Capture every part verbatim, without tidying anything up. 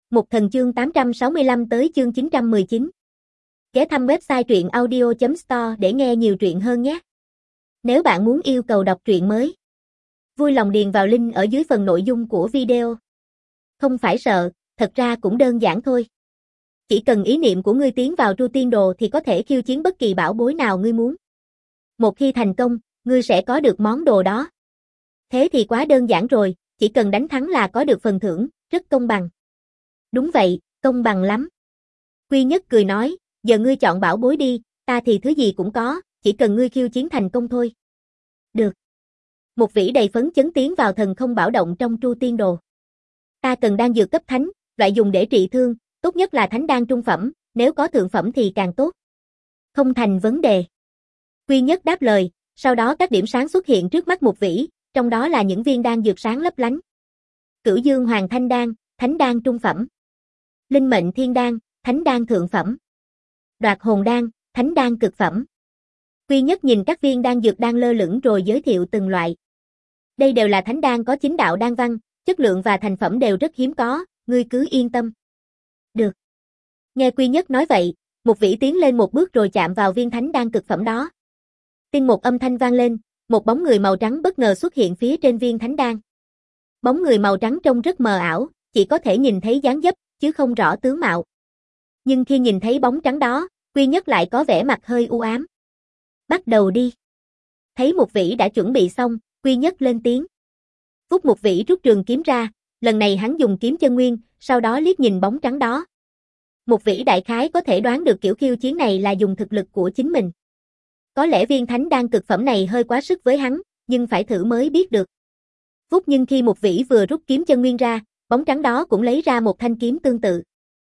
Mục Thần chương tám trăm sáu mươi lăm tới chương chín trăm mười chín. Ghé thăm website truyện audio chấm store để nghe nhiều truyện hơn nhé. Nếu bạn muốn yêu cầu đọc truyện mới, vui lòng điền vào link ở dưới phần nội dung của video. Không phải sợ, thật ra cũng đơn giản thôi. Chỉ cần ý niệm của ngươi tiến vào Tru Tiên Đồ thì có thể khiêu chiến bất kỳ bảo bối nào ngươi muốn. Một khi thành công, ngươi sẽ có được món đồ đó. Thế thì quá đơn giản rồi, chỉ cần đánh thắng là có được phần thưởng, rất công bằng. Đúng vậy, công bằng lắm. Quy Nhất cười nói, giờ ngươi chọn bảo bối đi, ta thì thứ gì cũng có, chỉ cần ngươi khiêu chiến thành công thôi. Được. Một vĩ đầy phấn chấn tiến vào thần không bảo động trong Tru Tiên Đồ. Ta cần đan dược cấp thánh, loại dùng để trị thương, tốt nhất là thánh đan trung phẩm, nếu có thượng phẩm thì càng tốt. Không thành vấn đề. Quy Nhất đáp lời, sau đó các điểm sáng xuất hiện trước mắt một vĩ, trong đó là những viên đan dược sáng lấp lánh. Cửu Dương Hoàng Thanh Đan, thánh đan trung phẩm. Linh Mệnh Thiên Đan, thánh đan thượng phẩm. Đoạt Hồn Đan, thánh đan cực phẩm. Quy Nhất nhìn các viên đan dược đang lơ lửng rồi giới thiệu từng loại. Đây đều là thánh đan có chính đạo đan văn, chất lượng và thành phẩm đều rất hiếm có, ngươi cứ yên tâm. Được. Nghe Quy Nhất nói vậy, một vĩ tiến lên một bước rồi chạm vào viên thánh đan cực phẩm đó. Tinh một âm thanh vang lên, một bóng người màu trắng bất ngờ xuất hiện phía trên viên thánh đan. Bóng người màu trắng trông rất mờ ảo, chỉ có thể nhìn thấy dáng dấp, chứ không rõ tướng mạo. Nhưng khi nhìn thấy bóng trắng đó, Quy Nhất lại có vẻ mặt hơi u ám. Bắt đầu đi. Thấy một vĩ đã chuẩn bị xong, Quy Nhất lên tiếng. Phúc một vĩ rút trường kiếm ra, lần này hắn dùng kiếm chân nguyên, sau đó liếc nhìn bóng trắng đó. Một vĩ đại khái có thể đoán được kiểu khiêu chiến này là dùng thực lực của chính mình. Có lẽ viên thánh đan cực phẩm này hơi quá sức với hắn, nhưng phải thử mới biết được. Phúc nhưng khi một vĩ vừa rút kiếm chân nguyên ra, bóng trắng đó cũng lấy ra một thanh kiếm tương tự.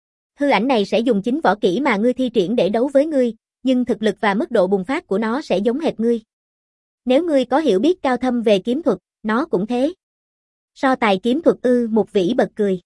Hư ảnh này sẽ dùng chính võ kỹ mà ngươi thi triển để đấu với ngươi, nhưng thực lực và mức độ bùng phát của nó sẽ giống hệt ngươi. Nếu ngươi có hiểu biết cao thâm về kiếm thuật, nó cũng thế. So tài kiếm thuật ư? Một vĩ bật cười.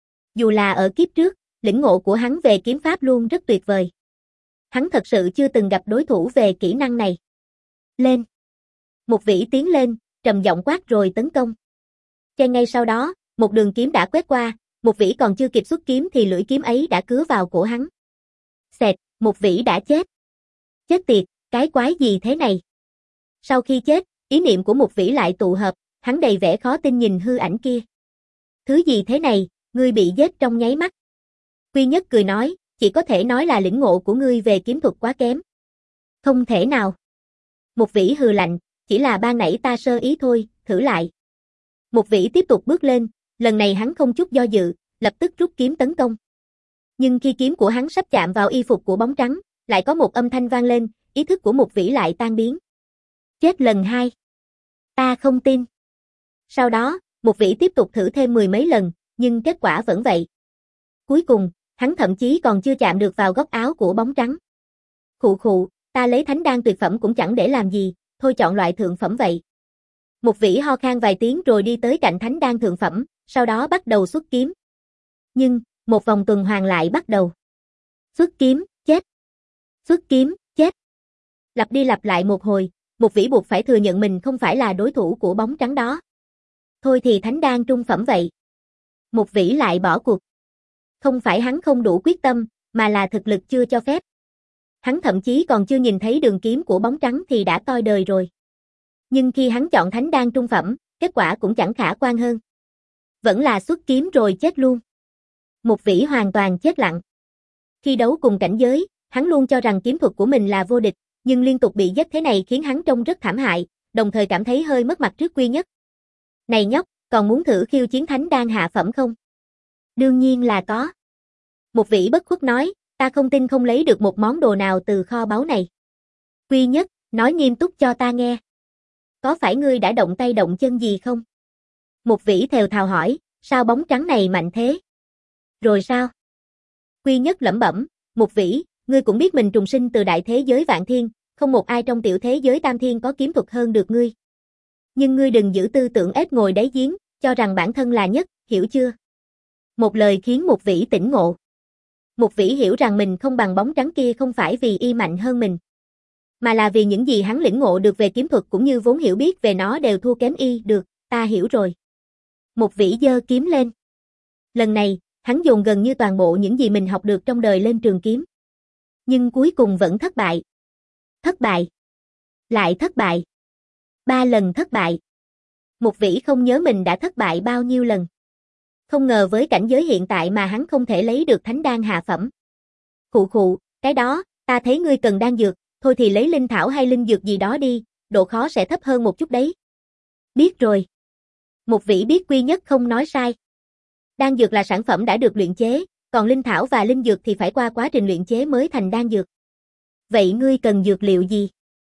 Dù là ở kiếp trước, lĩnh ngộ của hắn về kiếm pháp luôn rất tuyệt vời. Hắn thật sự chưa từng gặp đối thủ về kỹ năng này. Lên. Một vĩ tiến lên, trầm giọng quát rồi tấn công. Che ngay sau đó, một đường kiếm đã quét qua, một vĩ còn chưa kịp xuất kiếm thì lưỡi kiếm ấy đã cứa vào cổ hắn. Xẹt, một vĩ đã chết. Chết tiệt, cái quái gì thế này? Sau khi chết, ý niệm của một vĩ lại tụ hợp, hắn đầy vẻ khó tin nhìn hư ảnh kia. Thứ gì thế này, ngươi bị giết trong nháy mắt. Quy Nhất cười nói, chỉ có thể nói là lĩnh ngộ của ngươi về kiếm thuật quá kém. Không thể nào. Một vĩ hừ lạnh, chỉ là ban nãy ta sơ ý thôi, thử lại. Một vĩ tiếp tục bước lên, lần này hắn không chút do dự, lập tức rút kiếm tấn công. Nhưng khi kiếm của hắn sắp chạm vào y phục của bóng trắng, lại có một âm thanh vang lên, ý thức của một vĩ lại tan biến. Chết lần hai. Ta không tin. Sau đó, một vĩ tiếp tục thử thêm mười mấy lần, nhưng kết quả vẫn vậy. Cuối cùng, hắn thậm chí còn chưa chạm được vào góc áo của bóng trắng. Khụ khụ, ta lấy thánh đan tuyệt phẩm cũng chẳng để làm gì, thôi chọn loại thượng phẩm vậy. Một vĩ ho khan vài tiếng rồi đi tới cạnh thánh đan thượng phẩm, sau đó bắt đầu xuất kiếm. Nhưng, một vòng tuần hoàn lại bắt đầu. Xuất kiếm, chết. Xuất kiếm, chết. Lặp đi lặp lại một hồi, một vĩ buộc phải thừa nhận mình không phải là đối thủ của bóng trắng đó. Thôi thì thánh đan trung phẩm vậy. Một vĩ lại bỏ cuộc. Không phải hắn không đủ quyết tâm, mà là thực lực chưa cho phép. Hắn thậm chí còn chưa nhìn thấy đường kiếm của bóng trắng thì đã toi đời rồi. Nhưng khi hắn chọn thánh đan trung phẩm, kết quả cũng chẳng khả quan hơn. Vẫn là xuất kiếm rồi chết luôn. Một vĩ hoàn toàn chết lặng. Khi đấu cùng cảnh giới, hắn luôn cho rằng kiếm thuật của mình là vô địch, nhưng liên tục bị giết thế này khiến hắn trông rất thảm hại, đồng thời cảm thấy hơi mất mặt trước Quy Nhất. Này nhóc, còn muốn thử khiêu chiến thánh đan hạ phẩm không? Đương nhiên là có. Một vĩ bất khuất nói, ta không tin không lấy được một món đồ nào từ kho báu này. Quy Nhất, nói nghiêm túc cho ta nghe. Có phải ngươi đã động tay động chân gì không? Một vĩ thều thào hỏi, sao bóng trắng này mạnh thế? Rồi sao? Quy Nhất lẩm bẩm, một vĩ, ngươi cũng biết mình trùng sinh từ đại thế giới vạn thiên, không một ai trong tiểu thế giới tam thiên có kiếm thuật hơn được ngươi. Nhưng ngươi đừng giữ tư tưởng ếch ngồi đáy giếng, cho rằng bản thân là nhất, hiểu chưa? Một lời khiến một vĩ tỉnh ngộ. Một vĩ hiểu rằng mình không bằng bóng trắng kia không phải vì y mạnh hơn mình, mà là vì những gì hắn lĩnh ngộ được về kiếm thuật cũng như vốn hiểu biết về nó đều thua kém y. Được, ta hiểu rồi. Một vĩ giơ kiếm lên. Lần này, Hắn dồn gần như toàn bộ những gì mình học được trong đời lên trường kiếm. Nhưng cuối cùng vẫn thất bại. Thất bại. Lại thất bại. Ba lần thất bại. Mục Vĩ không nhớ mình đã thất bại bao nhiêu lần. Không ngờ với cảnh giới hiện tại mà hắn không thể lấy được thánh đan hạ phẩm. Khụ khụ, cái đó, ta thấy ngươi cần đan dược, thôi thì lấy linh thảo hay linh dược gì đó đi, độ khó sẽ thấp hơn một chút đấy. Biết rồi. Mục Vĩ biết Quy Nhất không nói sai. Đan dược là sản phẩm đã được luyện chế, còn linh thảo và linh dược thì phải qua quá trình luyện chế mới thành đan dược. Vậy ngươi cần dược liệu gì?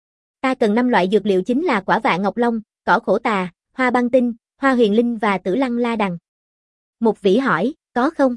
Ta cần năm loại dược liệu chính là quả vạn ngọc long, cỏ khổ tà, hoa băng tinh, hoa huyền linh và tử lăng la đằng. Mục Vĩ hỏi, có không?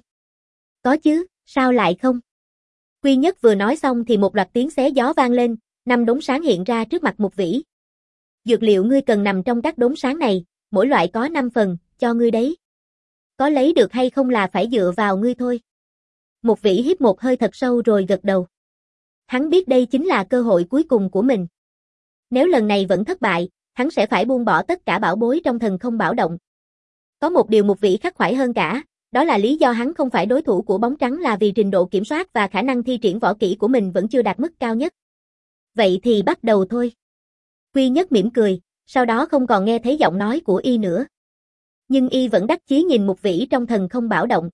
Có chứ, sao lại không? Quy Nhất vừa nói xong thì một loạt tiếng xé gió vang lên, năm đốm sáng hiện ra trước mặt Mục Vĩ. Dược liệu ngươi cần nằm trong các đốm sáng này, mỗi loại có năm phần, cho ngươi đấy. Có lấy được hay không là phải dựa vào ngươi thôi. Mục Vĩ hít một hơi thật sâu rồi gật đầu. Hắn biết đây chính là cơ hội cuối cùng của mình. Nếu lần này vẫn thất bại, hắn sẽ phải buông bỏ tất cả bảo bối trong thần không bảo động. Có một điều Mục Vĩ khắc khoải hơn cả, đó là lý do hắn không phải đối thủ của bóng trắng là vì trình độ kiểm soát và khả năng thi triển võ kỹ của mình vẫn chưa đạt mức cao nhất. Vậy thì bắt đầu thôi. Quy Nhất mỉm cười, sau đó không còn nghe thấy giọng nói của y nữa. Nhưng y vẫn đắc chí nhìn Mục Vĩ trong thần không bảo động.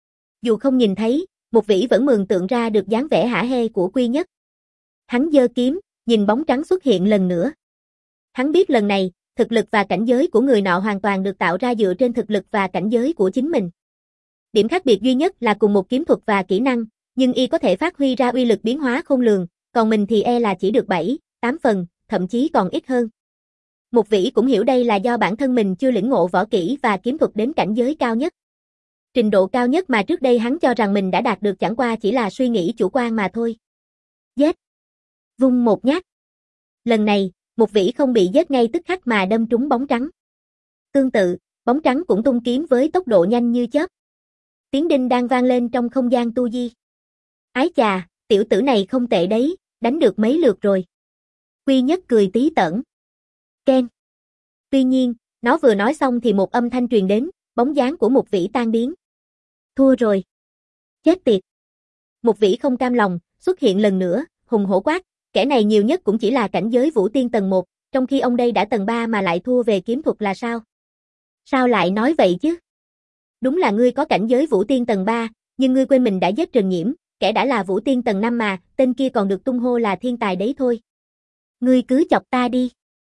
Dù không nhìn thấy, Mục Vĩ vẫn mường tượng ra được dáng vẻ hả hê của Quy Nhất. Hắn giơ kiếm, nhìn bóng trắng xuất hiện lần nữa. Hắn biết lần này, thực lực và cảnh giới của người nọ hoàn toàn được tạo ra dựa trên thực lực và cảnh giới của chính mình. Điểm khác biệt duy nhất là cùng một kiếm thuật và kỹ năng, nhưng y có thể phát huy ra uy lực biến hóa khôn lường, còn mình thì e là chỉ được bảy, tám phần, thậm chí còn ít hơn. Mục Vĩ cũng hiểu đây là do bản thân mình chưa lĩnh ngộ võ kỹ và kiếm thuật đến cảnh giới cao nhất. Trình độ cao nhất mà trước đây hắn cho rằng mình đã đạt được chẳng qua chỉ là suy nghĩ chủ quan mà thôi. Giết! Vung một nhát. Lần này, Mục Vĩ không bị giết ngay tức khắc mà đâm trúng bóng trắng. Tương tự, bóng trắng cũng tung kiếm với tốc độ nhanh như chớp. Tiếng đinh đang vang lên trong không gian tu di. Ái chà, tiểu tử này không tệ đấy, đánh được mấy lượt rồi. Quy Nhất cười tí tởn. Ken. Tuy nhiên, nó vừa nói xong thì một âm thanh truyền đến, bóng dáng của Mục Vĩ tan biến. Thua rồi. Chết tiệt. Mục Vĩ không cam lòng, xuất hiện lần nữa, hùng hổ quát, kẻ này nhiều nhất cũng chỉ là cảnh giới vũ tiên tầng một, trong khi ông đây đã tầng ba mà lại thua về kiếm thuật là sao? Sao lại nói vậy chứ? Đúng là ngươi có cảnh giới vũ tiên tầng ba, nhưng ngươi quên mình đã giết Trần Nhiễm, kẻ đã là vũ tiên tầng năm mà, tên kia còn được tung hô là thiên tài đấy thôi. Ngươi cứ chọc ta đi.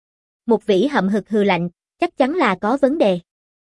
Mục Vĩ hậm hực hừ lạnh, chắc chắn là có vấn đề.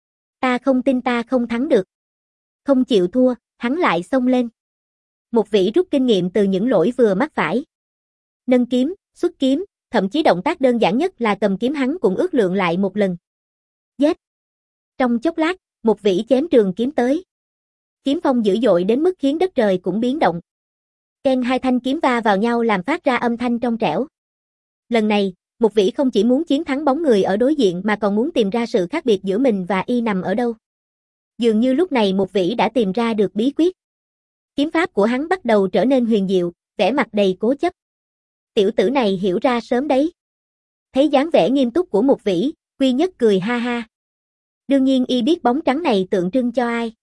Ta không tin ta không thắng được. Không chịu thua, hắn lại xông lên. Mục Vĩ rút kinh nghiệm từ những lỗi vừa mắc phải. Nâng kiếm, xuất kiếm, thậm chí động tác đơn giản nhất là cầm kiếm hắn cũng ước lượng lại một lần. Giết! Trong chốc lát, Mục Vĩ chém trường kiếm tới. Kiếm phong dữ dội đến mức khiến đất trời cũng biến động. Ken hai thanh kiếm va vào nhau làm phát ra âm thanh trong trẻo. Lần này, Mục Vĩ không chỉ muốn chiến thắng bóng người ở đối diện mà còn muốn tìm ra sự khác biệt giữa mình và y nằm ở đâu. Dường như lúc này Mục Vĩ đã tìm ra được bí quyết. Kiếm pháp của hắn bắt đầu trở nên huyền diệu, vẻ mặt đầy cố chấp. Tiểu tử này hiểu ra sớm đấy. Thấy dáng vẻ nghiêm túc của Mục Vĩ, Quy Nhất cười ha ha. Đương nhiên y biết bóng trắng này tượng trưng cho ai.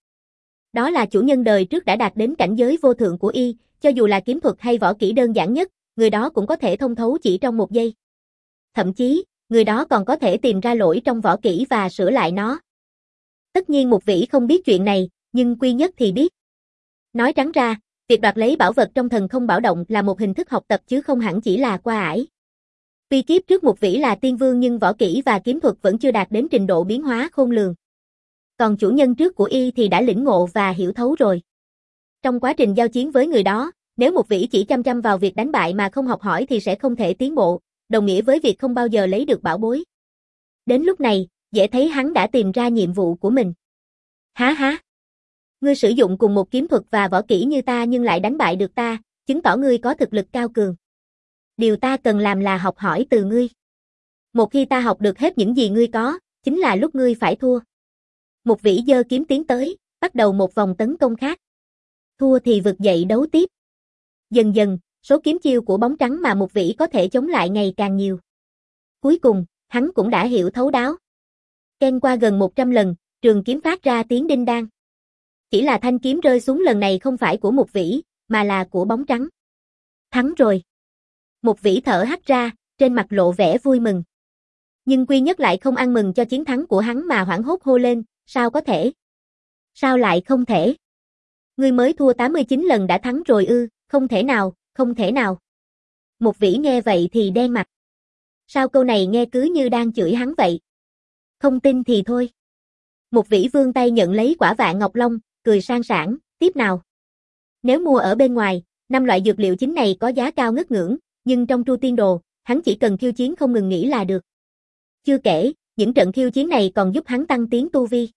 Đó là chủ nhân đời trước đã đạt đến cảnh giới vô thượng của y, cho dù là kiếm thuật hay võ kỹ đơn giản nhất, người đó cũng có thể thông thấu chỉ trong một giây. Thậm chí, người đó còn có thể tìm ra lỗi trong võ kỹ và sửa lại nó. Tất nhiên Mục Vĩ không biết chuyện này, nhưng Quy Nhất thì biết. Nói trắng ra, việc đoạt lấy bảo vật trong thần không bảo động là một hình thức học tập chứ không hẳn chỉ là qua ải. Tuy kiếp trước Mục Vĩ là tiên vương nhưng võ kỹ và kiếm thuật vẫn chưa đạt đến trình độ biến hóa khôn lường. Còn chủ nhân trước của y thì đã lĩnh ngộ và hiểu thấu rồi. Trong quá trình giao chiến với người đó, nếu Mục Vĩ chỉ chăm chăm vào việc đánh bại mà không học hỏi thì sẽ không thể tiến bộ, đồng nghĩa với việc không bao giờ lấy được bảo bối. Đến lúc này, dễ thấy hắn đã tìm ra nhiệm vụ của mình. Há há! Ngươi sử dụng cùng một kiếm thuật và võ kỹ như ta nhưng lại đánh bại được ta, chứng tỏ ngươi có thực lực cao cường. Điều ta cần làm là học hỏi từ ngươi. Một khi ta học được hết những gì ngươi có, chính là lúc ngươi phải thua. Mục Vĩ giơ kiếm tiến tới, bắt đầu một vòng tấn công khác. Thua thì vực dậy đấu tiếp. Dần dần, số kiếm chiêu của bóng trắng mà Mục Vĩ có thể chống lại ngày càng nhiều. Cuối cùng, hắn cũng đã hiểu thấu đáo. Ken qua gần một trăm lần, trường kiếm phát ra tiếng đinh đan. Chỉ là thanh kiếm rơi xuống lần này không phải của Mục Vĩ, mà là của bóng trắng. Thắng rồi. Mục Vĩ thở hắt ra, trên mặt lộ vẻ vui mừng. Nhưng Quy Nhất lại không ăn mừng cho chiến thắng của hắn mà hoảng hốt hô lên, sao có thể? Sao lại không thể? Ngươi mới thua tám mươi chín lần đã thắng rồi ư, không thể nào, không thể nào. Mục Vĩ nghe vậy thì đen mặt. Sao câu này nghe cứ như đang chửi hắn vậy? Không tin thì thôi. Mục Vĩ vươn tay nhận lấy quả vạn ngọc long, cười sang sảng, tiếp nào. Nếu mua ở bên ngoài, năm loại dược liệu chính này có giá cao ngất ngưỡng, nhưng trong Tru Tiên Đồ, hắn chỉ cần khiêu chiến không ngừng nghỉ là được. Chưa kể, những trận khiêu chiến này còn giúp hắn tăng tiến tu vi.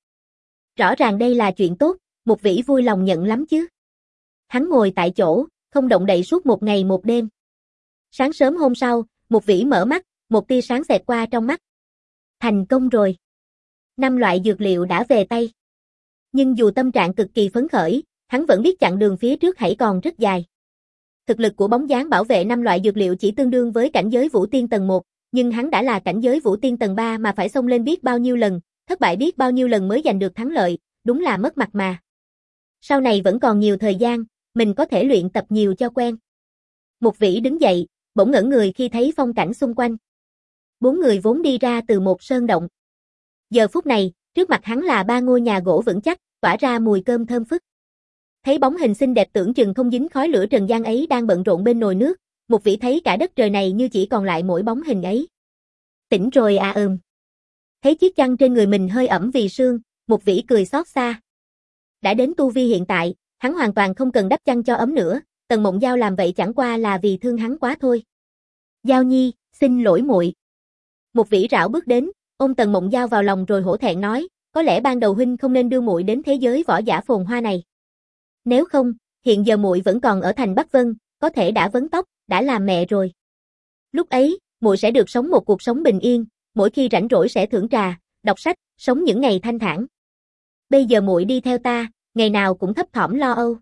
Rõ ràng đây là chuyện tốt, Mục Vĩ vui lòng nhận lắm chứ. Hắn ngồi tại chỗ, không động đậy suốt một ngày một đêm. Sáng sớm hôm sau, Mục Vĩ mở mắt, một tia sáng xẹt qua trong mắt. Thành công rồi. Năm loại dược liệu đã về tay. Nhưng dù tâm trạng cực kỳ phấn khởi, hắn vẫn biết chặng đường phía trước hãy còn rất dài. Thực lực của bóng dáng bảo vệ năm loại dược liệu chỉ tương đương với cảnh giới Vũ Tiên tầng một, nhưng hắn đã là cảnh giới Vũ Tiên tầng ba mà phải xông lên biết bao nhiêu lần, thất bại biết bao nhiêu lần mới giành được thắng lợi, đúng là mất mặt mà. Sau này vẫn còn nhiều thời gian, mình có thể luyện tập nhiều cho quen. Mục Vĩ đứng dậy, bỗng ngẩn người khi thấy phong cảnh xung quanh. Bốn người vốn đi ra từ một sơn động. Giờ phút này, trước mặt hắn là ba ngôi nhà gỗ vững chắc, tỏa ra mùi cơm thơm phức. Thấy bóng hình xinh đẹp tưởng chừng không dính khói lửa trần gian ấy đang bận rộn bên nồi nước, Mục Vĩ thấy cả đất trời này như chỉ còn lại mỗi bóng hình ấy. Tỉnh rồi à ừm. Thấy chiếc chăn trên người mình hơi ẩm vì sương, Mục Vĩ cười xót xa. Đã đến tu vi hiện tại, hắn hoàn toàn không cần đắp chăn cho ấm nữa, Tần Mộng Giao làm vậy chẳng qua là vì thương hắn quá thôi. Giao Nhi, xin lỗi muội. Mục Vĩ rảo bước đến, ôm Tần Mộng Giao vào lòng rồi hổ thẹn nói, có lẽ ban đầu huynh không nên đưa muội đến thế giới võ giả phồn hoa này. Nếu không, hiện giờ muội vẫn còn ở thành Bắc Vân, có thể đã vấn tóc, đã làm mẹ rồi. Lúc ấy, muội sẽ được sống một cuộc sống bình yên, mỗi khi rảnh rỗi sẽ thưởng trà, đọc sách, sống những ngày thanh thản. Bây giờ muội đi theo ta, ngày nào cũng thấp thỏm lo âu.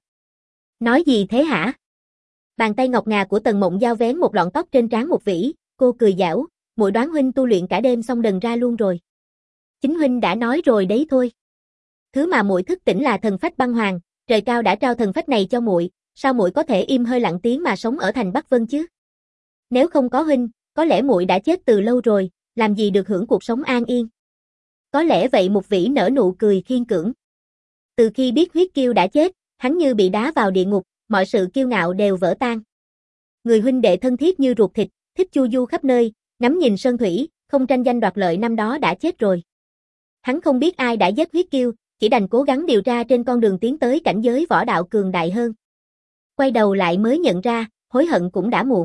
Nói gì thế hả? Bàn tay ngọc ngà của Tần Mộng Giao vén một lọn tóc trên trán Mục Vĩ, cô cười giảo, muội đoán huynh tu luyện cả đêm xong đần ra luôn rồi. Chính huynh đã nói rồi đấy thôi. Thứ mà muội thức tỉnh là thần phách băng hoàng, trời cao đã trao thần phách này cho muội, sao muội có thể im hơi lặng tiếng mà sống ở thành Bắc Vân chứ? Nếu không có huynh, có lẽ muội đã chết từ lâu rồi, làm gì được hưởng cuộc sống an yên. Có lẽ vậy. Mục Vĩ nở nụ cười khiên cưỡng. Từ khi biết Huyết Kiêu đã chết, hắn như bị đá vào địa ngục, mọi sự kiêu ngạo đều vỡ tan. Người huynh đệ thân thiết như ruột thịt, thích chu du khắp nơi, ngắm nhìn sơn thủy, không tranh danh đoạt lợi năm đó đã chết rồi. Hắn không biết ai đã giết Huyết Kiêu, chỉ đành cố gắng điều tra trên con đường tiến tới cảnh giới võ đạo cường đại hơn. Quay đầu lại mới nhận ra, hối hận cũng đã muộn.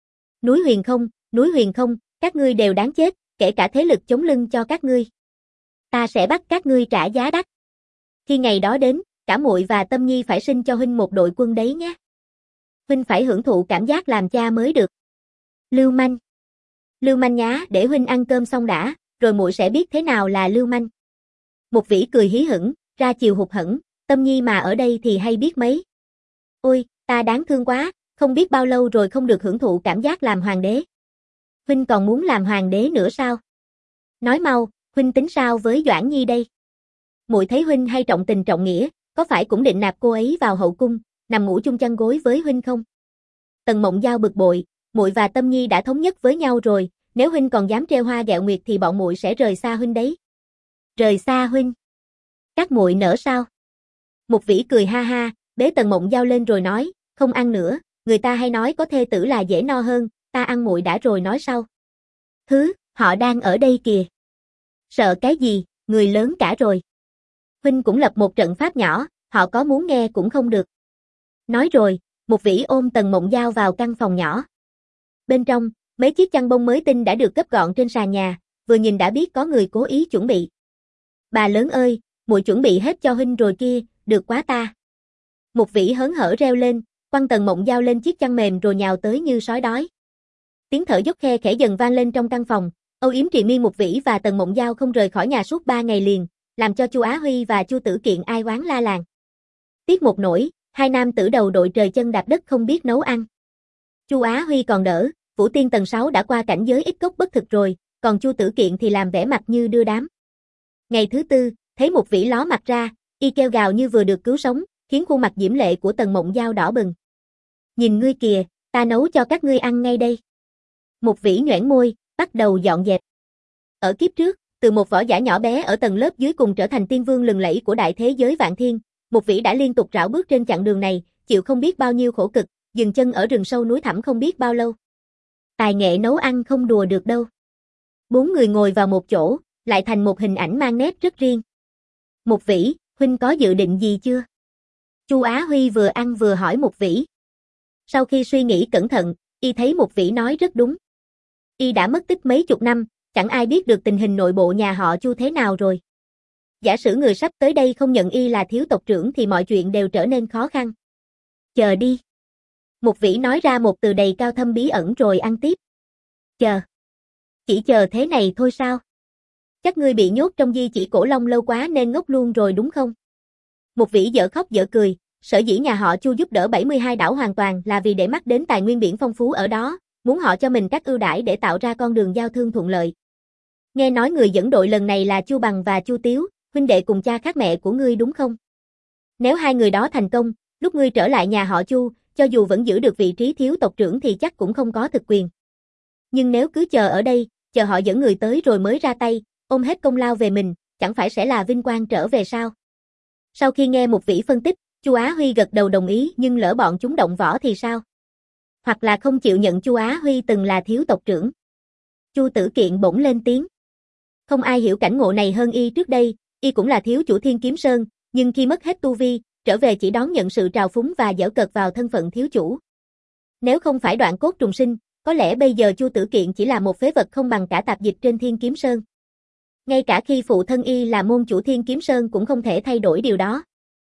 Núi Huyền Không, núi Huyền Không, các ngươi đều đáng chết, kể cả thế lực chống lưng cho các ngươi. Ta sẽ bắt các ngươi trả giá đắt. Khi ngày đó đến, cả muội và Tâm Nhi phải sinh cho huynh một đội quân đấy nhé. Huynh phải hưởng thụ cảm giác làm cha mới được. Lưu manh. Lưu manh nhá, để huynh ăn cơm xong đã, rồi muội sẽ biết thế nào là lưu manh. Mục Vĩ cười hí hửng, ra chiều hụt hẫng, Tâm Nhi mà ở đây thì hay biết mấy. Ôi, ta đáng thương quá, không biết bao lâu rồi không được hưởng thụ cảm giác làm hoàng đế. Huynh còn muốn làm hoàng đế nữa sao? Nói mau, huynh tính sao với Doãn Nhi đây? Muội thấy huynh hay trọng tình trọng nghĩa, có phải cũng định nạp cô ấy vào hậu cung, nằm ngủ chung chăn gối với huynh không? Tần Mộng Giao bực bội, muội và Tâm Nhi đã thống nhất với nhau rồi, nếu huynh còn dám trêu hoa ghẹo nguyệt thì bọn muội sẽ rời xa huynh đấy. Rời xa huynh? Các muội nỡ sao? Mục Vĩ cười ha ha, bế Tần Mộng Giao lên rồi nói, không ăn nữa, người ta hay nói có thê tử là dễ no hơn, ta ăn muội đã rồi nói sau. Hứ, họ đang ở đây kìa. Sợ cái gì, người lớn cả rồi. Huynh cũng lập một trận pháp nhỏ, họ có muốn nghe cũng không được. Nói rồi, Mục Vĩ ôm Tần Mộng Giao vào căn phòng nhỏ. Bên trong, mấy chiếc chăn bông mới tinh đã được gấp gọn trên sàn nhà, vừa nhìn đã biết có người cố ý chuẩn bị. Bà lớn ơi, muội chuẩn bị hết cho huynh rồi kia, được quá ta. Mục Vĩ hớn hở reo lên, quăng Tần Mộng Giao lên chiếc chăn mềm rồi nhào tới như sói đói. Tiếng thở dốc khe khẽ dần vang lên trong căn phòng, âu yếm triền miên Mục Vĩ và Tần Mộng Giao không rời khỏi nhà suốt ba ngày liền, làm cho Chu Á Huy và Chu Tử Kiện ai oán la làng. Tiếc một nỗi, hai nam tử đầu đội trời chân đạp đất không biết nấu ăn. Chu Á Huy còn đỡ, Vũ Tiên tầng sáu đã qua cảnh giới ít cốc bất thực rồi, còn Chu Tử Kiện thì làm vẻ mặt như đưa đám. Ngày thứ tư, thấy Mục Vĩ ló mặt ra, Y kêu gào như vừa được cứu sống, khiến khuôn mặt diễm lệ của Tần Mộng Giao đỏ bừng. Nhìn ngươi kìa, ta nấu cho các ngươi ăn ngay đây. Mục Vĩ nhoẻn môi, bắt đầu dọn dẹp. Ở kiếp trước, từ một võ giả nhỏ bé ở tầng lớp dưới cùng trở thành tiên vương lừng lẫy của đại thế giới vạn thiên, Mục Vĩ đã liên tục rảo bước trên chặng đường này, chịu không biết bao nhiêu khổ cực, dừng chân ở rừng sâu núi thẳm không biết bao lâu. Tài nghệ nấu ăn không đùa được đâu. Bốn người ngồi vào một chỗ, lại thành một hình ảnh mang nét rất riêng. Mục Vĩ, huynh có dự định gì chưa? Chu Á Huy vừa ăn vừa hỏi Mục Vĩ. Sau khi suy nghĩ cẩn thận, y thấy Mục Vĩ nói rất đúng. Y đã mất tích mấy chục năm, chẳng ai biết được tình hình nội bộ nhà họ Chu thế nào rồi. Giả sử người sắp tới đây không nhận y là thiếu tộc trưởng thì mọi chuyện đều trở nên khó khăn. Chờ đi. Mục Vĩ nói ra một từ đầy cao thâm bí ẩn rồi ăn tiếp. Chờ. Chỉ chờ thế này thôi sao? Chắc ngươi bị nhốt trong di chỉ cổ long lâu quá nên ngốc luôn rồi đúng không? Mục Vĩ dở khóc dở cười, sở dĩ nhà họ Chu giúp đỡ bảy mươi hai đảo hoàn toàn là vì để mắt đến tài nguyên biển phong phú ở đó, muốn họ cho mình các ưu đãi để tạo ra con đường giao thương thuận lợi. Nghe nói người dẫn đội lần này là Chu Bằng và Chu Tiếu, huynh đệ cùng cha khác mẹ của ngươi đúng không? Nếu hai người đó thành công, lúc ngươi trở lại nhà họ Chu, cho dù vẫn giữ được vị trí thiếu tộc trưởng thì chắc cũng không có thực quyền. Nhưng nếu cứ chờ ở đây, chờ họ dẫn người tới rồi mới ra tay, ôm hết công lao về mình, chẳng phải sẽ là vinh quang trở về sao? Sau khi nghe Mục Vĩ phân tích, Chu Á Huy gật đầu đồng ý, nhưng lỡ bọn chúng động võ thì sao? Hoặc là không chịu nhận Chu Á Huy từng là thiếu tộc trưởng. Chu Tử Kiện bỗng lên tiếng. Không ai hiểu cảnh ngộ này hơn y trước đây, y cũng là thiếu chủ Thiên Kiếm Sơn, nhưng khi mất hết tu vi, trở về chỉ đón nhận sự trào phúng và giễu cợt vào thân phận thiếu chủ. Nếu không phải đoạn cốt trùng sinh, có lẽ bây giờ Chu Tử Kiện chỉ là một phế vật không bằng cả tạp dịch trên Thiên Kiếm Sơn. Ngay cả khi phụ thân y là môn chủ Thiên Kiếm Sơn cũng không thể thay đổi điều đó.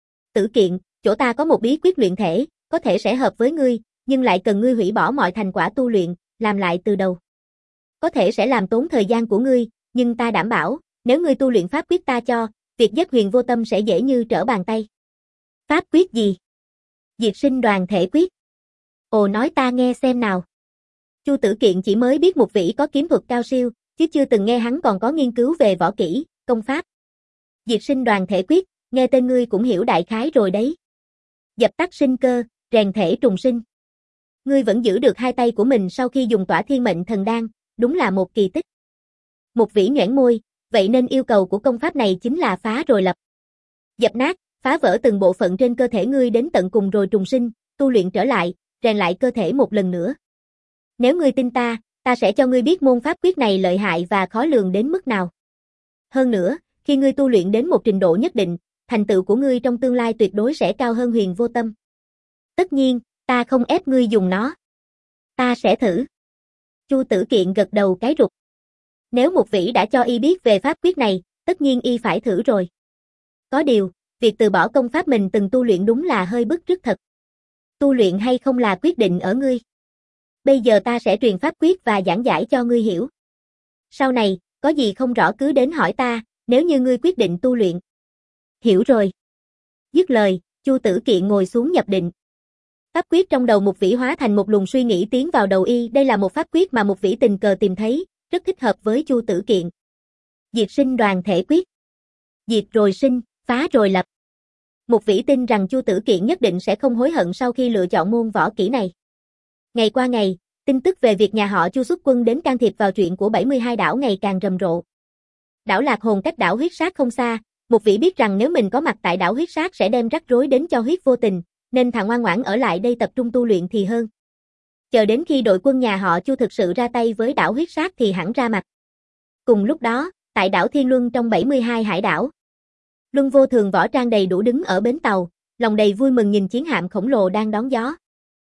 Tử Kiện, chỗ ta có một bí quyết luyện thể, có thể sẽ hợp với ngươi, nhưng lại cần ngươi hủy bỏ mọi thành quả tu luyện, làm lại từ đầu. Có thể sẽ làm tốn thời gian của ngươi, nhưng ta đảm bảo, nếu ngươi tu luyện pháp quyết ta cho, việc giết Huyền Vô Tâm sẽ dễ như trở bàn tay. Pháp quyết gì? Diệt sinh đoàn thể quyết. Ồ, nói ta nghe xem nào. Chu Tử Kiện chỉ mới biết Mục Vĩ có kiếm thuật cao siêu, chứ chưa từng nghe hắn còn có nghiên cứu về võ kỹ, công pháp. Diệt sinh đoàn thể quyết, nghe tên ngươi cũng hiểu đại khái rồi đấy. Dập tắt sinh cơ, rèn thể trùng sinh. Ngươi vẫn giữ được hai tay của mình sau khi dùng tỏa thiên mệnh thần đan, đúng là một kỳ tích. Mục Vĩ nhoẻn môi, vậy nên yêu cầu của công pháp này chính là phá rồi lập. Dập nát, phá vỡ từng bộ phận trên cơ thể ngươi đến tận cùng rồi trùng sinh, tu luyện trở lại, rèn lại cơ thể một lần nữa. Nếu ngươi tin ta, ta sẽ cho ngươi biết môn pháp quyết này lợi hại và khó lường đến mức nào. Hơn nữa, khi ngươi tu luyện đến một trình độ nhất định, thành tựu của ngươi trong tương lai tuyệt đối sẽ cao hơn Huyền Vô Tâm. Tất nhiên, ta không ép ngươi dùng nó. Ta sẽ thử. Chu Tử Kiện gật đầu cái rụt. Nếu Mục Vĩ đã cho y biết về pháp quyết này, tất nhiên y phải thử rồi. Có điều, việc từ bỏ công pháp mình từng tu luyện đúng là hơi bức rứt thật. Tu luyện hay không là quyết định ở ngươi. Bây giờ ta sẽ truyền pháp quyết và giảng giải cho ngươi hiểu. Sau này, có gì không rõ cứ đến hỏi ta, nếu như ngươi quyết định tu luyện. Hiểu rồi. Dứt lời, Chu Tử Kiện ngồi xuống nhập định. Pháp quyết trong đầu Mục Vĩ hóa thành một luồng suy nghĩ tiến vào đầu y, đây là một pháp quyết mà Mục Vĩ tình cờ tìm thấy, rất thích hợp với Chu Tử Kiện. Diệt sinh đoàn thể quyết. Diệt rồi sinh, phá rồi lập. Mục Vĩ tin rằng Chu Tử Kiện nhất định sẽ không hối hận sau khi lựa chọn môn võ kỹ này. Ngày qua ngày, tin tức về việc nhà họ Chu xuất quân đến can thiệp vào chuyện của bảy mươi hai đảo ngày càng rầm rộ. Đảo Lạc Hồn cách đảo Huyết Sát không xa, Mục Vĩ biết rằng nếu mình có mặt tại đảo Huyết Sát sẽ đem rắc rối đến cho Huyết Vô Tình, nên thà ngoan ngoãn ở lại đây tập trung tu luyện thì hơn. Chờ đến khi đội quân nhà họ Chu thực sự ra tay với đảo Huyết Sát thì hẳn ra mặt. Cùng lúc đó, tại đảo Thiên Luân trong bảy mươi hai hải đảo, Luân Vô Thường võ trang đầy đủ đứng ở bến tàu, lòng đầy vui mừng nhìn chiến hạm khổng lồ đang đón gió.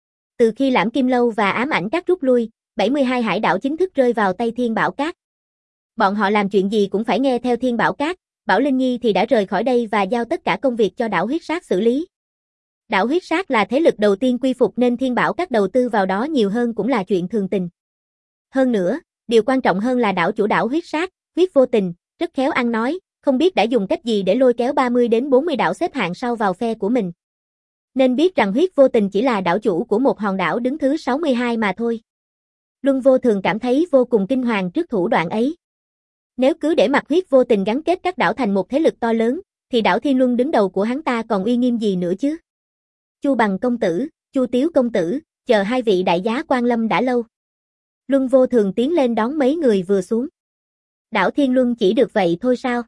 Từ khi Lãm Kim Lâu và Ám Ảnh Các rút lui, bảy mươi hai hải đảo chính thức rơi vào tay Thiên Bảo Các. Bọn họ làm chuyện gì cũng phải nghe theo Thiên Bảo Các, Bảo Linh Nhi thì đã rời khỏi đây và giao tất cả công việc cho đảo Huyết Sát xử lý. Đảo Huyết Sát là thế lực đầu tiên quy phục nên Thiên Bảo Các đầu tư vào đó nhiều hơn cũng là chuyện thường tình. Hơn nữa, điều quan trọng hơn là đảo chủ đảo Huyết Sát, Huyết Vô Tình, rất khéo ăn nói, không biết đã dùng cách gì để lôi kéo ba mươi đến bốn mươi đảo xếp hạng sau vào phe của mình. Nên biết rằng Huyết Vô Tình chỉ là đảo chủ của một hòn đảo đứng thứ sáu mươi hai mà thôi. Luân Vô Thường cảm thấy vô cùng kinh hoàng trước thủ đoạn ấy. Nếu cứ để mặc Huyết Vô Tình gắn kết các đảo thành một thế lực to lớn, thì đảo Thiên Luân đứng đầu của hắn ta còn uy nghiêm gì nữa chứ? Chu Bằng công tử, Chu Tiếu công tử, chờ hai vị đại giá quan lâm đã lâu. Luân Vô Thường tiến lên đón mấy người vừa xuống. Đảo Thiên Luân chỉ được vậy thôi sao?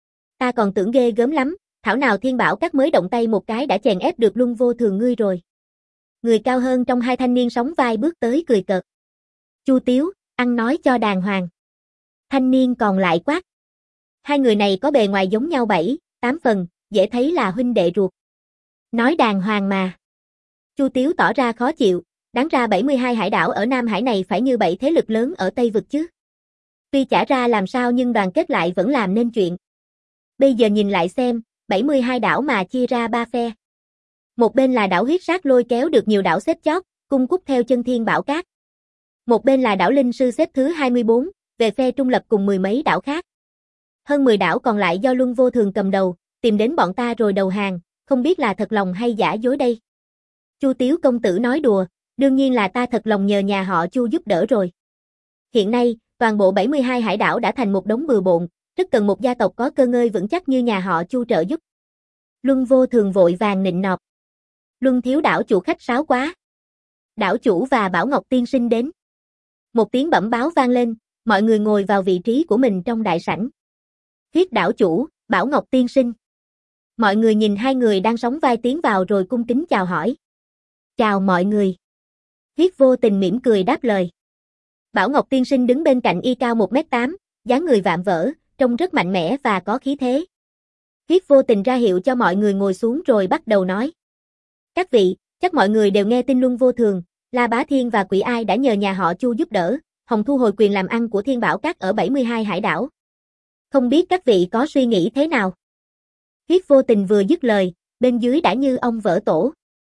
Ta còn tưởng ghê gớm lắm, thảo nào Thiên Bảo Các mới động tay một cái đã chèn ép được Luân Vô Thường ngươi rồi. Người cao hơn trong hai thanh niên sóng vai bước tới cười cợt. Chu Tiếu, ăn nói cho đàng hoàng. Thanh niên còn lại quát. Hai người này có bề ngoài giống nhau bảy, tám phần, dễ thấy là huynh đệ ruột. Nói đàng hoàng mà. Chu Tiếu tỏ ra khó chịu, đáng ra bảy mươi hai hải đảo ở Nam Hải này phải như bảy thế lực lớn ở Tây Vực chứ. Tuy chả ra làm sao nhưng đoàn kết lại vẫn làm nên chuyện. Bây giờ nhìn lại xem, bảy mươi hai đảo mà chia ra ba phe. Một bên là đảo huyết sát lôi kéo được nhiều đảo xếp chót, cung cúc theo chân Thiên Bảo Các. Một bên là đảo Linh Sư xếp thứ hai mươi bốn, về phe trung lập cùng mười mấy đảo khác. Hơn mười đảo còn lại do Luân Vô Thường cầm đầu, tìm đến bọn ta rồi đầu hàng, không biết là thật lòng hay giả dối đây. Chu Tiếu công tử nói đùa, đương nhiên là ta thật lòng nhờ nhà họ Chu giúp đỡ rồi. Hiện nay, toàn bộ bảy mươi hai hải đảo đã thành một đống bừa bộn, rất cần một gia tộc có cơ ngơi vững chắc như nhà họ Chu trợ giúp. Luân Vô Thường vội vàng nịnh nọt. Luân thiếu đảo chủ khách sáo quá. Đảo chủ và Bảo Ngọc tiên sinh đến. Một tiếng bẩm báo vang lên, mọi người ngồi vào vị trí của mình trong đại sảnh. Huyết đảo chủ, Bảo Ngọc tiên sinh. Mọi người nhìn hai người đang sóng vai tiến vào rồi cung kính chào hỏi. Chào mọi người. Huyết Vô Tình mỉm cười đáp lời. Bảo Ngọc tiên sinh đứng bên cạnh y cao một mét tám, dáng người vạm vỡ, trông rất mạnh mẽ và có khí thế. Huyết Vô Tình ra hiệu cho mọi người ngồi xuống rồi bắt đầu nói. Các vị, chắc mọi người đều nghe tin Luân Vô Thường, La Bá Thiên và Quỷ Ai đã nhờ nhà họ Chu giúp đỡ, hòng thu hồi quyền làm ăn của Thiên Bảo Các ở bảy mươi hai hải đảo. Không biết các vị có suy nghĩ thế nào? Huyết Vô Tình vừa dứt lời, bên dưới đã như ong vỡ tổ.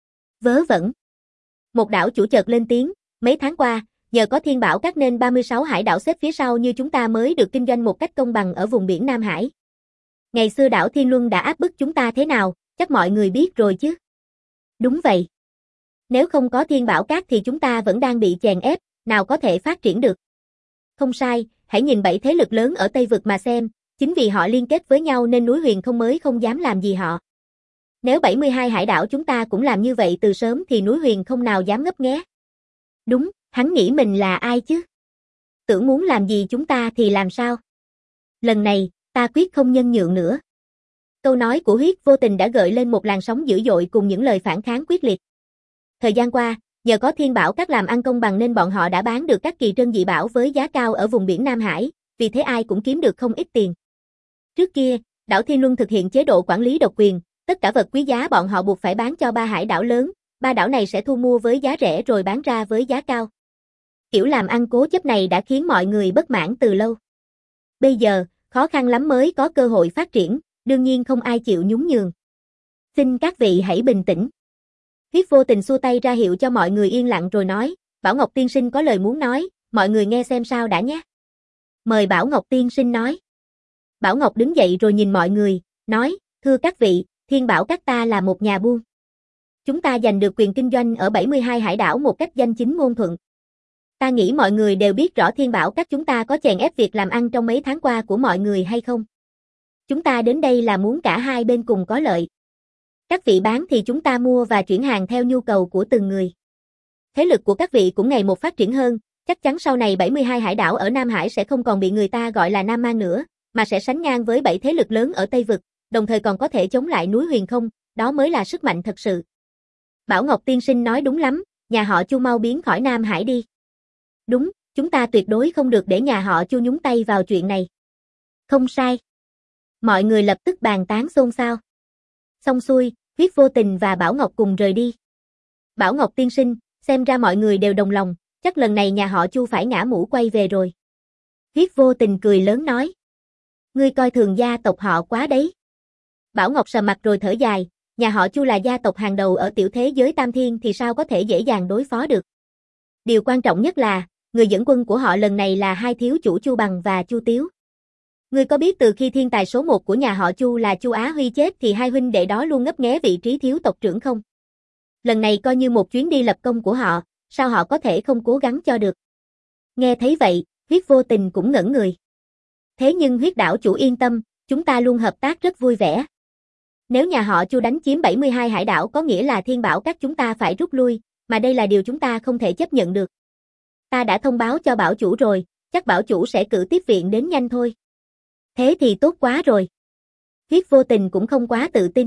Vớ vẩn. Một đảo chủ chợt lên tiếng, mấy tháng qua, nhờ có Thiên Bảo Các nên ba mươi sáu hải đảo xếp phía sau như chúng ta mới được kinh doanh một cách công bằng ở vùng biển Nam Hải. Ngày xưa đảo Thiên Luân đã áp bức chúng ta thế nào, chắc mọi người biết rồi chứ. Đúng vậy. Nếu không có Thiên Bảo Các thì chúng ta vẫn đang bị chèn ép, nào có thể phát triển được. Không sai, hãy nhìn bảy thế lực lớn ở Tây Vực mà xem, chính vì họ liên kết với nhau nên núi Huyền không mới không dám làm gì họ. Nếu bảy mươi hai hải đảo chúng ta cũng làm như vậy từ sớm thì núi Huyền không nào dám ngấp nghé. Đúng, hắn nghĩ mình là ai chứ? Tưởng muốn làm gì chúng ta thì làm sao? Lần này, ta quyết không nhân nhượng nữa. Câu nói của Huyết Vô Tình đã gợi lên một làn sóng dữ dội cùng những lời phản kháng quyết liệt. Thời gian qua, nhờ có Thiên Bảo Các làm ăn công bằng nên bọn họ đã bán được các kỳ trân dị bảo với giá cao ở vùng biển Nam Hải, vì thế ai cũng kiếm được không ít tiền. Trước kia, đảo Thiên Luân thực hiện chế độ quản lý độc quyền, tất cả vật quý giá bọn họ buộc phải bán cho ba hải đảo lớn, ba đảo này sẽ thu mua với giá rẻ rồi bán ra với giá cao. Kiểu làm ăn cố chấp này đã khiến mọi người bất mãn từ lâu. Bây giờ, khó khăn lắm mới có cơ hội phát triển, đương nhiên không ai chịu nhún nhường. Xin các vị hãy bình tĩnh. Huyết Vô Tình xua tay ra hiệu cho mọi người yên lặng rồi nói, Bảo Ngọc tiên sinh có lời muốn nói, mọi người nghe xem sao đã nhé. Mời Bảo Ngọc tiên sinh nói. Bảo Ngọc đứng dậy rồi nhìn mọi người, nói, thưa các vị, Thiên Bảo Các ta là một nhà buôn. Chúng ta giành được quyền kinh doanh ở bảy mươi hai hải đảo một cách danh chính ngôn thuận. Ta nghĩ mọi người đều biết rõ Thiên Bảo Các chúng ta có chèn ép việc làm ăn trong mấy tháng qua của mọi người hay không? Chúng ta đến đây là muốn cả hai bên cùng có lợi. Các vị bán thì chúng ta mua và chuyển hàng theo nhu cầu của từng người. Thế lực của các vị cũng ngày một phát triển hơn, chắc chắn sau này bảy mươi hai hải đảo ở Nam Hải sẽ không còn bị người ta gọi là Nam Man nữa, mà sẽ sánh ngang với bảy thế lực lớn ở Tây Vực, đồng thời còn có thể chống lại núi Huyền không, đó mới là sức mạnh thật sự. Bảo Ngọc tiên sinh nói đúng lắm, nhà họ Chu mau biến khỏi Nam Hải đi. Đúng, chúng ta tuyệt đối không được để nhà họ Chu nhúng tay vào chuyện này. Không sai. Mọi người lập tức bàn tán xôn xao. Xong xuôi, Huyết Vô Tình và Bảo Ngọc cùng rời đi. Bảo Ngọc tiên sinh, xem ra mọi người đều đồng lòng, chắc lần này nhà họ Chu phải ngã mũ quay về rồi. Huyết Vô Tình cười lớn nói. Ngươi coi thường gia tộc họ quá đấy. Bảo Ngọc sờ mặt rồi thở dài, nhà họ Chu là gia tộc hàng đầu ở tiểu thế giới Tam Thiên thì sao có thể dễ dàng đối phó được. Điều quan trọng nhất là, người dẫn quân của họ lần này là hai thiếu chủ Chu Bằng và Chu Tiếu. Ngươi có biết từ khi thiên tài số một của nhà họ Chu là Chu Á Huy chết thì hai huynh đệ đó luôn ngấp nghé vị trí thiếu tộc trưởng không? Lần này coi như một chuyến đi lập công của họ, sao họ có thể không cố gắng cho được? Nghe thấy vậy, Huyết Vô Tình cũng ngẩn người. Thế nhưng Huyết đảo chủ yên tâm, chúng ta luôn hợp tác rất vui vẻ. Nếu nhà họ Chu đánh chiếm bảy mươi hai hải đảo có nghĩa là Thiên Bảo Các chúng ta phải rút lui, mà đây là điều chúng ta không thể chấp nhận được. Ta đã thông báo cho bảo chủ rồi, chắc bảo chủ sẽ cử tiếp viện đến nhanh thôi. Thế thì tốt quá rồi. Huyết Vô Tình cũng không quá tự tin.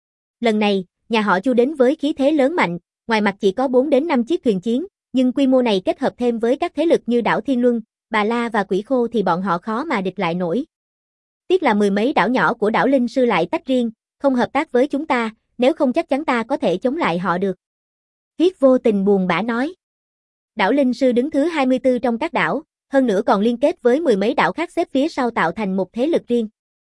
Lần này, nhà họ Chu đến với khí thế lớn mạnh, ngoài mặt chỉ có bốn đến năm chiếc thuyền chiến, nhưng quy mô này kết hợp thêm với các thế lực như đảo Thiên Luân, Bà La và Quỷ Khô thì bọn họ khó mà địch lại nổi. Tiếc là mười mấy đảo nhỏ của đảo Linh Sư lại tách riêng, không hợp tác với chúng ta, nếu không chắc chắn ta có thể chống lại họ được. Huyết Vô Tình buồn bã nói. Đảo Linh Sư đứng thứ hai mươi tư trong các đảo, hơn nữa còn liên kết với mười mấy đảo khác xếp phía sau tạo thành một thế lực riêng.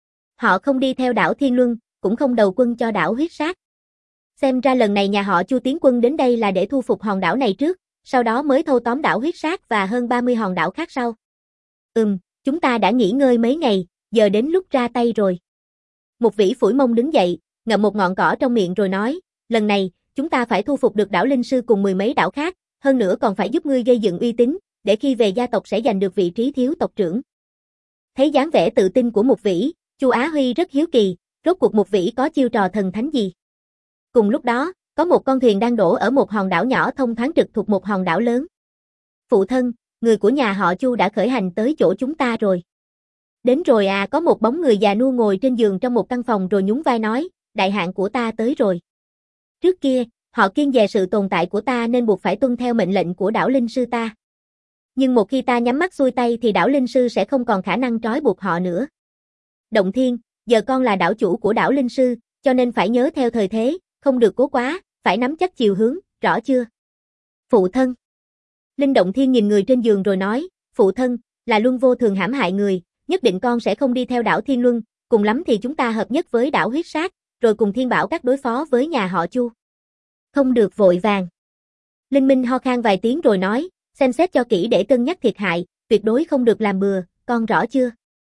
Họ không đi theo đảo Thiên Luân, cũng không đầu quân cho đảo Huyết Sát. Xem ra lần này nhà họ Chu tiến quân đến đây là để thu phục hòn đảo này trước, sau đó mới thâu tóm đảo Huyết Sát và hơn ba mươi hòn đảo khác sau. Ừm, chúng ta đã nghỉ ngơi mấy ngày, giờ đến lúc ra tay rồi. Một vĩ phủi mông đứng dậy, ngậm một ngọn cỏ trong miệng rồi nói, lần này, chúng ta phải thu phục được đảo Linh Sư cùng mười mấy đảo khác, hơn nữa còn phải giúp ngươi gây dựng uy tín, để khi về gia tộc sẽ giành được vị trí thiếu tộc trưởng. Thấy dáng vẻ tự tin của một vĩ, Chu Á Huy rất hiếu kỳ, rốt cuộc một vĩ có chiêu trò thần thánh gì. Cùng lúc đó, có một con thuyền đang đổ ở một hòn đảo nhỏ thông thoáng trực thuộc một hòn đảo lớn. Phụ thân, người của nhà họ Chu đã khởi hành tới chỗ chúng ta rồi. Đến rồi à, có một bóng người già nua ngồi trên giường trong một căn phòng rồi nhún vai nói, đại hạn của ta tới rồi. Trước kia, họ kiêng dè sự tồn tại của ta nên buộc phải tuân theo mệnh lệnh của đảo Linh Sư ta. Nhưng một khi ta nhắm mắt xuôi tay thì đảo Linh Sư sẽ không còn khả năng trói buộc họ nữa. Động Thiên, giờ con là đảo chủ của đảo Linh Sư, cho nên phải nhớ theo thời thế, không được cố quá, phải nắm chắc chiều hướng, rõ chưa? Phụ thân. Linh Động Thiên nhìn người trên giường rồi nói, phụ thân, là Luân Vô Thường hãm hại người, nhất định con sẽ không đi theo đảo Thiên Luân, cùng lắm thì chúng ta hợp nhất với đảo Huyết Sát, rồi cùng Thiên Bảo Các đối phó với nhà họ Chu. Không được vội vàng. Linh Minh ho khan vài tiếng rồi nói, xem xét cho kỹ để cân nhắc thiệt hại, tuyệt đối không được làm bừa, con rõ chưa?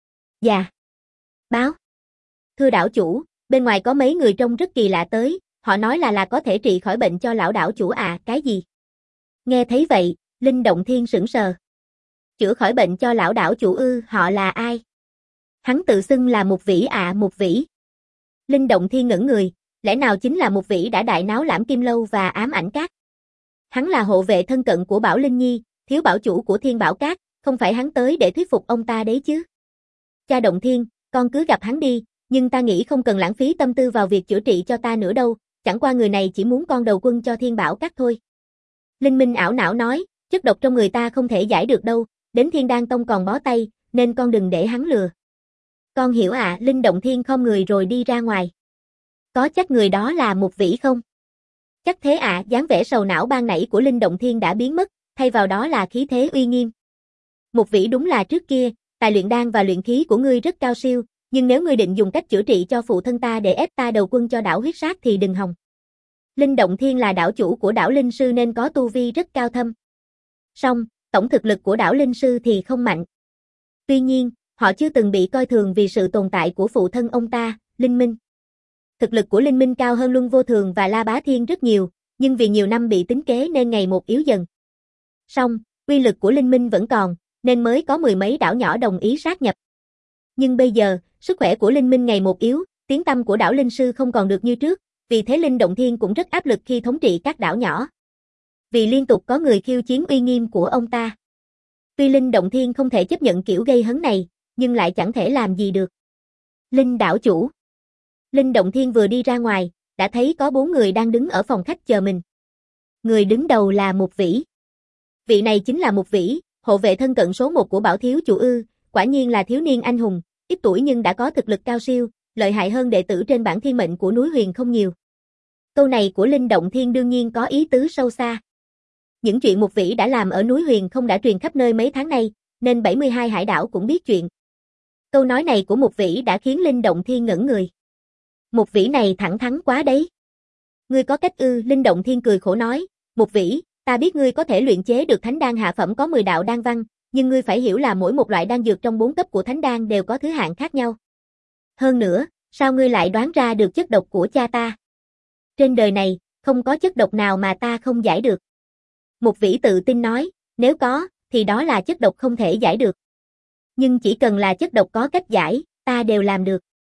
Dạ. Báo. Thưa đảo chủ, bên ngoài có mấy người trông rất kỳ lạ tới, họ nói là là có thể trị khỏi bệnh cho lão đảo chủ à, cái gì? Nghe thấy vậy, Linh Động Thiên sững sờ. Chữa khỏi bệnh cho lão đảo chủ ư, họ là ai? Hắn tự xưng là một vĩ à, một vĩ. Linh Động Thiên ngẩn người, lẽ nào chính là một vĩ đã đại náo Lãm Kim Lâu và ám ảnh các? Hắn là hộ vệ thân cận của Bảo Linh Nhi, thiếu bảo chủ của Thiên Bảo Các, không phải hắn tới để thuyết phục ông ta đấy chứ? Cha Động Thiên, con cứ gặp hắn đi, nhưng ta nghĩ không cần lãng phí tâm tư vào việc chữa trị cho ta nữa đâu, chẳng qua người này chỉ muốn con đầu quân cho Thiên Bảo Các thôi. Linh Minh ảo não nói, chất độc trong người ta không thể giải được đâu, đến Thiên Đan Tông còn bó tay, nên con đừng để hắn lừa. Con hiểu ạ, à, Linh Động Thiên khom người rồi đi ra ngoài. Có chắc người đó là một vĩ không? Chắc thế ạ, à, dáng vẻ sầu não ban nãy của Linh Động Thiên đã biến mất, thay vào đó là khí thế uy nghiêm. Một vĩ đúng là trước kia, tài luyện đan và luyện khí của ngươi rất cao siêu, nhưng nếu ngươi định dùng cách chữa trị cho phụ thân ta để ép ta đầu quân cho đảo Huyết Sát thì đừng hòng. Linh Động Thiên là đảo chủ của đảo Linh Sư nên có tu vi rất cao thâm. Song, tổng thực lực của đảo Linh Sư thì không mạnh. Tuy nhiên, họ chưa từng bị coi thường vì sự tồn tại của phụ thân ông ta, Linh Minh. Thực lực của Linh Minh cao hơn Luân Vô Thường và La Bá Thiên rất nhiều, nhưng vì nhiều năm bị tính kế nên ngày một yếu dần. Song, uy lực của Linh Minh vẫn còn, nên mới có mười mấy đảo nhỏ đồng ý sát nhập. Nhưng bây giờ, sức khỏe của Linh Minh ngày một yếu, tiếng tăm của đảo Linh Sư không còn được như trước, vì thế Linh Động Thiên cũng rất áp lực khi thống trị các đảo nhỏ. Vì liên tục có người khiêu chiến uy nghiêm của ông ta. Tuy Linh Động Thiên không thể chấp nhận kiểu gây hấn này, nhưng lại chẳng thể làm gì được. Linh đảo chủ. Linh Động Thiên vừa đi ra ngoài, đã thấy có bốn người đang đứng ở phòng khách chờ mình. Người đứng đầu là một vĩ. Vị này chính là một vĩ, hộ vệ thân cận số một của Bảo Thiếu Chủ ư, quả nhiên là thiếu niên anh hùng, ít tuổi nhưng đã có thực lực cao siêu, lợi hại hơn đệ tử trên bảng thiên mệnh của núi Huyền không nhiều. Câu này của Linh Động Thiên đương nhiên có ý tứ sâu xa. Những chuyện một vĩ đã làm ở núi Huyền không đã truyền khắp nơi mấy tháng nay, nên bảy mươi hai hải đảo cũng biết chuyện. Câu nói này của một vĩ đã khiến Linh Động Thiên ngẩn người. Một vĩ này thẳng thắn quá đấy. Ngươi có cách ư? Linh Động Thiên cười khổ nói, một vĩ, ta biết ngươi có thể luyện chế được thánh đan hạ phẩm có mười đạo đan văn, nhưng ngươi phải hiểu là mỗi một loại đan dược trong bốn cấp của thánh đan đều có thứ hạng khác nhau. Hơn nữa, sao ngươi lại đoán ra được chất độc của cha ta? Trên đời này, không có chất độc nào mà ta không giải được. Một vĩ tự tin nói, nếu có, thì đó là chất độc không thể giải được. Nhưng chỉ cần là chất độc có cách giải, ta đều làm được.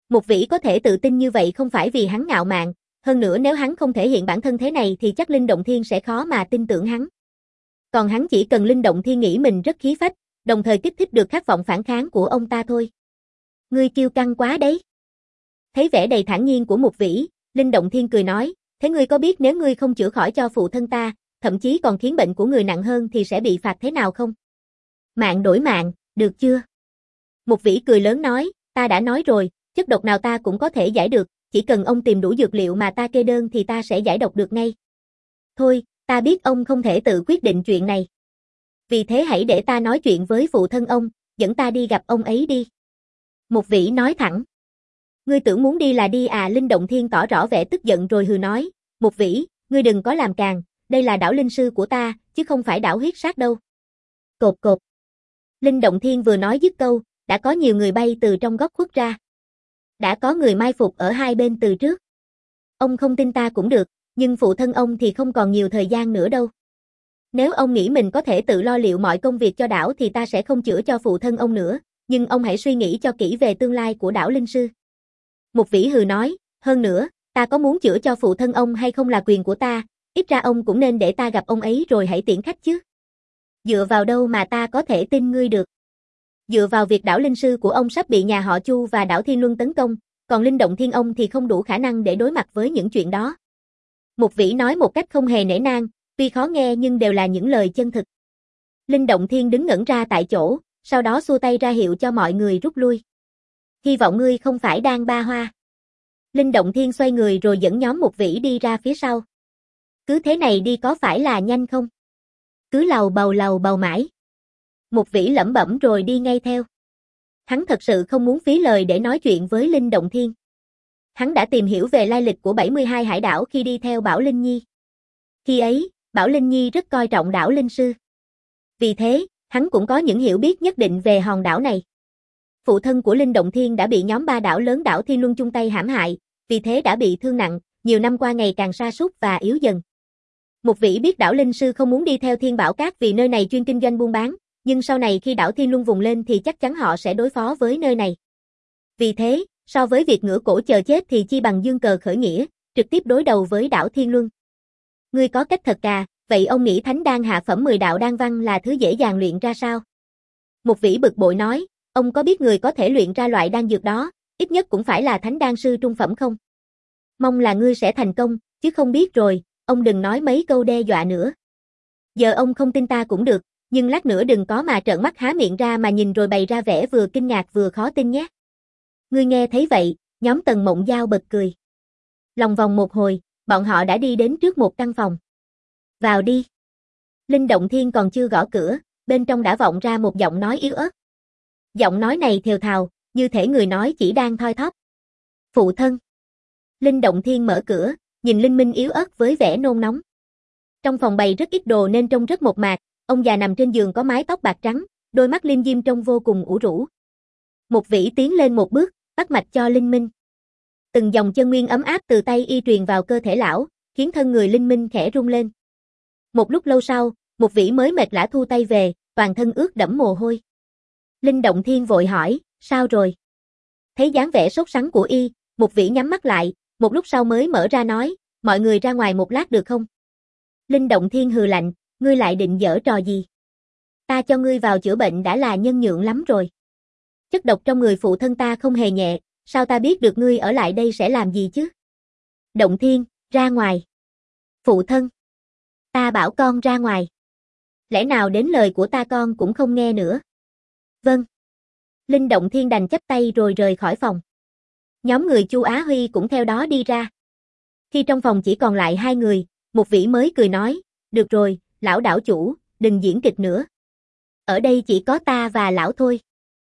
Mục Vĩ có thể tự tin như vậy không phải vì hắn ngạo mạn, hơn nữa nếu hắn không thể hiện bản thân thế này thì chắc Linh Động Thiên sẽ khó mà tin tưởng hắn. Còn hắn chỉ cần Linh Động Thiên nghĩ mình rất khí phách, đồng thời kích thích được khát vọng phản kháng của ông ta thôi. Ngươi kiêu căng quá đấy. Thấy vẻ đầy thản nhiên của Mục Vĩ, Linh Động Thiên cười nói, thế ngươi có biết nếu ngươi không chữa khỏi cho phụ thân ta, thậm chí còn khiến bệnh của người nặng hơn thì sẽ bị phạt thế nào không? Mạng đổi mạng, được chưa? Mục Vĩ cười lớn nói, ta đã nói rồi, chất độc nào ta cũng có thể giải được, chỉ cần ông tìm đủ dược liệu mà ta kê đơn thì ta sẽ giải độc được ngay. Thôi, ta biết ông không thể tự quyết định chuyện này. Vì thế hãy để ta nói chuyện với phụ thân ông, dẫn ta đi gặp ông ấy đi. Mục Vĩ nói thẳng. Ngươi tưởng muốn đi là đi à? Linh Động Thiên tỏ rõ vẻ tức giận rồi hừ nói, Mục Vĩ, ngươi đừng có làm càn, đây là đảo linh sư của ta, chứ không phải đảo huyết sát đâu. Cột cột. Linh Động Thiên vừa nói dứt câu, đã có nhiều người bay từ trong góc khuất ra. Đã có người mai phục ở hai bên từ trước. Ông không tin ta cũng được, nhưng phụ thân ông thì không còn nhiều thời gian nữa đâu. Nếu ông nghĩ mình có thể tự lo liệu mọi công việc cho đảo thì ta sẽ không chữa cho phụ thân ông nữa, nhưng ông hãy suy nghĩ cho kỹ về tương lai của đảo linh sư. Mục Vĩ hừ nói, hơn nữa, ta có muốn chữa cho phụ thân ông hay không là quyền của ta, ít ra ông cũng nên để ta gặp ông ấy rồi hãy tiễn khách chứ. Dựa vào đâu mà ta có thể tin ngươi được? Dựa vào việc đảo linh sư của ông sắp bị nhà họ Chu và đảo Thiên Luân tấn công, còn Linh Động Thiên ông thì không đủ khả năng để đối mặt với những chuyện đó. Mục Vĩ nói một cách không hề nể nang, tuy khó nghe nhưng đều là những lời chân thực. Linh Động Thiên đứng ngẩn ra tại chỗ, sau đó xua tay ra hiệu cho mọi người rút lui. Hy vọng ngươi không phải đang ba hoa. Linh Động Thiên xoay người rồi dẫn nhóm Mục Vĩ đi ra phía sau. Cứ thế này đi có phải là nhanh không? Cứ lầu bầu lầu bầu mãi. Mục Vĩ lẩm bẩm rồi đi ngay theo. Hắn thật sự không muốn phí lời để nói chuyện với Linh Động Thiên. Hắn đã tìm hiểu về lai lịch của bảy mươi hai hải đảo khi đi theo Bảo Linh Nhi. Khi ấy, Bảo Linh Nhi rất coi trọng đảo linh sư. Vì thế, hắn cũng có những hiểu biết nhất định về hòn đảo này. Phụ thân của Linh Động Thiên đã bị nhóm ba đảo lớn đảo Thiên Luân chung tay hãm hại, vì thế đã bị thương nặng, nhiều năm qua ngày càng sa sút và yếu dần. Mục Vĩ biết đảo linh sư không muốn đi theo Thiên Bảo Cát vì nơi này chuyên kinh doanh buôn bán, nhưng sau này khi đảo Thiên Luân vùng lên thì chắc chắn họ sẽ đối phó với nơi này. Vì thế, so với việc ngửa cổ chờ chết thì chi bằng dương cờ khởi nghĩa, trực tiếp đối đầu với đảo Thiên Luân. Ngươi có cách thật à, vậy ông nghĩ thánh đan hạ phẩm mười đạo đan văn là thứ dễ dàng luyện ra sao? Mục Vĩ bực bội nói, ông có biết người có thể luyện ra loại đan dược đó, ít nhất cũng phải là thánh đan sư trung phẩm không? Mong là ngươi sẽ thành công, chứ không biết rồi, ông đừng nói mấy câu đe dọa nữa. Giờ ông không tin ta cũng được, nhưng lát nữa đừng có mà trợn mắt há miệng ra mà nhìn rồi bày ra vẻ vừa kinh ngạc vừa khó tin nhé. Ngươi nghe thấy vậy, nhóm Tần Mộng Giao bật cười. Lòng vòng một hồi, bọn họ đã đi đến trước một căn phòng. Vào đi. Linh Động Thiên còn chưa gõ cửa, bên trong đã vọng ra một giọng nói yếu ớt. Giọng nói này thều thào, như thể người nói chỉ đang thoi thóp. Phụ thân. Linh Động Thiên mở cửa, nhìn Linh Minh yếu ớt với vẻ nôn nóng. Trong phòng bày rất ít đồ nên trông rất mộc mạc, ông già nằm trên giường có mái tóc bạc trắng, đôi mắt liêm diêm trông vô cùng ủ rũ. Mục Vĩ tiến lên một bước, bắt mạch cho Linh Minh. Từng dòng chân nguyên ấm áp từ tay y truyền vào cơ thể lão, khiến thân người Linh Minh khẽ rung lên. Một lúc lâu sau, Mục Vĩ mới mệt lả thu tay về, toàn thân ướt đẫm mồ hôi. Linh Động Thiên vội hỏi, sao rồi? Thấy dáng vẻ sốt sắng của y, Mục Vĩ nhắm mắt lại, một lúc sau mới mở ra nói, mọi người ra ngoài một lát được không? Linh Động Thiên hừ lạnh, ngươi lại định giở trò gì? Ta cho ngươi vào chữa bệnh đã là nhân nhượng lắm rồi. Chất độc trong người phụ thân ta không hề nhẹ, sao ta biết được ngươi ở lại đây sẽ làm gì chứ? Động Thiên, ra ngoài. Phụ thân. Ta bảo con ra ngoài. Lẽ nào đến lời của ta con cũng không nghe nữa? Vâng. Linh Động Thiên đành chắp tay rồi rời khỏi phòng. Nhóm người Chu Á Huy cũng theo đó đi ra. Khi trong phòng chỉ còn lại hai người, Mục Vĩ mới cười nói, được rồi, lão đảo chủ, đừng diễn kịch nữa. Ở đây chỉ có ta và lão thôi.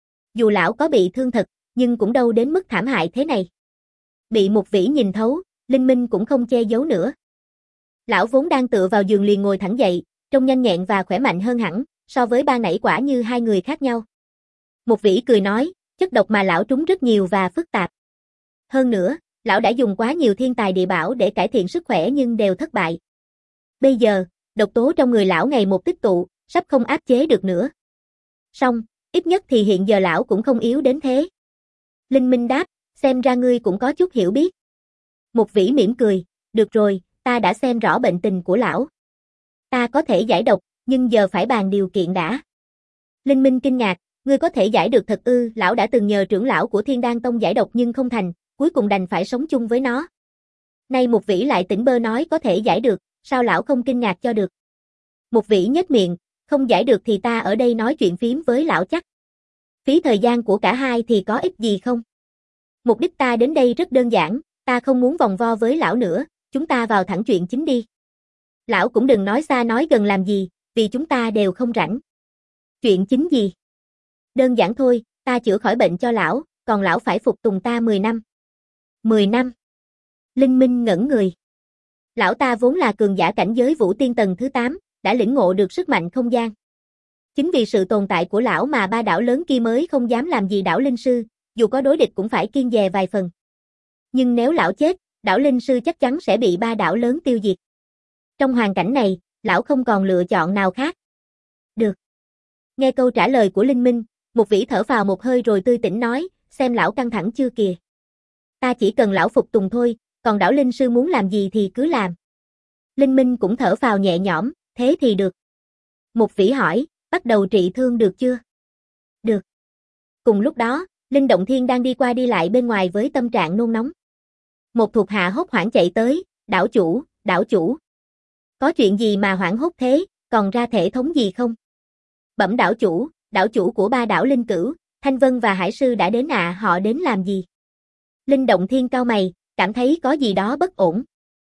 Dù lão có bị thương thật, nhưng cũng đâu đến mức thảm hại thế này. Bị Mục Vĩ nhìn thấu, Linh Minh cũng không che giấu nữa. Lão vốn đang tựa vào giường liền ngồi thẳng dậy, trông nhanh nhẹn và khỏe mạnh hơn hẳn, so với ban nãy quả như hai người khác nhau. Mục Vĩ cười nói, chất độc mà lão trúng rất nhiều và phức tạp. Hơn nữa, lão đã dùng quá nhiều thiên tài địa bảo để cải thiện sức khỏe nhưng đều thất bại. Bây giờ, độc tố trong người lão ngày một tích tụ, sắp không áp chế được nữa. Song, ít nhất thì hiện giờ lão cũng không yếu đến thế. Linh Minh đáp, xem ra ngươi cũng có chút hiểu biết. Mục Vĩ mỉm cười, được rồi, ta đã xem rõ bệnh tình của lão. Ta có thể giải độc, nhưng giờ phải bàn điều kiện đã. Linh Minh kinh ngạc, ngươi có thể giải được thật ư? Lão đã từng nhờ trưởng lão của Thiên Đan Tông giải độc nhưng không thành, cuối cùng đành phải sống chung với nó. Nay Mục Vĩ lại tỉnh bơ nói có thể giải được, sao lão không kinh ngạc cho được? Mục Vĩ nhếch miệng, không giải được thì ta ở đây nói chuyện phím với lão chắc. Phí thời gian của cả hai thì có ích gì không? Mục đích ta đến đây rất đơn giản, ta không muốn vòng vo với lão nữa, chúng ta vào thẳng chuyện chính đi. Lão cũng đừng nói xa nói gần làm gì, vì chúng ta đều không rảnh. Chuyện chính gì? Đơn giản thôi, ta chữa khỏi bệnh cho lão, còn lão phải phục tùng ta mười năm. mười năm? Linh Minh ngẩn người. Lão ta vốn là cường giả cảnh giới Vũ Tiên tầng thứ tám, đã lĩnh ngộ được sức mạnh không gian. Chính vì sự tồn tại của lão mà ba đảo lớn kia mới không dám làm gì đảo Linh Sư, dù có đối địch cũng phải kiêng dè vài phần. Nhưng nếu lão chết, đảo Linh Sư chắc chắn sẽ bị ba đảo lớn tiêu diệt. Trong hoàn cảnh này, lão không còn lựa chọn nào khác. Được. Nghe câu trả lời của Linh Minh, Mục Vĩ thở phào một hơi rồi tươi tỉnh nói, xem lão căng thẳng chưa kìa. Ta chỉ cần lão phục tùng thôi, còn đảo Linh Sư muốn làm gì thì cứ làm. Linh Minh cũng thở phào nhẹ nhõm, thế thì được. Mục Vĩ hỏi, bắt đầu trị thương được chưa? Được. Cùng lúc đó, Linh Động Thiên đang đi qua đi lại bên ngoài với tâm trạng nôn nóng. Một thuộc hạ hốt hoảng chạy tới, đảo chủ, đảo chủ. Có chuyện gì mà hoảng hốt thế, còn ra thể thống gì không? Bẩm đảo chủ, đảo chủ của ba đảo Linh Cửu, Thanh Vân và Hải Sư đã đến ạ, à, họ đến làm gì? Linh Động Thiên cau mày, cảm thấy có gì đó bất ổn.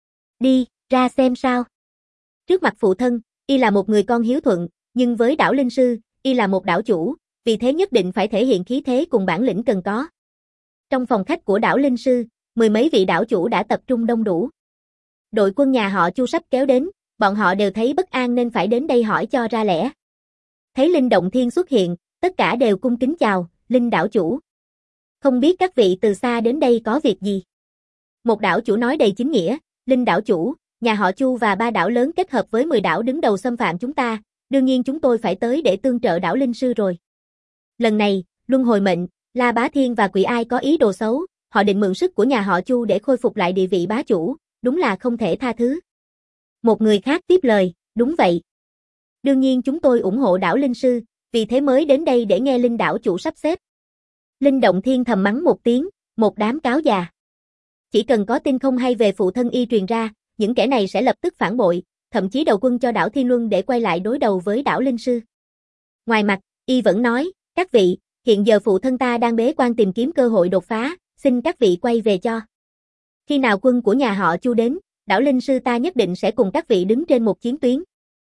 Đi, ra xem sao. Trước mặt phụ thân, y là một người con hiếu thuận, nhưng với đảo Linh Sư, y là một đảo chủ, vì thế nhất định phải thể hiện khí thế cùng bản lĩnh cần có. Trong phòng khách của đảo Linh Sư, mười mấy vị đảo chủ đã tập trung đông đủ. Đội quân nhà họ Chu sắp kéo đến, bọn họ đều thấy bất an nên phải đến đây hỏi cho ra lẽ. Thấy Linh Động Thiên xuất hiện, tất cả đều cung kính chào, Linh đảo chủ. Không biết các vị từ xa đến đây có việc gì? Một đảo chủ nói đầy chính nghĩa, Linh đảo chủ, nhà họ Chu và ba đảo lớn kết hợp với mười đảo đứng đầu xâm phạm chúng ta, đương nhiên chúng tôi phải tới để tương trợ đảo Linh Sư rồi. Lần này, Luân Hồi Mệnh, La Bá Thiên và Quỷ Ai có ý đồ xấu, họ định mượn sức của nhà họ Chu để khôi phục lại địa vị bá chủ, đúng là không thể tha thứ. Một người khác tiếp lời, đúng vậy. Đương nhiên chúng tôi ủng hộ đảo Linh Sư, vì thế mới đến đây để nghe Linh đảo chủ sắp xếp. Linh Động Thiên thầm mắng một tiếng, một đám cáo già. Chỉ cần có tin không hay về phụ thân y truyền ra, những kẻ này sẽ lập tức phản bội, thậm chí đầu quân cho đảo Thiên Luân để quay lại đối đầu với đảo Linh Sư. Ngoài mặt, y vẫn nói, các vị, hiện giờ phụ thân ta đang bế quan tìm kiếm cơ hội đột phá, xin các vị quay về cho. Khi nào quân của nhà họ Chu đến, đảo Linh Sư ta nhất định sẽ cùng các vị đứng trên một chiến tuyến.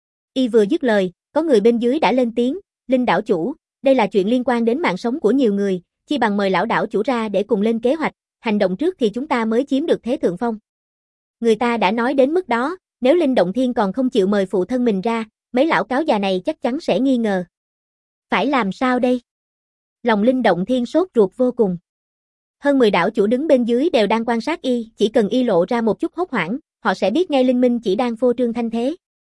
Y vừa dứt lời, có người bên dưới đã lên tiếng, Linh đảo chủ, đây là chuyện liên quan đến mạng sống của nhiều người, chi bằng mời lão đảo chủ ra để cùng lên kế hoạch, hành động trước thì chúng ta mới chiếm được thế thượng phong. Người ta đã nói đến mức đó, nếu Linh Động Thiên còn không chịu mời phụ thân mình ra, mấy lão cáo già này chắc chắn sẽ nghi ngờ. Phải làm sao đây? Lòng Linh Động Thiên sốt ruột vô cùng. Hơn mười đảo chủ đứng bên dưới đều đang quan sát y, chỉ cần y lộ ra một chút hốt hoảng, họ sẽ biết ngay Linh Minh chỉ đang phô trương thanh thế.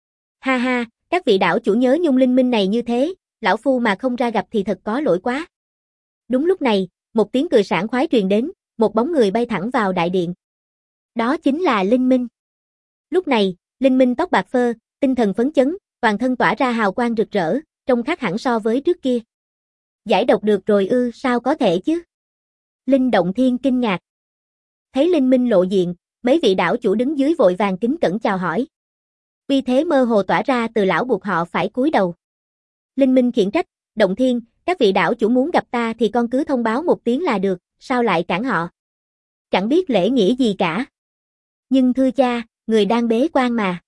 Ha ha, các vị đảo chủ nhớ nhung Linh Minh này như thế, lão phu mà không ra gặp thì thật có lỗi quá. Đúng lúc này, một tiếng cười sảng khoái truyền đến, một bóng người bay thẳng vào đại điện. Đó chính là Linh Minh. Lúc này, Linh Minh tóc bạc phơ, tinh thần phấn chấn, toàn thân tỏa ra hào quang rực rỡ, trông khác hẳn so với trước kia. Giải độc được rồi ư, sao có thể chứ? Linh Động Thiên kinh ngạc. Thấy Linh Minh lộ diện, mấy vị đảo chủ đứng dưới vội vàng kính cẩn chào hỏi. Uy thế mơ hồ tỏa ra từ lão buộc họ phải cúi đầu. Linh Minh khiển trách, Động Thiên, các vị đảo chủ muốn gặp ta thì con cứ thông báo một tiếng là được, sao lại cản họ? Chẳng biết lễ nghĩa gì cả. Nhưng thưa cha, người đang bế quan mà.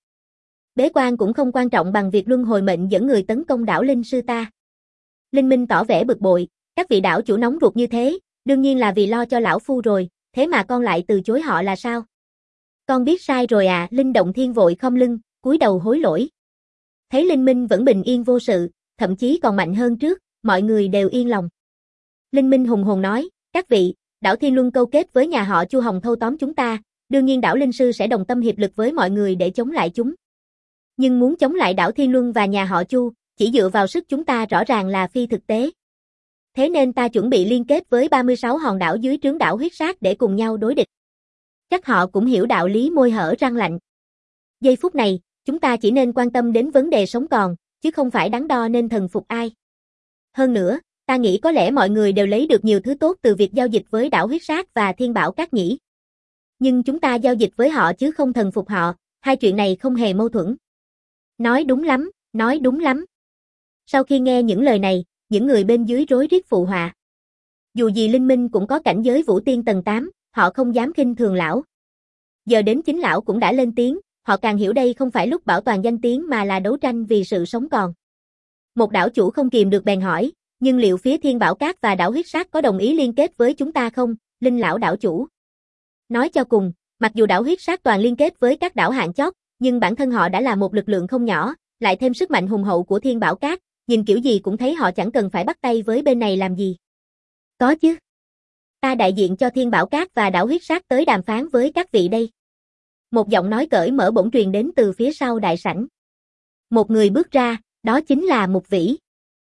Bế quan cũng không quan trọng bằng việc Luân Hồi Mệnh dẫn người tấn công đảo Linh Sư ta. Linh Minh tỏ vẻ bực bội, các vị đảo chủ nóng ruột như thế, đương nhiên là vì lo cho lão phu rồi, thế mà con lại từ chối họ là sao? Con biết sai rồi à, Linh Động Thiên vội khom lưng, cúi đầu hối lỗi. Thấy Linh Minh vẫn bình yên vô sự, thậm chí còn mạnh hơn trước, mọi người đều yên lòng. Linh Minh hùng hồn nói, các vị, đảo Thiên Luân câu kết với nhà họ Chu Hồng thâu tóm chúng ta, đương nhiên đảo Linh Sư sẽ đồng tâm hiệp lực với mọi người để chống lại chúng. Nhưng muốn chống lại đảo Thiên Luân và nhà họ Chu, chỉ dựa vào sức chúng ta rõ ràng là phi thực tế. Thế nên ta chuẩn bị liên kết với ba mươi sáu hòn đảo dưới trướng đảo huyết sát để cùng nhau đối địch. Chắc họ cũng hiểu đạo lý môi hở răng lạnh. Giây phút này, chúng ta chỉ nên quan tâm đến vấn đề sống còn, chứ không phải đắn đo nên thần phục ai. Hơn nữa, ta nghĩ có lẽ mọi người đều lấy được nhiều thứ tốt từ việc giao dịch với đảo huyết sát và thiên bảo các nhỉ. Nhưng chúng ta giao dịch với họ chứ không thần phục họ, hai chuyện này không hề mâu thuẫn. Nói đúng lắm, nói đúng lắm. Sau khi nghe những lời này, những người bên dưới rối rít phụ họa. Dù gì Linh Minh cũng có cảnh giới vũ tiên tầng tám, họ không dám khinh thường lão. Giờ đến chính lão cũng đã lên tiếng, họ càng hiểu đây không phải lúc bảo toàn danh tiếng mà là đấu tranh vì sự sống còn. Một đảo chủ không kìm được bèn hỏi, nhưng liệu phía Thiên Bảo Các và đảo huyết sát có đồng ý liên kết với chúng ta không, Linh lão đảo chủ? Nói cho cùng, mặc dù đảo huyết sát toàn liên kết với các đảo hạng chót, nhưng bản thân họ đã là một lực lượng không nhỏ, lại thêm sức mạnh hùng hậu của Thiên Bảo Các, nhìn kiểu gì cũng thấy họ chẳng cần phải bắt tay với bên này làm gì. Có chứ. Ta đại diện cho Thiên Bảo Các và đảo huyết sát tới đàm phán với các vị đây. Một giọng nói cởi mở bỗng truyền đến từ phía sau đại sảnh. Một người bước ra, đó chính là Mục Vĩ.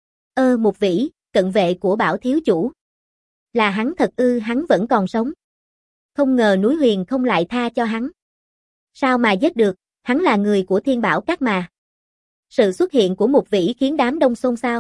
Ơ Mục Vĩ, cận vệ của Bảo thiếu chủ. Là hắn thật ư? Hắn vẫn còn sống. Không ngờ núi Huyền không lại tha cho hắn. Sao mà giết được, hắn là người của Thiên Bảo Các mà. Sự xuất hiện của Mục Vĩ khiến đám đông xôn xao.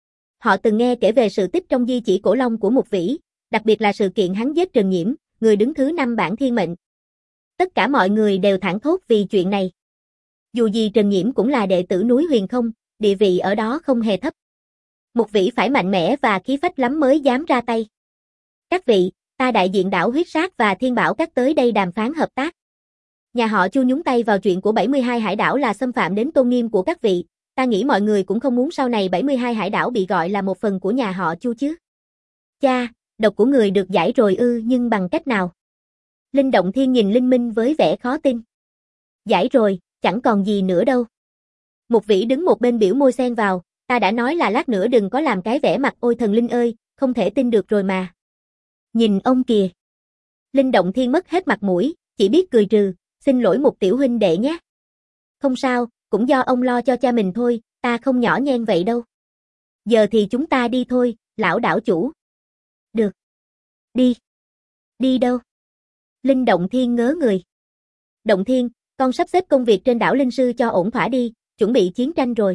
Họ từng nghe kể về sự tích trong di chỉ cổ long của Mục Vĩ, đặc biệt là sự kiện hắn giết Trần Nhiễm, người đứng thứ năm bảng thiên mệnh. Tất cả mọi người đều thảng thốt vì chuyện này. Dù gì Trần Nhiễm cũng là đệ tử núi Huyền không, địa vị ở đó không hề thấp. Mục Vĩ phải mạnh mẽ và khí phách lắm mới dám ra tay. Các vị, ta đại diện đảo huyết sát và Thiên Bảo Các tới đây đàm phán hợp tác. Nhà họ Chu nhúng tay vào chuyện của bảy mươi hai hải đảo là xâm phạm đến tôn nghiêm của các vị, ta nghĩ mọi người cũng không muốn sau này bảy mươi hai hải đảo bị gọi là một phần của nhà họ Chu chứ. Cha, độc của người được giải rồi ư, nhưng bằng cách nào? Linh Động Thiên nhìn Linh Minh với vẻ khó tin. Giải rồi, chẳng còn gì nữa đâu. Mục Vĩ đứng một bên biểu môi xen vào, ta đã nói là lát nữa đừng có làm cái vẻ mặt ôi thần linh ơi, không thể tin được rồi mà. Nhìn ông kìa. Linh Động Thiên mất hết mặt mũi, chỉ biết cười trừ, xin lỗi Mục tiểu huynh đệ nhé. Không sao, cũng do ông lo cho cha mình thôi, ta không nhỏ nhen vậy đâu. Giờ thì chúng ta đi thôi, lão đảo chủ. Được. Đi. Đi đâu? Linh Động Thiên ngớ người. Động Thiên, con sắp xếp công việc trên đảo Linh Sư cho ổn thỏa đi, chuẩn bị chiến tranh rồi.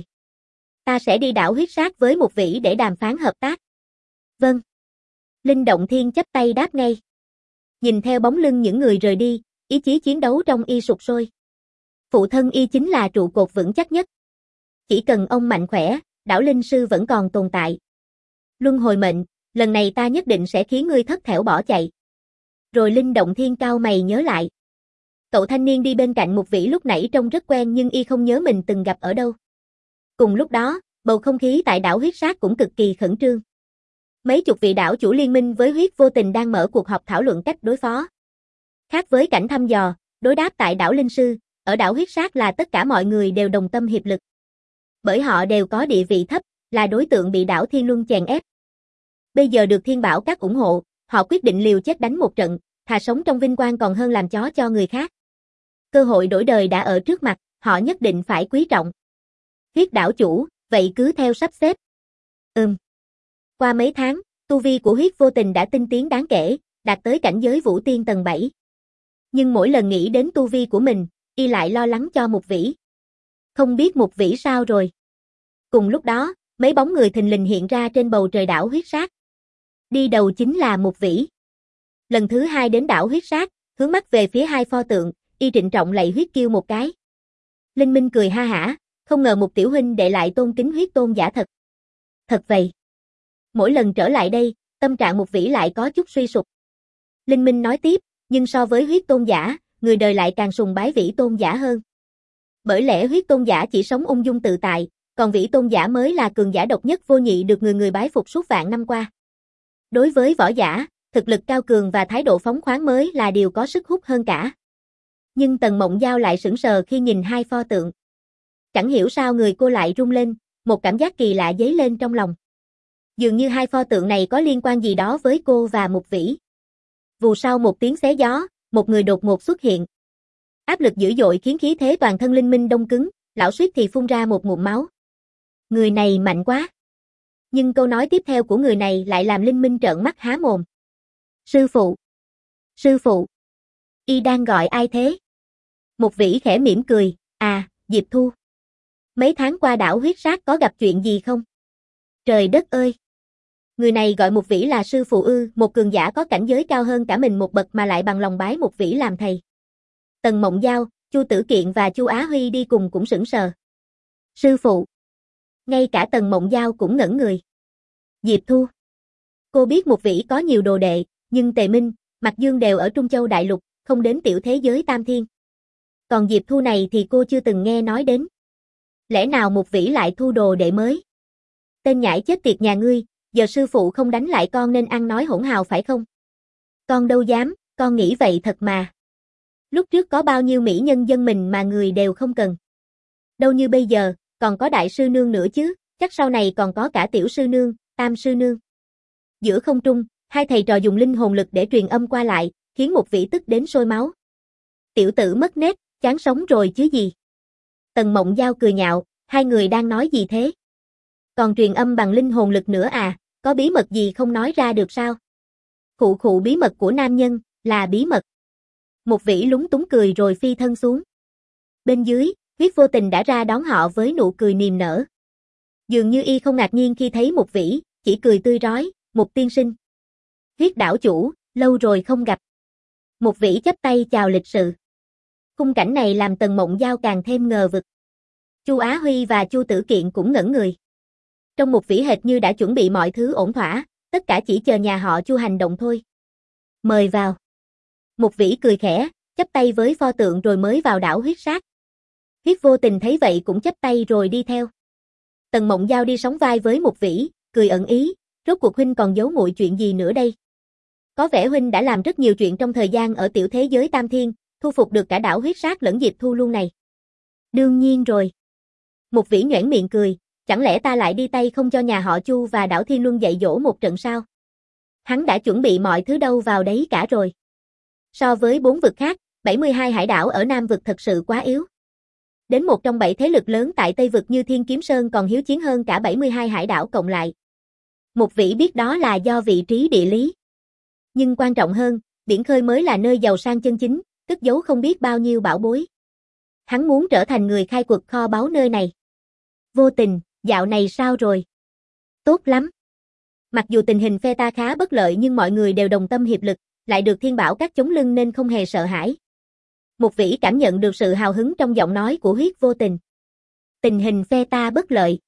Ta sẽ đi đảo huyết sát với Mục Vĩ để đàm phán hợp tác. Vâng. Linh Động Thiên chắp tay đáp ngay. Nhìn theo bóng lưng những người rời đi, ý chí chiến đấu trong y sục sôi. Phụ thân y chính là trụ cột vững chắc nhất. Chỉ cần ông mạnh khỏe, đảo Linh Sư vẫn còn tồn tại. Luân hồi mệnh, lần này ta nhất định sẽ khiến ngươi thất thểu bỏ chạy. Rồi Linh Động Thiên cau mày nhớ lại. Cậu thanh niên đi bên cạnh Mục Vĩ lúc nãy trông rất quen nhưng y không nhớ mình từng gặp ở đâu. Cùng lúc đó, bầu không khí tại đảo huyết sát cũng cực kỳ khẩn trương. Mấy chục vị đảo chủ liên minh với huyết vô tình đang mở cuộc họp thảo luận cách đối phó. Khác với cảnh thăm dò, đối đáp tại đảo Linh Sư, ở đảo huyết sát là tất cả mọi người đều đồng tâm hiệp lực. Bởi họ đều có địa vị thấp, là đối tượng bị đảo Thiên Luân chèn ép. Bây giờ được Thiên Bảo Các ủng hộ, họ quyết định liều chết đánh một trận, thà sống trong vinh quang còn hơn làm chó cho người khác. Cơ hội đổi đời đã ở trước mặt, họ nhất định phải quý trọng. Huyết đảo chủ, vậy cứ theo sắp xếp. Ừm. Qua mấy tháng, tu vi của huyết vô tình đã tinh tiến đáng kể, đạt tới cảnh giới vũ tiên tầng bảy. Nhưng mỗi lần nghĩ đến tu vi của mình, y lại lo lắng cho Mục Vĩ. Không biết Mục Vĩ sao rồi. Cùng lúc đó, mấy bóng người thình lình hiện ra trên bầu trời đảo huyết sát. Đi đầu chính là Mục Vĩ. Lần thứ hai đến đảo huyết sát, hướng mắt về phía hai pho tượng, y trịnh trọng lạy huyết kêu một cái. Linh Minh cười ha hả, không ngờ Mục tiểu huynh đệ lại tôn kính huyết tôn giả thật. Thật vậy. Mỗi lần trở lại đây, tâm trạng Mục Vĩ lại có chút suy sụp. Linh Minh nói tiếp, nhưng so với huyết tôn giả, người đời lại càng sùng bái Vĩ tôn giả hơn. Bởi lẽ huyết tôn giả chỉ sống ung dung tự tại, còn Vĩ tôn giả mới là cường giả độc nhất vô nhị được người người bái phục suốt vạn năm qua. Đối với võ giả, thực lực cao cường và thái độ phóng khoáng mới là điều có sức hút hơn cả. Nhưng Tần Mộng Giao lại sững sờ khi nhìn hai pho tượng. Chẳng hiểu sao người cô lại rung lên, một cảm giác kỳ lạ dấy lên trong lòng. Dường như hai pho tượng này có liên quan gì đó với cô và Mục Vĩ. Vù sau một tiếng xé gió, một người đột ngột xuất hiện. Áp lực dữ dội khiến khí thế toàn thân Linh Minh đông cứng, lão suýt thì phun ra một ngụm máu. Người này mạnh quá. Nhưng câu nói tiếp theo của người này lại làm Linh Minh trợn mắt há mồm. Sư phụ! Sư phụ! Y đang gọi ai thế? Một vĩ khẽ mỉm cười, à, Diệp Thu. Mấy tháng qua đảo huyết sát có gặp chuyện gì không? Trời đất ơi! Người này gọi một vĩ là sư phụ ư, một cường giả có cảnh giới cao hơn cả mình một bậc mà lại bằng lòng bái một vĩ làm thầy. Tần Mộng Giao, Chu Tử Kiện và Chu Á Huy đi cùng cũng sững sờ. Sư phụ! Ngay cả Tần Mộng Giao cũng ngẩn người. Diệp Thu! Cô biết một vĩ có nhiều đồ đệ, nhưng Tề Minh, Mạc Dương đều ở Trung Châu Đại Lục, không đến tiểu thế giới Tam Thiên. Còn Diệp Thu này thì cô chưa từng nghe nói đến. Lẽ nào một vĩ lại thu đồ đệ mới? Tên nhãi chết tiệt nhà ngươi, giờ sư phụ không đánh lại con nên ăn nói hỗn hào phải không? Con đâu dám, con nghĩ vậy thật mà. Lúc trước có bao nhiêu mỹ nhân dân mình mà người đều không cần. Đâu như bây giờ, còn có đại sư nương nữa chứ, chắc sau này còn có cả tiểu sư nương, tam sư nương. Giữa không trung, hai thầy trò dùng linh hồn lực để truyền âm qua lại, khiến một vĩ tức đến sôi máu. Tiểu tử mất nết, chán sống rồi chứ gì. Tần Mộng Giao cười nhạo, hai người đang nói gì thế? Còn truyền âm bằng linh hồn lực nữa à, có bí mật gì không nói ra được sao? Khụ khụ bí mật của nam nhân, là bí mật. Một vĩ lúng túng cười rồi phi thân xuống. Bên dưới, Huyết Vô Tình đã ra đón họ với nụ cười niềm nở. Dường như y không ngạc nhiên khi thấy một vĩ, chỉ cười tươi rói, một tiên sinh. Huyết đảo chủ, lâu rồi không gặp. Một vĩ chắp tay chào lịch sự. Khung cảnh này làm Tần Mộng Giao càng thêm ngờ vực. Chu Á Huy và Chu Tử Kiện cũng ngẩn người. Trong một vĩ hệt như đã chuẩn bị mọi thứ ổn thỏa, tất cả chỉ chờ nhà họ Chu hành động thôi. Mời vào. Một vĩ cười khẽ, chắp tay với pho tượng rồi mới vào đảo huyết sát. Huyết Vô Tình thấy vậy cũng chắp tay rồi đi theo. Tần Mộng Giao đi sóng vai với một vĩ, cười ẩn ý, rốt cuộc huynh còn giấu muội chuyện gì nữa đây? Có vẻ huynh đã làm rất nhiều chuyện trong thời gian ở tiểu thế giới Tam Thiên, thu phục được cả đảo huyết sát lẫn Diệp Thu luôn này. Đương nhiên rồi. Một vĩ nhoẻn miệng cười, chẳng lẽ ta lại đi tay không cho nhà họ Chu và đảo Thiên Luân dạy dỗ một trận sao? Hắn đã chuẩn bị mọi thứ đâu vào đấy cả rồi. So với bốn vực khác, bảy mươi hai hải đảo ở Nam vực thật sự quá yếu. Đến một trong bảy thế lực lớn tại Tây vực như Thiên Kiếm Sơn còn hiếu chiến hơn cả bảy mươi hai hải đảo cộng lại. Một vĩ biết đó là do vị trí địa lý. Nhưng quan trọng hơn, biển khơi mới là nơi giàu sang chân chính, cất giấu không biết bao nhiêu bảo bối. Hắn muốn trở thành người khai quật kho báu nơi này. Vô Tình, dạo này sao rồi? Tốt lắm. Mặc dù tình hình phe ta khá bất lợi nhưng mọi người đều đồng tâm hiệp lực, lại được thiên bảo các chống lưng nên không hề sợ hãi. Một vĩ cảm nhận được sự hào hứng trong giọng nói của Huyết Vô Tình. Tình hình phe ta bất lợi.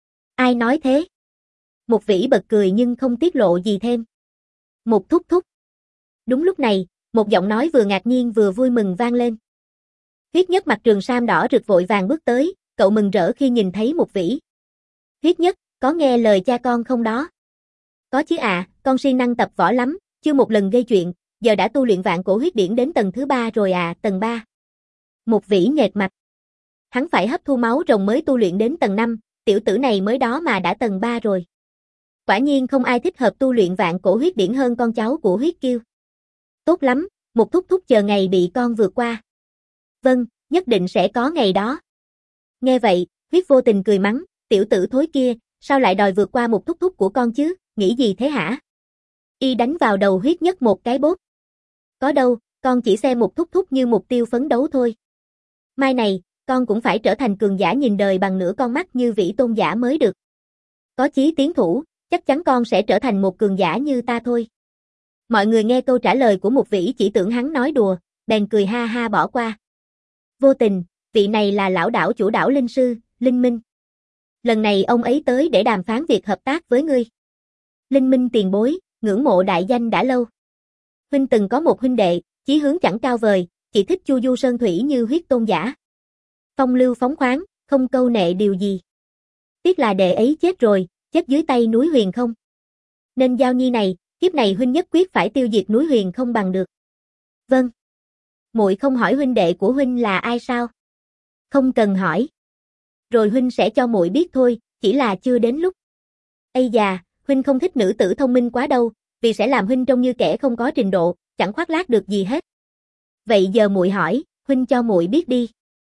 Ai nói thế? Một vĩ bật cười nhưng không tiết lộ gì thêm. Một thúc thúc. Đúng lúc này, một giọng nói vừa ngạc nhiên vừa vui mừng vang lên. Huyết Nhất mặc trường sam đỏ rực vội vàng bước tới, cậu mừng rỡ khi nhìn thấy một vĩ. Huyết Nhất, có nghe lời cha con không đó? Có chứ ạ, à, con siêng năng tập võ lắm, chưa một lần gây chuyện, giờ đã tu luyện vạn cổ huyết điển đến tầng thứ ba rồi à, tầng ba. Một vĩ nghệt mặt. Hắn phải hấp thu máu rồng mới tu luyện đến tầng năm, tiểu tử này mới đó mà đã tầng ba rồi. Quả nhiên không ai thích hợp tu luyện vạn cổ huyết điển hơn con cháu của Huyết Kiêu. Tốt lắm, một thúc thúc chờ ngày bị con vượt qua. Vâng, nhất định sẽ có ngày đó. Nghe vậy, Huyết Vô Tình cười mắng, tiểu tử thối kia, sao lại đòi vượt qua một thúc thúc của con chứ, nghĩ gì thế hả? Y đánh vào đầu Huyết Nhất một cái bốp. Có đâu, con chỉ xem một thúc thúc như mục tiêu phấn đấu thôi. Mai này, con cũng phải trở thành cường giả nhìn đời bằng nửa con mắt như Vĩ Tôn giả mới được. Có chí tiến thủ, chắc chắn con sẽ trở thành một cường giả như ta thôi. Mọi người nghe câu trả lời của một vĩ chỉ tưởng hắn nói đùa, bèn cười ha ha bỏ qua. Vô Tình, vị này là lão đảo chủ đảo Linh Sư, Linh Minh. Lần này ông ấy tới để đàm phán việc hợp tác với ngươi. Linh Minh tiền bối, ngưỡng mộ đại danh đã lâu. Huynh từng có một huynh đệ, chí hướng chẳng cao vời, chỉ thích chu du sơn thủy như Huyết Tôn giả. Phong lưu phóng khoáng, không câu nệ điều gì. Tiếc là đệ ấy chết rồi, chết dưới tay núi Huyền Không. Nên giao nhi này, kiếp này huynh nhất quyết phải tiêu diệt núi Huyền Không bằng được. Vâng. Muội không hỏi huynh đệ của huynh là ai sao? Không cần hỏi. Rồi huynh sẽ cho muội biết thôi, chỉ là chưa đến lúc. Ây già, huynh không thích nữ tử thông minh quá đâu, vì sẽ làm huynh trông như kẻ không có trình độ, chẳng khoác lác được gì hết. Vậy giờ muội hỏi, huynh cho muội biết đi.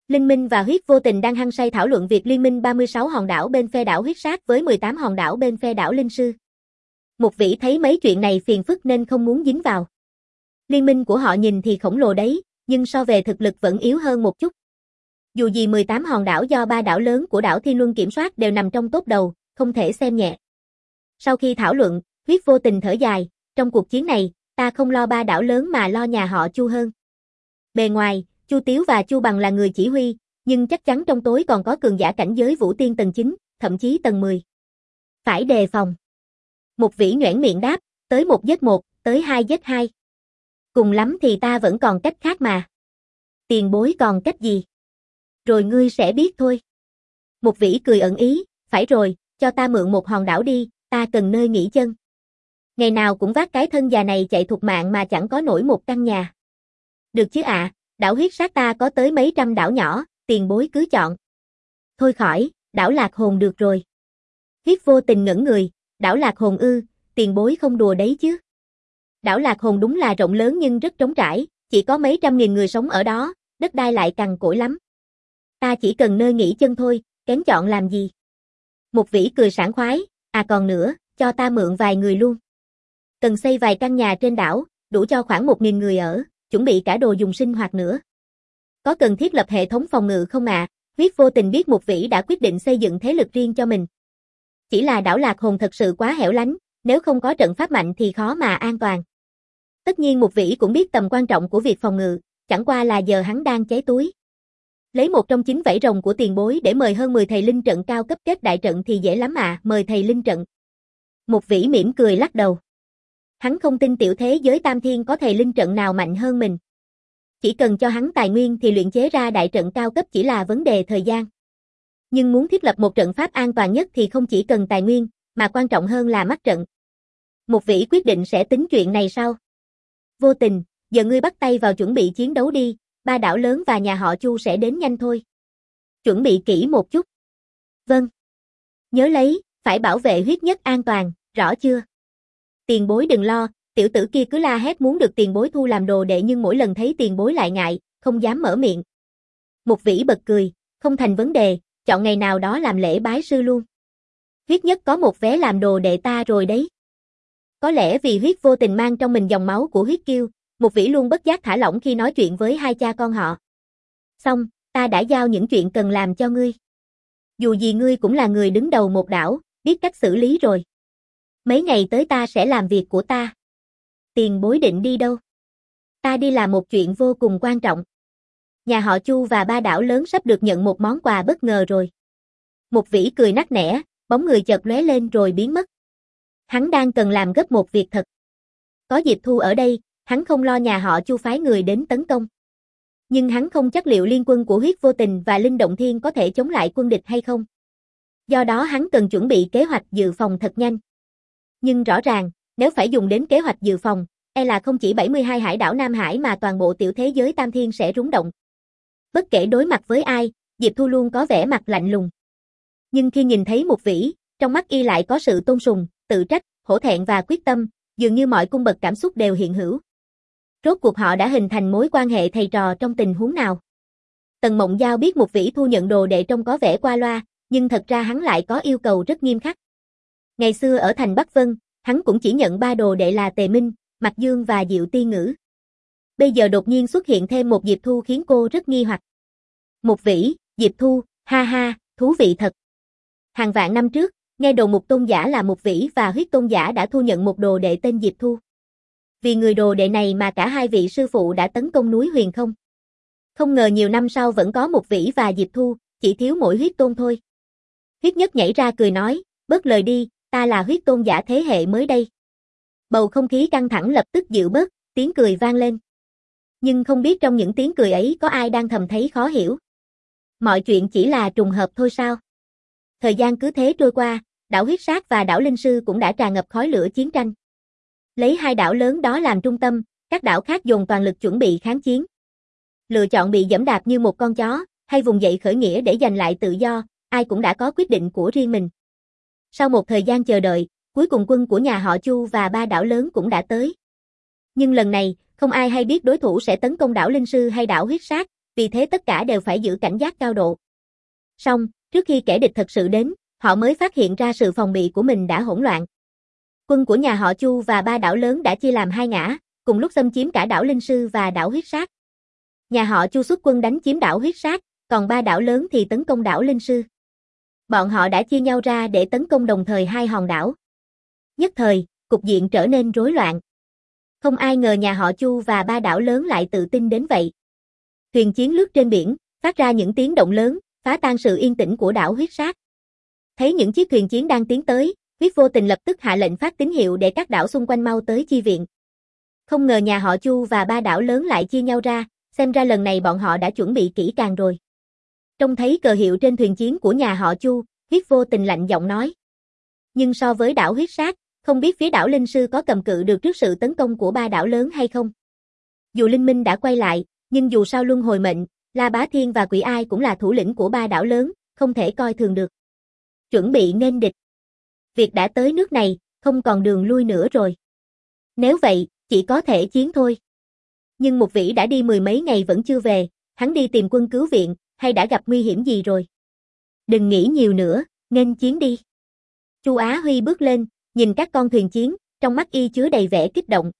Linh Minh và Huyết Vô Tình đang hăng say thảo luận việc liên minh ba mươi sáu hòn đảo bên phe đảo Huyết Sát với mười tám hòn đảo bên phe đảo Linh Sư. Mục Vĩ thấy mấy chuyện này phiền phức nên không muốn dính vào. Liên minh của họ nhìn thì khổng lồ đấy, nhưng so về thực lực vẫn yếu hơn một chút. Dù gì mười tám hòn đảo do ba đảo lớn của đảo Thiên Luân kiểm soát đều nằm trong top đầu, không thể xem nhẹ. Sau khi thảo luận, Huyết Vô Tình thở dài, trong cuộc chiến này, ta không lo ba đảo lớn mà lo nhà họ Chu hơn. Bề ngoài, Chu Tiếu và Chu Bằng là người chỉ huy, nhưng chắc chắn trong tối còn có cường giả cảnh giới Vũ Tiên tầng chín, thậm chí tầng mười. Phải đề phòng. Mục Vĩ nhoẻn miệng đáp, tới một giết một, tới hai giết hai. Cùng lắm thì ta vẫn còn cách khác mà. Tiền bối còn cách gì? Rồi ngươi sẽ biết thôi. Mục Vĩ cười ẩn ý, phải rồi, cho ta mượn một hòn đảo đi, ta cần nơi nghỉ chân. Ngày nào cũng vác cái thân già này chạy thục mạng mà chẳng có nổi một căn nhà. Được chứ ạ, à, đảo Huyết Sát ta có tới mấy trăm đảo nhỏ, tiền bối cứ chọn. Thôi khỏi, đảo Lạc Hồn được rồi. Huyết Vô Tình ngẩn người, đảo Lạc Hồn ư, tiền bối không đùa đấy chứ. Đảo Lạc Hồn đúng là rộng lớn nhưng rất trống trải, chỉ có mấy trăm nghìn người sống ở đó, đất đai lại cằn cỗi lắm. Ta chỉ cần nơi nghỉ chân thôi, kén chọn làm gì. Mục Vĩ cười sảng khoái, à còn nữa, cho ta mượn vài người luôn. Cần xây vài căn nhà trên đảo, đủ cho khoảng một nghìn người ở, chuẩn bị cả đồ dùng sinh hoạt nữa. Có cần thiết lập hệ thống phòng ngự không ạ? À? Huyết Vô Tình biết Mục Vĩ đã quyết định xây dựng thế lực riêng cho mình. Chỉ là đảo Lạc Hồn thật sự quá hẻo lánh, nếu không có trận pháp mạnh thì khó mà an toàn. Tất nhiên Mục Vĩ cũng biết tầm quan trọng của việc phòng ngự, chẳng qua là giờ hắn đang cháy túi. Lấy một trong chín vảy rồng của tiền bối để mời hơn mười thầy linh trận cao cấp kết đại trận thì dễ lắm à, mời thầy linh trận. Mục Vĩ mỉm cười lắc đầu. Hắn không tin tiểu thế giới Tam Thiên có thầy linh trận nào mạnh hơn mình. Chỉ cần cho hắn tài nguyên thì luyện chế ra đại trận cao cấp chỉ là vấn đề thời gian. Nhưng muốn thiết lập một trận pháp an toàn nhất thì không chỉ cần tài nguyên, mà quan trọng hơn là mắt trận. Mục Vĩ quyết định sẽ tính chuyện này sau. Vô Tình, giờ ngươi bắt tay vào chuẩn bị chiến đấu đi, ba đảo lớn và nhà họ Chu sẽ đến nhanh thôi. Chuẩn bị kỹ một chút. Vâng. Nhớ lấy, phải bảo vệ Huyết Nhất an toàn, rõ chưa? Tiền bối đừng lo, tiểu tử kia cứ la hét muốn được tiền bối thu làm đồ đệ nhưng mỗi lần thấy tiền bối lại ngại, không dám mở miệng. Mục Vĩ bật cười, không thành vấn đề, chọn ngày nào đó làm lễ bái sư luôn. Huyết Nhất có một vé làm đồ đệ ta rồi đấy. Có lẽ vì Huyết Vô Tình mang trong mình dòng máu của Huyết Kiêu, Mục Vĩ luôn bất giác thả lỏng khi nói chuyện với hai cha con họ. Xong, ta đã giao những chuyện cần làm cho ngươi. Dù gì ngươi cũng là người đứng đầu một đảo, biết cách xử lý rồi. Mấy ngày tới ta sẽ làm việc của ta. Tiền bối định đi đâu? Ta đi làm một chuyện vô cùng quan trọng. Nhà họ Chu và ba đảo lớn sắp được nhận một món quà bất ngờ rồi. Mục Vĩ cười nắc nẻ, bóng người chợt lóe lên rồi biến mất. Hắn đang cần làm gấp một việc thật. Có Diệp Thu ở đây, hắn không lo nhà họ Chu phái người đến tấn công. Nhưng hắn không chắc liệu liên quân của Huyết Vô Tình và Linh Động Thiên có thể chống lại quân địch hay không. Do đó hắn cần chuẩn bị kế hoạch dự phòng thật nhanh. Nhưng rõ ràng, nếu phải dùng đến kế hoạch dự phòng, e là không chỉ bảy mươi hai hải đảo Nam Hải mà toàn bộ tiểu thế giới Tam Thiên sẽ rúng động. Bất kể đối mặt với ai, Diệp Thu luôn có vẻ mặt lạnh lùng. Nhưng khi nhìn thấy Mục Vĩ, trong mắt y lại có sự tôn sùng, tự trách, hổ thẹn và quyết tâm, dường như mọi cung bậc cảm xúc đều hiện hữu. Rốt cuộc họ đã hình thành mối quan hệ thầy trò trong tình huống nào? Tần Mộng Giao biết Mục Vĩ thu nhận đồ đệ trông có vẻ qua loa, nhưng thật ra hắn lại có yêu cầu rất nghiêm khắc. Ngày xưa ở thành Bắc Vân, hắn cũng chỉ nhận ba đồ đệ là Tề Minh, Mạc Dương và Diệu Tiên Ngữ. Bây giờ đột nhiên xuất hiện thêm một Diệp Thu khiến cô rất nghi hoặc. Mục Vĩ, Diệp Thu, ha ha, thú vị thật. Hàng vạn năm trước, nghe đồn Mục Tôn Giả là Mục Vĩ và Huyết Tôn Giả đã thu nhận một đồ đệ tên Diệp Thu. Vì người đồ đệ này mà cả hai vị sư phụ đã tấn công núi Huyền Không. Không ngờ nhiều năm sau vẫn có Mục Vĩ và Diệp Thu, chỉ thiếu mỗi Huyết Tôn thôi. Huyết Nhất nhảy ra cười nói, bớt lời đi, ta là Huyết Tôn Giả thế hệ mới đây. Bầu không khí căng thẳng lập tức dịu bớt, tiếng cười vang lên. Nhưng không biết trong những tiếng cười ấy có ai đang thầm thấy khó hiểu. Mọi chuyện chỉ là trùng hợp thôi sao? Thời gian cứ thế trôi qua, đảo Huyết Sát và đảo Linh Sư cũng đã tràn ngập khói lửa chiến tranh. Lấy hai đảo lớn đó làm trung tâm, các đảo khác dồn toàn lực chuẩn bị kháng chiến. Lựa chọn bị giẫm đạp như một con chó, hay vùng dậy khởi nghĩa để giành lại tự do, ai cũng đã có quyết định của riêng mình. Sau một thời gian chờ đợi, cuối cùng quân của nhà họ Chu và ba đảo lớn cũng đã tới. Nhưng lần này, không ai hay biết đối thủ sẽ tấn công đảo Linh Sư hay đảo Huyết Sát, vì thế tất cả đều phải giữ cảnh giác cao độ. Song, trước khi kẻ địch thật sự đến, họ mới phát hiện ra sự phòng bị của mình đã hỗn loạn. Quân của nhà họ Chu và ba đảo lớn đã chia làm hai ngã, cùng lúc xâm chiếm cả đảo Linh Sư và đảo Huyết Sát. Nhà họ Chu xuất quân đánh chiếm đảo Huyết Sát, còn ba đảo lớn thì tấn công đảo Linh Sư. Bọn họ đã chia nhau ra để tấn công đồng thời hai hòn đảo. Nhất thời, cục diện trở nên rối loạn. Không ai ngờ nhà họ Chu và ba đảo lớn lại tự tin đến vậy. Thuyền chiến lướt trên biển, phát ra những tiếng động lớn, phá tan sự yên tĩnh của đảo Huyết Sát. Thấy những chiếc thuyền chiến đang tiến tới, Huyết Vô Tình lập tức hạ lệnh phát tín hiệu để các đảo xung quanh mau tới chi viện. Không ngờ nhà họ Chu và ba đảo lớn lại chia nhau ra, xem ra lần này bọn họ đã chuẩn bị kỹ càng rồi. Trông thấy cờ hiệu trên thuyền chiến của nhà họ Chu, Huyết Vô Tình lạnh giọng nói. Nhưng so với đảo Huyết Sát, không biết phía đảo Linh Sư có cầm cự được trước sự tấn công của ba đảo lớn hay không? Dù Linh Minh đã quay lại, nhưng dù sao luân hồi mệnh, La Bá Thiên và Quỷ Ai cũng là thủ lĩnh của ba đảo lớn, không thể coi thường được. Chuẩn bị nghênh địch. Việc đã tới nước này, không còn đường lui nữa rồi. Nếu vậy, chỉ có thể chiến thôi. Nhưng Mục Vĩ đã đi mười mấy ngày vẫn chưa về, hắn đi tìm quân cứu viện, hay đã gặp nguy hiểm gì rồi? Đừng nghĩ nhiều nữa, nghênh chiến đi. Chu Á Huy bước lên, nhìn các con thuyền chiến, trong mắt y chứa đầy vẻ kích động.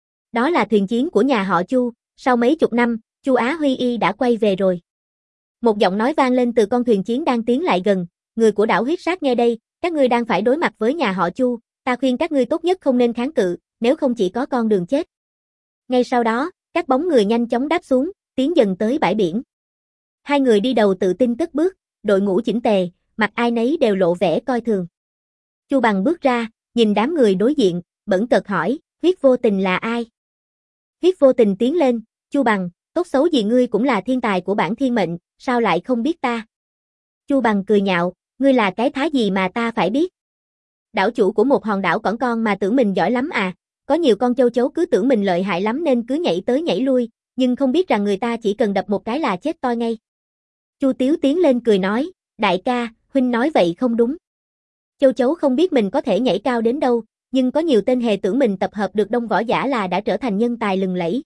Đó là thuyền chiến của nhà họ Chu, sau mấy chục năm, Chu Á Huy y đã quay về rồi. Một giọng nói vang lên từ con thuyền chiến đang tiến lại gần, người của đảo Huyết Sát nghe đây, các ngươi đang phải đối mặt với nhà họ Chu, ta khuyên các ngươi tốt nhất không nên kháng cự, nếu không chỉ có con đường chết. Ngay sau đó, các bóng người nhanh chóng đáp xuống, tiến dần tới bãi biển. Hai người đi đầu tự tin cất bước, đội ngũ chỉnh tề, mặt ai nấy đều lộ vẻ coi thường. Chu Bằng bước ra, nhìn đám người đối diện, bẩn cợt hỏi, Huyết Vô Tình là ai? Huyết Vô Tình tiến lên, Chu Bằng, tốt xấu gì ngươi cũng là thiên tài của bản thiên mệnh, sao lại không biết ta? Chu Bằng cười nhạo, ngươi là cái thá gì mà ta phải biết? Đảo chủ của một hòn đảo cỏn con mà tưởng mình giỏi lắm à, có nhiều con châu chấu cứ tưởng mình lợi hại lắm nên cứ nhảy tới nhảy lui, nhưng không biết rằng người ta chỉ cần đập một cái là chết toi ngay. Chu Tiếu tiến lên cười nói, đại ca, huynh nói vậy không đúng. Châu chấu không biết mình có thể nhảy cao đến đâu, nhưng có nhiều tên hề tưởng mình tập hợp được đông võ giả là đã trở thành nhân tài lừng lẫy.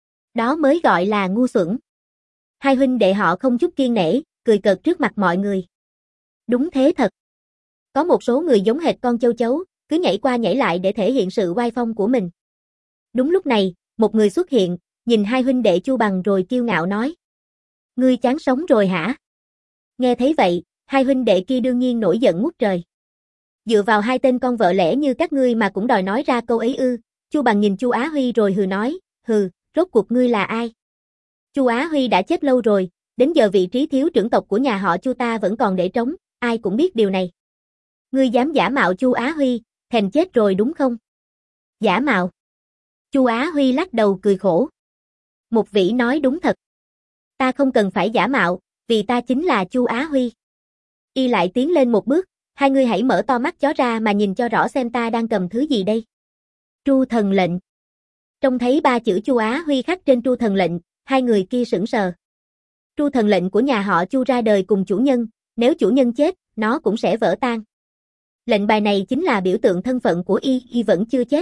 Đó mới gọi là ngu xuẩn. Hai huynh đệ họ không chút kiêng nể, cười cợt trước mặt mọi người. Đúng thế thật. Có một số người giống hệt con châu chấu, cứ nhảy qua nhảy lại để thể hiện sự oai phong của mình. Đúng lúc này, một người xuất hiện, nhìn hai huynh đệ Chu Bằng rồi kiêu ngạo nói. Ngươi chán sống rồi hả? Nghe thấy vậy, hai huynh đệ kia đương nhiên nổi giận ngút trời. Dựa vào hai tên con vợ lẽ như các ngươi mà cũng đòi nói ra câu ấy ư? Chu Bằng nhìn Chu Á Huy rồi hừ nói, hừ, rốt cuộc ngươi là ai? Chu Á Huy đã chết lâu rồi, đến giờ vị trí thiếu trưởng tộc của nhà họ Chu ta vẫn còn để trống, ai cũng biết điều này. Ngươi dám giả mạo Chu Á Huy, thèm chết rồi đúng không? Giả mạo? Chu Á Huy lắc đầu cười khổ. Mục Vĩ nói đúng thật. Ta không cần phải giả mạo, vì ta chính là Chu Á Huy. Y lại tiến lên một bước, hai ngươi hãy mở to mắt chó ra mà nhìn cho rõ xem ta đang cầm thứ gì đây. Tru Thần Lệnh. Trông thấy ba chữ Chu Á Huy khắc trên Tru Thần Lệnh, hai người kia sững sờ. Tru Thần Lệnh của nhà họ Chu ra đời cùng chủ nhân, nếu chủ nhân chết, nó cũng sẽ vỡ tan. Lệnh bài này chính là biểu tượng thân phận của y, y vẫn chưa chết.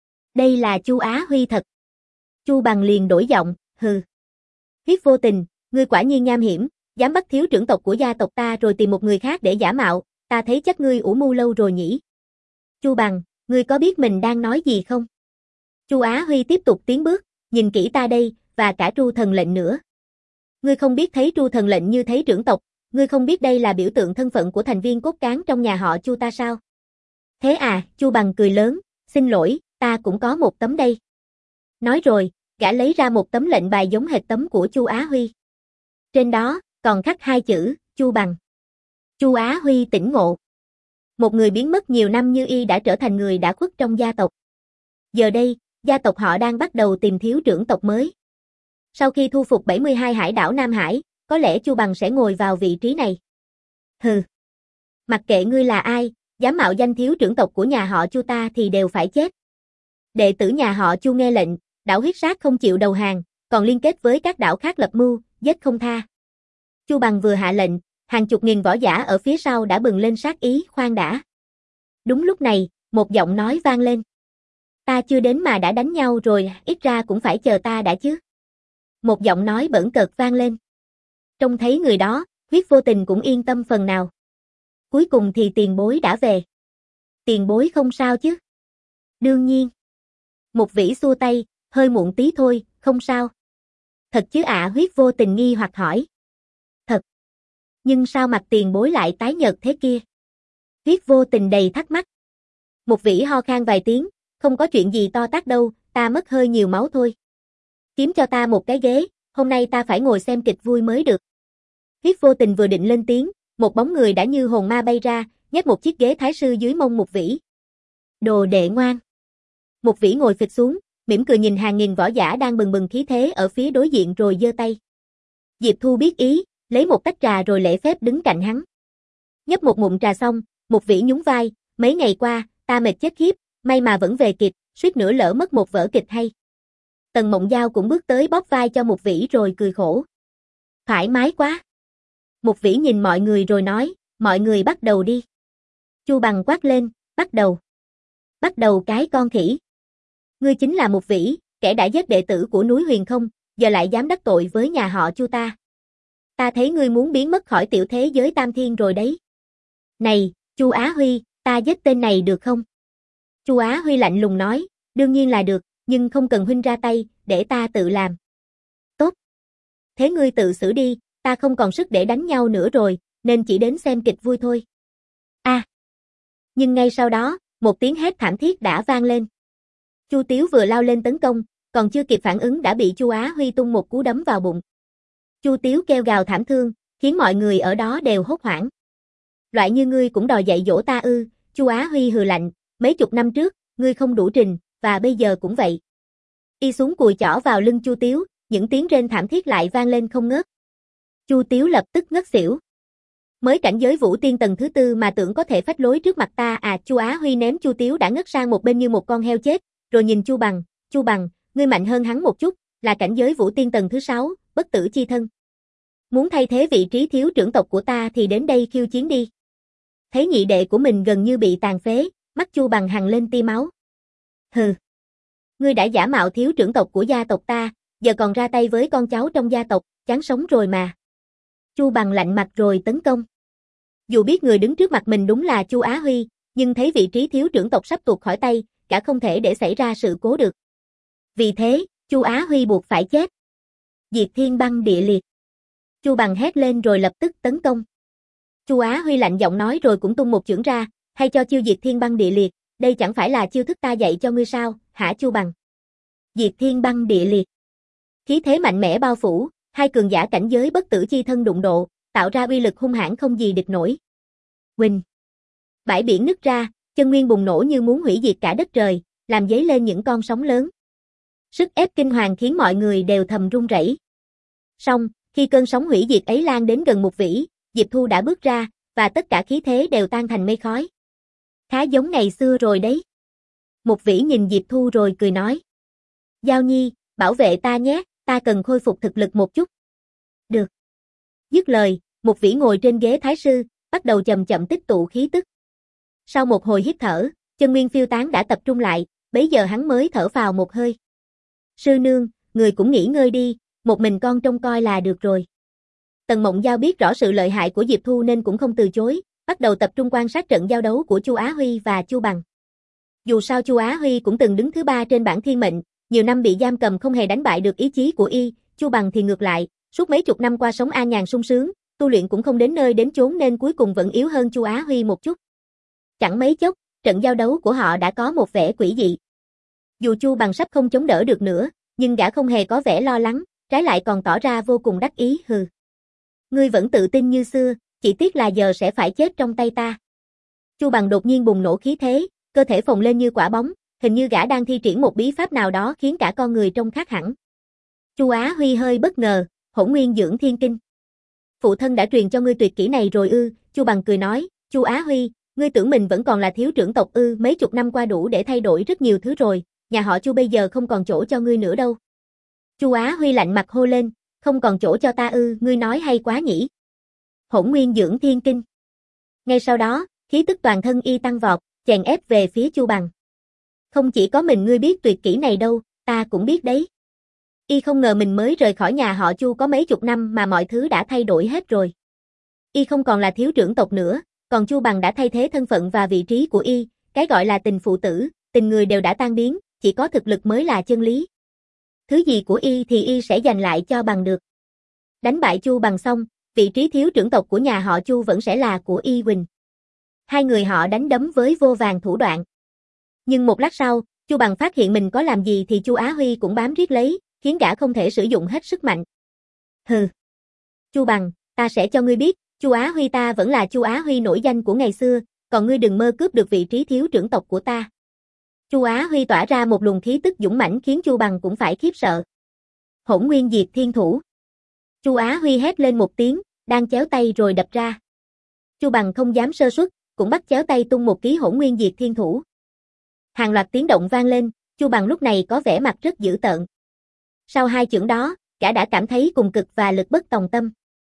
Đây là Chu Á Huy thật. Chu Bằng liền đổi giọng, hừ. Huyết Vô Tình, ngươi quả nhiên nham hiểm, dám bắt thiếu trưởng tộc của gia tộc ta rồi tìm một người khác để giả mạo, ta thấy chắc ngươi ủ mưu lâu rồi nhỉ. Chu Bằng, ngươi có biết mình đang nói gì không? Chu Á Huy tiếp tục tiến bước, nhìn kỹ ta đây, và cả Tru Thần Lệnh nữa. Ngươi không biết thấy Tru Thần Lệnh như thấy trưởng tộc, ngươi không biết đây là biểu tượng thân phận của thành viên cốt cán trong nhà họ Chu ta sao? Thế à, Chu Bằng cười lớn, xin lỗi, ta cũng có một tấm đây. Nói rồi, gã lấy ra một tấm lệnh bài giống hệt tấm của Chu Á Huy. Trên đó, còn khắc hai chữ, Chu Bằng. Chu Á Huy tỉnh ngộ. Một người biến mất nhiều năm như y đã trở thành người đã khuất trong gia tộc. Giờ đây, gia tộc họ đang bắt đầu tìm thiếu trưởng tộc mới. Sau khi thu phục bảy mươi hai hải đảo Nam Hải, có lẽ Chu Bằng sẽ ngồi vào vị trí này. Hừ. Mặc kệ ngươi là ai, dám mạo danh thiếu trưởng tộc của nhà họ Chu ta thì đều phải chết. Đệ tử nhà họ Chu nghe lệnh, đảo Huyết Sát không chịu đầu hàng, còn liên kết với các đảo khác lập mưu, giết không tha. Chu Bằng vừa hạ lệnh, hàng chục nghìn võ giả ở phía sau đã bừng lên sát ý, khoan đã. Đúng lúc này, một giọng nói vang lên. Ta chưa đến mà đã đánh nhau rồi, ít ra cũng phải chờ ta đã chứ. Một giọng nói bỡn cợt vang lên. Trông thấy người đó, Huyết Vô Tình cũng yên tâm phần nào. Cuối cùng thì tiền bối đã về. Tiền bối không sao chứ? Đương nhiên. Một vĩ xua tay, hơi muộn tí thôi, không sao. Thật chứ ạ? Huyết Vô Tình nghi hoặc hỏi. Thật. Nhưng sao mặt tiền bối lại tái nhợt thế kia? Huyết Vô Tình đầy thắc mắc. Một vĩ ho khan vài tiếng, không có chuyện gì to tát đâu, ta mất hơi nhiều máu thôi. Kiếm cho ta một cái ghế, hôm nay ta phải ngồi xem kịch vui mới được. Huyết Vô Tình vừa định lên tiếng, một bóng người đã như hồn ma bay ra, nhét một chiếc ghế thái sư dưới mông Một vĩ. Đồ đệ ngoan. Một vĩ ngồi phịch xuống, mỉm cười nhìn hàng nghìn võ giả đang bừng bừng khí thế ở phía đối diện rồi giơ tay. Diệp Thu biết ý, lấy một tách trà rồi lễ phép đứng cạnh hắn. Nhấp một ngụm trà xong, Một vĩ nhún vai, mấy ngày qua, ta mệt chết khiếp, may mà vẫn về kịp, suýt nữa lỡ mất một vở kịch hay. Tần Mộng Giao cũng bước tới bóp vai cho Một vĩ rồi cười khổ. Thoải mái quá. Một vĩ nhìn mọi người rồi nói, mọi người bắt đầu đi. Chu Bằng quát lên, bắt đầu. Bắt đầu cái con khỉ. Ngươi chính là Một vĩ, kẻ đã giết đệ tử của núi Huyền Không, giờ lại dám đắc tội với nhà họ Chu ta. Ta thấy ngươi muốn biến mất khỏi tiểu thế giới Tam Thiên rồi đấy. Này, Chu Á Huy, ta giết tên này được không? Chu Á Huy lạnh lùng nói, đương nhiên là được, nhưng không cần huynh ra tay, để ta tự làm. Tốt. Thế ngươi tự xử đi, ta không còn sức để đánh nhau nữa rồi, nên chỉ đến xem kịch vui thôi. A. À. Nhưng ngay sau đó, một tiếng hét thảm thiết đã vang lên. Chu Tiếu vừa lao lên tấn công, còn chưa kịp phản ứng đã bị Chu Á Huy tung một cú đấm vào bụng. Chu Tiếu kêu gào thảm thương, khiến mọi người ở đó đều hốt hoảng. Loại như ngươi cũng đòi dạy dỗ ta ư? Chu Á Huy hừ lạnh, mấy chục năm trước, ngươi không đủ trình, và bây giờ cũng vậy. Y xuống cùi chỏ vào lưng Chu Tiếu, những tiếng rên thảm thiết lại vang lên không ngớt. Chu Tiếu lập tức ngất xỉu. Mới cảnh giới Vũ Tiên tầng thứ tư mà tưởng có thể phách lối trước mặt ta à? Chu Á Huy ném Chu Tiếu đã ngất sang một bên như một con heo chết, rồi nhìn Chu Bằng, Chu Bằng, ngươi mạnh hơn hắn một chút, là cảnh giới Vũ Tiên tầng thứ sáu, bất tử chi thân. Muốn thay thế vị trí thiếu trưởng tộc của ta thì đến đây khiêu chiến đi. Thấy nhị đệ của mình gần như bị tàn phế, mắt Chu Bằng hằn lên tia máu. Hừ. Ngươi đã giả mạo thiếu trưởng tộc của gia tộc ta, giờ còn ra tay với con cháu trong gia tộc, chán sống rồi mà. Chu Bằng lạnh mặt rồi tấn công. Dù biết người đứng trước mặt mình đúng là Chu Á Huy, nhưng thấy vị trí thiếu trưởng tộc sắp tuột khỏi tay, cả không thể để xảy ra sự cố được. Vì thế, Chu Á Huy buộc phải chết. Diệt Thiên Băng Địa Liệt. Chu Bằng hét lên rồi lập tức tấn công. Chu Á Huy lạnh giọng nói rồi cũng tung một chưởng ra, hay cho chiêu Diệt Thiên Băng Địa Liệt, đây chẳng phải là chiêu thức ta dạy cho ngươi sao, hả Chu Bằng? Diệt Thiên Băng Địa Liệt. Khí thế mạnh mẽ bao phủ, hai cường giả cảnh giới bất tử chi thân đụng độ, tạo ra uy lực hung hãn không gì địch nổi. Huỳnh. Bãi biển nứt ra, chân nguyên bùng nổ như muốn hủy diệt cả đất trời, làm dấy lên những con sóng lớn. Sức ép kinh hoàng khiến mọi người đều thầm run rẩy. Song, khi cơn sóng hủy diệt ấy lan đến gần Một vĩ, Diệp Thu đã bước ra, và tất cả khí thế đều tan thành mây khói. Khá giống ngày xưa rồi đấy. Một vĩ nhìn Diệp Thu rồi cười nói. Giao Nhi, bảo vệ ta nhé, ta cần khôi phục thực lực một chút. Được. Dứt lời, Một vĩ ngồi trên ghế thái sư, bắt đầu chậm chậm tích tụ khí tức. Sau một hồi hít thở, chân nguyên phiêu tán đã tập trung lại, bấy giờ hắn mới thở phào một hơi. Sư nương, người cũng nghỉ ngơi đi, một mình con trông coi là được rồi. Tần Mộng Giao biết rõ sự lợi hại của Diệp Thu nên cũng không từ chối, bắt đầu tập trung quan sát trận giao đấu của Chu Á Huy và Chu Bằng. Dù sao Chu Á Huy cũng từng đứng thứ ba trên bảng thiên mệnh, nhiều năm bị giam cầm không hề đánh bại được ý chí của y, Chu Bằng thì ngược lại, suốt mấy chục năm qua sống an nhàn sung sướng, tu luyện cũng không đến nơi đến chốn nên cuối cùng vẫn yếu hơn Chu Á Huy một chút. Chẳng mấy chốc, trận giao đấu của họ đã có một vẻ quỷ dị. Dù Chu Bằng sắp không chống đỡ được nữa, nhưng gã không hề có vẻ lo lắng, trái lại còn tỏ ra vô cùng đắc ý. Hừ. Ngươi vẫn tự tin như xưa, chỉ tiếc là giờ sẽ phải chết trong tay ta. Chu Bằng đột nhiên bùng nổ khí thế, cơ thể phồng lên như quả bóng, hình như gã đang thi triển một bí pháp nào đó khiến cả con người trông khác hẳn. Chu Á Huy hơi bất ngờ, Hỗn Nguyên Dưỡng Thiên Kinh. Phụ thân đã truyền cho ngươi tuyệt kỹ này rồi ư? Chu Bằng cười nói, Chu Á Huy, ngươi tưởng mình vẫn còn là thiếu trưởng tộc ư? Mấy chục năm qua đủ để thay đổi rất nhiều thứ rồi, nhà họ Chu bây giờ không còn chỗ cho ngươi nữa đâu. Chu Á Huy lạnh mặt hô lên, không còn chỗ cho ta ư? Ngươi nói hay quá nhỉ. Hỗn Nguyên Dưỡng Thiên Kinh. Ngay sau đó, khí tức toàn thân y tăng vọt, chèn ép về phía Chu Bằng. Không chỉ có mình ngươi biết tuyệt kỹ này đâu, ta cũng biết đấy. Y không ngờ mình mới rời khỏi nhà họ Chu có mấy chục năm mà mọi thứ đã thay đổi hết rồi. Y không còn là thiếu trưởng tộc nữa, còn Chu Bằng đã thay thế thân phận và vị trí của Y, cái gọi là tình phụ tử, tình người đều đã tan biến, chỉ có thực lực mới là chân lý. Thứ gì của Y thì Y sẽ giành lại cho bằng được. Đánh bại Chu Bằng xong, vị trí thiếu trưởng tộc của nhà họ Chu vẫn sẽ là của Y Quỳnh. Hai người họ đánh đấm với vô vàn thủ đoạn. Nhưng một lát sau, Chu Bằng phát hiện mình có làm gì thì Chu Á Huy cũng bám riết lấy, khiến gã không thể sử dụng hết sức mạnh. Hừ. Chu Bằng, ta sẽ cho ngươi biết, Chu Á Huy ta vẫn là Chu Á Huy nổi danh của ngày xưa, còn ngươi đừng mơ cướp được vị trí thiếu trưởng tộc của ta. Chu Á Huy tỏa ra một luồng khí tức dũng mãnh khiến Chu Bằng cũng phải khiếp sợ. Hỗn Nguyên Diệt Thiên Thủ. Chu Á Huy hét lên một tiếng, đang chéo tay rồi đập ra. Chu Bằng không dám sơ suất, cũng bắt chéo tay tung một ký Hỗn Nguyên Diệt Thiên Thủ. Hàng loạt tiếng động vang lên, Chu Bằng lúc này có vẻ mặt rất dữ tợn. Sau hai chưởng đó, gã đã cảm thấy cùng cực và lực bất tòng tâm.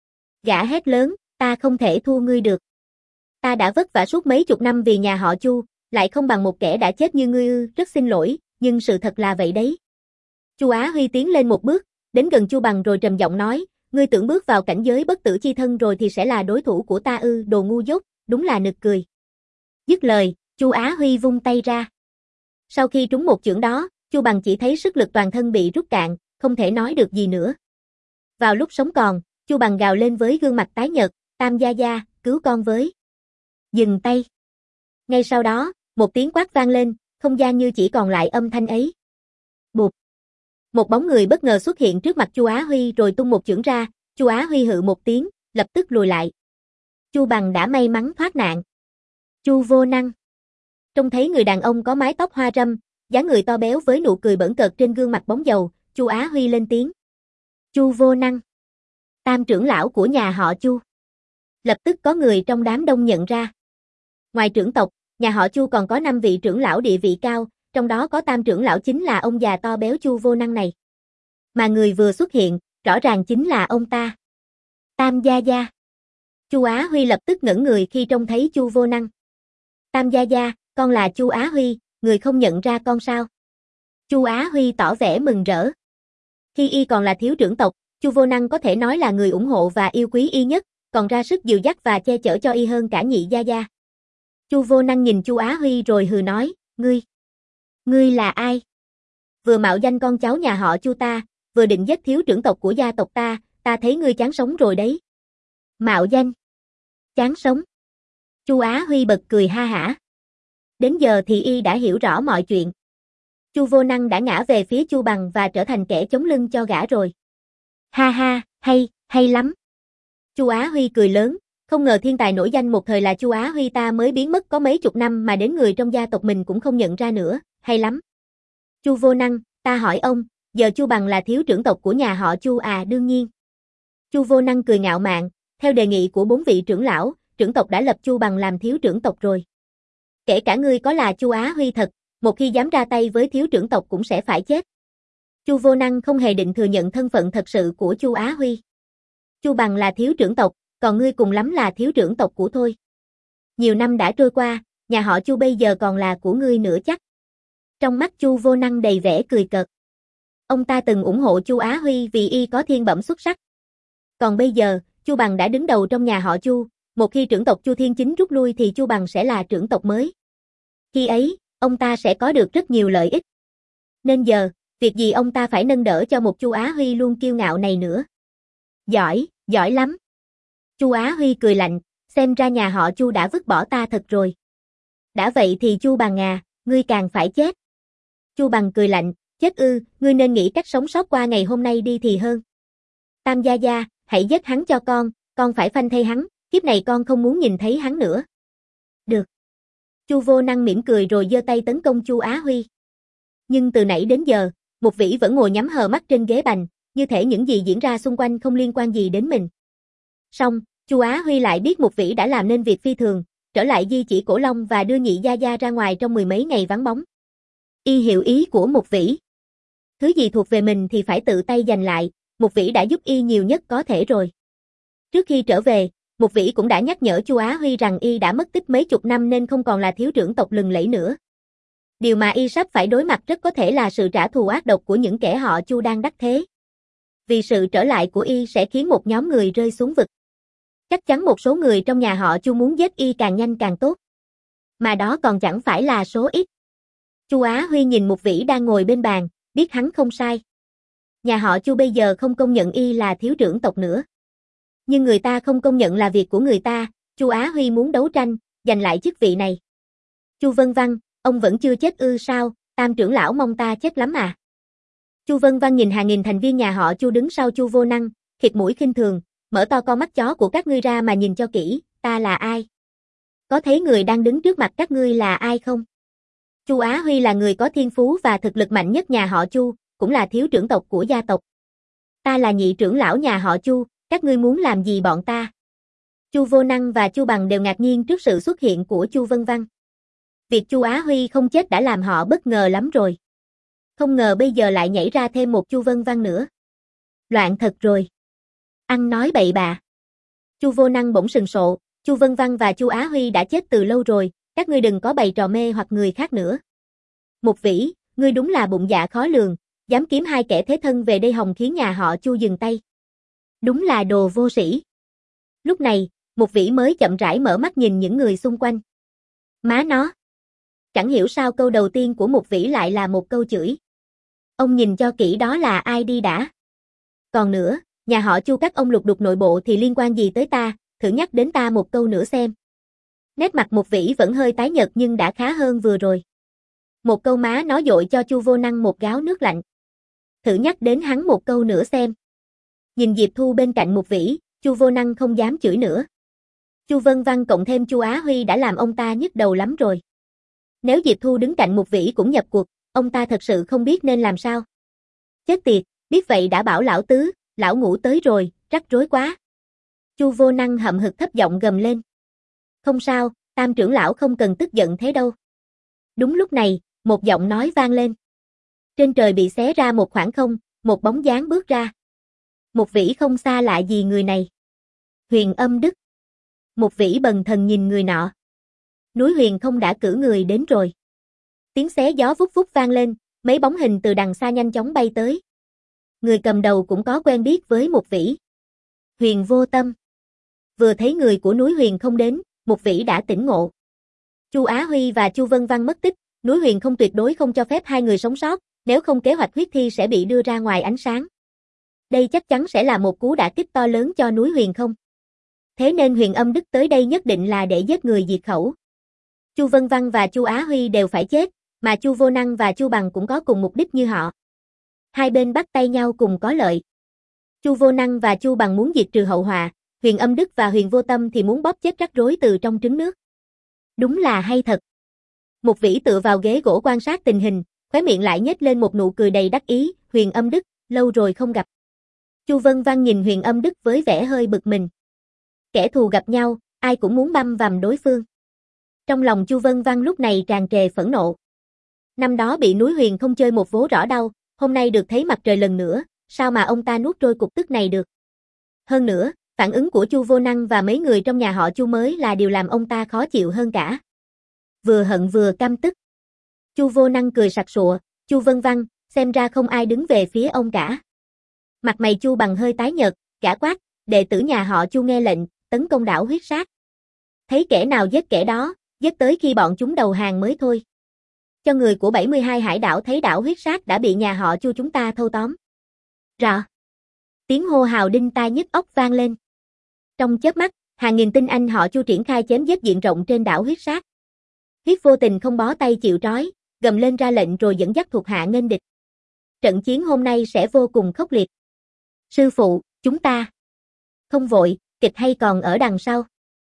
Gã hét lớn, ta không thể thua ngươi được. Ta đã vất vả suốt mấy chục năm vì nhà họ Chu, lại không bằng một kẻ đã chết như ngươi ư, rất xin lỗi, nhưng sự thật là vậy đấy. Chu Á Huy tiến lên một bước, đến gần Chu Bằng rồi trầm giọng nói, ngươi tưởng bước vào cảnh giới bất tử chi thân rồi thì sẽ là đối thủ của ta ư, đồ ngu dốt, đúng là nực cười. Dứt lời, Chu Á Huy vung tay ra. Sau khi trúng một chưởng đó, Chu Bằng chỉ thấy sức lực toàn thân bị rút cạn, không thể nói được gì nữa. Vào lúc sống còn, Chu Bằng gào lên với gương mặt tái nhợt, Tam gia gia, cứu con với. Dừng tay. Ngay sau đó, một tiếng quát vang lên, không gian như chỉ còn lại âm thanh ấy. Bụp. Một bóng người bất ngờ xuất hiện trước mặt Chu Á Huy rồi tung một chưởng ra, Chu Á Huy hự một tiếng, lập tức lùi lại. Chu Bằng đã may mắn thoát nạn. Chu Vô Năng. Trông thấy người đàn ông có mái tóc hoa râm, dáng người to béo với nụ cười bỡn cợt trên gương mặt bóng dầu, Chu Á Huy lên tiếng. Chu Vô Năng. Tam trưởng lão của nhà họ Chu. Lập tức có người trong đám đông nhận ra. Ngoài trưởng tộc, nhà họ Chu còn có năm vị trưởng lão địa vị cao, trong đó có tam trưởng lão chính là ông già to béo Chu Vô Năng này. Mà người vừa xuất hiện, rõ ràng chính là ông ta. Tam gia gia. Chu Á Huy lập tức ngẩn người khi trông thấy Chu Vô Năng. Tam gia gia, con là Chu Á Huy, người không nhận ra con sao? Chu Á Huy tỏ vẻ mừng rỡ. Khi y còn là thiếu trưởng tộc, Chu Vô Năng có thể nói là người ủng hộ và yêu quý y nhất, còn ra sức dìu dắt và che chở cho y hơn cả nhị gia gia. Chu Vô Năng nhìn Chu Á Huy rồi hừ nói, ngươi, ngươi là ai? Vừa mạo danh con cháu nhà họ Chu ta, vừa định giết thiếu trưởng tộc của gia tộc ta, ta thấy ngươi chán sống rồi đấy. Mạo danh? Chán sống? Chu Á Huy bật cười ha hả. Đến giờ thì y đã hiểu rõ mọi chuyện. Chu Vô Năng đã ngã về phía Chu Bằng và trở thành kẻ chống lưng cho gã rồi. Ha ha, hay, hay lắm. Chu Á Huy cười lớn, không ngờ thiên tài nổi danh một thời là Chu Á Huy ta mới biến mất có mấy chục năm mà đến người trong gia tộc mình cũng không nhận ra nữa, hay lắm. Chu Vô Năng, ta hỏi ông, giờ Chu Bằng là thiếu trưởng tộc của nhà họ Chu à? Đương nhiên. Chu Vô Năng cười ngạo mạn, theo đề nghị của bốn vị trưởng lão, trưởng tộc đã lập Chu Bằng làm thiếu trưởng tộc rồi. Kể cả ngươi có là Chu Á Huy thật, một khi dám ra tay với thiếu trưởng tộc cũng sẽ phải chết. Chu Vô Năng không hề định thừa nhận thân phận thật sự của Chu Á Huy. Chu Bằng là thiếu trưởng tộc, còn ngươi cùng lắm là thiếu trưởng tộc của thôi. Nhiều năm đã trôi qua, nhà họ Chu bây giờ còn là của ngươi nữa chắc. Trong mắt Chu Vô Năng đầy vẻ cười cợt. Ông ta từng ủng hộ Chu Á Huy vì y có thiên bẩm xuất sắc. Còn bây giờ, Chu Bằng đã đứng đầu trong nhà họ Chu, một khi trưởng tộc Chu Thiên Chính rút lui thì Chu Bằng sẽ là trưởng tộc mới. Khi ấy, ông ta sẽ có được rất nhiều lợi ích. Nên giờ, việc gì ông ta phải nâng đỡ cho một Chu Á Huy luôn kiêu ngạo này nữa. Giỏi, giỏi lắm. Chu Á Huy cười lạnh, xem ra nhà họ Chu đã vứt bỏ ta thật rồi. Đã vậy thì Chu Bằng à, ngươi càng phải chết. Chu Bằng cười lạnh, chết ư, ngươi nên nghĩ cách sống sót qua ngày hôm nay đi thì hơn. Tam gia gia, hãy giết hắn cho con, con phải phanh thây hắn, kiếp này con không muốn nhìn thấy hắn nữa. Được. Chu Vô Năng mỉm cười rồi giơ tay tấn công Chu Á Huy. Nhưng từ nãy đến giờ, Mục Vĩ vẫn ngồi nhắm hờ mắt trên ghế bành, như thể những gì diễn ra xung quanh không liên quan gì đến mình. Xong, Chu Á Huy lại biết Mục Vĩ đã làm nên việc phi thường, trở lại di chỉ Cổ Long và đưa nhị gia gia ra ngoài trong mười mấy ngày vắng bóng. Y hiểu ý của Mục Vĩ. Thứ gì thuộc về mình thì phải tự tay giành lại, Mục Vĩ đã giúp y nhiều nhất có thể rồi. Trước khi trở về, Mục Vĩ cũng đã nhắc nhở Chu Á Huy rằng y đã mất tích mấy chục năm nên không còn là thiếu trưởng tộc lừng lẫy nữa. Điều mà y sắp phải đối mặt rất có thể là sự trả thù ác độc của những kẻ họ Chu đang đắc thế. Vì sự trở lại của y sẽ khiến một nhóm người rơi xuống vực. Chắc chắn một số người trong nhà họ Chu muốn giết y càng nhanh càng tốt. Mà đó còn chẳng phải là số ít. Chu Á Huy nhìn Mục Vĩ đang ngồi bên bàn, biết hắn không sai. Nhà họ Chu bây giờ không công nhận y là thiếu trưởng tộc nữa. Nhưng người ta không công nhận là việc của người ta, Chu Á Huy muốn đấu tranh, giành lại chức vị này. Chu Vân Văn, ông vẫn chưa chết ư sao, Tam trưởng lão mong ta chết lắm à. Chu Vân Văn nhìn hàng nghìn thành viên nhà họ Chu đứng sau Chu Vô Năng, khịt mũi khinh thường, mở to con mắt chó của các ngươi ra mà nhìn cho kỹ, ta là ai? Có thấy người đang đứng trước mặt các ngươi là ai không? Chu Á Huy là người có thiên phú và thực lực mạnh nhất nhà họ Chu, cũng là thiếu trưởng tộc của gia tộc. Ta là nhị trưởng lão nhà họ Chu, các ngươi muốn làm gì bọn ta? Chu Vô Năng và Chu Bằng đều ngạc nhiên trước sự xuất hiện của Chu Vân Văn. Việc Chu Á Huy không chết đã làm họ bất ngờ lắm rồi. Không ngờ bây giờ lại nhảy ra thêm một Chu Vân Văn nữa. Loạn thật rồi. Ăn nói bậy bạ. Chu Vô Năng bỗng sừng sộ, Chu Vân Văn và Chu Á Huy đã chết từ lâu rồi, các ngươi đừng có bày trò mê hoặc người khác nữa. Mục Vĩ, ngươi đúng là bụng dạ khó lường, dám kiếm hai kẻ thế thân về đây hòng khiến nhà họ Chu dừng tay. Đúng là đồ vô sĩ. Lúc này, Mục Vĩ mới chậm rãi mở mắt nhìn những người xung quanh. Má nó. Chẳng hiểu sao câu đầu tiên của Mục Vĩ lại là một câu chửi. Ông nhìn cho kỹ đó là ai đi đã. Còn nữa, nhà họ Chu các ông lục đục nội bộ thì liên quan gì tới ta, thử nhắc đến ta một câu nữa xem. Nét mặt Mục Vĩ vẫn hơi tái nhợt nhưng đã khá hơn vừa rồi. Một câu má nói dội cho Chu Vô Năng một gáo nước lạnh. Thử nhắc đến hắn một câu nữa xem. Nhìn Diệp Thu bên cạnh Mục Vĩ, Chu Vô Năng không dám chửi nữa. Chu Vân Văn cộng thêm Chu Á Huy đã làm ông ta nhức đầu lắm rồi. Nếu Diệp Thu đứng cạnh Mục Vĩ cũng nhập cuộc, ông ta thật sự không biết nên làm sao. Chết tiệt, biết vậy đã bảo lão tứ, lão ngũ tới rồi, rắc rối quá. Chu Vô Năng hậm hực thấp giọng gầm lên. Không sao, Tam trưởng lão không cần tức giận thế đâu. Đúng lúc này, một giọng nói vang lên. Trên trời bị xé ra một khoảng không, một bóng dáng bước ra. Mục Vĩ không xa lạ gì người này. Huyền Âm Đức. Mục Vĩ bần thần nhìn người nọ. Núi Huyền không đã cử người đến rồi. Tiếng xé gió vút vút vang lên, mấy bóng hình từ đằng xa nhanh chóng bay tới. Người cầm đầu cũng có quen biết với Mục Vĩ. Huyền Vô Tâm. Vừa thấy người của núi Huyền không đến, Mục Vĩ đã tỉnh ngộ. Chu Á Huy và Chu Vân Văn mất tích, núi Huyền không tuyệt đối không cho phép hai người sống sót, nếu không kế hoạch huyết thi sẽ bị đưa ra ngoài ánh sáng. Đây chắc chắn sẽ là một cú đả kích to lớn cho núi Huyền không. Thế nên Huyền Âm Đức tới đây nhất định là để giết người diệt khẩu. Chu Vân Văn và Chu Á Huy đều phải chết, mà Chu Vô Năng và Chu Bằng cũng có cùng mục đích như họ. Hai bên bắt tay nhau cùng có lợi. Chu Vô Năng và Chu Bằng muốn diệt trừ hậu họa, Huyền Âm Đức và Huyền Vô Tâm thì muốn bóp chết rắc rối từ trong trứng nước. Đúng là hay thật. Mục Vĩ tựa vào ghế gỗ quan sát tình hình, khóe miệng lại nhếch lên một nụ cười đầy đắc ý, Huyền Âm Đức, lâu rồi không gặp. Chu Vân Văn nhìn Huyền Âm Đức với vẻ hơi bực mình. Kẻ thù gặp nhau, ai cũng muốn băm vằm đối phương. Trong lòng Chu Vân Văn lúc này tràn trề phẫn nộ. Năm đó bị núi Huyền không chơi một vố rõ đau, hôm nay được thấy mặt trời lần nữa, sao mà ông ta nuốt trôi cục tức này được. Hơn nữa, phản ứng của Chu Vô Năng và mấy người trong nhà họ Chu mới là điều làm ông ta khó chịu hơn cả. Vừa hận vừa căm tức. Chu Vô Năng cười sặc sụa, Chu Vân Văn, xem ra không ai đứng về phía ông cả. Mặt mày Chu Bằng hơi tái nhợt, gã quát, đệ tử nhà họ Chu nghe lệnh, tấn công đảo huyết sát. Thấy kẻ nào giết kẻ đó, giết tới khi bọn chúng đầu hàng mới thôi. Cho người của bảy mươi hai hải đảo thấy đảo huyết sát đã bị nhà họ Chu chúng ta thâu tóm. Rọ. Tiếng hô hào đinh tai nhức óc vang lên. Trong chớp mắt, hàng nghìn tinh anh họ Chu triển khai chém giết diện rộng trên đảo huyết sát. Huyết Vô Tình không bó tay chịu trói, gầm lên ra lệnh rồi dẫn dắt thuộc hạ nghênh địch. Trận chiến hôm nay sẽ vô cùng khốc liệt. Sư phụ, chúng ta. Không vội, kịch hay còn ở đằng sau.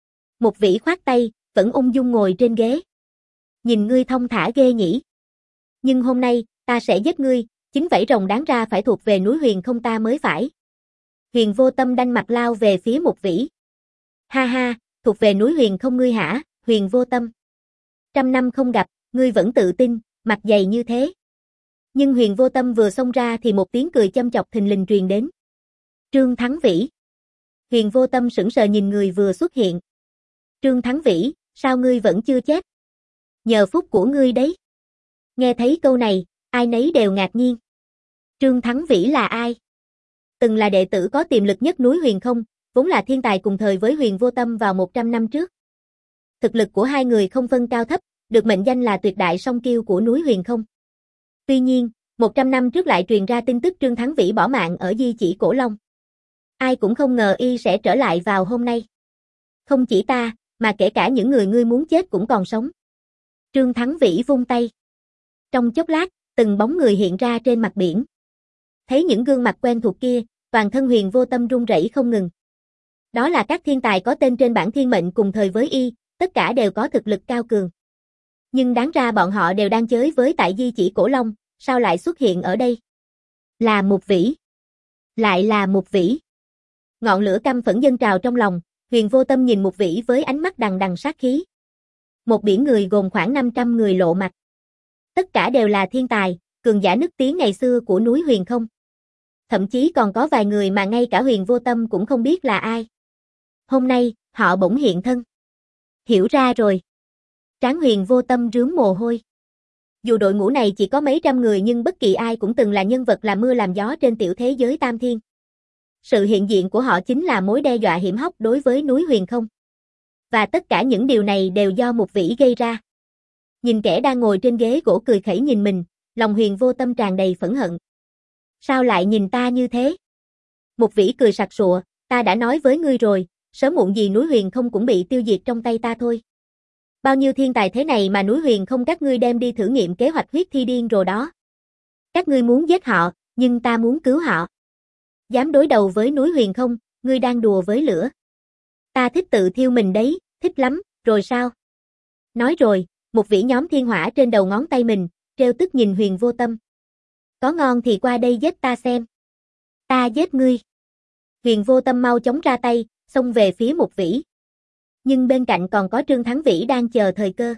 Mục Vĩ khoát tay, vẫn ung dung ngồi trên ghế. Nhìn ngươi thong thả ghê nhỉ. Nhưng hôm nay, ta sẽ giết ngươi, chính vảy rồng đáng ra phải thuộc về núi Huyền không ta mới phải. Huyền Vô Tâm đanh mặt lao về phía Mục Vĩ. Ha ha, thuộc về núi Huyền không ngươi hả, Huyền Vô Tâm. Trăm năm không gặp, ngươi vẫn tự tin, mặt dày như thế. Nhưng Huyền Vô Tâm vừa xông ra thì một tiếng cười châm chọc thình lình truyền đến. Trương Thắng Vĩ. Huyền Vô Tâm sững sờ nhìn người vừa xuất hiện. Trương Thắng Vĩ, sao ngươi vẫn chưa chết? Nhờ phúc của ngươi đấy. Nghe thấy câu này, ai nấy đều ngạc nhiên. Trương Thắng Vĩ là ai? Từng là đệ tử có tiềm lực nhất núi Huyền Không, vốn là thiên tài cùng thời với Huyền Vô Tâm vào một trăm năm trước. Thực lực của hai người không phân cao thấp, được mệnh danh là tuyệt đại song kiêu của núi Huyền Không. Tuy nhiên, một trăm năm trước lại truyền ra tin tức Trương Thắng Vĩ bỏ mạng ở Di Chỉ Cổ Long. Ai cũng không ngờ y sẽ trở lại vào hôm nay. Không chỉ ta, mà kể cả những người ngươi muốn chết cũng còn sống. Trương Thắng Vĩ vung tay. Trong chốc lát, từng bóng người hiện ra trên mặt biển. Thấy những gương mặt quen thuộc kia, toàn thân Huyền Vô Tâm run rẩy không ngừng. Đó là các thiên tài có tên trên bảng thiên mệnh cùng thời với y, tất cả đều có thực lực cao cường. Nhưng đáng ra bọn họ đều đang chơi với tại Di Chỉ Cổ Long, sao lại xuất hiện ở đây? Là Mục Vĩ. Lại là Mục Vĩ. Ngọn lửa căm phẫn dâng trào trong lòng, Huyền Vô Tâm nhìn Mục Vĩ với ánh mắt đằng đằng sát khí. Một biển người gồm khoảng năm trăm người lộ mặt. Tất cả đều là thiên tài, cường giả nức tiếng ngày xưa của núi Huyền Không. Thậm chí còn có vài người mà ngay cả Huyền Vô Tâm cũng không biết là ai. Hôm nay, họ bỗng hiện thân. Hiểu ra rồi. Trán Huyền Vô Tâm rướm mồ hôi. Dù đội ngũ này chỉ có mấy trăm người nhưng bất kỳ ai cũng từng là nhân vật làm mưa làm gió trên tiểu thế giới Tam Thiên. Sự hiện diện của họ chính là mối đe dọa hiểm hóc đối với núi Huyền Không. Và tất cả những điều này đều do Mục Vĩ gây ra. Nhìn kẻ đang ngồi trên ghế gỗ cười khẩy nhìn mình, lòng Huyền Vô Tâm tràn đầy phẫn hận. Sao lại nhìn ta như thế? Mục Vĩ cười sặc sụa, ta đã nói với ngươi rồi, sớm muộn gì núi Huyền Không cũng bị tiêu diệt trong tay ta thôi. Bao nhiêu thiên tài thế này mà núi Huyền Không các ngươi đem đi thử nghiệm kế hoạch huyết thi điên rồi đó. Các ngươi muốn giết họ, nhưng ta muốn cứu họ. Dám đối đầu với núi Huyền Không, ngươi đang đùa với lửa. Ta thích tự thiêu mình đấy, thích lắm, rồi sao? Nói rồi, Mục Vĩ nhóm thiên hỏa trên đầu ngón tay mình, trêu tức nhìn Huyền Vô Tâm. Có ngon thì qua đây giết ta xem. Ta giết ngươi. Huyền Vô Tâm mau chóng ra tay, xông về phía Mục Vĩ. Nhưng bên cạnh còn có Trương Thắng Vĩ đang chờ thời cơ.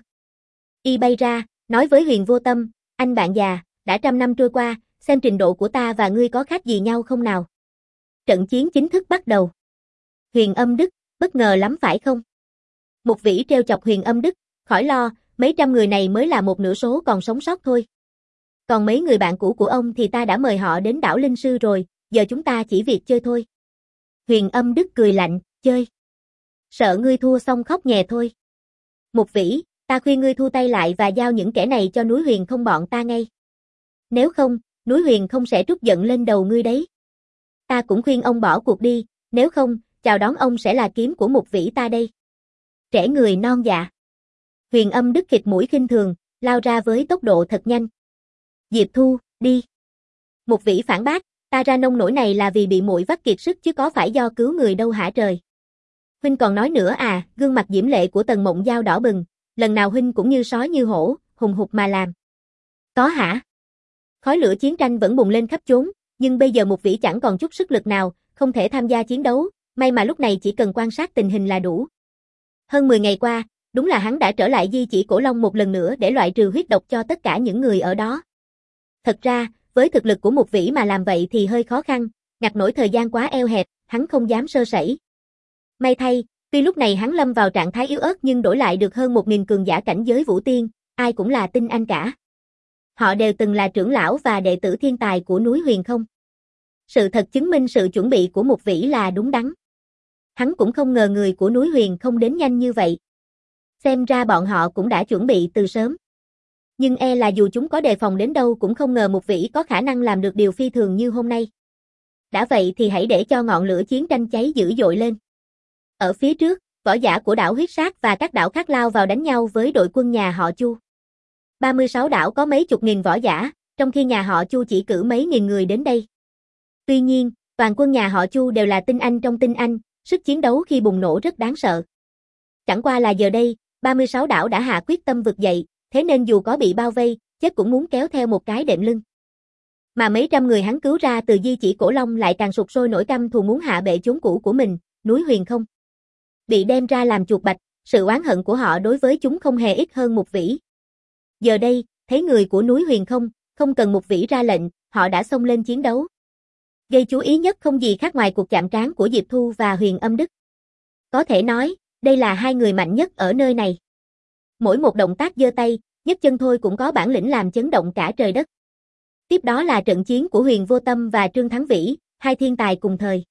Y bay ra, nói với Huyền Vô Tâm, anh bạn già, đã trăm năm trôi qua, xem trình độ của ta và ngươi có khác gì nhau không nào? Trận chiến chính thức bắt đầu. Huyền Âm Đức, bất ngờ lắm phải không? Mục Vĩ trêu chọc Huyền Âm Đức, khỏi lo, mấy trăm người này mới là một nửa số còn sống sót thôi. Còn mấy người bạn cũ của ông thì ta đã mời họ đến đảo Linh Sư rồi, giờ chúng ta chỉ việc chơi thôi. Huyền Âm Đức cười lạnh, chơi. Sợ ngươi thua xong khóc nhè thôi. Mục Vĩ, ta khuyên ngươi thu tay lại và giao những kẻ này cho núi Huyền Không bọn ta ngay. Nếu không, núi Huyền Không sẽ trút giận lên đầu ngươi đấy. Ta cũng khuyên ông bỏ cuộc đi, nếu không, chào đón ông sẽ là kiếm của Mục Vĩ ta đây. Trẻ người non dạ. Huyền Âm Đức khịt mũi khinh thường, lao ra với tốc độ thật nhanh. Diệp Thu, đi. Mục Vĩ phản bác, ta ra nông nổi này là vì bị muội vắt kiệt sức chứ có phải do cứu người đâu hả trời. Huynh còn nói nữa à, gương mặt diễm lệ của Tần Mộng Giao đỏ bừng, lần nào huynh cũng như sói như hổ, hùng hục mà làm. Có hả? Khói lửa chiến tranh vẫn bùng lên khắp chốn, nhưng bây giờ Mục Vĩ chẳng còn chút sức lực nào, không thể tham gia chiến đấu, may mà lúc này chỉ cần quan sát tình hình là đủ. Hơn mười ngày qua, đúng là hắn đã trở lại Di Chỉ Cổ Long một lần nữa để loại trừ huyết độc cho tất cả những người ở đó. Thật ra, với thực lực của Mục Vĩ mà làm vậy thì hơi khó khăn, ngặt nổi thời gian quá eo hẹp, hắn không dám sơ sẩy. May thay, tuy lúc này hắn lâm vào trạng thái yếu ớt nhưng đổi lại được hơn một nghìn cường giả cảnh giới vũ tiên, ai cũng là tinh anh cả. Họ đều từng là trưởng lão và đệ tử thiên tài của núi Huyền Không. Sự thật chứng minh sự chuẩn bị của Mục Vĩ là đúng đắn. Hắn cũng không ngờ người của núi Huyền Không đến nhanh như vậy. Xem ra bọn họ cũng đã chuẩn bị từ sớm. Nhưng e là dù chúng có đề phòng đến đâu cũng không ngờ Mục Vĩ có khả năng làm được điều phi thường như hôm nay. Đã vậy thì hãy để cho ngọn lửa chiến tranh cháy dữ dội lên. Ở phía trước, võ giả của đảo Huyết Sát và các đảo khác lao vào đánh nhau với đội quân nhà họ Chu. ba mươi sáu đảo có mấy chục nghìn võ giả, trong khi nhà họ Chu chỉ cử mấy nghìn người đến đây. Tuy nhiên, toàn quân nhà họ Chu đều là tinh anh trong tinh anh, sức chiến đấu khi bùng nổ rất đáng sợ. Chẳng qua là giờ đây, ba mươi sáu đảo đã hạ quyết tâm vực dậy, thế nên dù có bị bao vây, chết cũng muốn kéo theo một cái đệm lưng. Mà mấy trăm người hắn cứu ra từ Di Chỉ Cổ Long lại càng sục sôi nổi căm thù muốn hạ bệ chốn cũ của mình, núi Huyền Không. Bị đem ra làm chuột bạch, sự oán hận của họ đối với chúng không hề ít hơn Mục Vĩ. Giờ đây, thấy người của núi Huyền Không, không cần Mục Vĩ ra lệnh, họ đã xông lên chiến đấu. Gây chú ý nhất không gì khác ngoài cuộc chạm trán của Diệp Thu và Huyền Âm Đức. Có thể nói, đây là hai người mạnh nhất ở nơi này. Mỗi một động tác giơ tay, nhấc chân thôi cũng có bản lĩnh làm chấn động cả trời đất. Tiếp đó là trận chiến của Huyền Vô Tâm và Trương Thắng Vĩ, hai thiên tài cùng thời.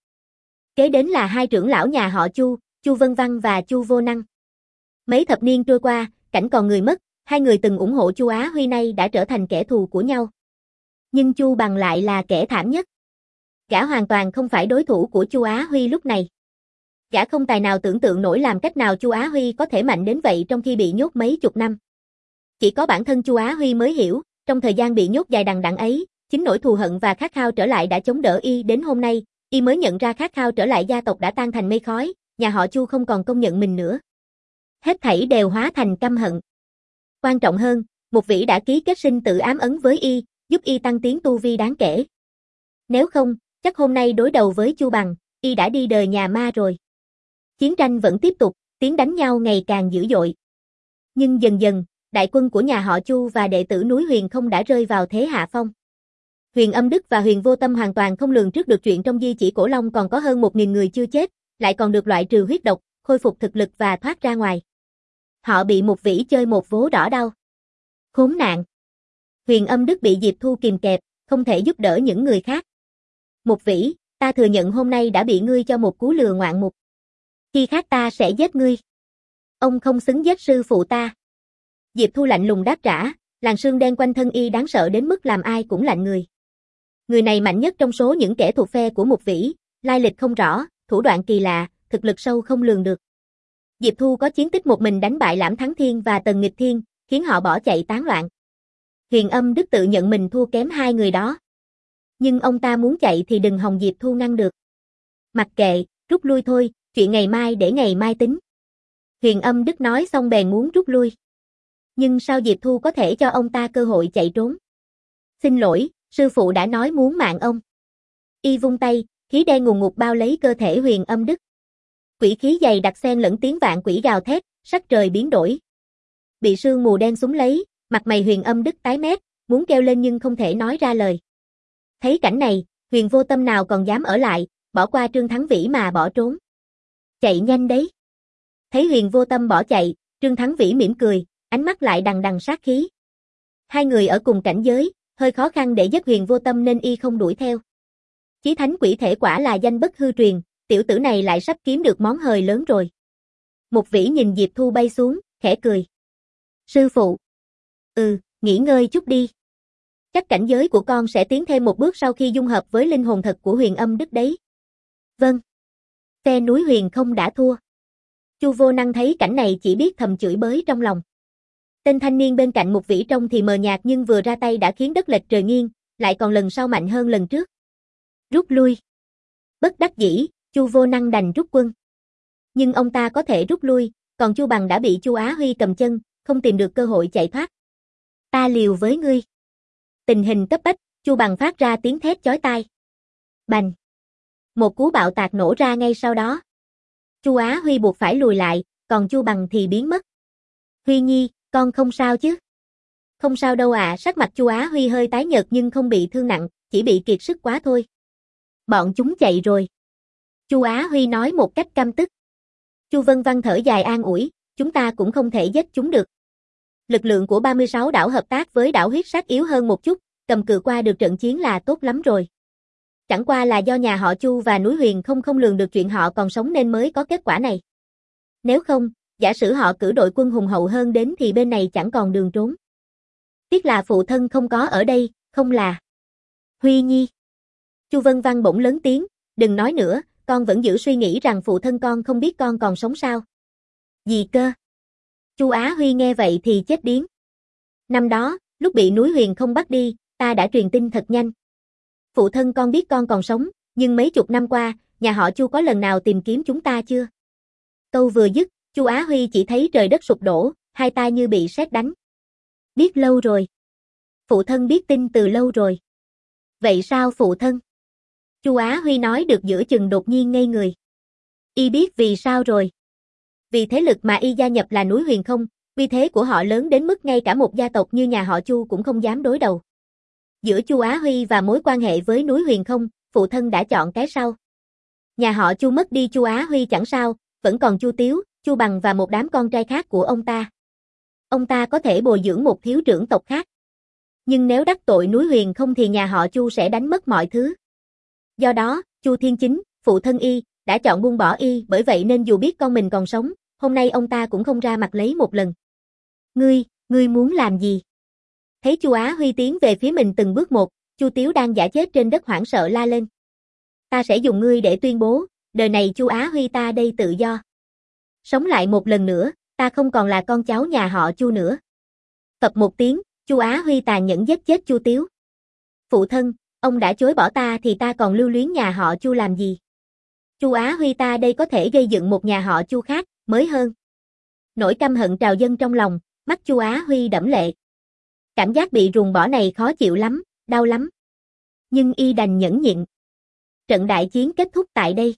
Kế đến là hai trưởng lão nhà họ Chu, Chu Vân Văn và Chu Vô Năng. Mấy thập niên trôi qua, cảnh còn người mất, hai người từng ủng hộ Chu Á Huy nay đã trở thành kẻ thù của nhau. Nhưng Chu Bằng lại là kẻ thảm nhất. Gã hoàn toàn không phải đối thủ của Chu Á Huy lúc này. Gã không tài nào tưởng tượng nổi làm cách nào Chu Á Huy có thể mạnh đến vậy trong khi bị nhốt mấy chục năm. Chỉ có bản thân Chu Á Huy mới hiểu, trong thời gian bị nhốt dài đằng đẵng ấy, chính nỗi thù hận và khát khao trở lại đã chống đỡ y đến hôm nay, y mới nhận ra khát khao trở lại gia tộc đã tan thành mây khói, nhà họ Chu không còn công nhận mình nữa. Hết thảy đều hóa thành căm hận. Quan trọng hơn, Mục Vĩ đã ký kết sinh tử ám ấn với y, giúp y tăng tiến tu vi đáng kể. Nếu không, chắc hôm nay đối đầu với Chu Bằng, y đã đi đời nhà ma rồi. Chiến tranh vẫn tiếp tục, tiếng đánh nhau ngày càng dữ dội. Nhưng dần dần, đại quân của nhà họ Chu và đệ tử núi Huyền không đã rơi vào thế hạ phong. Huyền Âm Đức và Huyền Vô Tâm hoàn toàn không lường trước được chuyện trong di chỉ Cổ Long còn có hơn một nghìn người chưa chết, lại còn được loại trừ huyết độc, khôi phục thực lực và thoát ra ngoài. Họ bị Mục Vĩ chơi một vố đỏ đau. Khốn nạn. Huyền Âm Đức bị Diệp Thu kìm kẹp, không thể giúp đỡ những người khác. Mục Vĩ, ta thừa nhận hôm nay đã bị ngươi cho một cú lừa ngoạn mục. Khi khác ta sẽ giết ngươi. Ông không xứng giết sư phụ ta. Diệp Thu lạnh lùng đáp trả, làn sương đen quanh thân y đáng sợ đến mức làm ai cũng lạnh người. Người này mạnh nhất trong số những kẻ thuộc phe của Mục Vĩ, lai lịch không rõ, thủ đoạn kỳ lạ, thực lực sâu không lường được. Diệp Thu có chiến tích một mình đánh bại Lãm Thắng Thiên và Tần Nghịch Thiên, khiến họ bỏ chạy tán loạn. Huyền Âm Đức tự nhận mình thua kém hai người đó. Nhưng ông ta muốn chạy thì đừng hòng Diệp Thu ngăn được. Mặc kệ, rút lui thôi, chuyện ngày mai để ngày mai tính. Huyền Âm Đức nói xong bèn muốn rút lui. Nhưng sao Diệp Thu có thể cho ông ta cơ hội chạy trốn? Xin lỗi, sư phụ đã nói muốn mạng ông. Y vung tay, khí đen ngùn ngụt bao lấy cơ thể Huyền Âm Đức. Quỷ khí dày đặc xen lẫn tiếng vạn quỷ gào thét, sắc trời biến đổi. Bị sương mù đen súng lấy, mặt mày Huyền Âm Đức tái mét, muốn kêu lên nhưng không thể nói ra lời. Thấy cảnh này, Huyền Vô Tâm nào còn dám ở lại, bỏ qua Trương Thắng Vĩ mà bỏ trốn. Chạy nhanh đấy. Thấy Huyền Vô Tâm bỏ chạy, Trương Thắng Vĩ mỉm cười, ánh mắt lại đằng đằng sát khí. Hai người ở cùng cảnh giới, hơi khó khăn để giết Huyền Vô Tâm nên y không đuổi theo. Chí thánh quỷ thể quả là danh bất hư truyền, tiểu tử này lại sắp kiếm được món hời lớn rồi. Mục Vĩ nhìn Diệp Thu bay xuống, khẽ cười. Sư phụ. Ừ, nghỉ ngơi chút đi. Chắc cảnh giới của con sẽ tiến thêm một bước sau khi dung hợp với linh hồn thật của Huyền Âm Đức đấy. Vâng. Phe núi Huyền không đã thua. Chu Vô Năng thấy cảnh này chỉ biết thầm chửi bới trong lòng. Tên thanh niên bên cạnh Mục Vĩ trông thì mờ nhạt nhưng vừa ra tay đã khiến đất lệch trời nghiêng, lại còn lần sau mạnh hơn lần trước. Rút lui. Bất đắc dĩ, Chu Vô Năng đành rút quân. Nhưng ông ta có thể rút lui, còn Chu Bằng đã bị Chu Á Huy cầm chân, không tìm được cơ hội chạy thoát. Ta liều với ngươi. Tình hình cấp bách, Chu Bằng phát ra tiếng thét chói tai. Bành. Một cú bạo tạc nổ ra ngay sau đó. Chu Á Huy buộc phải lùi lại, còn Chu Bằng thì biến mất. Huy Nhi, con không sao chứ? Không sao đâu ạ, à, sắc mặt Chu Á Huy hơi tái nhợt nhưng không bị thương nặng, chỉ bị kiệt sức quá thôi. Bọn chúng chạy rồi. Chu Á Huy nói một cách căm tức. Chu Vân Văn thở dài an ủi, chúng ta cũng không thể giết chúng được. Lực lượng của ba mươi sáu đảo hợp tác với đảo huyết sát yếu hơn một chút, cầm cự qua được trận chiến là tốt lắm rồi. Chẳng qua là do nhà họ Chu và núi Huyền không không lường được chuyện họ còn sống nên mới có kết quả này. Nếu không, giả sử họ cử đội quân hùng hậu hơn đến thì bên này chẳng còn đường trốn. Tiếc là phụ thân không có ở đây, không là. Huy Nhi. Chu Vân Văn bỗng lớn tiếng, đừng nói nữa, con vẫn giữ suy nghĩ rằng phụ thân con không biết con còn sống sao. Gì cơ? Chu Á Huy nghe vậy thì chết điếng. Năm đó, lúc bị núi Huyền không bắt đi, ta đã truyền tin thật nhanh. Phụ thân con biết con còn sống, nhưng mấy chục năm qua, nhà họ Chu có lần nào tìm kiếm chúng ta chưa? Câu vừa dứt, Chu Á Huy chỉ thấy trời đất sụp đổ, hai tai như bị sét đánh. Biết lâu rồi. Phụ thân biết tin từ lâu rồi. Vậy sao phụ thân? Chu Á Huy nói được giữa chừng đột nhiên ngây người. Y biết vì sao rồi. Vì thế lực mà y gia nhập là núi Huyền không, uy thế của họ lớn đến mức ngay cả một gia tộc như nhà họ Chu cũng không dám đối đầu. Giữa Chu Á Huy và mối quan hệ với núi Huyền không, phụ thân đã chọn cái sau. Nhà họ Chu mất đi Chu Á Huy chẳng sao, vẫn còn Chu Tiếu, Chu Bằng và một đám con trai khác của ông ta. ông ta có thể bồi dưỡng một thiếu trưởng tộc khác. Nhưng nếu đắc tội núi Huyền không thì nhà họ Chu sẽ đánh mất mọi thứ. Do đó, Chu Thiên Chính, phụ thân y, đã chọn buông bỏ y, bởi vậy nên dù biết con mình còn sống, hôm nay ông ta cũng không ra mặt lấy một lần. Ngươi, ngươi muốn làm gì? Thấy Chu Á Huy tiến về phía mình từng bước một, Chu Tiếu đang giả chết trên đất hoảng sợ la lên. Ta sẽ dùng ngươi để tuyên bố, đời này Chu Á Huy ta đây tự do. Sống lại một lần nữa, ta không còn là con cháu nhà họ Chu nữa. Phập một tiếng, Chu Á Huy tàn nhẫn giết chết Chu Tiếu. Phụ thân, ông đã chối bỏ ta thì ta còn lưu luyến nhà họ Chu làm gì? Chu Á Huy ta đây có thể gây dựng một nhà họ Chu khác, mới hơn. Nỗi căm hận trào dâng trong lòng, mắt Chu Á Huy đẫm lệ. Cảm giác bị ruồng bỏ này khó chịu lắm, đau lắm. Nhưng y đành nhẫn nhịn. Trận đại chiến kết thúc tại đây.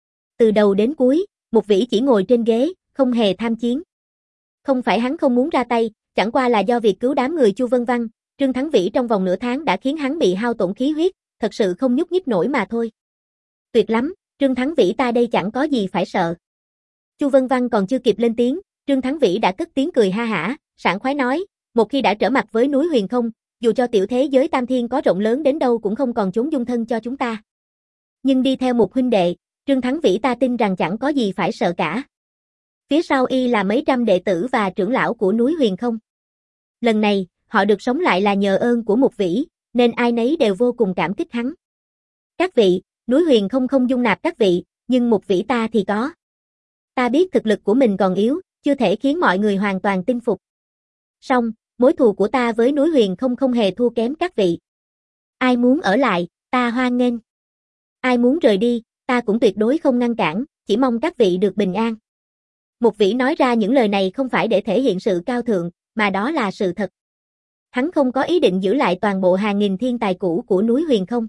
Từ đầu đến cuối, Mục Vĩ chỉ ngồi trên ghế, không hề tham chiến. Không phải hắn không muốn ra tay, chẳng qua là do việc cứu đám người Chu Vân Văn, Trương Thắng Vĩ trong vòng nửa tháng đã khiến hắn bị hao tổn khí huyết, thật sự không nhúc nhích nổi mà thôi. Tuyệt lắm, Trương Thắng Vĩ ta đây chẳng có gì phải sợ. Chu Vân Văn còn chưa kịp lên tiếng, Trương Thắng Vĩ đã cất tiếng cười ha hả, sảng khoái nói, một khi đã trở mặt với núi Huyền không, dù cho tiểu thế giới Tam Thiên có rộng lớn đến đâu cũng không còn chốn dung thân cho chúng ta. Nhưng đi theo một huynh đệ, Trương Thắng Vĩ ta tin rằng chẳng có gì phải sợ cả. Phía sau y là mấy trăm đệ tử và trưởng lão của núi Huyền không. Lần này, họ được sống lại là nhờ ơn của Mục Vĩ, nên ai nấy đều vô cùng cảm kích hắn. Các vị, núi Huyền không không dung nạp các vị, nhưng Mục Vĩ ta thì có. Ta biết thực lực của mình còn yếu, chưa thể khiến mọi người hoàn toàn tin phục. Song, mối thù của ta với núi Huyền không không hề thua kém các vị. Ai muốn ở lại, ta hoan nghênh. Ai muốn rời đi, ta cũng tuyệt đối không ngăn cản, chỉ mong các vị được bình an. Mục Vĩ nói ra những lời này không phải để thể hiện sự cao thượng, mà đó là sự thật. Hắn không có ý định giữ lại toàn bộ hàng nghìn thiên tài cũ của núi Huyền không.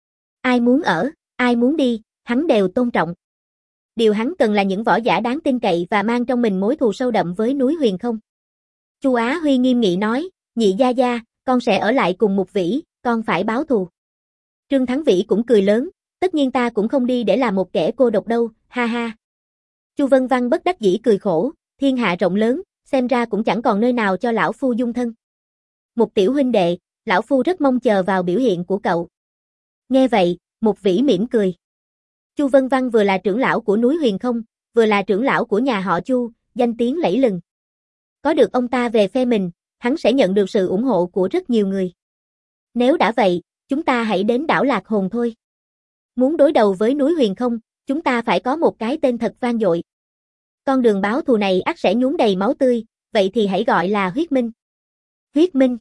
Ai muốn ở, ai muốn đi, hắn đều tôn trọng. Điều hắn cần là những võ giả đáng tin cậy và mang trong mình mối thù sâu đậm với núi Huyền không. Chu Á Huy nghiêm nghị nói, nhị gia gia, con sẽ ở lại cùng Mục Vĩ, con phải báo thù. Trương Thắng Vĩ cũng cười lớn, tất nhiên ta cũng không đi để làm một kẻ cô độc đâu, ha ha. Chu Vân Văn bất đắc dĩ cười khổ, thiên hạ rộng lớn, xem ra cũng chẳng còn nơi nào cho lão phu dung thân. Mục tiểu huynh đệ, lão phu rất mong chờ vào biểu hiện của cậu. Nghe vậy, Mục Vĩ mỉm cười. Chu Vân Văn vừa là trưởng lão của núi Huyền không, vừa là trưởng lão của nhà họ Chu, danh tiếng lẫy lừng. Có được ông ta về phe mình, hắn sẽ nhận được sự ủng hộ của rất nhiều người. Nếu đã vậy, chúng ta hãy đến đảo Lạc Hồn thôi. Muốn đối đầu với núi Huyền không, chúng ta phải có một cái tên thật vang dội. Con đường báo thù này ắt sẽ nhuốm đầy máu tươi, vậy thì hãy gọi là huyết minh. Huyết minh.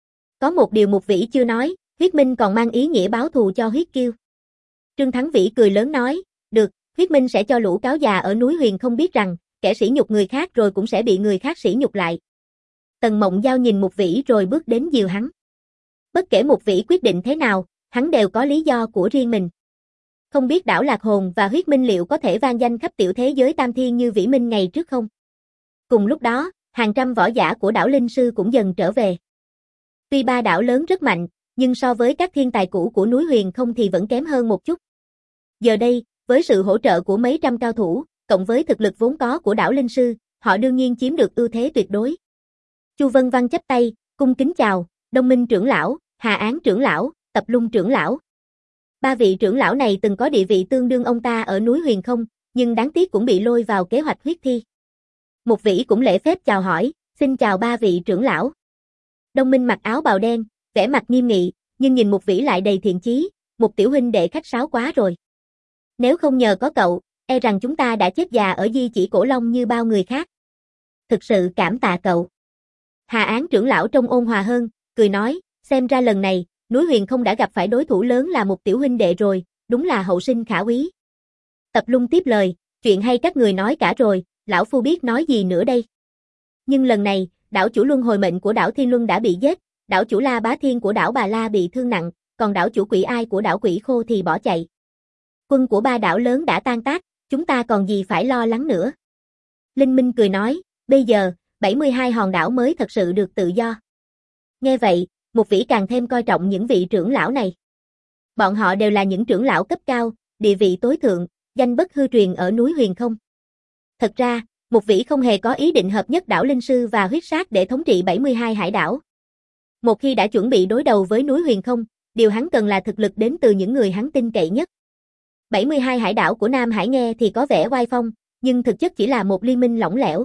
Có một điều Mục Vĩ chưa nói, huyết minh còn mang ý nghĩa báo thù cho huyết kiêu. Trương Thắng Vĩ cười lớn nói, được, huyết minh sẽ cho lũ cáo già ở núi Huyền không biết rằng, kẻ sỉ nhục người khác rồi cũng sẽ bị người khác sỉ nhục lại. Tần Mộng Giao nhìn Mục Vĩ rồi bước đến dìu hắn. Bất kể Mục Vĩ quyết định thế nào, hắn đều có lý do của riêng mình. Không biết đảo Lạc Hồn và huyết minh liệu có thể vang danh khắp tiểu thế giới Tam Thiên như Vĩ Minh ngày trước không? Cùng lúc đó, hàng trăm võ giả của đảo Linh Sư cũng dần trở về. Tuy ba đảo lớn rất mạnh, nhưng so với các thiên tài cũ của núi Huyền không thì vẫn kém hơn một chút. Giờ đây, với sự hỗ trợ của mấy trăm cao thủ, cộng với thực lực vốn có của đảo Linh Sư, họ đương nhiên chiếm được ưu thế tuyệt đối. Chu Vân Văn chắp tay, cung kính chào, Đông Minh trưởng lão, Hà Án trưởng lão, Tập Lung trưởng lão. Ba vị trưởng lão này từng có địa vị tương đương ông ta ở núi Huyền không, nhưng đáng tiếc cũng bị lôi vào kế hoạch huyết thi. Mục Vĩ cũng lễ phép chào hỏi, xin chào ba vị trưởng lão. Đông Minh mặc áo bào đen, vẻ mặt nghiêm nghị, nhưng nhìn Mục Vĩ lại đầy thiện chí, Mục tiểu huynh đệ khách sáo quá rồi. Nếu không nhờ có cậu, e rằng chúng ta đã chết già ở di chỉ Cổ Long như bao người khác. Thực sự cảm tạ cậu. Hà Án trưởng lão trông ôn hòa hơn, cười nói, xem ra lần này, núi Huyền không đã gặp phải đối thủ lớn là Mục tiểu huynh đệ rồi, đúng là hậu sinh khả úy. Tập Lung tiếp lời, chuyện hay các người nói cả rồi, lão phu biết nói gì nữa đây. Nhưng lần này, đảo chủ Luân Hồi Mệnh của đảo Thiên Luân đã bị giết, đảo chủ La Bá Thiên của đảo Bà La bị thương nặng, còn đảo chủ Quỷ Ai của đảo Quỷ Khô thì bỏ chạy. Quân của ba đảo lớn đã tan tác, chúng ta còn gì phải lo lắng nữa. Linh Minh cười nói, bây giờ, bảy mươi hai hòn đảo mới thật sự được tự do. Nghe vậy, Mục Vĩ càng thêm coi trọng những vị trưởng lão này. Bọn họ đều là những trưởng lão cấp cao, địa vị tối thượng, danh bất hư truyền ở núi Huyền không. Thật ra, Một Vĩ không hề có ý định hợp nhất đảo Linh Sư và huyết sát để thống trị bảy mươi hai hải đảo. Một khi đã chuẩn bị đối đầu với núi Huyền Không, điều hắn cần là thực lực đến từ những người hắn tin cậy nhất. bảy mươi hai hải đảo của Nam Hải nghe thì có vẻ oai phong, nhưng thực chất chỉ là một liên minh lỏng lẻo.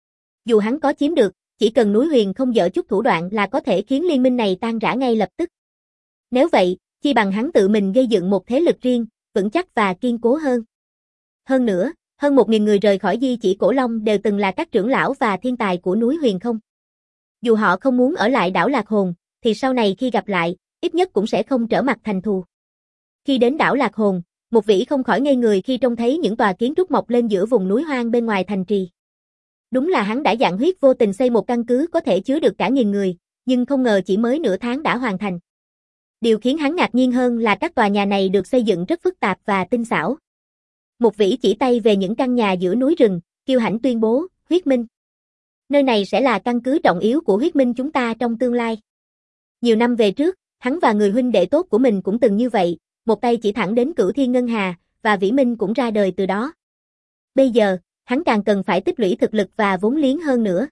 Dù hắn có chiếm được, chỉ cần núi Huyền Không dở chút thủ đoạn là có thể khiến liên minh này tan rã ngay lập tức. Nếu vậy, chi bằng hắn tự mình gây dựng một thế lực riêng, vững chắc và kiên cố hơn. Hơn nữa, hơn một nghìn người rời khỏi di chỉ Cổ Long đều từng là các trưởng lão và thiên tài của núi Huyền Không. Dù họ không muốn ở lại đảo Lạc Hồn, thì sau này khi gặp lại, ít nhất cũng sẽ không trở mặt thành thù. Khi đến đảo Lạc Hồn, Một Vĩ không khỏi ngây người khi trông thấy những tòa kiến trúc mọc lên giữa vùng núi hoang bên ngoài thành trì. Đúng là hắn đã dạn huyết vô tình xây một căn cứ có thể chứa được cả nghìn người, nhưng không ngờ chỉ mới nửa tháng đã hoàn thành. Điều khiến hắn ngạc nhiên hơn là các tòa nhà này được xây dựng rất phức tạp và tinh xảo. Một Vĩ chỉ tay về những căn nhà giữa núi rừng, kiêu hãnh tuyên bố, huyết minh. Nơi này sẽ là căn cứ trọng yếu của huyết minh chúng ta trong tương lai. Nhiều năm về trước, hắn và người huynh đệ tốt của mình cũng từng như vậy, một tay chỉ thẳng đến Cửu Thiên Ngân Hà, và Vĩ Minh cũng ra đời từ đó. Bây giờ, hắn càng cần phải tích lũy thực lực và vốn liếng hơn nữa.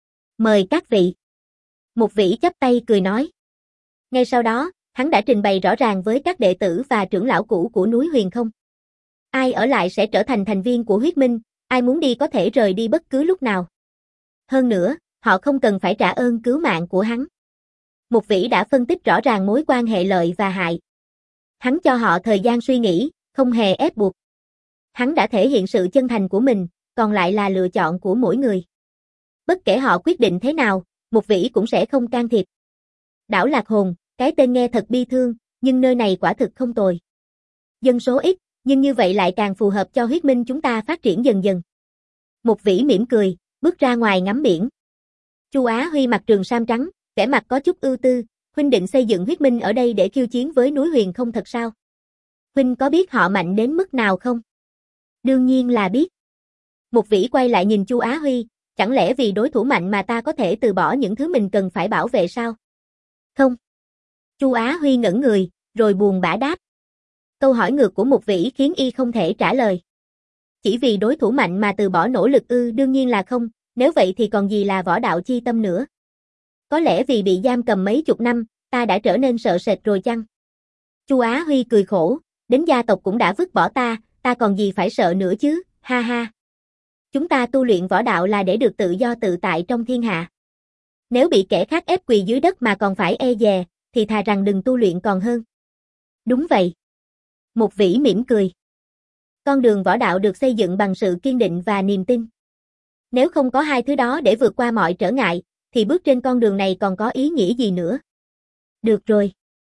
Mời các vị. Một Vĩ chắp tay cười nói. Ngay sau đó, hắn đã trình bày rõ ràng với các đệ tử và trưởng lão cũ của núi Huyền Không. Ai ở lại sẽ trở thành thành viên của huyết minh, ai muốn đi có thể rời đi bất cứ lúc nào. Hơn nữa, họ không cần phải trả ơn cứu mạng của hắn. Một Vĩ đã phân tích rõ ràng mối quan hệ lợi và hại. Hắn cho họ thời gian suy nghĩ, không hề ép buộc. Hắn đã thể hiện sự chân thành của mình, còn lại là lựa chọn của mỗi người. Bất kể họ quyết định thế nào, Một Vĩ cũng sẽ không can thiệp. Đảo Lạc Hồn, cái tên nghe thật bi thương, nhưng nơi này quả thực không tồi. Dân số ít, nhưng như vậy lại càng phù hợp cho huyết minh chúng ta phát triển dần dần. Một Vĩ mỉm cười, bước ra ngoài ngắm biển. Chu Á Huy mặc trường sam trắng, vẻ mặt có chút ưu tư, huynh định xây dựng huyết minh ở đây để khiêu chiến với núi Huyền Không thật sao? Huynh có biết họ mạnh đến mức nào không? Đương nhiên là biết. Một Vĩ quay lại nhìn Chu Á Huy, chẳng lẽ vì đối thủ mạnh mà ta có thể từ bỏ những thứ mình cần phải bảo vệ sao? Không. Chu Á Huy ngẩn người, rồi buồn bã đáp. Câu hỏi ngược của Một Vĩ khiến y không thể trả lời. Chỉ vì đối thủ mạnh mà từ bỏ nỗ lực ư? Đương nhiên là không, nếu vậy thì còn gì là võ đạo chi tâm nữa. Có lẽ vì bị giam cầm mấy chục năm, ta đã trở nên sợ sệt rồi chăng? Chu Á Huy cười khổ, đến gia tộc cũng đã vứt bỏ ta, ta còn gì phải sợ nữa chứ, ha ha. Chúng ta tu luyện võ đạo là để được tự do tự tại trong thiên hạ. Nếu bị kẻ khác ép quỳ dưới đất mà còn phải e dè, thì thà rằng đừng tu luyện còn hơn. Đúng vậy. Một Vĩ mỉm cười. Con đường võ đạo được xây dựng bằng sự kiên định và niềm tin. Nếu không có hai thứ đó để vượt qua mọi trở ngại, thì bước trên con đường này còn có ý nghĩa gì nữa? Được rồi.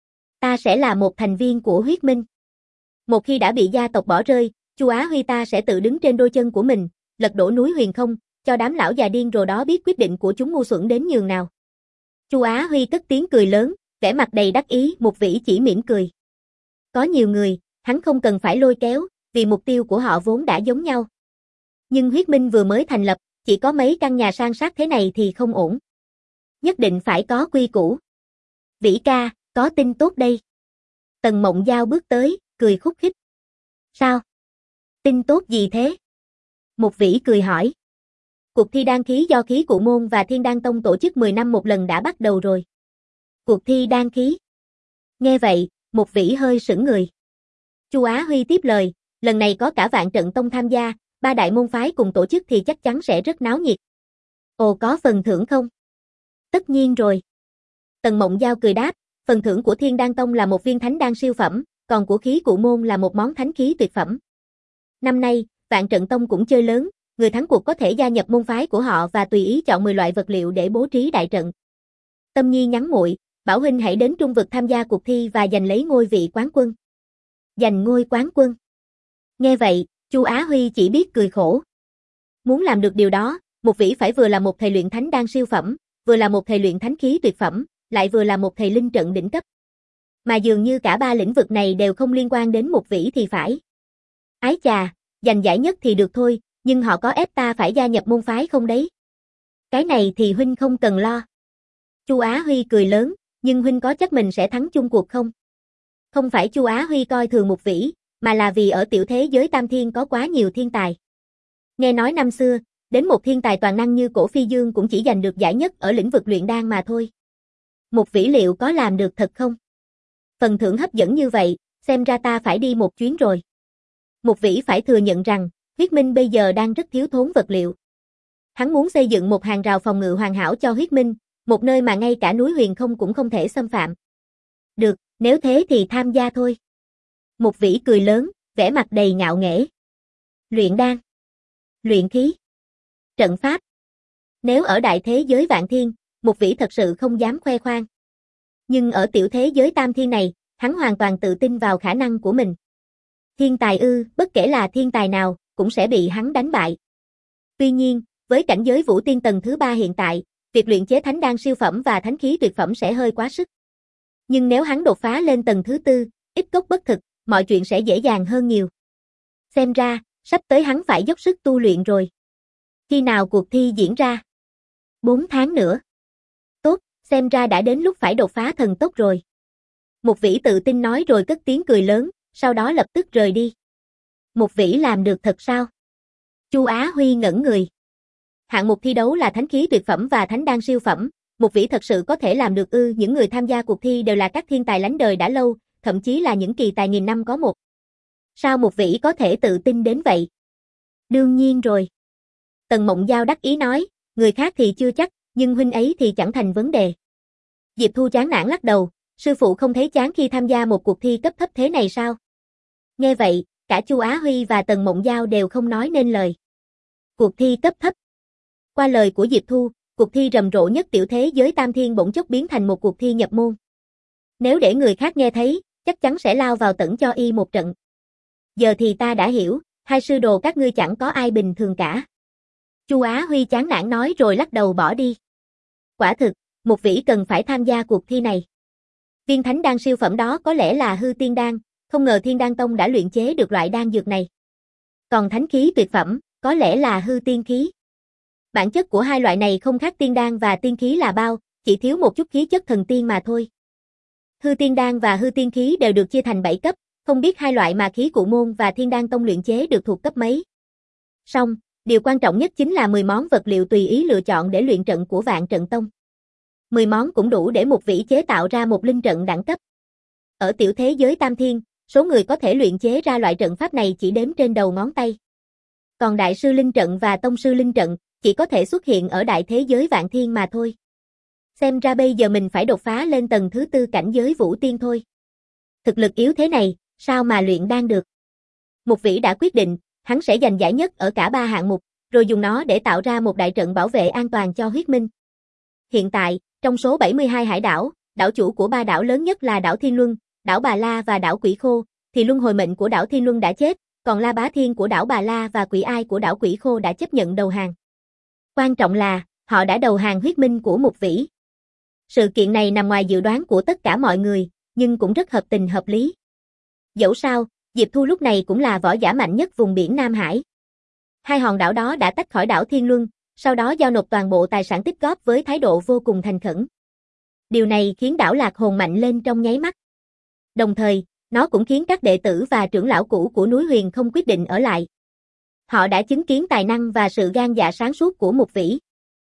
Ta sẽ là một thành viên của huyết minh. Một khi đã bị gia tộc bỏ rơi, Chu Á Huy ta sẽ tự đứng trên đôi chân của mình, lật đổ núi Huyền Không, cho đám lão già điên rồ đó biết quyết định của chúng ngu xuẩn đến nhường nào. Chu Á Huy cất tiếng cười lớn, vẻ mặt đầy đắc ý. Một Vĩ chỉ mỉm cười. Có nhiều người, hắn không cần phải lôi kéo, vì mục tiêu của họ vốn đã giống nhau. Nhưng huyết minh vừa mới thành lập, chỉ có mấy căn nhà san sát thế này thì không ổn. Nhất định phải có quy củ. Vĩ ca, có tin tốt đây. Tần Mộng Giao bước tới, cười khúc khích. Sao? Tin tốt gì thế? Một Vĩ cười hỏi. Cuộc thi đan khí do Khí Cụ Môn và Thiên Đan Tông tổ chức mười năm một lần đã bắt đầu rồi. Cuộc thi đan khí. Nghe vậy, Một Vĩ hơi sững người. Chu Á Huy tiếp lời, lần này có cả Vạn Trận Tông tham gia, ba đại môn phái cùng tổ chức thì chắc chắn sẽ rất náo nhiệt. Ồ, có phần thưởng không? Tất nhiên rồi. Tần Mộng Giao cười đáp, phần thưởng của Thiên Đan Tông là một viên thánh đan siêu phẩm, còn của Khí Cụ Môn là một món thánh khí tuyệt phẩm. Năm nay, Vạn Trận Tông cũng chơi lớn, người thắng cuộc có thể gia nhập môn phái của họ và tùy ý chọn mười loại vật liệu để bố trí đại trận. Tâm Nhi nhắn muội, bảo huynh hãy đến Trung Vực tham gia cuộc thi và giành lấy ngôi vị quán quân. Giành ngôi quán quân. Nghe vậy, Chu Á Huy chỉ biết cười khổ. Muốn làm được điều đó, Một Vĩ phải vừa là một thầy luyện thánh đan siêu phẩm, vừa là một thầy luyện thánh khí tuyệt phẩm, lại vừa là một thầy linh trận đỉnh cấp. Mà dường như cả ba lĩnh vực này đều không liên quan đến Một Vĩ thì phải. Ái chà, giành giải nhất thì được thôi, nhưng họ có ép ta phải gia nhập môn phái không đấy? Cái này thì huynh không cần lo. Chu Á Huy cười lớn, nhưng huynh có chắc mình sẽ thắng chung cuộc không? Không phải Chu Á Huy coi thường Một Vĩ, mà là vì ở tiểu thế giới Tam Thiên có quá nhiều thiên tài. Nghe nói năm xưa, Đến một thiên tài toàn năng như Cổ Phi Dương cũng chỉ giành được giải nhất ở lĩnh vực luyện đan mà thôi. Một vĩ liệu có làm được thật không? Phần thưởng hấp dẫn như vậy, xem ra ta phải đi một chuyến rồi. Một vĩ phải thừa nhận rằng, huyết minh bây giờ đang rất thiếu thốn vật liệu. Hắn muốn xây dựng một hàng rào phòng ngự hoàn hảo cho huyết minh, một nơi mà ngay cả núi huyền không cũng không thể xâm phạm. Được, nếu thế thì tham gia thôi. Một vĩ cười lớn, vẻ mặt đầy ngạo nghễ. Luyện đan, luyện khí, trận pháp. Nếu ở đại thế giới vạn thiên, một vĩ thật sự không dám khoe khoang. Nhưng ở tiểu thế giới tam thiên này, hắn hoàn toàn tự tin vào khả năng của mình. Thiên tài ư, bất kể là thiên tài nào, cũng sẽ bị hắn đánh bại. Tuy nhiên, với cảnh giới vũ tiên tầng thứ ba hiện tại, việc luyện chế thánh đan siêu phẩm và thánh khí tuyệt phẩm sẽ hơi quá sức. Nhưng nếu hắn đột phá lên tầng thứ tư, ít cốc bất thực, mọi chuyện sẽ dễ dàng hơn nhiều. Xem ra, sắp tới hắn phải dốc sức tu luyện rồi. Khi nào cuộc thi diễn ra? Bốn tháng nữa. Tốt, xem ra đã đến lúc phải đột phá thần tốc rồi. Một vĩ tự tin nói rồi cất tiếng cười lớn, sau đó lập tức rời đi. Một vĩ làm được thật sao? Chu Á Huy ngẩn người. Hạng mục thi đấu là thánh khí tuyệt phẩm và thánh đan siêu phẩm, một vĩ thật sự có thể làm được ư? Những người tham gia cuộc thi đều là các thiên tài lánh đời đã lâu, thậm chí là những kỳ tài nghìn năm có một. Sao một vĩ có thể tự tin đến vậy? Đương nhiên rồi. Tần Mộng Giao đắc ý nói, người khác thì chưa chắc, nhưng huynh ấy thì chẳng thành vấn đề. Diệp Thu chán nản lắc đầu, sư phụ không thấy chán khi tham gia một cuộc thi cấp thấp thế này sao? Nghe vậy, cả Chu Á Huy và Tần Mộng Giao đều không nói nên lời. Cuộc thi cấp thấp. Qua lời của Diệp Thu, cuộc thi rầm rộ nhất tiểu thế giới tam thiên bỗng chốc biến thành một cuộc thi nhập môn. Nếu để người khác nghe thấy, chắc chắn sẽ lao vào tẩn cho y một trận. Giờ thì ta đã hiểu, hai sư đồ các ngươi chẳng có ai bình thường cả. Chu Á Huy chán nản nói rồi lắc đầu bỏ đi. Quả thực, một vĩ cần phải tham gia cuộc thi này. Viên thánh đan siêu phẩm đó có lẽ là hư tiên đan, không ngờ Thiên Đan Tông đã luyện chế được loại đan dược này. Còn thánh khí tuyệt phẩm, có lẽ là hư tiên khí. Bản chất của hai loại này không khác tiên đan và tiên khí là bao, chỉ thiếu một chút khí chất thần tiên mà thôi. Hư tiên đan và hư tiên khí đều được chia thành bảy cấp, không biết hai loại mà khí cụ môn và Thiên Đan Tông luyện chế được thuộc cấp mấy. Song, điều quan trọng nhất chính là mười món vật liệu tùy ý lựa chọn để luyện trận của Vạn Trận Tông. mười món cũng đủ để một vĩ chế tạo ra một linh trận đẳng cấp. Ở tiểu thế giới tam thiên, số người có thể luyện chế ra loại trận pháp này chỉ đếm trên đầu ngón tay. Còn đại sư linh trận và tông sư linh trận chỉ có thể xuất hiện ở đại thế giới vạn thiên mà thôi. Xem ra bây giờ mình phải đột phá lên tầng thứ tư cảnh giới vũ tiên thôi. Thực lực yếu thế này, sao mà luyện đan được? Một vĩ đã quyết định, hắn sẽ giành giải nhất ở cả ba hạng mục, rồi dùng nó để tạo ra một đại trận bảo vệ an toàn cho huyết minh. Hiện tại, trong số bảy mươi hai hải đảo, đảo chủ của ba đảo lớn nhất là đảo Thiên Luân, đảo Bà La và đảo Quỷ Khô, thì luân hồi mệnh của đảo Thiên Luân đã chết, còn La Bá Thiên của đảo Bà La và Quỷ Ai của đảo Quỷ Khô đã chấp nhận đầu hàng. Quan trọng là, họ đã đầu hàng huyết minh của một vĩ. Sự kiện này nằm ngoài dự đoán của tất cả mọi người, nhưng cũng rất hợp tình hợp lý. Dẫu sao, Diệp Thu lúc này cũng là võ giả mạnh nhất vùng biển Nam Hải. Hai hòn đảo đó đã tách khỏi đảo Thiên Luân, sau đó giao nộp toàn bộ tài sản tích góp với thái độ vô cùng thành khẩn. Điều này khiến đảo Lạc Hồn mạnh lên trong nháy mắt. Đồng thời, nó cũng khiến các đệ tử và trưởng lão cũ của núi Huyền không quyết định ở lại. Họ đã chứng kiến tài năng và sự gan dạ sáng suốt của một vĩ.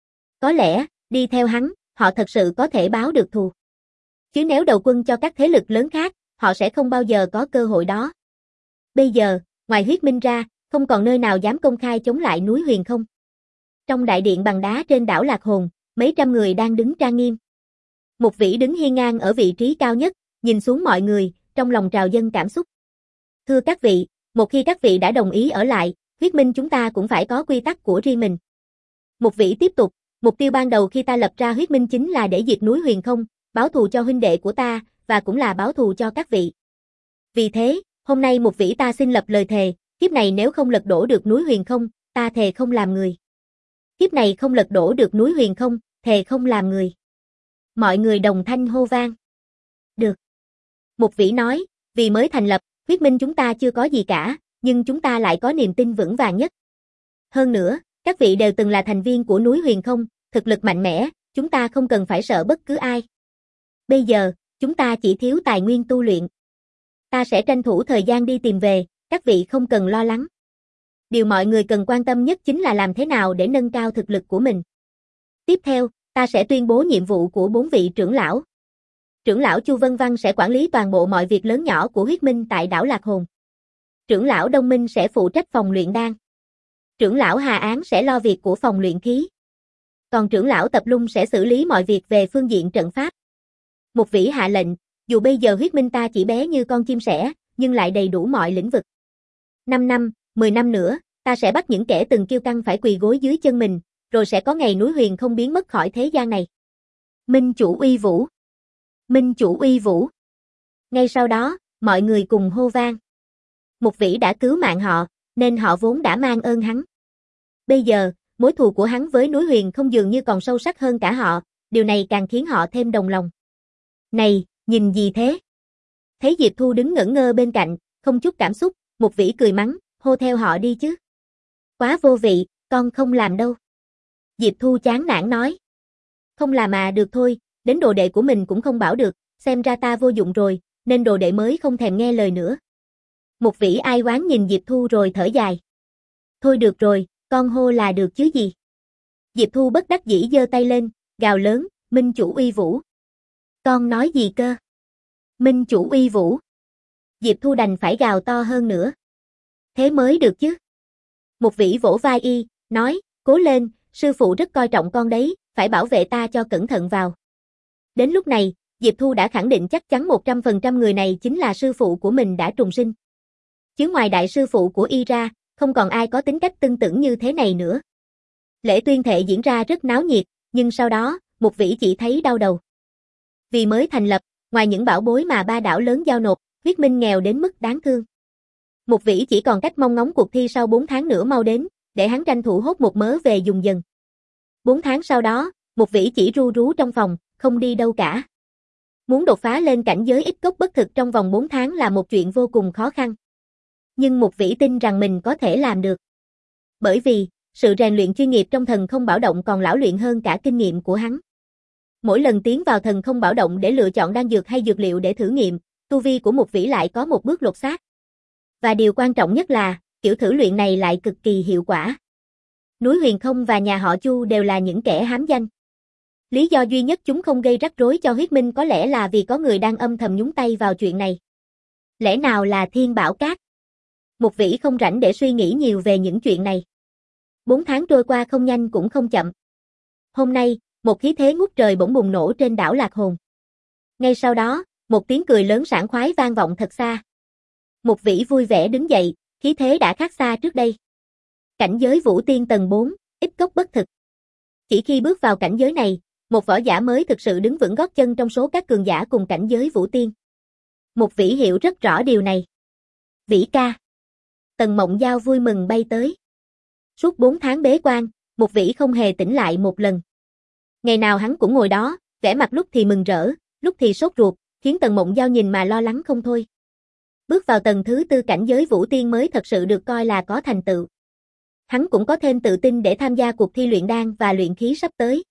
Có lẽ, đi theo hắn, họ thật sự có thể báo được thù. Chứ nếu đầu quân cho các thế lực lớn khác, họ sẽ không bao giờ có cơ hội đó. Bây giờ, ngoài huyết minh ra, không còn nơi nào dám công khai chống lại núi Huyền không. Trong đại điện bằng đá trên đảo Lạc Hồn, mấy trăm người đang đứng trang nghiêm. Một vĩ đứng hiên ngang ở vị trí cao nhất, nhìn xuống mọi người, trong lòng trào dâng cảm xúc. Thưa các vị, một khi các vị đã đồng ý ở lại, huyết minh chúng ta cũng phải có quy tắc của riêng mình. Một vĩ tiếp tục, mục tiêu ban đầu khi ta lập ra huyết minh chính là để diệt núi Huyền không, báo thù cho huynh đệ của ta, và cũng là báo thù cho các vị. Vì thế, hôm nay một vĩ ta xin lập lời thề, kiếp này nếu không lật đổ được núi Huyền không, ta thề không làm người. Kiếp này không lật đổ được núi Huyền không, thề không làm người. Mọi người đồng thanh hô vang. Được. Một vĩ nói, vì mới thành lập, huyết minh chúng ta chưa có gì cả, nhưng chúng ta lại có niềm tin vững vàng nhất. Hơn nữa, các vị đều từng là thành viên của núi Huyền không, thực lực mạnh mẽ, chúng ta không cần phải sợ bất cứ ai. Bây giờ, chúng ta chỉ thiếu tài nguyên tu luyện. Ta sẽ tranh thủ thời gian đi tìm về, các vị không cần lo lắng. Điều mọi người cần quan tâm nhất chính là làm thế nào để nâng cao thực lực của mình. Tiếp theo, ta sẽ tuyên bố nhiệm vụ của bốn vị trưởng lão. Trưởng lão Chu Vân Văn sẽ quản lý toàn bộ mọi việc lớn nhỏ của huyết minh tại đảo Lạc Hồn. Trưởng lão Đông Minh sẽ phụ trách phòng luyện đan. Trưởng lão Hà Án sẽ lo việc của phòng luyện khí. Còn trưởng lão Tập Lung sẽ xử lý mọi việc về phương diện trận pháp. Một vĩ hạ lệnh, dù bây giờ huyết minh ta chỉ bé như con chim sẻ, nhưng lại đầy đủ mọi lĩnh vực. Năm năm, mười năm nữa, ta sẽ bắt những kẻ từng kiêu căng phải quỳ gối dưới chân mình, rồi sẽ có ngày núi huyền không biến mất khỏi thế gian này. Minh chủ uy vũ. Minh chủ uy vũ. Ngay sau đó, mọi người cùng hô vang. Một vĩ đã cứu mạng họ, nên họ vốn đã mang ơn hắn. Bây giờ, mối thù của hắn với núi huyền không dường như còn sâu sắc hơn cả họ, điều này càng khiến họ thêm đồng lòng. Này, nhìn gì thế? Thấy Diệp Thu đứng ngẩn ngơ bên cạnh, không chút cảm xúc, một vĩ cười mắng, hô theo họ đi chứ. Quá vô vị, con không làm đâu. Diệp Thu chán nản nói. Không làm mà được thôi, đến đồ đệ của mình cũng không bảo được, xem ra ta vô dụng rồi, nên đồ đệ mới không thèm nghe lời nữa. Một vĩ ai oán nhìn Diệp Thu rồi thở dài. Thôi được rồi, con hô là được chứ gì. Diệp Thu bất đắc dĩ giơ tay lên, gào lớn, Minh chủ uy vũ. Con nói gì cơ? Minh chủ uy vũ. Diệp Thu đành phải gào to hơn nữa. Thế mới được chứ. Một vĩ vỗ vai y, nói, cố lên, sư phụ rất coi trọng con đấy, phải bảo vệ ta cho cẩn thận vào. Đến lúc này, Diệp Thu đã khẳng định chắc chắn một trăm phần trăm người này chính là sư phụ của mình đã trùng sinh. Chứ ngoài đại sư phụ của y ra, không còn ai có tính cách tương tự như thế này nữa. Lễ tuyên thệ diễn ra rất náo nhiệt, nhưng sau đó, một vĩ chỉ thấy đau đầu. Vì mới thành lập, ngoài những bảo bối mà ba đảo lớn giao nộp, huyết minh nghèo đến mức đáng thương. Một vĩ chỉ còn cách mong ngóng cuộc thi sau bốn tháng nữa mau đến, để hắn tranh thủ hốt một mớ về dùng dần. bốn tháng sau đó, một vĩ chỉ ru rú trong phòng, không đi đâu cả. Muốn đột phá lên cảnh giới ít cốc bất thực trong vòng bốn tháng là một chuyện vô cùng khó khăn. Nhưng một vĩ tin rằng mình có thể làm được. Bởi vì, sự rèn luyện chuyên nghiệp trong thần không bảo động còn lão luyện hơn cả kinh nghiệm của hắn. Mỗi lần tiến vào thần không bảo động để lựa chọn đan dược hay dược liệu để thử nghiệm, tu vi của một vĩ lại có một bước lột xác. Và điều quan trọng nhất là, kiểu thử luyện này lại cực kỳ hiệu quả. Núi Huyền Không và nhà họ Chu đều là những kẻ hám danh. Lý do duy nhất chúng không gây rắc rối cho huyết minh có lẽ là vì có người đang âm thầm nhúng tay vào chuyện này. Lẽ nào là Thiên Bảo Các? Một vĩ không rảnh để suy nghĩ nhiều về những chuyện này. Bốn tháng trôi qua không nhanh cũng không chậm. Hôm nay, một khí thế ngút trời bỗng bùng nổ trên đảo Lạc Hồn. Ngay sau đó, một tiếng cười lớn sảng khoái vang vọng thật xa. Một vĩ vui vẻ đứng dậy, khí thế đã khác xa trước đây. Cảnh giới Vũ Tiên tầng bốn, ít cốc bất thực. Chỉ khi bước vào cảnh giới này, một võ giả mới thực sự đứng vững gót chân trong số các cường giả cùng cảnh giới Vũ Tiên. Một vĩ hiểu rất rõ điều này. Vĩ ca. Tần Mộng Giao vui mừng bay tới. Suốt bốn tháng bế quan, một vĩ không hề tỉnh lại một lần. Ngày nào hắn cũng ngồi đó, vẻ mặt lúc thì mừng rỡ, lúc thì sốt ruột, khiến Tần Mộng Giao nhìn mà lo lắng không thôi. Bước vào tầng thứ tư cảnh giới Vũ Tiên mới thật sự được coi là có thành tựu. Hắn cũng có thêm tự tin để tham gia cuộc thi luyện đan và luyện khí sắp tới.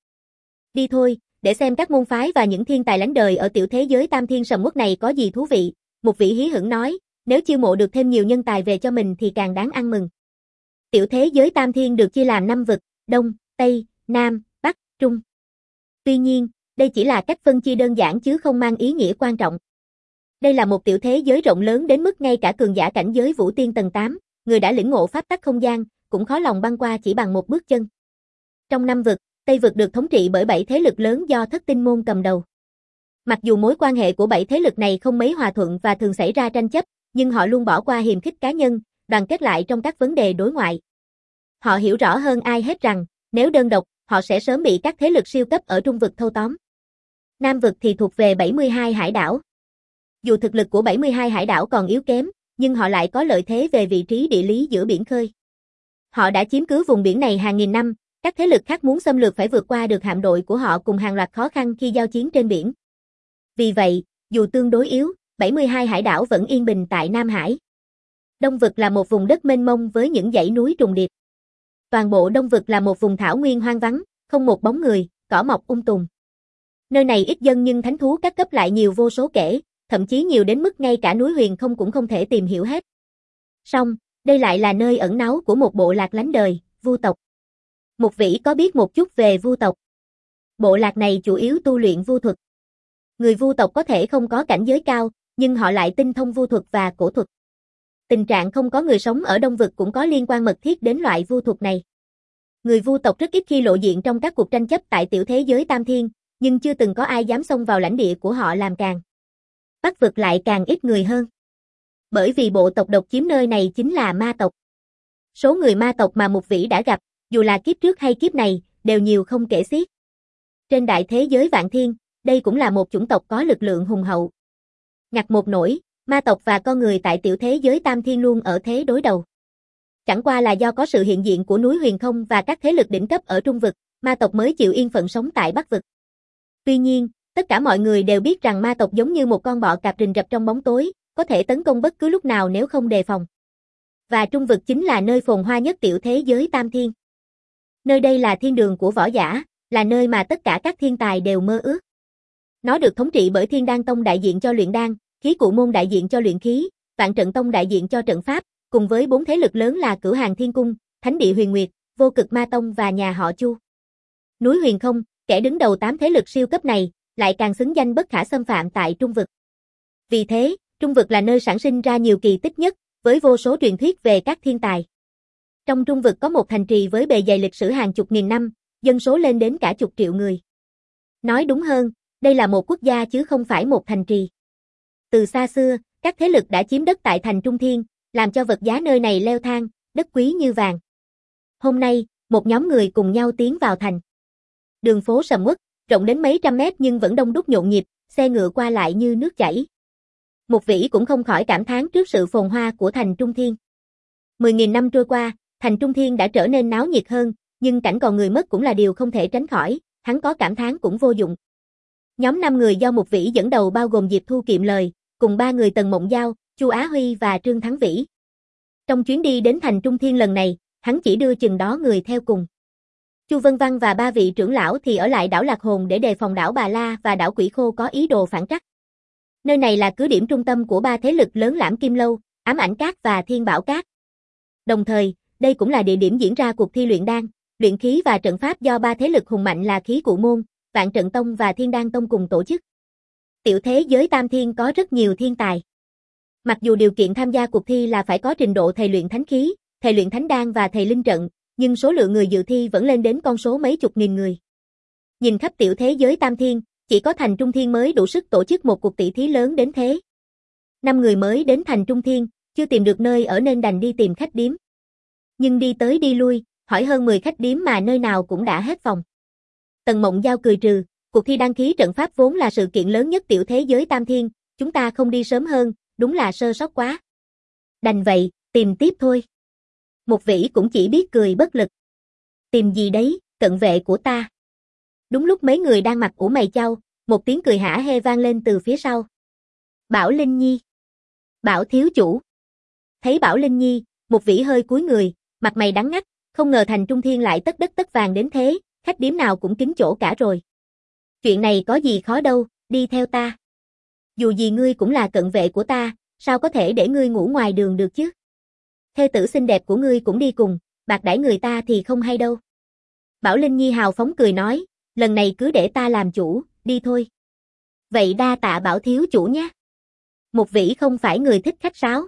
Đi thôi, để xem các môn phái và những thiên tài lánh đời ở tiểu thế giới Tam Thiên Sầm Uất này có gì thú vị. Một vị hí hửng nói, nếu chiêu mộ được thêm nhiều nhân tài về cho mình thì càng đáng ăn mừng. Tiểu thế giới Tam Thiên được chia làm năm vực, Đông, Tây, Nam, Bắc, Trung. Tuy nhiên, đây chỉ là cách phân chia đơn giản chứ không mang ý nghĩa quan trọng. Đây là một tiểu thế giới rộng lớn đến mức ngay cả cường giả cảnh giới Vũ Tiên tầng tám, người đã lĩnh ngộ pháp tắc không gian, cũng khó lòng băng qua chỉ bằng một bước chân. Trong năm vực, Tây vực được thống trị bởi bảy thế lực lớn do Thất Tinh môn cầm đầu. Mặc dù mối quan hệ của bảy thế lực này không mấy hòa thuận và thường xảy ra tranh chấp, nhưng họ luôn bỏ qua hiềm khích cá nhân, đoàn kết lại trong các vấn đề đối ngoại. Họ hiểu rõ hơn ai hết rằng, nếu đơn độc, họ sẽ sớm bị các thế lực siêu cấp ở Trung vực thâu tóm. Nam vực thì thuộc về bảy mươi hai hải đảo. Dù thực lực của bảy mươi hai hải đảo còn yếu kém, nhưng họ lại có lợi thế về vị trí địa lý giữa biển khơi. Họ đã chiếm cứ vùng biển này hàng nghìn năm, các thế lực khác muốn xâm lược phải vượt qua được hạm đội của họ cùng hàng loạt khó khăn khi giao chiến trên biển. Vì vậy, dù tương đối yếu, bảy mươi hai hải đảo vẫn yên bình tại Nam Hải. Đông vực là một vùng đất mênh mông với những dãy núi trùng điệp. Toàn bộ Đông vực là một vùng thảo nguyên hoang vắng, không một bóng người, cỏ mọc um tùm. Nơi này ít dân nhưng thánh thú các cấp lại nhiều vô số kể, thậm chí nhiều đến mức ngay cả núi Huyền Không cũng không thể tìm hiểu hết. Song, Đây lại là nơi ẩn náu của một bộ lạc lánh đời, Vu tộc. Mục Vĩ có biết một chút về Vu tộc. Bộ lạc này chủ yếu tu luyện vu thuật. Người Vu tộc có thể không có cảnh giới cao, nhưng họ lại tinh thông vu thuật và cổ thuật. Tình trạng không có người sống ở Đông Vực cũng có liên quan mật thiết đến loại vu thuật này. Người Vu tộc rất ít khi lộ diện trong các cuộc tranh chấp tại tiểu thế giới Tam Thiên, nhưng chưa từng có ai dám xông vào lãnh địa của họ làm càng. Bắc Vực lại càng ít người hơn. Bởi vì bộ tộc độc chiếm nơi này chính là ma tộc. Số người ma tộc mà Mục Vĩ đã gặp, dù là kiếp trước hay kiếp này, đều nhiều không kể xiết. Trên đại thế giới Vạn Thiên, đây cũng là một chủng tộc có lực lượng hùng hậu. Ngặt một nỗi, ma tộc và con người tại tiểu thế giới Tam Thiên luôn ở thế đối đầu. Chẳng qua là do có sự hiện diện của núi Huyền Không và các thế lực đỉnh cấp ở Trung Vực, ma tộc mới chịu yên phận sống tại Bắc Vực. Tuy nhiên, tất cả mọi người đều biết rằng ma tộc giống như một con bọ cạp rình rập trong bóng tối, có thể tấn công bất cứ lúc nào nếu không đề phòng. Và Trung Vực chính là nơi phồn hoa nhất tiểu thế giới Tam Thiên. Nơi đây là thiên đường của võ giả, là nơi mà tất cả các thiên tài đều mơ ước. Nó được thống trị bởi Thiên Đan Tông đại diện cho luyện đan, Khí Cụ Môn đại diện cho luyện khí, Vạn Trận Tông đại diện cho trận pháp, cùng với bốn thế lực lớn là Cửu Hàng Thiên Cung, Thánh Địa Huyền Nguyệt, Vô Cực Ma Tông và nhà họ Chu. Núi Huyền Không, kẻ đứng đầu tám thế lực siêu cấp này, lại càng xứng danh bất khả xâm phạm tại Trung Vực. Vì thế, Trung Vực là nơi sản sinh ra nhiều kỳ tích nhất, với vô số truyền thuyết về các thiên tài. Trong Trung Vực có một thành trì với bề dày lịch sử hàng chục nghìn năm, dân số lên đến cả chục triệu người. Nói đúng hơn, đây là một quốc gia chứ không phải một thành trì. Từ xa xưa, các thế lực đã chiếm đất tại thành Trung Thiên, làm cho vật giá nơi này leo thang, đất quý như vàng. Hôm nay, một nhóm người cùng nhau tiến vào thành. Đường phố sầm uất, rộng đến mấy trăm mét nhưng vẫn đông đúc nhộn nhịp, xe ngựa qua lại như nước chảy. Mục Vĩ cũng không khỏi cảm thán trước sự phồn hoa của thành Trung Thiên. Mười nghìn năm trôi qua, thành Trung Thiên đã trở nên náo nhiệt hơn, nhưng cảnh còn người mất cũng là điều không thể tránh khỏi, hắn có cảm thán cũng vô dụng. Nhóm năm người do Mục Vĩ dẫn đầu bao gồm Diệp Thu kiệm lời, cùng ba người Tần Mộng Giao, Chu Á Huy và Trương Thắng Vĩ. Trong chuyến đi đến thành Trung Thiên lần này, hắn chỉ đưa chừng đó người theo cùng. Chu Vân Văn và ba vị trưởng lão thì ở lại đảo Lạc Hồn để đề phòng đảo Bà La và đảo Quỷ Khô có ý đồ phản trắc. Nơi này là cứ điểm trung tâm của ba thế lực lớn Lãm Kim Lâu, Ám Ảnh Cát và Thiên Bảo Cát. Đồng thời, đây cũng là địa điểm diễn ra cuộc thi luyện đan, luyện khí và trận pháp do ba thế lực hùng mạnh là Khí Cụ Môn, Vạn Trận Tông và Thiên Đan Tông cùng tổ chức. Tiểu thế giới Tam Thiên có rất nhiều thiên tài. Mặc dù điều kiện tham gia cuộc thi là phải có trình độ thầy luyện thánh khí, thầy luyện thánh đan và thầy linh trận, nhưng số lượng người dự thi vẫn lên đến con số mấy chục nghìn người. Nhìn khắp tiểu thế giới Tam Thiên, chỉ có thành Trung Thiên mới đủ sức tổ chức một cuộc tỷ thí lớn đến thế. Năm người mới đến thành Trung Thiên, chưa tìm được nơi ở nên đành đi tìm khách điếm. Nhưng đi tới đi lui, hỏi hơn mười khách điếm mà nơi nào cũng đã hết phòng. Tần Mộng Giao cười trừ, cuộc thi đan khí trận pháp vốn là sự kiện lớn nhất tiểu thế giới Tam Thiên, chúng ta không đi sớm hơn, đúng là sơ sót quá. Đành vậy, tìm tiếp thôi. Mục Vĩ cũng chỉ biết cười bất lực. Tìm gì đấy, cận vệ của ta. Đúng lúc mấy người đang mặt ủ mày chau, một tiếng cười hả hê vang lên từ phía sau. Bảo Linh Nhi. Bảo thiếu chủ. Thấy Bảo Linh Nhi, Mục Vĩ hơi cúi người, mặt mày đắng ngắt, không ngờ thành Trung Thiên lại tất đất tất vàng đến thế, khách điếm nào cũng kín chỗ cả rồi. Chuyện này có gì khó đâu, đi theo ta. Dù gì ngươi cũng là cận vệ của ta, sao có thể để ngươi ngủ ngoài đường được chứ? Thê tử xinh đẹp của ngươi cũng đi cùng, bạc đãi người ta thì không hay đâu. Bảo Linh Nhi hào phóng cười nói, lần này cứ để ta làm chủ, đi thôi. Vậy đa tạ Bảo thiếu chủ nhé. Mục Vĩ không phải người thích khách sáo.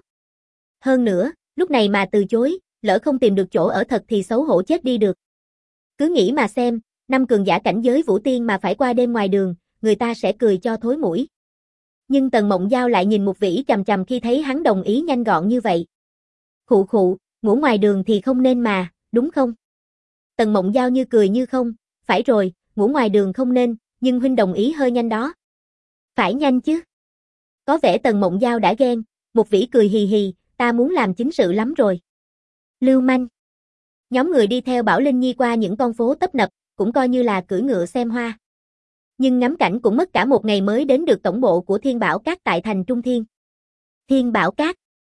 Hơn nữa, lúc này mà từ chối, lỡ không tìm được chỗ ở thật thì xấu hổ chết đi được. Cứ nghĩ mà xem, năm cường giả cảnh giới vũ tiên mà phải qua đêm ngoài đường, người ta sẽ cười cho thối mũi. Nhưng Tần Mộng Giao lại nhìn Mục Vĩ chằm chằm khi thấy hắn đồng ý nhanh gọn như vậy. Khụ khụ, ngủ ngoài đường thì không nên mà, đúng không? Tần Mộng Giao như cười như không, phải rồi, ngủ ngoài đường không nên, nhưng huynh đồng ý hơi nhanh đó. Phải nhanh chứ. Có vẻ Tần Mộng Giao đã ghen, Mục Vĩ cười hì hì, ta muốn làm chính sự lắm rồi. Lưu manh. Nhóm người đi theo Bảo Linh Nhi qua những con phố tấp nập, cũng coi như là cưỡi ngựa xem hoa. Nhưng ngắm cảnh cũng mất cả một ngày mới đến được tổng bộ của Thiên Bảo Cát tại thành Trung Thiên. Thiên Bảo Cát.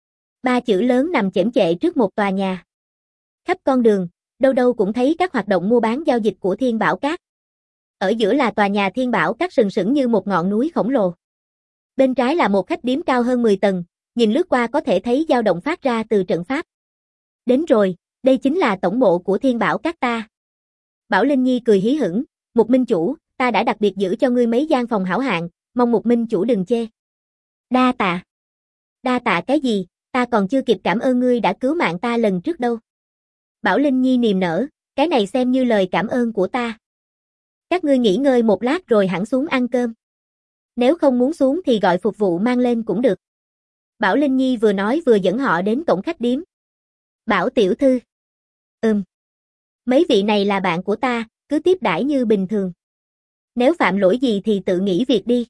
Ba chữ lớn nằm chễm chệ trước một tòa nhà. Khắp con đường, đâu đâu cũng thấy các hoạt động mua bán giao dịch của Thiên Bảo Cát. Ở giữa là tòa nhà Thiên Bảo Cát sừng sững như một ngọn núi khổng lồ. Bên trái là một khách điếm cao hơn mười tầng, nhìn lướt qua có thể thấy dao động phát ra từ trận pháp. Đến rồi, đây chính là tổng bộ của Thiên Bảo các ta. Bảo Linh Nhi cười hí hửng, Mục minh chủ, ta đã đặc biệt giữ cho ngươi mấy gian phòng hảo hạng, mong Mục minh chủ đừng chê. Đa tạ. Đa tạ cái gì, ta còn chưa kịp cảm ơn ngươi đã cứu mạng ta lần trước đâu. Bảo Linh Nhi niềm nở, cái này xem như lời cảm ơn của ta. Các ngươi nghỉ ngơi một lát rồi hẳn xuống ăn cơm. Nếu không muốn xuống thì gọi phục vụ mang lên cũng được. Bảo Linh Nhi vừa nói vừa dẫn họ đến cổng khách điếm. Bảo tiểu thư. Ừm. Mấy vị này là bạn của ta, cứ tiếp đãi như bình thường. Nếu phạm lỗi gì thì tự nghỉ việc đi.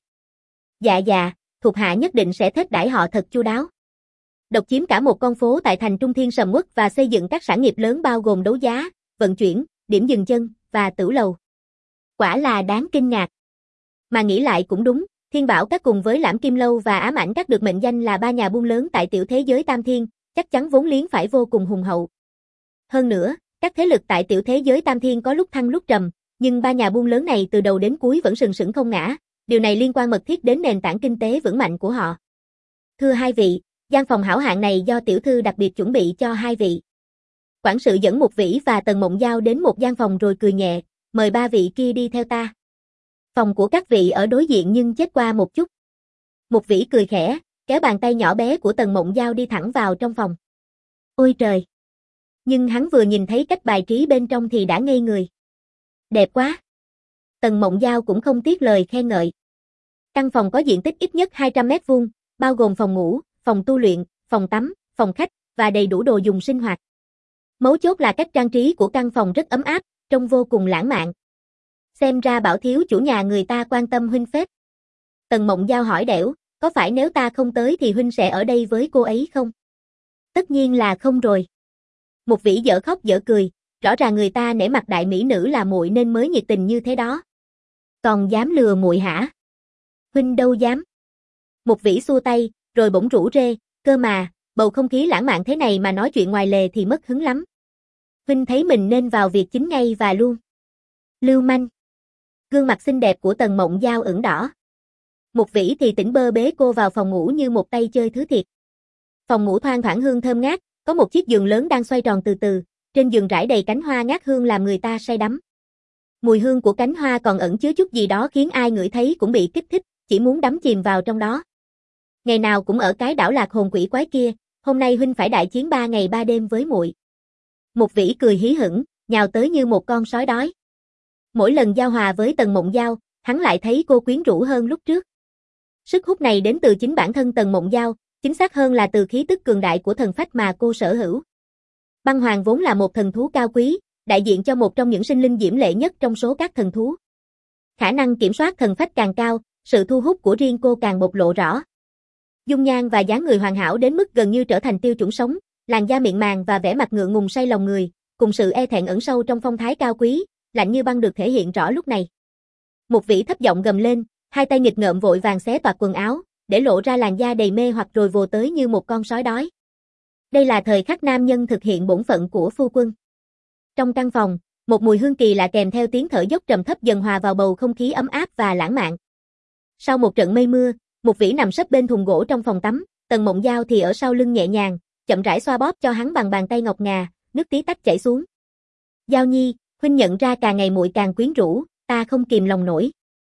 Dạ dạ, thuộc hạ nhất định sẽ thết đãi họ thật chu đáo. Độc chiếm cả một con phố tại thành Trung Thiên Sầm Uất và xây dựng các sản nghiệp lớn bao gồm đấu giá, vận chuyển, điểm dừng chân và tửu lầu. Quả là đáng kinh ngạc. Mà nghĩ lại cũng đúng, Thiên Bảo các cùng với Lãm Kim Lâu và Ám Ảnh các được mệnh danh là ba nhà buôn lớn tại tiểu thế giới Tam Thiên, chắc chắn vốn liếng phải vô cùng hùng hậu. Hơn nữa, các thế lực tại tiểu thế giới Tam Thiên có lúc thăng lúc trầm, nhưng ba nhà buôn lớn này từ đầu đến cuối vẫn sừng sững không ngã, điều này liên quan mật thiết đến nền tảng kinh tế vững mạnh của họ. Thưa hai vị, gian phòng hảo hạng này do tiểu thư đặc biệt chuẩn bị cho hai vị. Quản sự dẫn Mục Vĩ và Tần Mộng Giao đến một gian phòng rồi cười nhẹ, mời ba vị kia đi theo ta. Phòng của các vị ở đối diện nhưng chết qua một chút. Mục Vĩ cười khẽ, kéo bàn tay nhỏ bé của Tần Mộng Giao đi thẳng vào trong phòng. Ôi trời! Nhưng hắn vừa nhìn thấy cách bài trí bên trong thì đã ngây người. Đẹp quá! Tần Mộng Giao cũng không tiếc lời khen ngợi. Căn phòng có diện tích ít nhất hai trăm mét vuông, bao gồm phòng ngủ, phòng tu luyện, phòng tắm, phòng khách và đầy đủ đồ dùng sinh hoạt. Mấu chốt là cách trang trí của căn phòng rất ấm áp, trông vô cùng lãng mạn. Xem ra Bảo thiếu chủ nhà người ta quan tâm huynh phết. Tần Mộng Giao hỏi đẻo, có phải nếu ta không tới thì huynh sẽ ở đây với cô ấy không? Tất nhiên là không rồi. Mục Vĩ dở khóc dở cười, rõ ràng người ta nể mặt đại mỹ nữ là muội nên mới nhiệt tình như thế đó. Còn dám lừa muội hả? Huynh đâu dám. Mục Vĩ xua tay, rồi bỗng rủ rê, cơ mà, bầu không khí lãng mạn thế này mà nói chuyện ngoài lề thì mất hứng lắm. Huynh thấy mình nên vào việc chính ngay và luôn. Lưu manh. Gương mặt xinh đẹp của Tần Mộng Giao ửng đỏ. Mục Vĩ thì tỉnh bơ bế cô vào phòng ngủ như một tay chơi thứ thiệt. Phòng ngủ thoang thoảng hương thơm ngát, có một chiếc giường lớn đang xoay tròn từ từ, trên giường rải đầy cánh hoa ngát hương làm người ta say đắm. Mùi hương của cánh hoa còn ẩn chứa chút gì đó khiến ai ngửi thấy cũng bị kích thích, chỉ muốn đắm chìm vào trong đó. Ngày nào cũng ở cái đảo lạc hồn quỷ quái kia, hôm nay huynh phải đại chiến ba ngày ba đêm với muội. Mục Vĩ cười hí hửng, nhào tới như một con sói đói. Mỗi lần giao hòa với Tần Mộng Giao, hắn lại thấy cô quyến rũ hơn lúc trước. Sức hút này đến từ chính bản thân Tần Mộng Giao, chính xác hơn là từ khí tức cường đại của thần phách mà cô sở hữu. Băng hoàng vốn là một thần thú cao quý, đại diện cho một trong những sinh linh diễm lệ nhất trong số các thần thú. Khả năng kiểm soát thần phách càng cao, sự thu hút của riêng cô càng bộc lộ rõ. Dung nhan và dáng người hoàn hảo đến mức gần như trở thành tiêu chuẩn sống, làn da mịn màng và vẻ mặt ngượng ngùng say lòng người, cùng sự e thẹn ẩn sâu trong phong thái cao quý, lạnh như băng được thể hiện rõ lúc này. Mục Vĩ thấp giọng gầm lên, hai tay nghịch ngợm vội vàng xé toạc quần áo, để lộ ra làn da đầy mê hoặc rồi vồ tới như một con sói đói. Đây là thời khắc nam nhân thực hiện bổn phận của phu quân. Trong căn phòng, một mùi hương kỳ lạ kèm theo tiếng thở dốc trầm thấp dần hòa vào bầu không khí ấm áp và lãng mạn. Sau một trận mây mưa, Mục Vĩ nằm sấp bên thùng gỗ trong phòng tắm, Tần Mộng Giao thì ở sau lưng nhẹ nhàng, chậm rãi xoa bóp cho hắn bằng bàn tay ngọc ngà, nước tí tách chảy xuống. Giao Nhi, huynh nhận ra càng ngày muội càng quyến rũ, ta không kìm lòng nổi.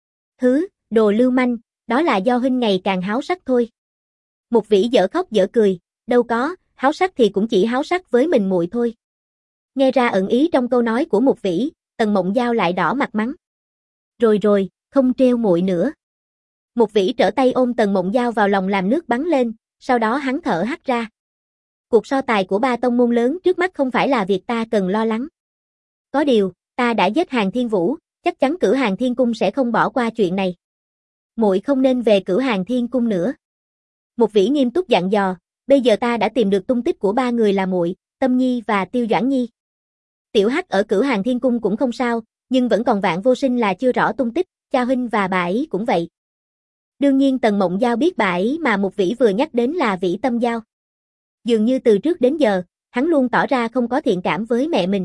Hứ, đồ lưu manh, đó là do huynh ngày càng háo sắc thôi. Mục Vĩ dở khóc dở cười, đâu có, háo sắc thì cũng chỉ háo sắc với mình muội thôi. Nghe ra ẩn ý trong câu nói của Mục Vĩ, Tần Mộng Giao lại đỏ mặt mắng. Rồi rồi, không trêu muội nữa. Mục Vĩ trở tay ôm Tần Mộng Giao vào lòng làm nước bắn lên, sau đó hắn thở hắt ra. Cuộc so tài của ba tông môn lớn trước mắt không phải là việc ta cần lo lắng. Có điều, ta đã giết Hàng Thiên Vũ, chắc chắn Cửu Hàng Thiên Cung sẽ không bỏ qua chuyện này. Muội không nên về Cửu Hàng Thiên Cung nữa. Mục Vĩ nghiêm túc dặn dò, bây giờ ta đã tìm được tung tích của ba người là muội, Tâm Nhi và Tiêu Doãn Nhi. Tiểu Hắc ở Cửu Hàng Thiên Cung cũng không sao, nhưng vẫn còn Vạn Vô Sinh là chưa rõ tung tích, cha huynh và bà ấy cũng vậy. Đương nhiên Tần Mộng Giao biết bà ấy mà Mục Vĩ vừa nhắc đến là Vĩ Tâm Giao. Dường như từ trước đến giờ, hắn luôn tỏ ra không có thiện cảm với mẹ mình.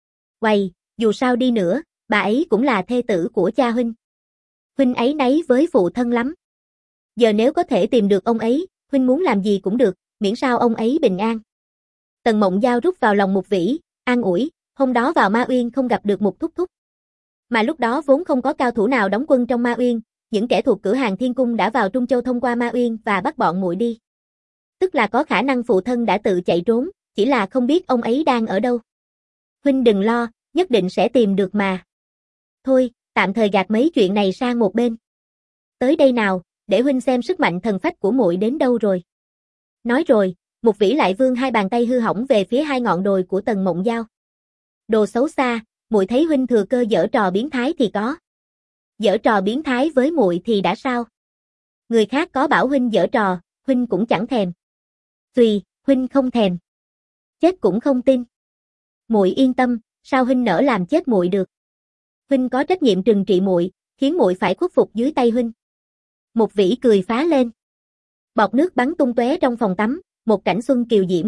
Quầy, dù sao đi nữa, bà ấy cũng là thê tử của cha huynh. Huynh ấy nấy với phụ thân lắm. Giờ nếu có thể tìm được ông ấy, huynh muốn làm gì cũng được, miễn sao ông ấy bình an. Tần Mộng Giao rút vào lòng Mục Vĩ, an ủi, hôm đó vào Ma Uyên không gặp được Mục thúc thúc. Mà lúc đó vốn không có cao thủ nào đóng quân trong Ma Uyên, những kẻ thuộc cửa hàng Thiên Cung đã vào Trung Châu thông qua Ma Uyên và bắt bọn muội đi. Tức là có khả năng phụ thân đã tự chạy trốn, chỉ là không biết ông ấy đang ở đâu. Huynh đừng lo, nhất định sẽ tìm được mà. Thôi, tạm thời gạt mấy chuyện này sang một bên. Tới đây nào, để huynh xem sức mạnh thần phách của muội đến đâu rồi. Nói rồi, Mục Vĩ lại vươn hai bàn tay hư hỏng về phía hai ngọn đồi của Tần Mộng Giao. Đồ xấu xa, muội thấy huynh thừa cơ giở trò biến thái thì có. Giở trò biến thái với muội thì đã sao? Người khác có bảo huynh giở trò, huynh cũng chẳng thèm. Tùy, huynh không thèm. Chết cũng không tin. Muội yên tâm, sao huynh nỡ làm chết muội được? Huynh có trách nhiệm trừng trị muội, khiến muội phải khuất phục dưới tay huynh. Mục Vĩ cười phá lên. Bọt nước bắn tung tóe trong phòng tắm, một cảnh xuân kiều diễm.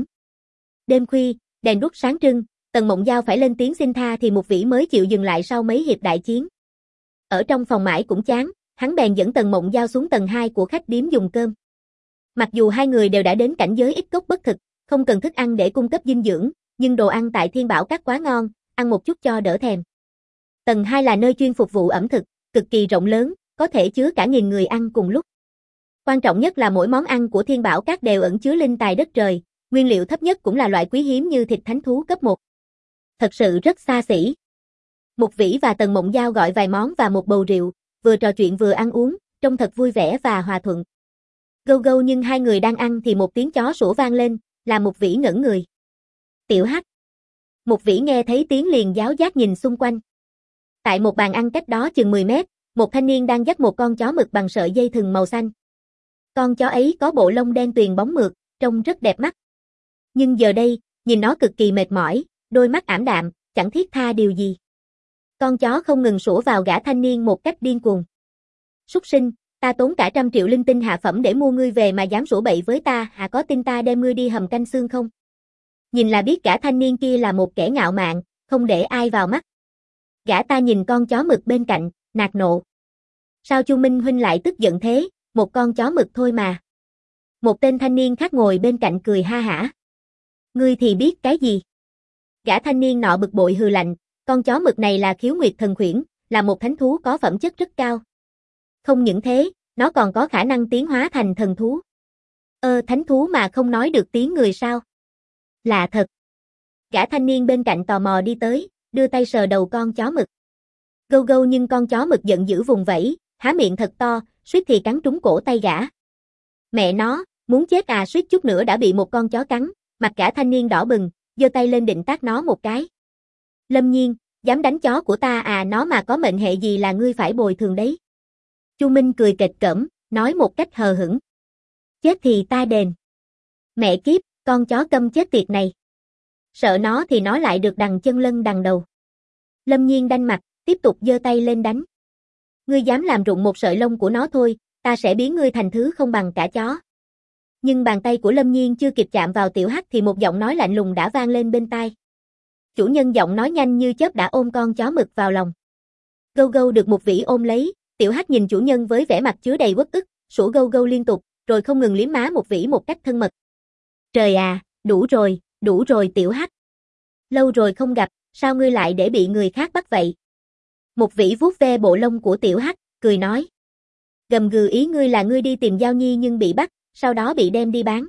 Đêm khuya, đèn đuốc sáng trưng, Tần Mộng Giao phải lên tiếng xin tha thì Mục Vĩ mới chịu dừng lại sau mấy hiệp đại chiến. Ở trong phòng mãi cũng chán, hắn bèn dẫn Tần Mộng Giao xuống tầng hai của khách điếm dùng cơm. Mặc dù hai người đều đã đến cảnh giới ít cốc bất thực, không cần thức ăn để cung cấp dinh dưỡng, nhưng đồ ăn tại Thiên Bảo Các quá ngon, ăn một chút cho đỡ thèm. Tầng hai là nơi chuyên phục vụ ẩm thực, cực kỳ rộng lớn, có thể chứa cả nghìn người ăn cùng lúc. Quan trọng nhất là mỗi món ăn của Thiên Bảo Các đều ẩn chứa linh tài đất trời, nguyên liệu thấp nhất cũng là loại quý hiếm như thịt thánh thú cấp một. Thật sự rất xa xỉ. Mục Vĩ và Tần Mộng Giao gọi vài món và một bầu rượu, vừa trò chuyện vừa ăn uống, trông thật vui vẻ và hòa thuận. Gâu gâu nhưng hai người đang ăn thì một tiếng chó sủa vang lên, làm Mục Vĩ ngẩn người. Tiểu Hắc. Mục Vĩ nghe thấy tiếng liền giáo giác nhìn xung quanh. Tại một bàn ăn cách đó chừng mười mét, một thanh niên đang dắt một con chó mực bằng sợi dây thừng màu xanh. Con chó ấy có bộ lông đen tuyền bóng mượt, trông rất đẹp mắt. Nhưng giờ đây, nhìn nó cực kỳ mệt mỏi, đôi mắt ảm đạm, chẳng thiết tha điều gì. Con chó không ngừng sủa vào gã thanh niên một cách điên cuồng. Súc sinh, ta tốn cả trăm triệu linh tinh hạ phẩm để mua ngươi về mà dám sủa bậy với ta, hả có tin ta đem ngươi đi hầm canh xương không? Nhìn là biết gã thanh niên kia là một kẻ ngạo mạn, không để ai vào mắt. Gã ta nhìn con chó mực bên cạnh, nạt nộ. Sao Chu Minh huynh lại tức giận thế, một con chó mực thôi mà. Một tên thanh niên khác ngồi bên cạnh cười ha hả. Ngươi thì biết cái gì? Gã thanh niên nọ bực bội hừ lạnh, con chó mực này là Khiếu Nguyệt Thần Khuyển, là một thánh thú có phẩm chất rất cao. Không những thế, nó còn có khả năng tiến hóa thành thần thú. Ơ thánh thú mà không nói được tiếng người sao? Lạ thật. Gã thanh niên bên cạnh tò mò đi tới, đưa tay sờ đầu con chó mực. Gâu gâu nhưng con chó mực giận dữ vùng vẫy, há miệng thật to, suýt thì cắn trúng cổ tay gã. Mẹ nó, muốn chết à, suýt chút nữa đã bị một con chó cắn, mặt gã thanh niên đỏ bừng, giơ tay lên định tát nó một cái. Lâm Nhiên, dám đánh chó của ta à, nó mà có mệnh hệ gì là ngươi phải bồi thường đấy. Chu Minh cười kệch cỡm, nói một cách hờ hững. Chết thì ta đền. Mẹ kiếp, con chó câm chết tiệt này. Sợ nó thì nó lại được đằng chân lân đằng đầu. Lâm Nhiên đanh mặt, tiếp tục giơ tay lên đánh. Ngươi dám làm rụng một sợi lông của nó thôi, ta sẽ biến ngươi thành thứ không bằng cả chó. Nhưng bàn tay của Lâm Nhiên chưa kịp chạm vào Tiểu Hắc thì một giọng nói lạnh lùng đã vang lên bên tai. Chủ nhân giọng nói nhanh như chớp đã ôm con chó mực vào lòng. Gâu gâu được Mục Vĩ ôm lấy, Tiểu Hắc nhìn chủ nhân với vẻ mặt chứa đầy uất ức, sủa gâu gâu liên tục, rồi không ngừng liếm má Mục Vĩ một cách thân mật. Trời à, đủ rồi, đủ rồi Tiểu Hắc. Lâu rồi không gặp, sao ngươi lại để bị người khác bắt vậy? Mục Vĩ vuốt ve bộ lông của Tiểu Hắc, cười nói. Gầm gừ ý ngươi là ngươi đi tìm Giao Nhi nhưng bị bắt, sau đó bị đem đi bán.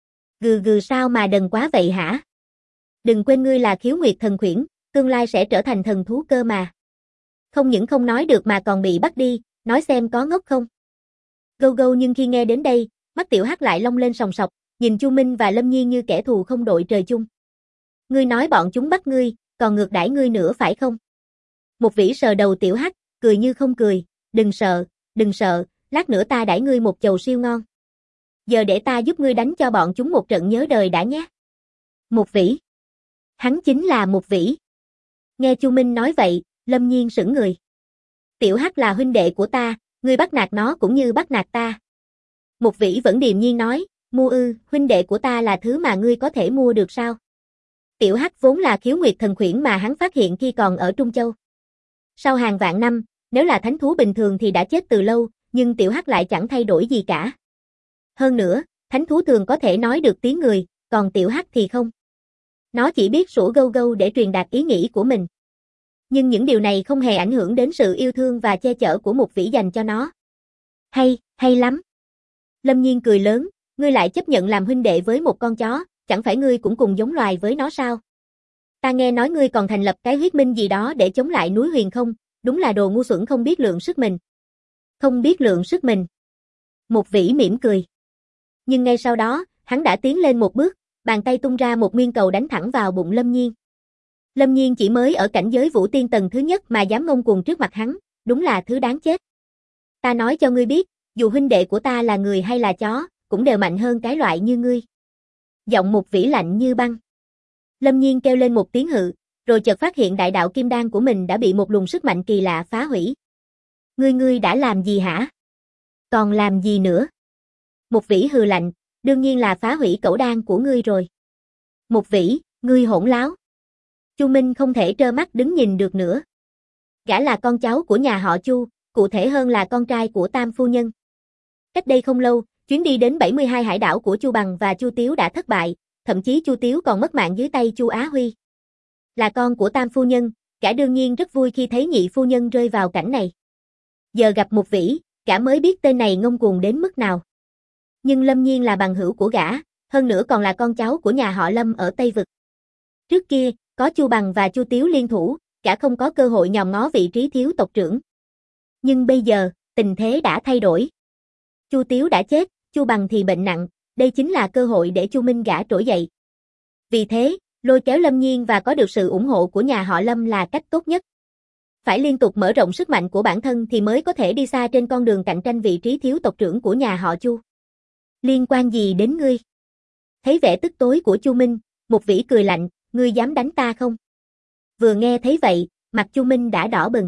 Gừ gừ sao mà đần quá vậy hả? Đừng quên ngươi là Khiếu Nguyệt Thần Khuyển, tương lai sẽ trở thành thần thú cơ mà. Không những không nói được mà còn bị bắt đi, nói xem có ngốc không? Gâu gâu nhưng khi nghe đến đây, mắt Tiểu Hắc lại long lên sòng sọc, nhìn Chu Minh và Lâm Nhiên như kẻ thù không đội trời chung. Ngươi nói bọn chúng bắt ngươi, còn ngược đãi ngươi nữa phải không? Mục Vĩ sờ đầu Tiểu Hắc, cười như không cười, đừng sợ, đừng sợ, lát nữa ta đãi ngươi một chầu siêu ngon. Giờ để ta giúp ngươi đánh cho bọn chúng một trận nhớ đời đã nhé. Mục Vĩ. Hắn chính là Mục Vĩ. Nghe Chu Minh nói vậy, Lâm Nhiên sững người. Tiểu Hắc là huynh đệ của ta, ngươi bắt nạt nó cũng như bắt nạt ta. Mục Vĩ vẫn điềm nhiên nói, mua ư, huynh đệ của ta là thứ mà ngươi có thể mua được sao? Tiểu Hắc vốn là Khiếu Nguyệt Thần Khuyển mà hắn phát hiện khi còn ở Trung Châu. Sau hàng vạn năm, nếu là thánh thú bình thường thì đã chết từ lâu, nhưng Tiểu Hắc lại chẳng thay đổi gì cả. Hơn nữa, thánh thú thường có thể nói được tiếng người, còn Tiểu Hắc thì không. Nó chỉ biết sủa gâu gâu để truyền đạt ý nghĩ của mình. Nhưng những điều này không hề ảnh hưởng đến sự yêu thương và che chở của Mục Vĩ dành cho nó. Hay, hay lắm. Lâm Nhiên cười lớn, ngươi lại chấp nhận làm huynh đệ với một con chó, chẳng phải ngươi cũng cùng giống loài với nó sao? Ta nghe nói ngươi còn thành lập cái huyết minh gì đó để chống lại núi Huyền không, đúng là đồ ngu xuẩn không biết lượng sức mình. Không biết lượng sức mình. Mục Vĩ mỉm cười. Nhưng ngay sau đó, hắn đã tiến lên một bước, bàn tay tung ra một nguyên cầu đánh thẳng vào bụng Lâm Nhiên. Lâm Nhiên chỉ mới ở cảnh giới vũ tiên tầng thứ nhất mà dám ngông cuồng trước mặt hắn, đúng là thứ đáng chết. Ta nói cho ngươi biết, dù huynh đệ của ta là người hay là chó, cũng đều mạnh hơn cái loại như ngươi. Giọng Mục Vĩ lạnh như băng. Lâm Nhiên kêu lên một tiếng hự, rồi chợt phát hiện đại đạo kim đan của mình đã bị một luồng sức mạnh kỳ lạ phá hủy. Ngươi ngươi đã làm gì hả? Còn làm gì nữa? Mục Vĩ hừ lạnh, đương nhiên là phá hủy cẩu đan của ngươi rồi. Mục Vĩ, ngươi hỗn láo. Chu Minh không thể trơ mắt đứng nhìn được nữa. Gã là con cháu của nhà họ Chu, cụ thể hơn là con trai của Tam phu nhân. Cách đây không lâu, chuyến đi đến bảy mươi hai hải đảo của Chu Bằng và Chu Tiếu đã thất bại, thậm chí Chu Tiếu còn mất mạng dưới tay Chu Á Huy. Là con của Tam phu nhân, gã đương nhiên rất vui khi thấy nhị phu nhân rơi vào cảnh này. Giờ gặp Mục Vĩ, gã mới biết tên này ngông cuồng đến mức nào. Nhưng Lâm Nhiên là bằng hữu của gã, hơn nữa còn là con cháu của nhà họ Lâm ở Tây Vực. Trước kia, có Chu Bằng và Chu Tiếu liên thủ, gã không có cơ hội nhòm ngó vị trí thiếu tộc trưởng. Nhưng bây giờ, tình thế đã thay đổi. Chu Tiếu đã chết, Chu Bằng thì bệnh nặng, đây chính là cơ hội để Chu Minh gã trỗi dậy. Vì thế, lôi kéo Lâm Nhiên và có được sự ủng hộ của nhà họ Lâm là cách tốt nhất. Phải liên tục mở rộng sức mạnh của bản thân thì mới có thể đi xa trên con đường cạnh tranh vị trí thiếu tộc trưởng của nhà họ Chu. Liên quan gì đến ngươi? Thấy vẻ tức tối của Chu Minh, Mục Vĩ cười lạnh, ngươi dám đánh ta không? Vừa nghe thấy vậy, mặt Chu Minh đã đỏ bừng.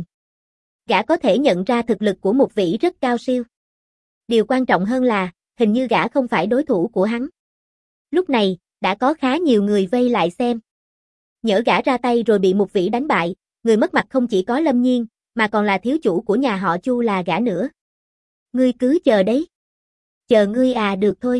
Gã có thể nhận ra thực lực của Mục Vĩ rất cao siêu. Điều quan trọng hơn là, hình như gã không phải đối thủ của hắn. Lúc này, đã có khá nhiều người vây lại xem. Nhỡ gã ra tay rồi bị Mục Vĩ đánh bại, người mất mặt không chỉ có Lâm Nhiên, mà còn là thiếu chủ của nhà họ Chu là gã nữa. Ngươi cứ chờ đấy. Chờ ngươi à, được thôi.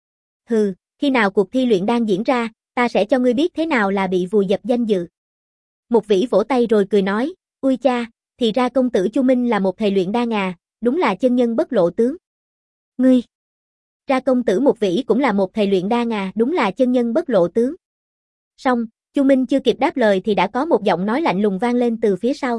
Hừ, khi nào cuộc thi luyện đan diễn ra, ta sẽ cho ngươi biết thế nào là bị vùi dập danh dự. Mục Vĩ vỗ tay rồi cười nói, ui cha, thì ra công tử Chu Minh là một thầy luyện đan à, đúng là chân nhân bất lộ tướng. Ngươi, ra công tử Mục Vĩ cũng là một thầy luyện đan à, đúng là chân nhân bất lộ tướng. Xong, Chu Minh chưa kịp đáp lời thì đã có một giọng nói lạnh lùng vang lên từ phía sau.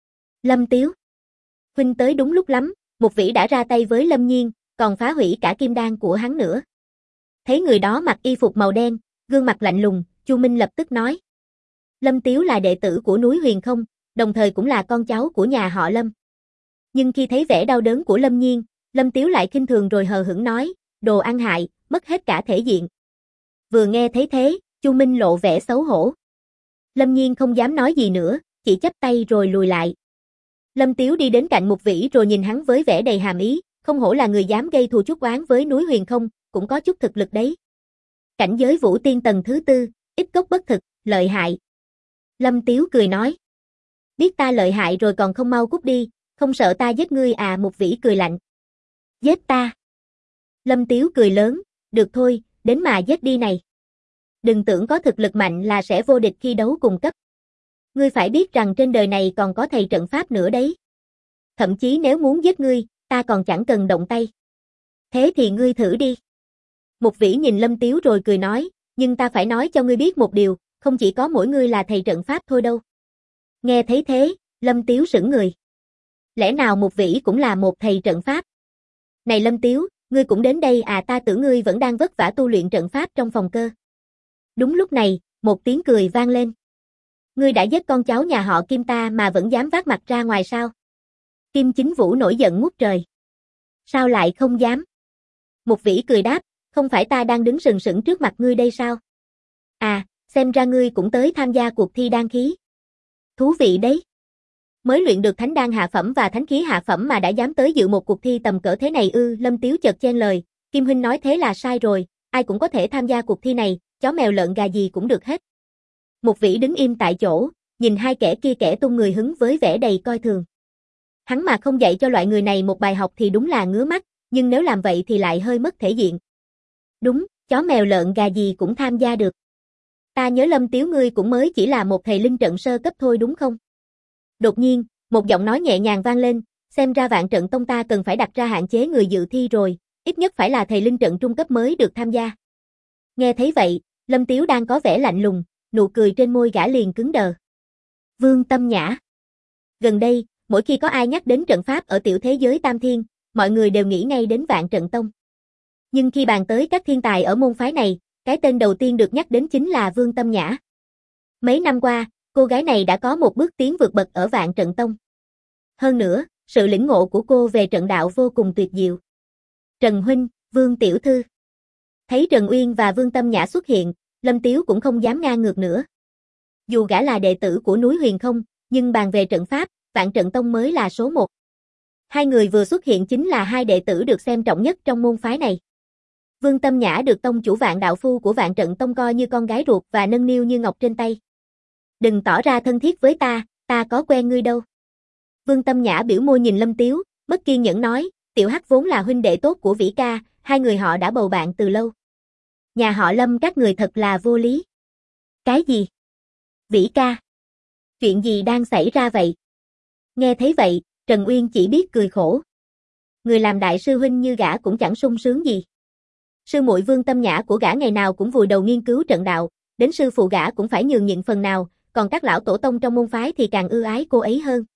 Lâm Tiếu. Huynh tới đúng lúc lắm, Mục Vĩ đã ra tay với Lâm Nhiên, còn phá hủy cả kim đan của hắn nữa. Thấy người đó mặc y phục màu đen, gương mặt lạnh lùng, Chu Minh lập tức nói. Lâm Tiếu là đệ tử của núi Huyền không, đồng thời cũng là con cháu của nhà họ Lâm. Nhưng khi thấy vẻ đau đớn của Lâm Nhiên, Lâm Tiếu lại khinh thường rồi hờ hững nói, đồ ăn hại, mất hết cả thể diện. Vừa nghe thấy thế, Chu Minh lộ vẻ xấu hổ. Lâm Nhiên không dám nói gì nữa, chỉ chắp tay rồi lùi lại. Lâm Tiếu đi đến cạnh Mục Vĩ rồi nhìn hắn với vẻ đầy hàm ý, không hổ là người dám gây thù chuốc oán với núi Huyền không, cũng có chút thực lực đấy. Cảnh giới vũ tiên tầng thứ tư, ít cốc bất thực, lợi hại. Lâm Tiếu cười nói. Biết ta lợi hại rồi còn không mau cút đi, không sợ ta giết ngươi à? Mục Vĩ cười lạnh. Giết ta? Lâm Tiếu cười lớn, được thôi, đến mà giết đi này. Đừng tưởng có thực lực mạnh là sẽ vô địch khi đấu cùng cấp. Ngươi phải biết rằng trên đời này còn có thầy trận pháp nữa đấy. Thậm chí nếu muốn giết ngươi, ta còn chẳng cần động tay. Thế thì ngươi thử đi. Mục Vĩ nhìn Lâm Tiếu rồi cười nói, nhưng ta phải nói cho ngươi biết một điều, không chỉ có mỗi ngươi là thầy trận pháp thôi đâu. Nghe thấy thế, Lâm Tiếu sững người. Lẽ nào Mục Vĩ cũng là một thầy trận pháp? Này Lâm Tiếu, ngươi cũng đến đây à? Ta tưởng ngươi vẫn đang vất vả tu luyện trận pháp trong phòng cơ. Đúng lúc này, một tiếng cười vang lên. Ngươi đã giết con cháu nhà họ Kim ta mà vẫn dám vác mặt ra ngoài sao? Kim Chính Vũ nổi giận ngút trời. Sao lại không dám? Mục Vĩ cười đáp, không phải ta đang đứng sừng sững trước mặt ngươi đây sao? À, xem ra ngươi cũng tới tham gia cuộc thi đan khí. Thú vị đấy. Mới luyện được thánh đan hạ phẩm và thánh khí hạ phẩm mà đã dám tới dự một cuộc thi tầm cỡ thế này ư? Lâm Tiếu chợt chen lời, Kim huynh nói thế là sai rồi, ai cũng có thể tham gia cuộc thi này, chó mèo lợn gà gì cũng được hết. Mục Vĩ đứng im tại chỗ, nhìn hai kẻ kia kẻ tung người hứng với vẻ đầy coi thường. Hắn mà không dạy cho loại người này một bài học thì đúng là ngứa mắt, nhưng nếu làm vậy thì lại hơi mất thể diện. Đúng, chó mèo lợn gà gì cũng tham gia được. Ta nhớ Lâm Tiếu ngươi cũng mới chỉ là một thầy linh trận sơ cấp thôi đúng không? Đột nhiên, một giọng nói nhẹ nhàng vang lên, xem ra Vạn Trận Tông ta cần phải đặt ra hạn chế người dự thi rồi, ít nhất phải là thầy linh trận trung cấp mới được tham gia. Nghe thấy vậy, Lâm Tiếu đang có vẻ lạnh lùng, nụ cười trên môi gã liền cứng đờ. Vương Tâm Nhã. Gần đây, mỗi khi có ai nhắc đến trận pháp ở tiểu thế giới Tam Thiên, mọi người đều nghĩ ngay đến Vạn Trận Tông. Nhưng khi bàn tới các thiên tài ở môn phái này, cái tên đầu tiên được nhắc đến chính là Vương Tâm Nhã. Mấy năm qua, cô gái này đã có một bước tiến vượt bậc ở Vạn Trận Tông. Hơn nữa, sự lĩnh ngộ của cô về trận đạo vô cùng tuyệt diệu. Trần huynh, Vương tiểu thư. Thấy Trần Uyên và Vương Tâm Nhã xuất hiện, Lâm Tiếu cũng không dám ngang ngược nữa. Dù gã là đệ tử của núi Huyền Không, nhưng bàn về trận pháp, Vạn Trận Tông mới là số một. Hai người vừa xuất hiện chính là hai đệ tử được xem trọng nhất trong môn phái này. Vương Tâm Nhã được tông chủ Vạn Đạo Phu của Vạn Trận Tông coi như con gái ruột và nâng niu như ngọc trên tay. Đừng tỏ ra thân thiết với ta, ta có quen ngươi đâu. Vương Tâm Nhã biểu môi nhìn Lâm Tiếu, bất kiên nhẫn nói, Tiểu Hắc vốn là huynh đệ tốt của Vĩ ca, hai người họ đã bầu bạn từ lâu. Nhà họ Lâm các người thật là vô lý. Cái gì? Vĩ ca? Chuyện gì đang xảy ra vậy? Nghe thấy vậy, Trần Uyên chỉ biết cười khổ. Người làm đại sư huynh như gã cũng chẳng sung sướng gì. Sư muội Vương Tâm Nhã của gã ngày nào cũng vùi đầu nghiên cứu trận đạo, đến sư phụ gã cũng phải nhường nhịn phần nào, còn các lão tổ tông trong môn phái thì càng ưa ái cô ấy hơn.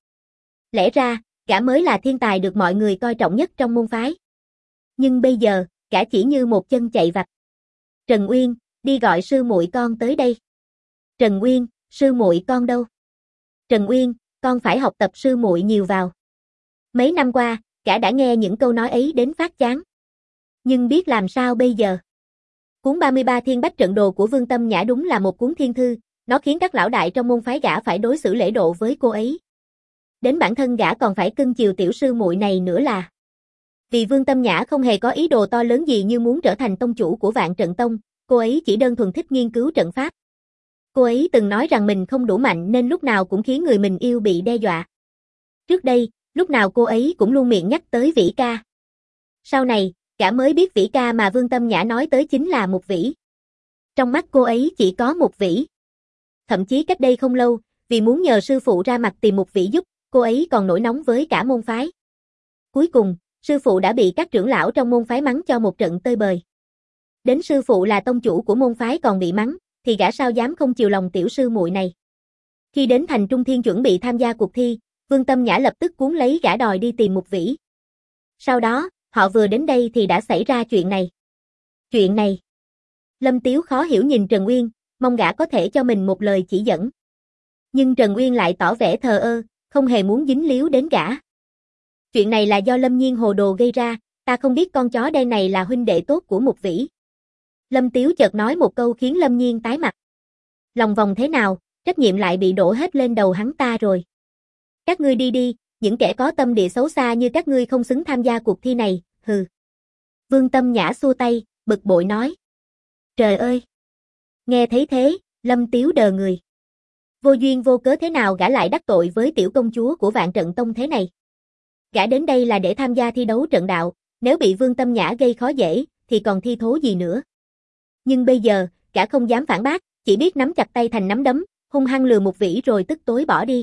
Lẽ ra, gã mới là thiên tài được mọi người coi trọng nhất trong môn phái. Nhưng bây giờ, gã chỉ như một chân chạy vặt. Trần Uyên, đi gọi sư muội con tới đây. Trần Uyên, sư muội con đâu? Trần Uyên, con phải học tập sư muội nhiều vào. Mấy năm qua, gã đã nghe những câu nói ấy đến phát chán. Nhưng biết làm sao bây giờ? Cuốn ba mươi ba Thiên Bách Trận Đồ của Vương Tâm Nhã đúng là một cuốn thiên thư, nó khiến các lão đại trong môn phái gã phải đối xử lễ độ với cô ấy. Đến bản thân gã còn phải cưng chiều tiểu sư muội này nữa là. Vì Vương Tâm Nhã không hề có ý đồ to lớn gì như muốn trở thành tông chủ của Vạn Trận Tông, cô ấy chỉ đơn thuần thích nghiên cứu trận pháp. Cô ấy từng nói rằng mình không đủ mạnh nên lúc nào cũng khiến người mình yêu bị đe dọa. Trước đây, lúc nào cô ấy cũng luôn miệng nhắc tới Vĩ ca. Sau này, gã mới biết Vĩ ca mà Vương Tâm Nhã nói tới chính là Mục Vĩ. Trong mắt cô ấy chỉ có Mục Vĩ. Thậm chí cách đây không lâu, vì muốn nhờ sư phụ ra mặt tìm Mục Vĩ giúp, cô ấy còn nổi nóng với cả môn phái. Cuối cùng, sư phụ đã bị các trưởng lão trong môn phái mắng cho một trận tơi bời. Đến sư phụ là tông chủ của môn phái còn bị mắng, thì gã sao dám không chiều lòng tiểu sư muội này. Khi đến thành Trung Thiên chuẩn bị tham gia cuộc thi, Vương Tâm Nhã lập tức cuốn lấy gã đòi đi tìm Mục Vĩ. Sau đó, họ vừa đến đây thì đã xảy ra chuyện này. Chuyện này. Lâm Tiếu khó hiểu nhìn Trần Uyên, mong gã có thể cho mình một lời chỉ dẫn. Nhưng Trần Uyên lại tỏ vẻ thờ ơ, không hề muốn dính líu đến gã. Chuyện này là do Lâm Nhiên hồ đồ gây ra, ta không biết con chó đen này là huynh đệ tốt của Mục Vĩ. Lâm Tiếu chợt nói một câu khiến Lâm Nhiên tái mặt. Lòng vòng thế nào, trách nhiệm lại bị đổ hết lên đầu hắn ta rồi. Các ngươi đi đi, những kẻ có tâm địa xấu xa như các ngươi không xứng tham gia cuộc thi này, hừ. Vương Tâm Nhã xua tay, bực bội nói. Trời ơi! Nghe thấy thế, Lâm Tiếu đờ người. Vô duyên vô cớ thế nào gã lại đắc tội với tiểu công chúa của Vạn Trận Tông thế này? Gã đến đây là để tham gia thi đấu trận đạo, nếu bị Vương Tâm Nhã gây khó dễ, thì còn thi thố gì nữa. Nhưng bây giờ, gã không dám phản bác, chỉ biết nắm chặt tay thành nắm đấm, hung hăng lừa Mục Vĩ rồi tức tối bỏ đi.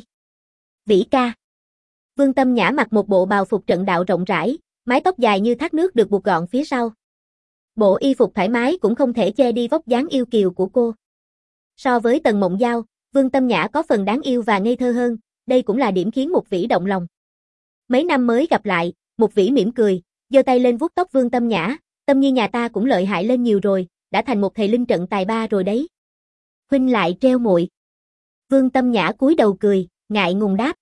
Vĩ ca. Vương Tâm Nhã mặc một bộ bào phục trận đạo rộng rãi, mái tóc dài như thác nước được buộc gọn phía sau. Bộ y phục thoải mái cũng không thể che đi vóc dáng yêu kiều của cô. So với Tần Mộng Giao, Vương Tâm Nhã có phần đáng yêu và ngây thơ hơn, đây cũng là điểm khiến Mục Vĩ động lòng. Mấy năm mới gặp lại, Mục Vĩ mỉm cười, giơ tay lên vuốt tóc Vương Tâm Nhã, Tâm Nhi nhà ta cũng lợi hại lên nhiều rồi, đã thành một thầy linh trận tài ba rồi đấy. Huynh lại treo muội. Vương Tâm Nhã cúi đầu cười, ngại ngùng đáp.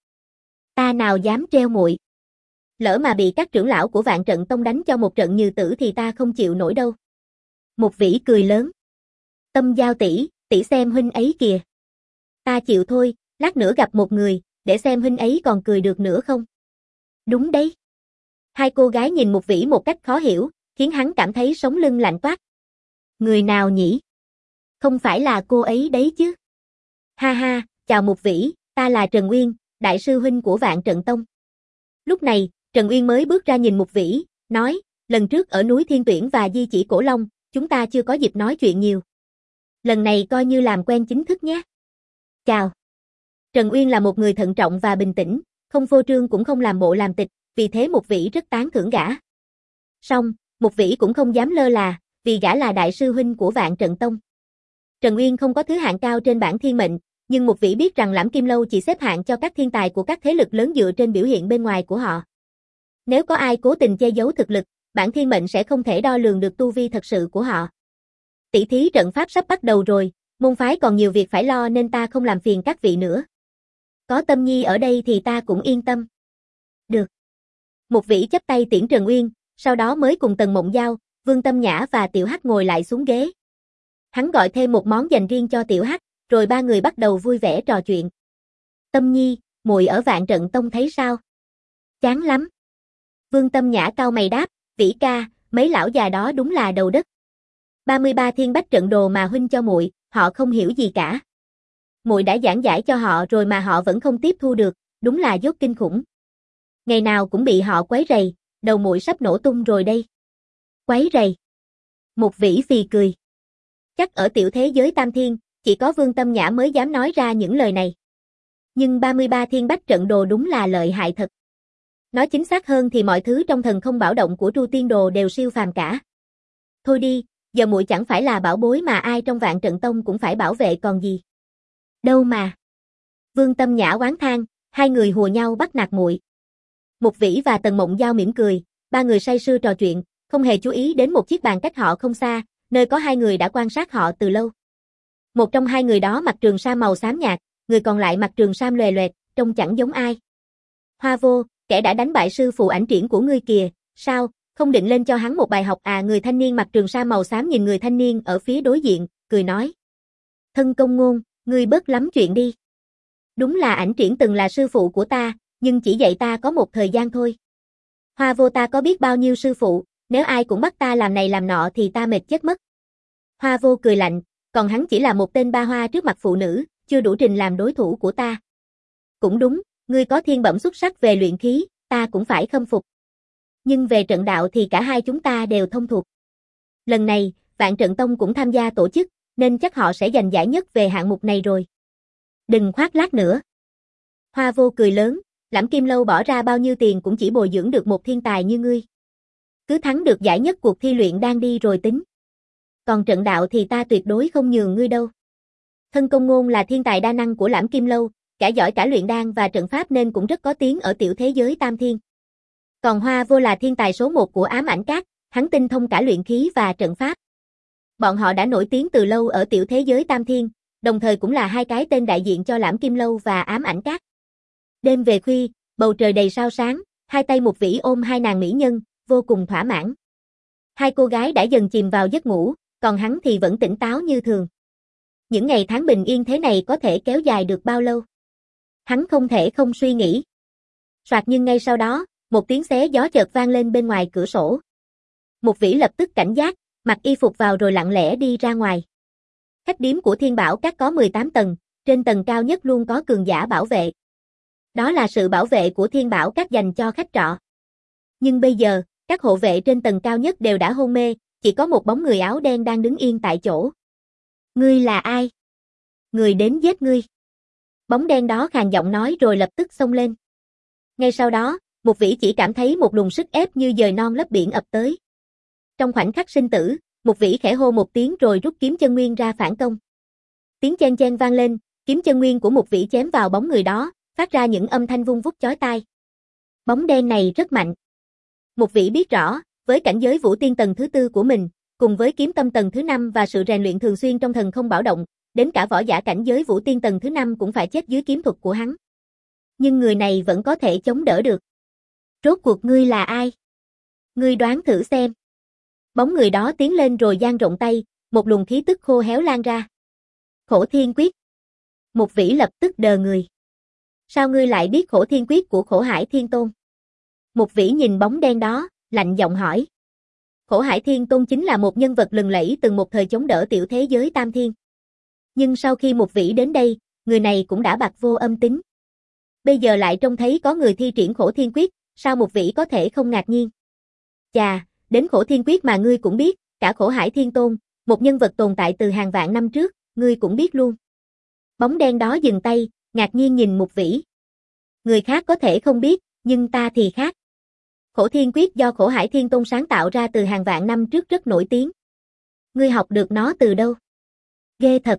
Ta nào dám treo muội. Lỡ mà bị các trưởng lão của Vạn Trận Tông đánh cho một trận như tử thì ta không chịu nổi đâu. Mục Vĩ cười lớn. Tâm Giao tỷ, tỷ xem huynh ấy kìa. Ta chịu thôi, lát nữa gặp một người, để xem huynh ấy còn cười được nữa không. Đúng đấy. Hai cô gái nhìn Mục Vĩ một cách khó hiểu, khiến hắn cảm thấy sống lưng lạnh toát. Người nào nhỉ? Không phải là cô ấy đấy chứ? Ha ha, chào Mục Vĩ, ta là Trần Uyên, đại sư huynh của Vạn Trận Tông. Lúc này, Trần Uyên mới bước ra nhìn Mục Vĩ, nói, lần trước ở núi Thiên Tuyển và Di Chỉ Cổ Long, chúng ta chưa có dịp nói chuyện nhiều. Lần này coi như làm quen chính thức nhé. Chào. Trần Uyên là một người thận trọng và bình tĩnh, không phô trương cũng không làm bộ làm tịch, vì thế Mục Vĩ rất tán thưởng gã. Song, Mục Vĩ cũng không dám lơ là, vì gã là đại sư huynh của Vạn Trận Tông. Trần Uyên không có thứ hạng cao trên bảng thiên mệnh, nhưng Mục Vĩ biết rằng Lẫm Kim Lâu chỉ xếp hạng cho các thiên tài của các thế lực lớn dựa trên biểu hiện bên ngoài của họ. Nếu có ai cố tình che giấu thực lực, bảng thiên mệnh sẽ không thể đo lường được tu vi thật sự của họ. Tỷ thí trận pháp sắp bắt đầu rồi, môn phái còn nhiều việc phải lo nên ta không làm phiền các vị nữa. Có Tâm Nhi ở đây thì ta cũng yên tâm. Được. Mục Vĩ chắp tay tiễn Trần Uyên, sau đó mới cùng Tần Mộng Giao, Vương Tâm Nhã và Tiểu Hắc ngồi lại xuống ghế. Hắn gọi thêm một món dành riêng cho Tiểu Hắc, rồi ba người bắt đầu vui vẻ trò chuyện. Tâm Nhi, muội ở Vạn Trận Tông thấy sao? Chán lắm. Vương Tâm Nhã cau mày đáp, Vĩ ca, mấy lão già đó đúng là đầu đất. ba mươi ba thiên bách trận đồ mà huynh cho muội, họ không hiểu gì cả. Muội đã giảng giải cho họ rồi mà họ vẫn không tiếp thu được, đúng là dốt kinh khủng. Ngày nào cũng bị họ quấy rầy, đầu muội sắp nổ tung rồi đây. Quấy rầy. Mục Vĩ phì cười. Chắc ở tiểu thế giới tam thiên, chỉ có Vương Tâm Nhã mới dám nói ra những lời này. Nhưng ba mươi ba thiên bách trận đồ đúng là lợi hại thật. Nói chính xác hơn thì mọi thứ trong thần không bảo động của Tru Tiên Đồ đều siêu phàm cả. Thôi đi, giờ muội chẳng phải là bảo bối mà ai trong Vạn Trận Tông cũng phải bảo vệ còn gì. Đâu mà. Vương Tâm Nhã oán than, hai người hùa nhau bắt nạt muội. Mục Vĩ và Tần Mộng Giao mỉm cười, ba người say sưa trò chuyện, không hề chú ý đến một chiếc bàn cách họ không xa, nơi có hai người đã quan sát họ từ lâu. Một trong hai người đó mặc trường sam màu xám nhạt, người còn lại mặc trường sam lòe loẹt, trông chẳng giống ai. Hoa Vô, kẻ đã đánh bại sư phụ ảnh triển của ngươi kìa, sao, không định lên cho hắn một bài học à? Người thanh niên mặc trường sam màu xám nhìn người thanh niên ở phía đối diện, cười nói. Thân Công Ngôn, ngươi bớt lắm chuyện đi. Đúng là ảnh triển từng là sư phụ của ta, nhưng chỉ dạy ta có một thời gian thôi. Hoa Vô, ta có biết bao nhiêu sư phụ, nếu ai cũng bắt ta làm này làm nọ thì ta mệt chết mất. Hoa Vô cười lạnh, còn hắn chỉ là một tên ba hoa trước mặt phụ nữ, chưa đủ trình làm đối thủ của ta. Cũng đúng, ngươi có thiên bẩm xuất sắc về luyện khí, ta cũng phải khâm phục. Nhưng về trận đạo thì cả hai chúng ta đều thông thuộc. Lần này, Vạn Trận Tông cũng tham gia tổ chức, nên chắc họ sẽ giành giải nhất về hạng mục này rồi. Đừng khoác lác nữa. Hoa Vô cười lớn, Lẫm Kim Lâu bỏ ra bao nhiêu tiền cũng chỉ bồi dưỡng được một thiên tài như ngươi. Cứ thắng được giải nhất cuộc thi luyện đan đi rồi tính. Còn trận đạo thì ta tuyệt đối không nhường ngươi đâu. Thân Công Ngôn là thiên tài đa năng của Lẫm Kim Lâu, cả giỏi cả luyện đan và trận pháp nên cũng rất có tiếng ở tiểu thế giới tam thiên. Còn Hoa Vô là thiên tài số một của Ám Ảnh Các, hắn tinh thông cả luyện khí và trận pháp. Bọn họ đã nổi tiếng từ lâu ở tiểu thế giới tam thiên, đồng thời cũng là hai cái tên đại diện cho Lẫm Kim Lâu và Ám Ảnh Các. Đêm về khuya, bầu trời đầy sao sáng, hai tay Mục Vĩ ôm hai nàng mỹ nhân, vô cùng thỏa mãn. Hai cô gái đã dần chìm vào giấc ngủ, còn hắn thì vẫn tỉnh táo như thường. Những ngày tháng bình yên thế này có thể kéo dài được bao lâu? Hắn không thể không suy nghĩ. Soạt, nhưng ngay sau đó, một tiếng xé gió chợt vang lên bên ngoài cửa sổ. Mục Vĩ lập tức cảnh giác, mặc y phục vào rồi lặng lẽ đi ra ngoài. Khách điếm của Thiên Bảo Các có mười tám tầng, trên tầng cao nhất luôn có cường giả bảo vệ. Đó là sự bảo vệ của Thiên Bảo Các dành cho khách trọ. Nhưng bây giờ, các hộ vệ trên tầng cao nhất đều đã hôn mê, chỉ có một bóng người áo đen đang đứng yên tại chỗ. Ngươi là ai? Người đến giết ngươi. Bóng đen đó khàn giọng nói rồi lập tức xông lên. Ngay sau đó, Mục Vĩ chỉ cảm thấy một luồng sức ép như dời non lấp biển ập tới. Trong khoảnh khắc sinh tử, Mục Vĩ khẽ hô một tiếng rồi rút kiếm chân nguyên ra phản công. Tiếng chen chen vang lên, kiếm chân nguyên của Mục Vĩ chém vào bóng người đó, phát ra những âm thanh vung vút chói tai. Bóng đen này rất mạnh. Mục Vĩ biết rõ, với cảnh giới Vũ Tiên tầng thứ tư của mình, cùng với kiếm tâm tầng thứ năm và sự rèn luyện thường xuyên trong thần không bảo động, đến cả võ giả cảnh giới Vũ Tiên tầng thứ năm cũng phải chết dưới kiếm thuật của hắn. Nhưng người này vẫn có thể chống đỡ được. Rốt cuộc ngươi là ai? Ngươi đoán thử xem. Bóng người đó tiến lên rồi dang rộng tay, một luồng khí tức khô héo lan ra. Khổ Thiên Quyết. Mục Vĩ lập tức đờ người. Sao ngươi lại biết Khổ Thiên Quyết của Khổ Hải Thiên Tôn? Mục Vĩ nhìn bóng đen đó, lạnh giọng hỏi. Khổ Hải Thiên Tôn chính là một nhân vật lừng lẫy từng một thời chống đỡ tiểu thế giới tam thiên. Nhưng sau khi Mục Vĩ đến đây, người này cũng đã bạc vô âm tính. Bây giờ lại trông thấy có người thi triển Khổ Thiên Quyết, sao Mục Vĩ có thể không ngạc nhiên? Chà, đến Khổ Thiên Quyết mà ngươi cũng biết, cả Khổ Hải Thiên Tôn, Một nhân vật tồn tại từ hàng vạn năm trước, ngươi cũng biết luôn. Bóng đen đó dừng tay, ngạc nhiên nhìn Mục Vĩ. Người khác có thể không biết, nhưng ta thì khác. Khổ Thiên Quyết do Khổ Hải Thiên Tôn sáng tạo ra từ hàng vạn năm trước rất nổi tiếng. Ngươi học được nó từ đâu? Ghê thật.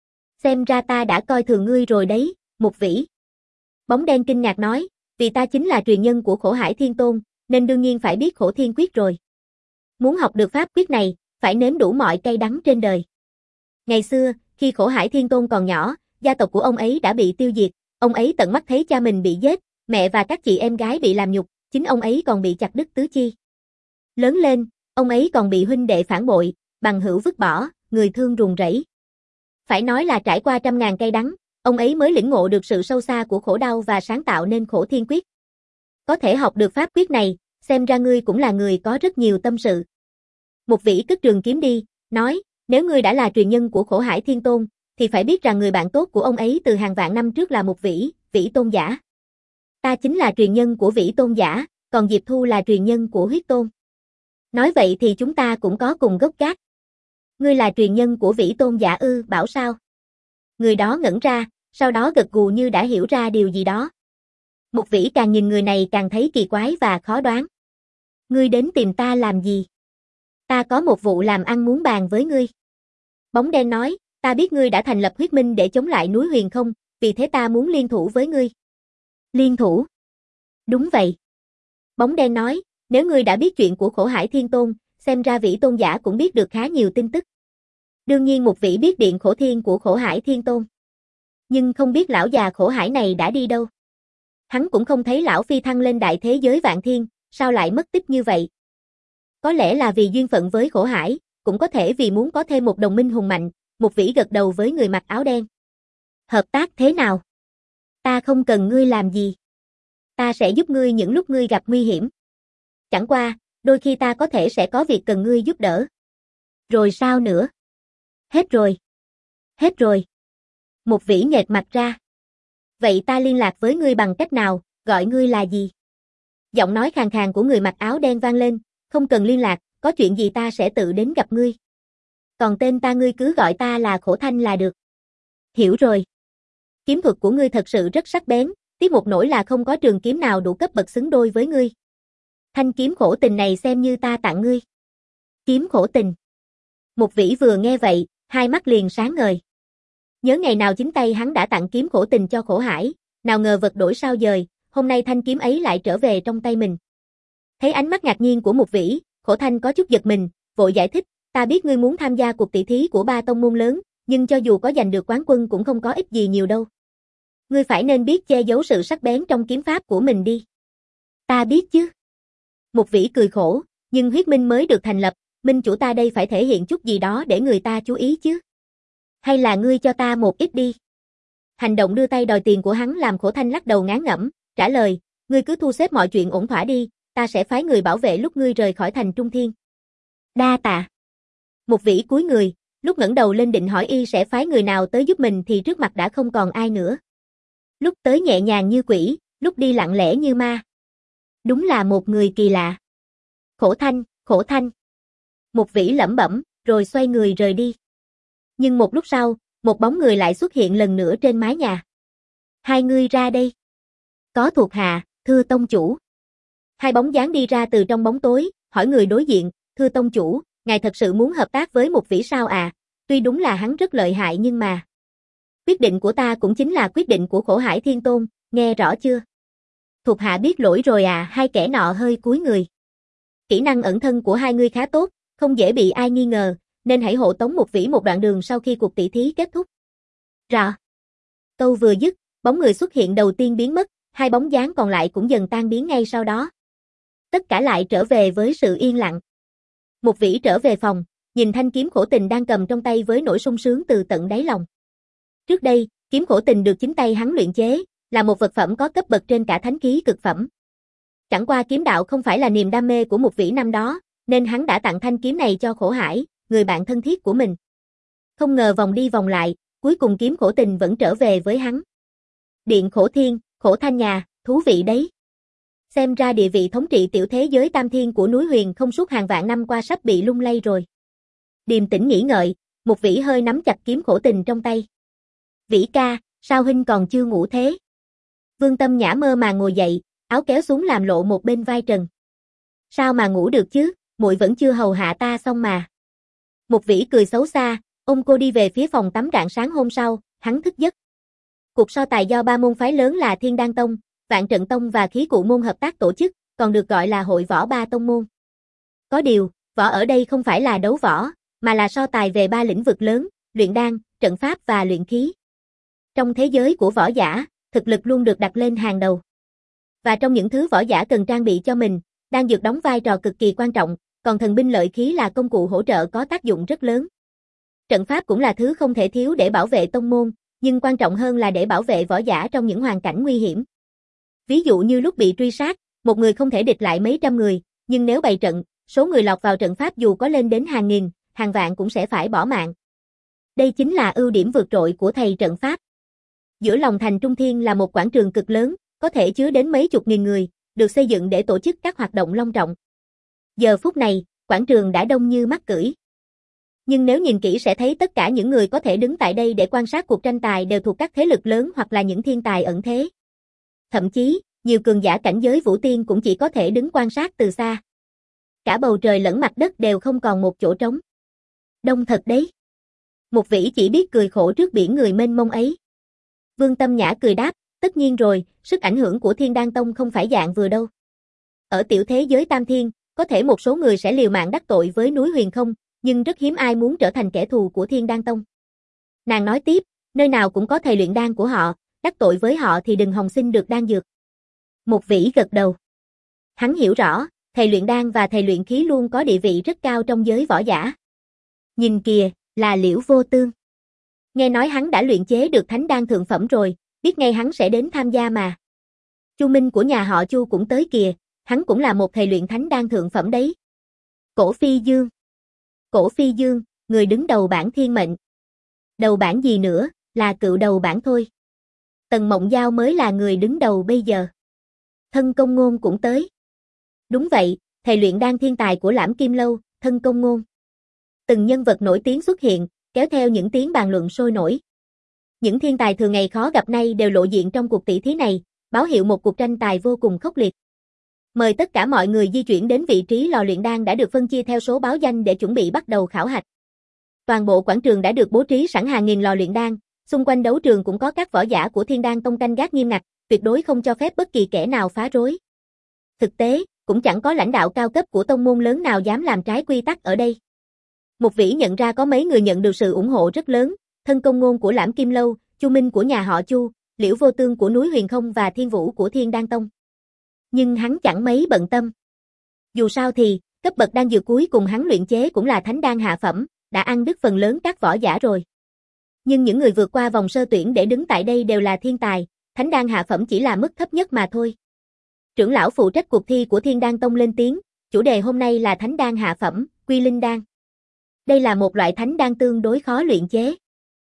Xem ra ta đã coi thường ngươi rồi đấy, Mục Vĩ. Bóng đen kinh ngạc nói, vì ta chính là truyền nhân của Khổ Hải Thiên Tôn, nên đương nhiên phải biết Khổ Thiên Quyết rồi. Muốn học được pháp quyết này, phải nếm đủ mọi cay đắng trên đời. Ngày xưa, khi Khổ Hải Thiên Tôn còn nhỏ, gia tộc của ông ấy đã bị tiêu diệt, ông ấy tận mắt thấy cha mình bị giết, mẹ và các chị em gái bị làm nhục, chính ông ấy còn bị chặt đứt tứ chi. Lớn lên, ông ấy còn bị huynh đệ phản bội, bằng hữu vứt bỏ, người thương run rẩy. Phải nói là trải qua trăm ngàn cay đắng, ông ấy mới lĩnh ngộ được sự sâu xa của khổ đau và sáng tạo nên Khổ Thiên Quyết. Có thể học được pháp quyết này, xem ra ngươi cũng là người có rất nhiều tâm sự. Mục Vĩ cất trường kiếm đi, nói, nếu ngươi đã là truyền nhân của Khổ Hải Thiên Tôn, thì phải biết rằng người bạn tốt của ông ấy từ hàng vạn năm trước là Mục Vĩ, Vĩ Tôn giả. Ta chính là truyền nhân của Vĩ Tôn giả, còn Diệp Thu là truyền nhân của Huyết Tôn. Nói vậy thì chúng ta cũng có cùng gốc gác. Ngươi là truyền nhân của Vĩ Tôn giả ư, bảo sao? Người đó ngẩn ra, sau đó gật gù như đã hiểu ra điều gì đó. Mục Vĩ càng nhìn người này càng thấy kỳ quái và khó đoán. Ngươi đến tìm ta làm gì? Ta có một vụ làm ăn muốn bàn với ngươi. Bóng đen nói, ta biết ngươi đã thành lập huyết minh để chống lại núi Huyền Không, vì thế ta muốn liên thủ với ngươi. Liên thủ? Đúng vậy. Bóng đen nói, nếu ngươi đã biết chuyện của Khổ Hải Thiên Tôn, xem ra Vĩ Tôn giả cũng biết được khá nhiều tin tức. Đương nhiên Mục Vĩ biết điện Khổ Thiên của Khổ Hải Thiên Tôn. Nhưng không biết lão già Khổ Hải này đã đi đâu. Hắn cũng không thấy lão phi thăng lên đại thế giới vạn thiên, sao lại mất tích như vậy? Có lẽ là vì duyên phận với Khổ Hải, cũng có thể vì muốn có thêm một đồng minh hùng mạnh. Mục Vĩ gật đầu với người mặc áo đen. Hợp tác thế nào? Ta không cần ngươi làm gì. Ta sẽ giúp ngươi những lúc ngươi gặp nguy hiểm. Chẳng qua, đôi khi ta có thể sẽ có việc cần ngươi giúp đỡ. Rồi sao nữa? Hết rồi. Hết rồi. Mục Vĩ nghệt mặt ra. Vậy ta liên lạc với ngươi bằng cách nào, gọi ngươi là gì? Giọng nói khàn khàn của người mặc áo đen vang lên, không cần liên lạc, có chuyện gì ta sẽ tự đến gặp ngươi. Còn tên ta ngươi cứ gọi ta là Khổ Thanh là được. Hiểu rồi. Kiếm thuật của ngươi thật sự rất sắc bén, tiếc một nỗi là không có trường kiếm nào đủ cấp bậc xứng đôi với ngươi. Thanh kiếm khổ tình này xem như ta tặng ngươi. Kiếm khổ tình. Mục Vĩ vừa nghe vậy, hai mắt liền sáng ngời. Nhớ ngày nào chính tay hắn đã tặng kiếm khổ tình cho Khổ Hải, nào ngờ vật đổi sao dời, hôm nay thanh kiếm ấy lại trở về trong tay mình. Thấy ánh mắt ngạc nhiên của Mục Vĩ, Khổ Thanh có chút giật mình, vội giải thích, ta biết ngươi muốn tham gia cuộc tỷ thí của ba tông môn lớn, nhưng cho dù có giành được quán quân cũng không có ích gì nhiều đâu. Ngươi phải nên biết che giấu sự sắc bén trong kiếm pháp của mình đi. Ta biết chứ. Mục Vĩ cười khổ, nhưng huyết minh mới được thành lập, minh chủ ta đây phải thể hiện chút gì đó để người ta chú ý chứ. Hay là ngươi cho ta một ít đi. Hành động đưa tay đòi tiền của hắn làm Khổ Thanh lắc đầu ngán ngẩm, trả lời, ngươi cứ thu xếp mọi chuyện ổn thỏa đi, ta sẽ phái người bảo vệ lúc ngươi rời khỏi thành Trung Thiên. Đa tạ. Mục Vĩ cúi người, lúc ngẩng đầu lên định hỏi y sẽ phái người nào tới giúp mình thì trước mặt đã không còn ai nữa. Lúc tới nhẹ nhàng như quỷ, lúc đi lặng lẽ như ma. Đúng là một người kỳ lạ. Khổ Thanh, Khổ Thanh. Mục Vĩ lẩm bẩm, rồi xoay người rời đi. Nhưng một lúc sau, một bóng người lại xuất hiện lần nữa trên mái nhà. Hai ngươi ra đây. Có thuộc hạ, thưa tông chủ. Hai bóng dáng đi ra từ trong bóng tối, hỏi người đối diện, thưa tông chủ, ngài thật sự muốn hợp tác với Mục Vĩ sao à? Tuy đúng là hắn rất lợi hại nhưng mà quyết định của ta cũng chính là quyết định của Khổ Hải Thiên Tôn, nghe rõ chưa? Thuộc hạ biết lỗi rồi à, hai kẻ nọ hơi cúi người. Kỹ năng ẩn thân của hai ngươi khá tốt, không dễ bị ai nghi ngờ, nên hãy hộ tống Mục Vĩ một đoạn đường sau khi cuộc tỷ thí kết thúc. Rõ. Câu vừa dứt, bóng người xuất hiện đầu tiên biến mất, hai bóng dáng còn lại cũng dần tan biến ngay sau đó. Tất cả lại trở về với sự yên lặng. Mục Vĩ trở về phòng, nhìn thanh kiếm khổ tình đang cầm trong tay với nỗi sung sướng từ tận đáy lòng. Trước đây, kiếm khổ tình được chính tay hắn luyện chế, là một vật phẩm có cấp bậc trên cả thánh khí cực phẩm. Chẳng qua kiếm đạo không phải là niềm đam mê của Mục Vĩ năm đó, nên hắn đã tặng thanh kiếm này cho Khổ Hải, người bạn thân thiết của mình. Không ngờ vòng đi vòng lại, cuối cùng kiếm khổ tình vẫn trở về với hắn. Điện Khổ Thiên, Khổ Thanh nhà, thú vị đấy. Xem ra địa vị thống trị tiểu thế giới tam thiên của núi Huyền Không suốt hàng vạn năm qua sắp bị lung lay rồi. Điềm tĩnh nghĩ ngợi, Mục Vĩ hơi nắm chặt kiếm khổ tình trong tay. Vĩ ca, sao huynh còn chưa ngủ thế? Vương Tâm Nhã mơ màng ngồi dậy, áo kéo xuống làm lộ một bên vai trần. Sao mà ngủ được chứ, muội vẫn chưa hầu hạ ta xong mà. Mục Vĩ cười xấu xa, ôm cô đi về phía phòng tắm. Rạng sáng hôm sau, hắn thức giấc. Cuộc so tài do ba môn phái lớn là Thiên Đan Tông, Vạn Trận Tông và Khí Cụ Môn hợp tác tổ chức, còn được gọi là hội võ ba tông môn. Có điều, võ ở đây không phải là đấu võ, mà là so tài về ba lĩnh vực lớn, luyện đan, trận pháp và luyện khí. Trong thế giới của võ giả, thực lực luôn được đặt lên hàng đầu. Và trong những thứ võ giả cần trang bị cho mình, đan dược đóng vai trò cực kỳ quan trọng, còn thần binh lợi khí là công cụ hỗ trợ có tác dụng rất lớn. Trận pháp cũng là thứ không thể thiếu để bảo vệ tông môn, nhưng quan trọng hơn là để bảo vệ võ giả trong những hoàn cảnh nguy hiểm. Ví dụ như lúc bị truy sát, một người không thể địch lại mấy trăm người, nhưng nếu bày trận, số người lọt vào trận pháp dù có lên đến hàng nghìn, hàng vạn cũng sẽ phải bỏ mạng. Đây chính là ưu điểm vượt trội của thầy trận pháp. Giữa lòng thành Trung Thiên là một quảng trường cực lớn, có thể chứa đến mấy chục nghìn người, được xây dựng để tổ chức các hoạt động long trọng. Giờ phút này, quảng trường đã đông như mắc cưỡi. Nhưng nếu nhìn kỹ sẽ thấy tất cả những người có thể đứng tại đây để quan sát cuộc tranh tài đều thuộc các thế lực lớn hoặc là những thiên tài ẩn thế. Thậm chí, nhiều cường giả cảnh giới vũ tiên cũng chỉ có thể đứng quan sát từ xa. Cả bầu trời lẫn mặt đất đều không còn một chỗ trống. Đông thật đấy. Mục Vĩ chỉ biết cười khổ trước biển người mênh mông ấy. Vương Tâm Nhã cười đáp, tất nhiên rồi, sức ảnh hưởng của Thiên Đan Tông không phải dạng vừa đâu. Ở tiểu thế giới Tam Thiên, có thể một số người sẽ liều mạng đắc tội với núi Huyền Không, nhưng rất hiếm ai muốn trở thành kẻ thù của Thiên Đan Tông. Nàng nói tiếp, nơi nào cũng có thầy luyện đan của họ, đắc tội với họ thì đừng hòng xin được đan dược. Mục Vĩ gật đầu. Hắn hiểu rõ, thầy luyện đan và thầy luyện khí luôn có địa vị rất cao trong giới võ giả. Nhìn kìa, là Liễu Vô Tương. Nghe nói hắn đã luyện chế được thánh đan thượng phẩm rồi, biết ngay hắn sẽ đến tham gia mà. Chu Minh của nhà họ Chu cũng tới kìa, hắn cũng là một thầy luyện thánh đan thượng phẩm đấy. Cổ Phi Dương. Cổ Phi Dương, người đứng đầu bảng thiên mệnh. Đầu bảng gì nữa, là cựu đầu bảng thôi. Tần Mộng Giao mới là người đứng đầu bây giờ. Thân Công Ngôn cũng tới. Đúng vậy, thầy luyện đan thiên tài của Lãm Kim Lâu, Thân Công Ngôn. Từng nhân vật nổi tiếng xuất hiện, kéo theo những tiếng bàn luận sôi nổi. Những thiên tài thường ngày khó gặp nay đều lộ diện trong cuộc tỷ thí này, báo hiệu một cuộc tranh tài vô cùng khốc liệt. Mời tất cả mọi người di chuyển đến vị trí lò luyện đan đã được phân chia theo số báo danh để chuẩn bị bắt đầu khảo hạch. Toàn bộ quảng trường đã được bố trí sẵn hàng nghìn lò luyện đan, xung quanh đấu trường cũng có các võ giả của Thiên Đan Tông canh gác nghiêm ngặt, tuyệt đối không cho phép bất kỳ kẻ nào phá rối. Thực tế, cũng chẳng có lãnh đạo cao cấp của tông môn lớn nào dám làm trái quy tắc ở đây. Mục Vĩ nhận ra có mấy người nhận được sự ủng hộ rất lớn, Thân Công Ngôn của Lãm Kim Lâu, Chu Minh của nhà họ Chu, Liễu Vô Tương của núi Huyền Không và Thiên Vũ của Thiên Đan Tông. Nhưng hắn chẳng mấy bận tâm. Dù sao thì, cấp bậc đan dược cuối cùng hắn luyện chế cũng là thánh đan hạ phẩm, đã ăn đứt phần lớn các võ giả rồi. Nhưng những người vượt qua vòng sơ tuyển để đứng tại đây đều là thiên tài, thánh đan hạ phẩm chỉ là mức thấp nhất mà thôi. Trưởng lão phụ trách cuộc thi của Thiên Đan Tông lên tiếng, chủ đề hôm nay là thánh đan hạ phẩm, Quy Linh đan. Đây là một loại thánh đan tương đối khó luyện chế.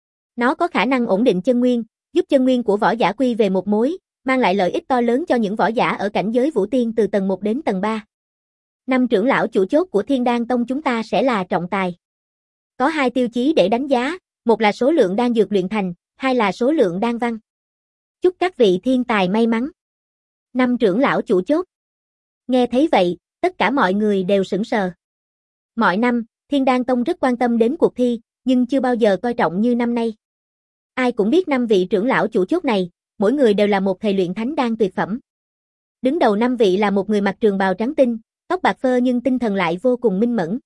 Nó có khả năng ổn định chân nguyên, giúp chân nguyên của võ giả quy về một mối, mang lại lợi ích to lớn cho những võ giả ở cảnh giới vũ tiên từ tầng một đến tầng ba. Năm trưởng lão chủ chốt của Thiên Đan Tông chúng ta sẽ là trọng tài. Có hai tiêu chí để đánh giá, một là số lượng đan dược luyện thành, hai là số lượng đan văn. Chúc các vị thiên tài may mắn. Năm trưởng lão chủ chốt. Nghe thấy vậy, tất cả mọi người đều sững sờ. Mọi năm, Thiên Đan Tông rất quan tâm đến cuộc thi, nhưng chưa bao giờ coi trọng như năm nay. Ai cũng biết năm vị trưởng lão chủ chốt này, mỗi người đều là một thầy luyện thánh đan tuyệt phẩm. Đứng đầu năm vị là một người mặc trường bào trắng tinh, tóc bạc phơ nhưng tinh thần lại vô cùng minh mẫn.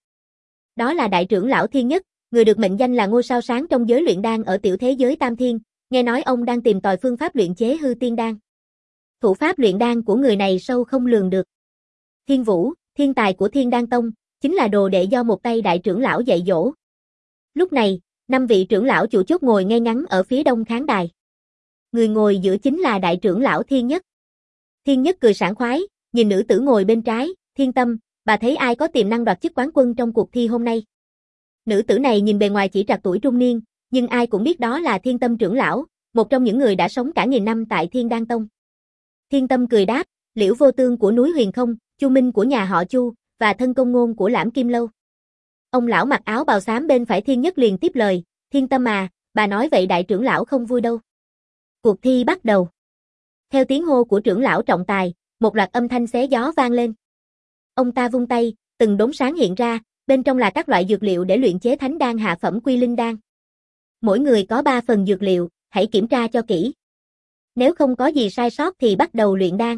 Đó là đại trưởng lão Thiên Nhất, người được mệnh danh là ngôi sao sáng trong giới luyện đan ở tiểu thế giới Tam Thiên, nghe nói ông đang tìm tòi phương pháp luyện chế hư tiên đan. Thủ pháp luyện đan của người này sâu không lường được. Thiên Vũ, thiên tài của Thiên Đan Tông, chính là đồ đệ do một tay đại trưởng lão dạy dỗ. Lúc này, năm vị trưởng lão chủ chốt ngồi ngay ngắn ở phía đông khán đài. Người ngồi giữa chính là đại trưởng lão Thiên Nhất. Thiên Nhất cười sảng khoái, nhìn nữ tử ngồi bên trái, Thiên Tâm, bà thấy ai có tiềm năng đoạt chức quán quân trong cuộc thi hôm nay. Nữ tử này nhìn bề ngoài chỉ trạc tuổi trung niên, nhưng ai cũng biết đó là Thiên Tâm trưởng lão, một trong những người đã sống cả nghìn năm tại Thiên Đan Tông. Thiên Tâm cười đáp, Liễu Vô Tương của núi Huyền Không, Chu Minh của nhà họ Chu, và Thân Công Ngôn của Lãm Kim Lâu. Ông lão mặc áo bào xám bên phải Thiên Nhất liền tiếp lời, Thiên Tâm à, bà nói vậy đại trưởng lão không vui đâu. Cuộc thi bắt đầu. Theo tiếng hô của trưởng lão trọng tài, một loạt âm thanh xé gió vang lên. Ông ta vung tay, từng đốm sáng hiện ra, bên trong là các loại dược liệu để luyện chế thánh đan hạ phẩm Quy Linh đan. Mỗi người có ba phần dược liệu, hãy kiểm tra cho kỹ. Nếu không có gì sai sót thì bắt đầu luyện đan.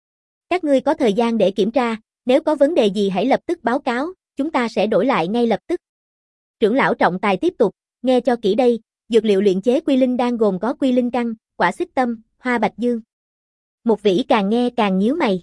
Các ngươi có thời gian để kiểm tra, nếu có vấn đề gì hãy lập tức báo cáo, chúng ta sẽ đổi lại ngay lập tức. Trưởng lão trọng tài tiếp tục, nghe cho kỹ đây, dược liệu luyện chế Quy Linh đan gồm có Quy Linh căn, quả xích tâm, hoa bạch dương. Mục Vĩ càng nghe càng nhíu mày.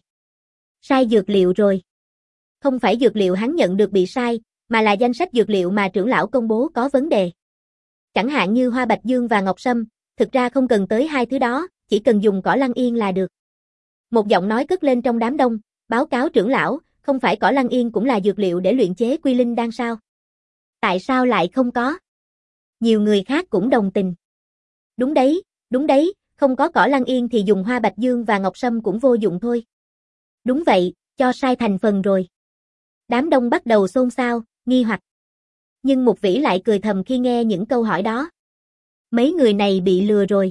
Sai dược liệu rồi. Không phải dược liệu hắn nhận được bị sai, mà là danh sách dược liệu mà trưởng lão công bố có vấn đề. Chẳng hạn như hoa bạch dương và ngọc sâm, thực ra không cần tới hai thứ đó, chỉ cần dùng cỏ lăng yên là được. Một giọng nói cất lên trong đám đông, báo cáo trưởng lão, không phải cỏ lăng yên cũng là dược liệu để luyện chế Quy Linh đan sao? Tại sao lại không có? Nhiều người khác cũng đồng tình. Đúng đấy, đúng đấy, không có cỏ lăng yên thì dùng hoa bạch dương và ngọc sâm cũng vô dụng thôi. Đúng vậy, cho sai thành phần rồi. Đám đông bắt đầu xôn xao, nghi hoặc. Nhưng Mục Vĩ lại cười thầm khi nghe những câu hỏi đó. Mấy người này bị lừa rồi.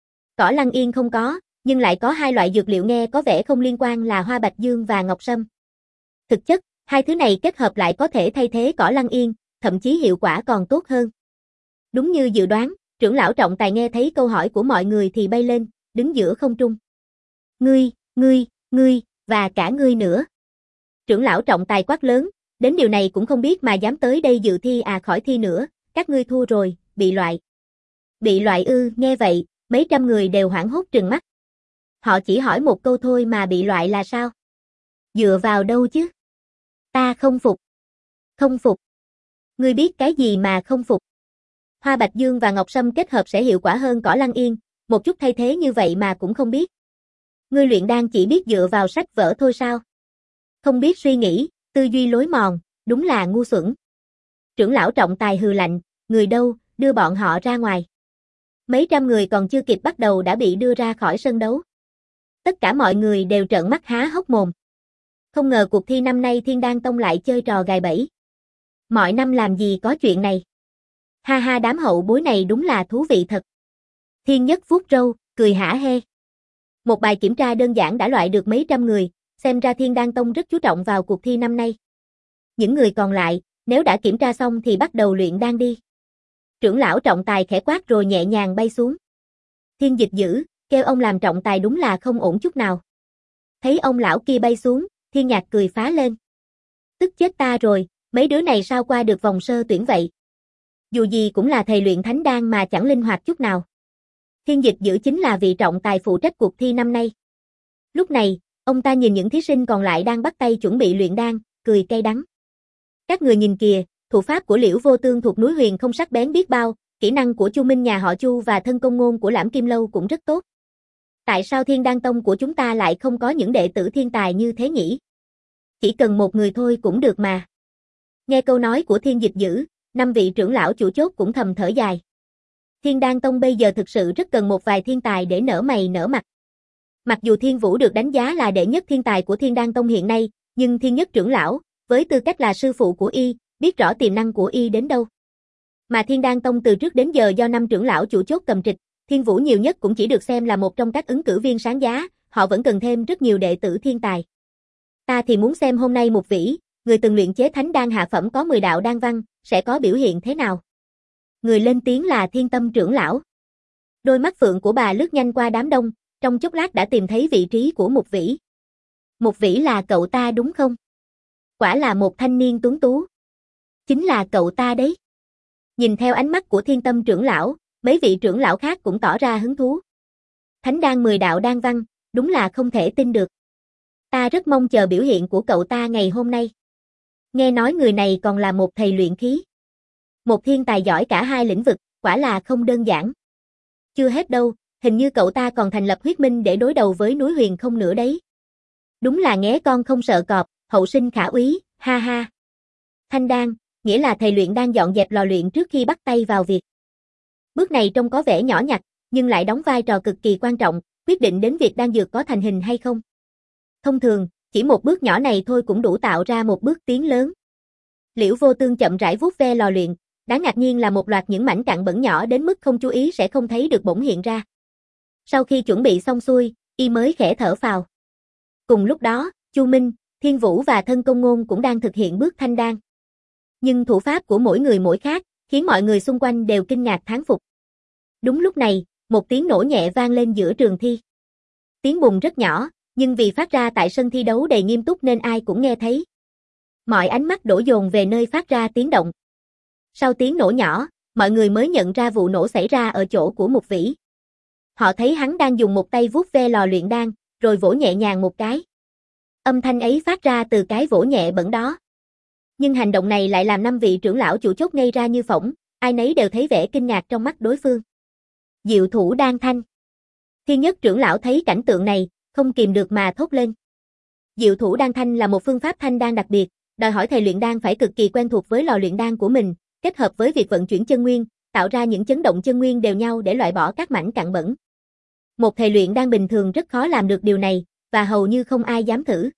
Cỏ lăng yên không có, nhưng lại có hai loại dược liệu nghe có vẻ không liên quan là hoa bạch dương và ngọc sâm. Thực chất, hai thứ này kết hợp lại có thể thay thế cỏ lăng yên, thậm chí hiệu quả còn tốt hơn. Đúng như dự đoán, trưởng lão trọng tài nghe thấy câu hỏi của mọi người thì bay lên, đứng giữa không trung. Ngươi, ngươi, ngươi, và cả ngươi nữa. Trưởng lão trọng tài quát lớn, đến điều này cũng không biết mà dám tới đây dự thi à, khỏi thi nữa, các ngươi thua rồi, bị loại. Bị loại ư, nghe vậy, mấy trăm người đều hoảng hốt trừng mắt. Họ chỉ hỏi một câu thôi mà bị loại là sao? Dựa vào đâu chứ? Ta không phục. Không phục. Ngươi biết cái gì mà không phục? Hoa bạch dương và ngọc sâm kết hợp sẽ hiệu quả hơn cỏ lăng yên, một chút thay thế như vậy mà cũng không biết. Ngươi luyện đan chỉ biết dựa vào sách vở thôi sao? Không biết suy nghĩ, tư duy lối mòn, đúng là ngu xuẩn. Trưởng lão trọng tài hừ lạnh, người đâu, đưa bọn họ ra ngoài. Mấy trăm người còn chưa kịp bắt đầu đã bị đưa ra khỏi sân đấu. Tất cả mọi người đều trợn mắt há hốc mồm. Không ngờ cuộc thi năm nay Thiên Đan Tông lại chơi trò gài bẫy. Mọi năm làm gì có chuyện này. Ha ha, đám hậu bối này đúng là thú vị thật. Thiên Nhất vuốt râu, cười hả hê. Một bài kiểm tra đơn giản đã loại được mấy trăm người, xem ra Thiên Đan Tông rất chú trọng vào cuộc thi năm nay. Những người còn lại, nếu đã kiểm tra xong thì bắt đầu luyện đan đi. Trưởng lão trọng tài khẽ quát rồi nhẹ nhàng bay xuống. Thiên Dịch Dữ, kêu ông làm trọng tài đúng là không ổn chút nào. Thấy ông lão kia bay xuống, Thiên Nhạc cười phá lên. Tức chết ta rồi, mấy đứa này sao qua được vòng sơ tuyển vậy? Dù gì cũng là thầy luyện thánh đan mà chẳng linh hoạt chút nào. Thiên Dịch Dữ chính là vị trọng tài phụ trách cuộc thi năm nay. Lúc này, ông ta nhìn những thí sinh còn lại đang bắt tay chuẩn bị luyện đan, cười cay đắng. Các người nhìn kìa, thủ pháp của Liễu Vô Tương thuộc núi Huyền không sắc bén biết bao, kỹ năng của Chu Minh nhà họ Chu và thân công ngôn của Lãm Kim Lâu cũng rất tốt. Tại sao Thiên Đan Tông của chúng ta lại không có những đệ tử thiên tài như thế nhỉ? Chỉ cần một người thôi cũng được mà. Nghe câu nói của Thiên Dịch Dữ, năm vị trưởng lão chủ chốt cũng thầm thở dài. Thiên Đan Tông bây giờ thực sự rất cần một vài thiên tài để nở mày nở mặt. Mặc dù Thiên Vũ được đánh giá là đệ nhất thiên tài của Thiên Đan Tông hiện nay, nhưng Thiên Nhất trưởng lão, với tư cách là sư phụ của y, biết rõ tiềm năng của y đến đâu. Mà Thiên Đan Tông từ trước đến giờ do năm trưởng lão chủ chốt cầm trịch, Thiên Vũ nhiều nhất cũng chỉ được xem là một trong các ứng cử viên sáng giá, họ vẫn cần thêm rất nhiều đệ tử thiên tài. Ta thì muốn xem hôm nay Mục Vĩ, người từng luyện chế thánh đan hạ phẩm có mười đạo đan văn, sẽ có biểu hiện thế nào. Người lên tiếng là Thiên Tâm trưởng lão. Đôi mắt phượng của bà lướt nhanh qua đám đông, trong chốc lát đã tìm thấy vị trí của Mục Vĩ. Mục Vĩ là cậu ta đúng không? Quả là một thanh niên tuấn tú. Chính là cậu ta đấy. Nhìn theo ánh mắt của Thiên Tâm trưởng lão, mấy vị trưởng lão khác cũng tỏ ra hứng thú. Thánh đan mười đạo đan văn, đúng là không thể tin được. Ta rất mong chờ biểu hiện của cậu ta ngày hôm nay. Nghe nói người này còn là một thầy luyện khí. Một thiên tài giỏi cả hai lĩnh vực, quả là không đơn giản. Chưa hết đâu, hình như cậu ta còn thành lập huyết minh để đối đầu với núi Huyền không nữa đấy. Đúng là nghé con không sợ cọp, hậu sinh khả úy, ha ha. Thanh đan, nghĩa là thầy luyện đan dọn dẹp lò luyện trước khi bắt tay vào việc. Bước này trông có vẻ nhỏ nhặt, nhưng lại đóng vai trò cực kỳ quan trọng, quyết định đến việc đan dược có thành hình hay không. Thông thường, chỉ một bước nhỏ này thôi cũng đủ tạo ra một bước tiến lớn. Liễu Vô Tương chậm rãi vuốt ve lò luyện, đáng ngạc nhiên là một loạt những mảnh cặn bẩn nhỏ đến mức không chú ý sẽ không thấy được bỗng hiện ra. Sau khi chuẩn bị xong xuôi, y mới khẽ thở phào. Cùng lúc đó, Chu Minh, Thiên Vũ và Thân Công Ngôn cũng đang thực hiện bước thanh đan. Nhưng thủ pháp của mỗi người mỗi khác, khiến mọi người xung quanh đều kinh ngạc thán phục. Đúng lúc này, một tiếng nổ nhẹ vang lên giữa trường thi. Tiếng bùng rất nhỏ, nhưng vì phát ra tại sân thi đấu đầy nghiêm túc nên ai cũng nghe thấy. Mọi ánh mắt đổ dồn về nơi phát ra tiếng động. Sau tiếng nổ nhỏ, mọi người mới nhận ra vụ nổ xảy ra ở chỗ của Mục Vĩ. Họ thấy hắn đang dùng một tay vuốt ve lò luyện đan, rồi vỗ nhẹ nhàng một cái. Âm thanh ấy phát ra từ cái vỗ nhẹ bẩn đó. Nhưng hành động này lại làm năm vị trưởng lão chủ chốt ngây ra như phỏng, ai nấy đều thấy vẻ kinh ngạc trong mắt đối phương. Diệu thủ đan thanh. Thiên Nhất trưởng lão thấy cảnh tượng này, không kìm được mà thốt lên. Diệu thủ đan thanh là một phương pháp thanh đan đặc biệt, đòi hỏi thầy luyện đan phải cực kỳ quen thuộc với lò luyện đan của mình, kết hợp với việc vận chuyển chân nguyên, tạo ra những chấn động chân nguyên đều nhau để loại bỏ các mảnh cặn bẩn. Một thầy luyện đan bình thường rất khó làm được điều này, và hầu như không ai dám thử.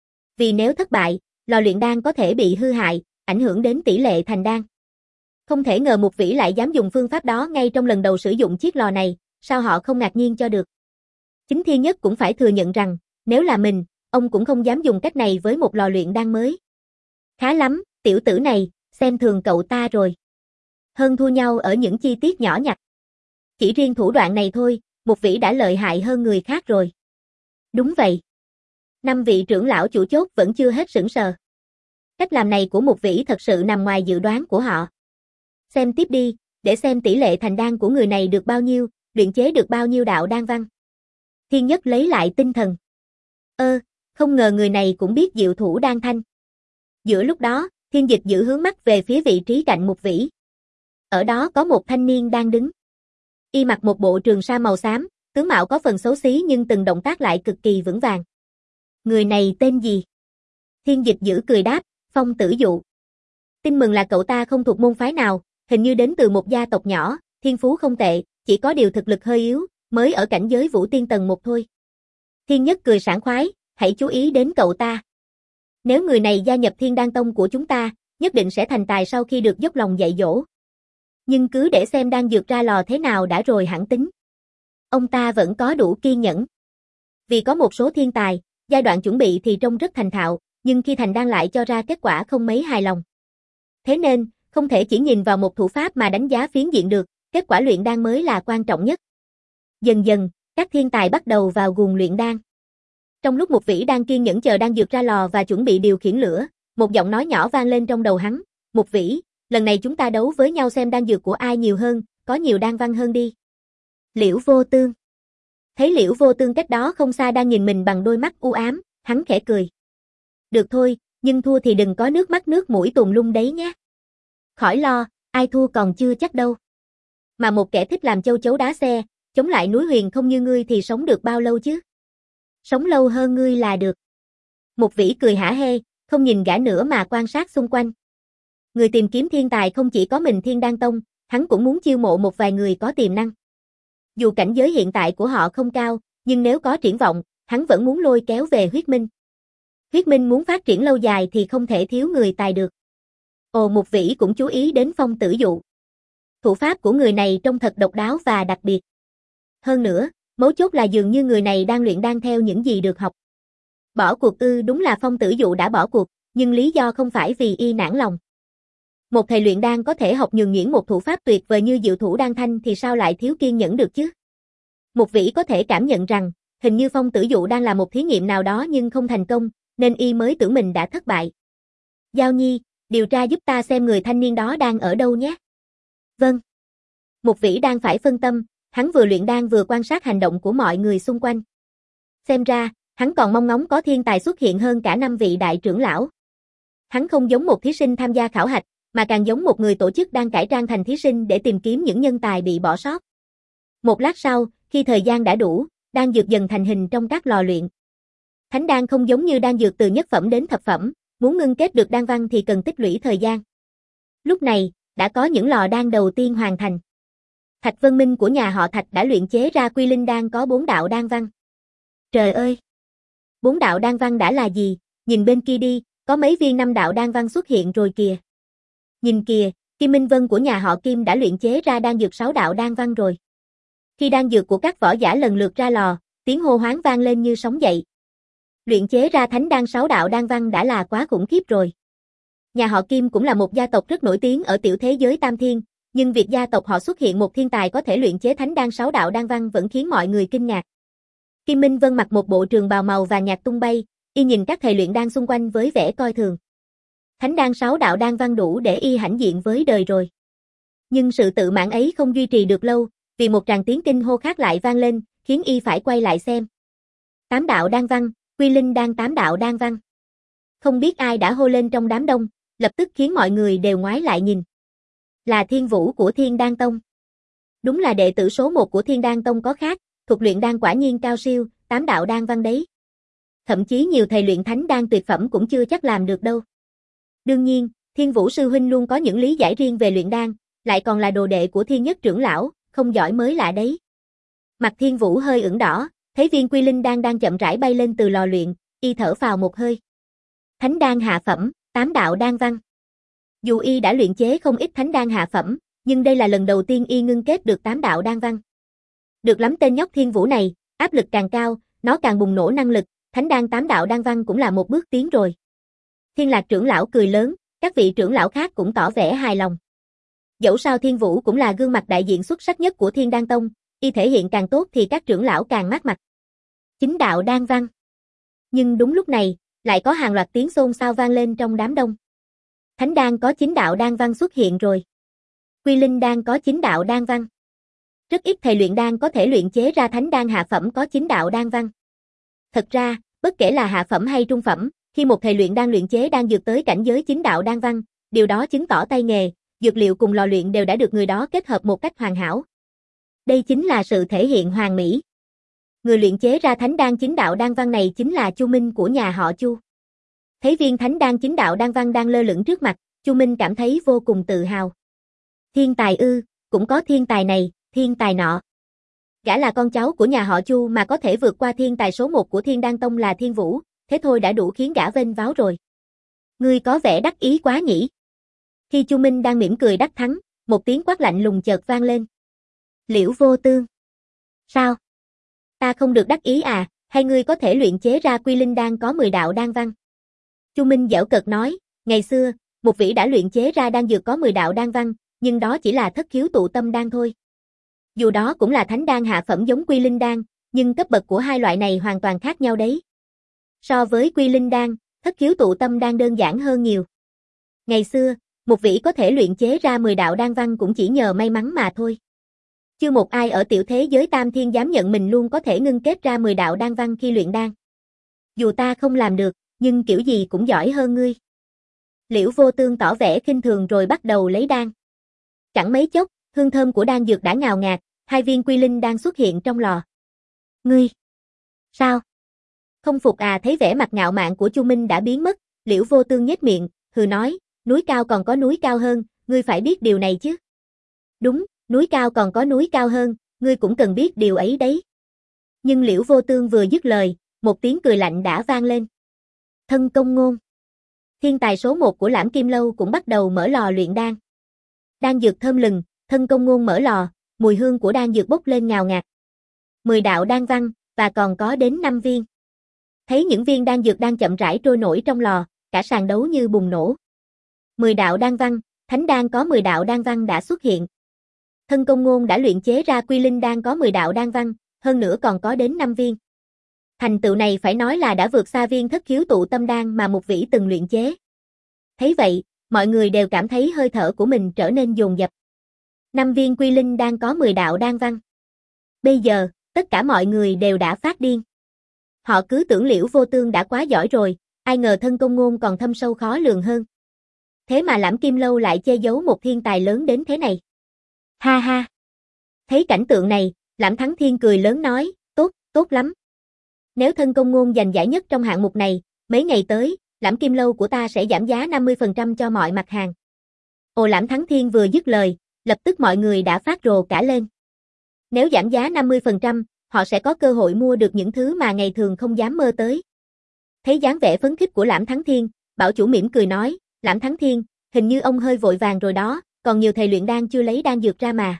Vì nếu thất bại, lò luyện đan có thể bị hư hại, ảnh hưởng đến tỷ lệ thành đan. Không thể ngờ Mục Vĩ lại dám dùng phương pháp đó ngay trong lần đầu sử dụng chiếc lò này, sao họ không ngạc nhiên cho được. Chính Thiên Nhất cũng phải thừa nhận rằng, nếu là mình, ông cũng không dám dùng cách này với một lò luyện đan mới. Khá lắm, tiểu tử này, xem thường cậu ta rồi. Hơn thua nhau ở những chi tiết nhỏ nhặt. Chỉ riêng thủ đoạn này thôi, Mục Vĩ đã lợi hại hơn người khác rồi. Đúng vậy. Năm vị trưởng lão chủ chốt vẫn chưa hết sửng sờ. Cách làm này của Mục Vĩ thật sự nằm ngoài dự đoán của họ. Xem tiếp đi, để xem tỷ lệ thành đan của người này được bao nhiêu, luyện chế được bao nhiêu đạo đan văn. Thiên Nhất lấy lại tinh thần. Ơ, không ngờ người này cũng biết diệu thủ đan thanh. Giữa lúc đó, Thiên Dịch giữ hướng mắt về phía vị trí cạnh Mục Vĩ. Ở đó có một thanh niên đang đứng. Y mặc một bộ trường sa màu xám, tướng mạo có phần xấu xí nhưng từng động tác lại cực kỳ vững vàng. Người này tên gì? Thiên Dịch giữ cười đáp, Phong Tử Dụ. Tin mừng là cậu ta không thuộc môn phái nào, hình như đến từ một gia tộc nhỏ, thiên phú không tệ, chỉ có điều thực lực hơi yếu, mới ở cảnh giới Vũ Tiên tầng một thôi. Thiên Nhất cười sảng khoái, hãy chú ý đến cậu ta. Nếu người này gia nhập Thiên Đan Tông của chúng ta, nhất định sẽ thành tài sau khi được dốc lòng dạy dỗ. Nhưng cứ để xem đan dược ra lò thế nào đã rồi hẳn tính. Ông ta vẫn có đủ kiên nhẫn. Vì có một số thiên tài, giai đoạn chuẩn bị thì trông rất thành thạo, nhưng khi thành đan lại cho ra kết quả không mấy hài lòng. Thế nên, không thể chỉ nhìn vào một thủ pháp mà đánh giá phiến diện được, kết quả luyện đan mới là quan trọng nhất. Dần dần, các thiên tài bắt đầu vào guồng luyện đan. Trong lúc Mục Vĩ đang kiên nhẫn chờ đan dược ra lò và chuẩn bị điều khiển lửa, một giọng nói nhỏ vang lên trong đầu hắn, Mục Vĩ, lần này chúng ta đấu với nhau xem đan dược của ai nhiều hơn, có nhiều đan văn hơn đi. Liễu Vô Tương. Thấy Liễu Vô Tương cách đó không xa đang nhìn mình bằng đôi mắt u ám, hắn khẽ cười. Được thôi, nhưng thua thì đừng có nước mắt nước mũi tùm lum đấy nhé. Khỏi lo, ai thua còn chưa chắc đâu. Mà một kẻ thích làm châu chấu đá xe, chống lại núi huyền không như ngươi thì sống được bao lâu chứ? Sống lâu hơn ngươi là được. Mục Vĩ cười hả hê, không nhìn gã nữa mà quan sát xung quanh. Người tìm kiếm thiên tài không chỉ có mình Thiên Đan Tông, hắn cũng muốn chiêu mộ một vài người có tiềm năng. Dù cảnh giới hiện tại của họ không cao, nhưng nếu có triển vọng, hắn vẫn muốn lôi kéo về Huyết Minh. Huyết Minh muốn phát triển lâu dài thì không thể thiếu người tài được. Ồ, Mục Vĩ cũng chú ý đến Phong Tử Dụ. Thủ pháp của người này trông thật độc đáo và đặc biệt. Hơn nữa, mấu chốt là dường như người này đang luyện đan theo những gì được học. Bỏ cuộc ư? Đúng là Phong Tử Dụ đã bỏ cuộc, nhưng lý do không phải vì y nản lòng. Một thầy luyện đan có thể học nhường nhuyễn một thủ pháp tuyệt vời như diệu thủ đan thanh thì sao lại thiếu kiên nhẫn được chứ? Mục Vĩ có thể cảm nhận rằng, hình như Phong Tử Dụ đang làm một thí nghiệm nào đó nhưng không thành công, nên y mới tưởng mình đã thất bại. Giao Nhi, điều tra giúp ta xem người thanh niên đó đang ở đâu nhé. Vâng. Mục Vĩ đang phải phân tâm, hắn vừa luyện đan vừa quan sát hành động của mọi người xung quanh. Xem ra, hắn còn mong ngóng có thiên tài xuất hiện hơn cả năm vị đại trưởng lão. Hắn không giống một thí sinh tham gia khảo hạch, mà càng giống một người tổ chức đang cải trang thành thí sinh để tìm kiếm những nhân tài bị bỏ sót. Một lát sau, khi thời gian đã đủ, đan dược dần thành hình trong các lò luyện. Thánh đan không giống như đan dược từ nhất phẩm đến thập phẩm, muốn ngưng kết được đan văn thì cần tích lũy thời gian. Lúc này, đã có những lò đan đầu tiên hoàn thành. Thạch Vân Minh của nhà họ Thạch đã luyện chế ra Quy Linh đan có bốn đạo đan văn. Trời ơi! Bốn đạo đan văn đã là gì? Nhìn bên kia đi, có mấy viên năm đạo đan văn xuất hiện rồi kìa. Nhìn kìa, Kim Minh Vân của nhà họ Kim đã luyện chế ra đan dược sáu đạo đan văn rồi. Khi đan dược của các võ giả lần lượt ra lò, tiếng hô hoáng vang lên như sóng dậy. Luyện chế ra thánh đan sáu đạo đan văn đã là quá khủng khiếp rồi. Nhà họ Kim cũng là một gia tộc rất nổi tiếng ở tiểu thế giới Tam Thiên, nhưng việc gia tộc họ xuất hiện một thiên tài có thể luyện chế thánh đan sáu đạo đan văn vẫn khiến mọi người kinh ngạc. Kim Minh Vân mặc một bộ trường bào màu vàng nhạt tung bay, y nhìn các thầy luyện đan xung quanh với vẻ coi thường. Thánh đan sáu đạo đan văn đủ để y hãnh diện với đời rồi. Nhưng sự tự mãn ấy không duy trì được lâu, vì một tràng tiếng kinh hô khác lại vang lên, khiến y phải quay lại xem. Tám đạo đan văn, Quy Linh đan tám đạo đan văn. Không biết ai đã hô lên trong đám đông, lập tức khiến mọi người đều ngoái lại nhìn. Là Thiên Vũ của Thiên Đan Tông. Đúng là đệ tử số một của Thiên Đan Tông có khác, thuật luyện đan quả nhiên cao siêu, tám đạo đan văn đấy. Thậm chí nhiều thầy luyện thánh đan tuyệt phẩm cũng chưa chắc làm được đâu. Đương nhiên, Thiên Vũ sư huynh luôn có những lý giải riêng về luyện đan, lại còn là đồ đệ của Thiên Nhất trưởng lão, không giỏi mới lạ đấy. Mặt Thiên Vũ hơi ửng đỏ, thấy viên Quy Linh đan đang chậm rãi bay lên từ lò luyện, y thở phào một hơi. Thánh đan hạ phẩm, tám đạo đan văn. Dù y đã luyện chế không ít thánh đan hạ phẩm, nhưng đây là lần đầu tiên y ngưng kết được tám đạo đan văn. Được lắm tên nhóc Thiên Vũ này, áp lực càng cao, nó càng bùng nổ năng lực, thánh đan tám đạo đan văn cũng là một bước tiến rồi. Thiên Lạc trưởng lão cười lớn, các vị trưởng lão khác cũng tỏ vẻ hài lòng. Dẫu sao Thiên Vũ cũng là gương mặt đại diện xuất sắc nhất của Thiên Đan Tông, y thể hiện càng tốt thì các trưởng lão càng mát mặt. Chính đạo đan văn. Nhưng đúng lúc này, lại có hàng loạt tiếng xôn xao vang lên trong đám đông. Thánh đan có chín đạo đan văn xuất hiện rồi. Quy Linh đan có chín đạo đan văn. Rất ít thầy luyện đan có thể luyện chế ra thánh đan hạ phẩm có chín đạo đan văn. Thật ra, bất kể là hạ phẩm hay trung phẩm, khi một thầy luyện đan luyện chế đan dược tới cảnh giới chín đạo đan văn, điều đó chứng tỏ tay nghề, dược liệu cùng lò luyện đều đã được người đó kết hợp một cách hoàn hảo. Đây chính là sự thể hiện hoàn mỹ. Người luyện chế ra thánh đan chín đạo đan văn này chính là Chu Minh của nhà họ Chu. Thấy viên thánh đan chín đạo đan văn đang lơ lửng trước mặt, Chu Minh cảm thấy vô cùng tự hào. Thiên tài ư, cũng có thiên tài này, thiên tài nọ. Gã là con cháu của nhà họ Chu mà có thể vượt qua thiên tài số một của Thiên Đan Tông là Thiên Vũ, thế thôi đã đủ khiến gã vênh váo rồi. Ngươi có vẻ đắc ý quá nhỉ? Khi Chu Minh đang mỉm cười đắc thắng, một tiếng quát lạnh lùng chợt vang lên. Liễu Vô Tương. Sao? Ta không được đắc ý à, hay ngươi có thể luyện chế ra Quy Linh đan có mười đạo đan văn? Chu Minh giễu cợt nói, ngày xưa, một vị đã luyện chế ra đan dược có mười đạo đan văn, nhưng đó chỉ là thất khiếu tụ tâm đan thôi. Dù đó cũng là thánh đan hạ phẩm giống Quy Linh đan, nhưng cấp bậc của hai loại này hoàn toàn khác nhau đấy. So với Quy Linh đan, thất khiếu tụ tâm đan đơn giản hơn nhiều. Ngày xưa, một vị có thể luyện chế ra mười đạo đan văn cũng chỉ nhờ may mắn mà thôi. Chưa một ai ở tiểu thế giới Tam Thiên dám nhận mình luôn có thể ngưng kết ra mười đạo đan văn khi luyện đan. Dù ta không làm được, nhưng kiểu gì cũng giỏi hơn ngươi. Liễu Vô Tương tỏ vẻ khinh thường rồi bắt đầu lấy đan. Chẳng mấy chốc, hương thơm của đan dược đã ngào ngạt, hai viên Quy Linh đan xuất hiện trong lò. Ngươi! Sao? Không phục à? Thấy vẻ mặt ngạo mạn của Chu Minh đã biến mất, Liễu Vô Tương nhếch miệng, hừ nói, núi cao còn có núi cao hơn, ngươi phải biết điều này chứ. Đúng, núi cao còn có núi cao hơn, ngươi cũng cần biết điều ấy đấy. Nhưng Liễu Vô Tương vừa dứt lời, một tiếng cười lạnh đã vang lên. Thân Công Ngôn. Thiên tài số một của Lãm Kim Lâu cũng bắt đầu mở lò luyện đan. Đan dược thơm lừng, Thân Công Ngôn mở lò, mùi hương của đan dược bốc lên ngào ngạt. Mười đạo đan văn, và còn có đến năm viên. Thấy những viên đan dược đang chậm rãi trôi nổi trong lò, cả sàn đấu như bùng nổ. Mười đạo đan văn, thánh đan có mười đạo đan văn đã xuất hiện. Thân Công Ngôn đã luyện chế ra Quy Linh đan có mười đạo đan văn, hơn nữa còn có đến năm viên. Thành tựu này phải nói là đã vượt xa viên thất khiếu tụ tâm đan mà một vĩ từng luyện chế. Thấy vậy, mọi người đều cảm thấy hơi thở của mình trở nên dồn dập. Năm viên Quy Linh đan có mười đạo đan văn. Bây giờ, tất cả mọi người đều đã phát điên. Họ cứ tưởng Liễu Vô Tương đã quá giỏi rồi, ai ngờ Thân Công Ngôn còn thâm sâu khó lường hơn. Thế mà Lãm Kim Lâu lại che giấu một thiên tài lớn đến thế này. Ha ha! Thấy cảnh tượng này, Lãm Thắng Thiên cười lớn nói, tốt, tốt lắm. Nếu Thân Công Ngôn giành giải nhất trong hạng mục này, mấy ngày tới, Lãm Kim Lâu của ta sẽ giảm giá năm mươi phần trăm cho mọi mặt hàng. Ồ, Lãm Thắng Thiên vừa dứt lời, lập tức mọi người đã phát rồ cả lên. Nếu giảm giá năm mươi phần trăm, họ sẽ có cơ hội mua được những thứ mà ngày thường không dám mơ tới. Thấy dáng vẻ phấn khích của Lãm Thắng Thiên, bảo chủ mỉm cười nói, Lãm Thắng Thiên, hình như ông hơi vội vàng rồi đó, còn nhiều thầy luyện đan chưa lấy đan dược ra mà.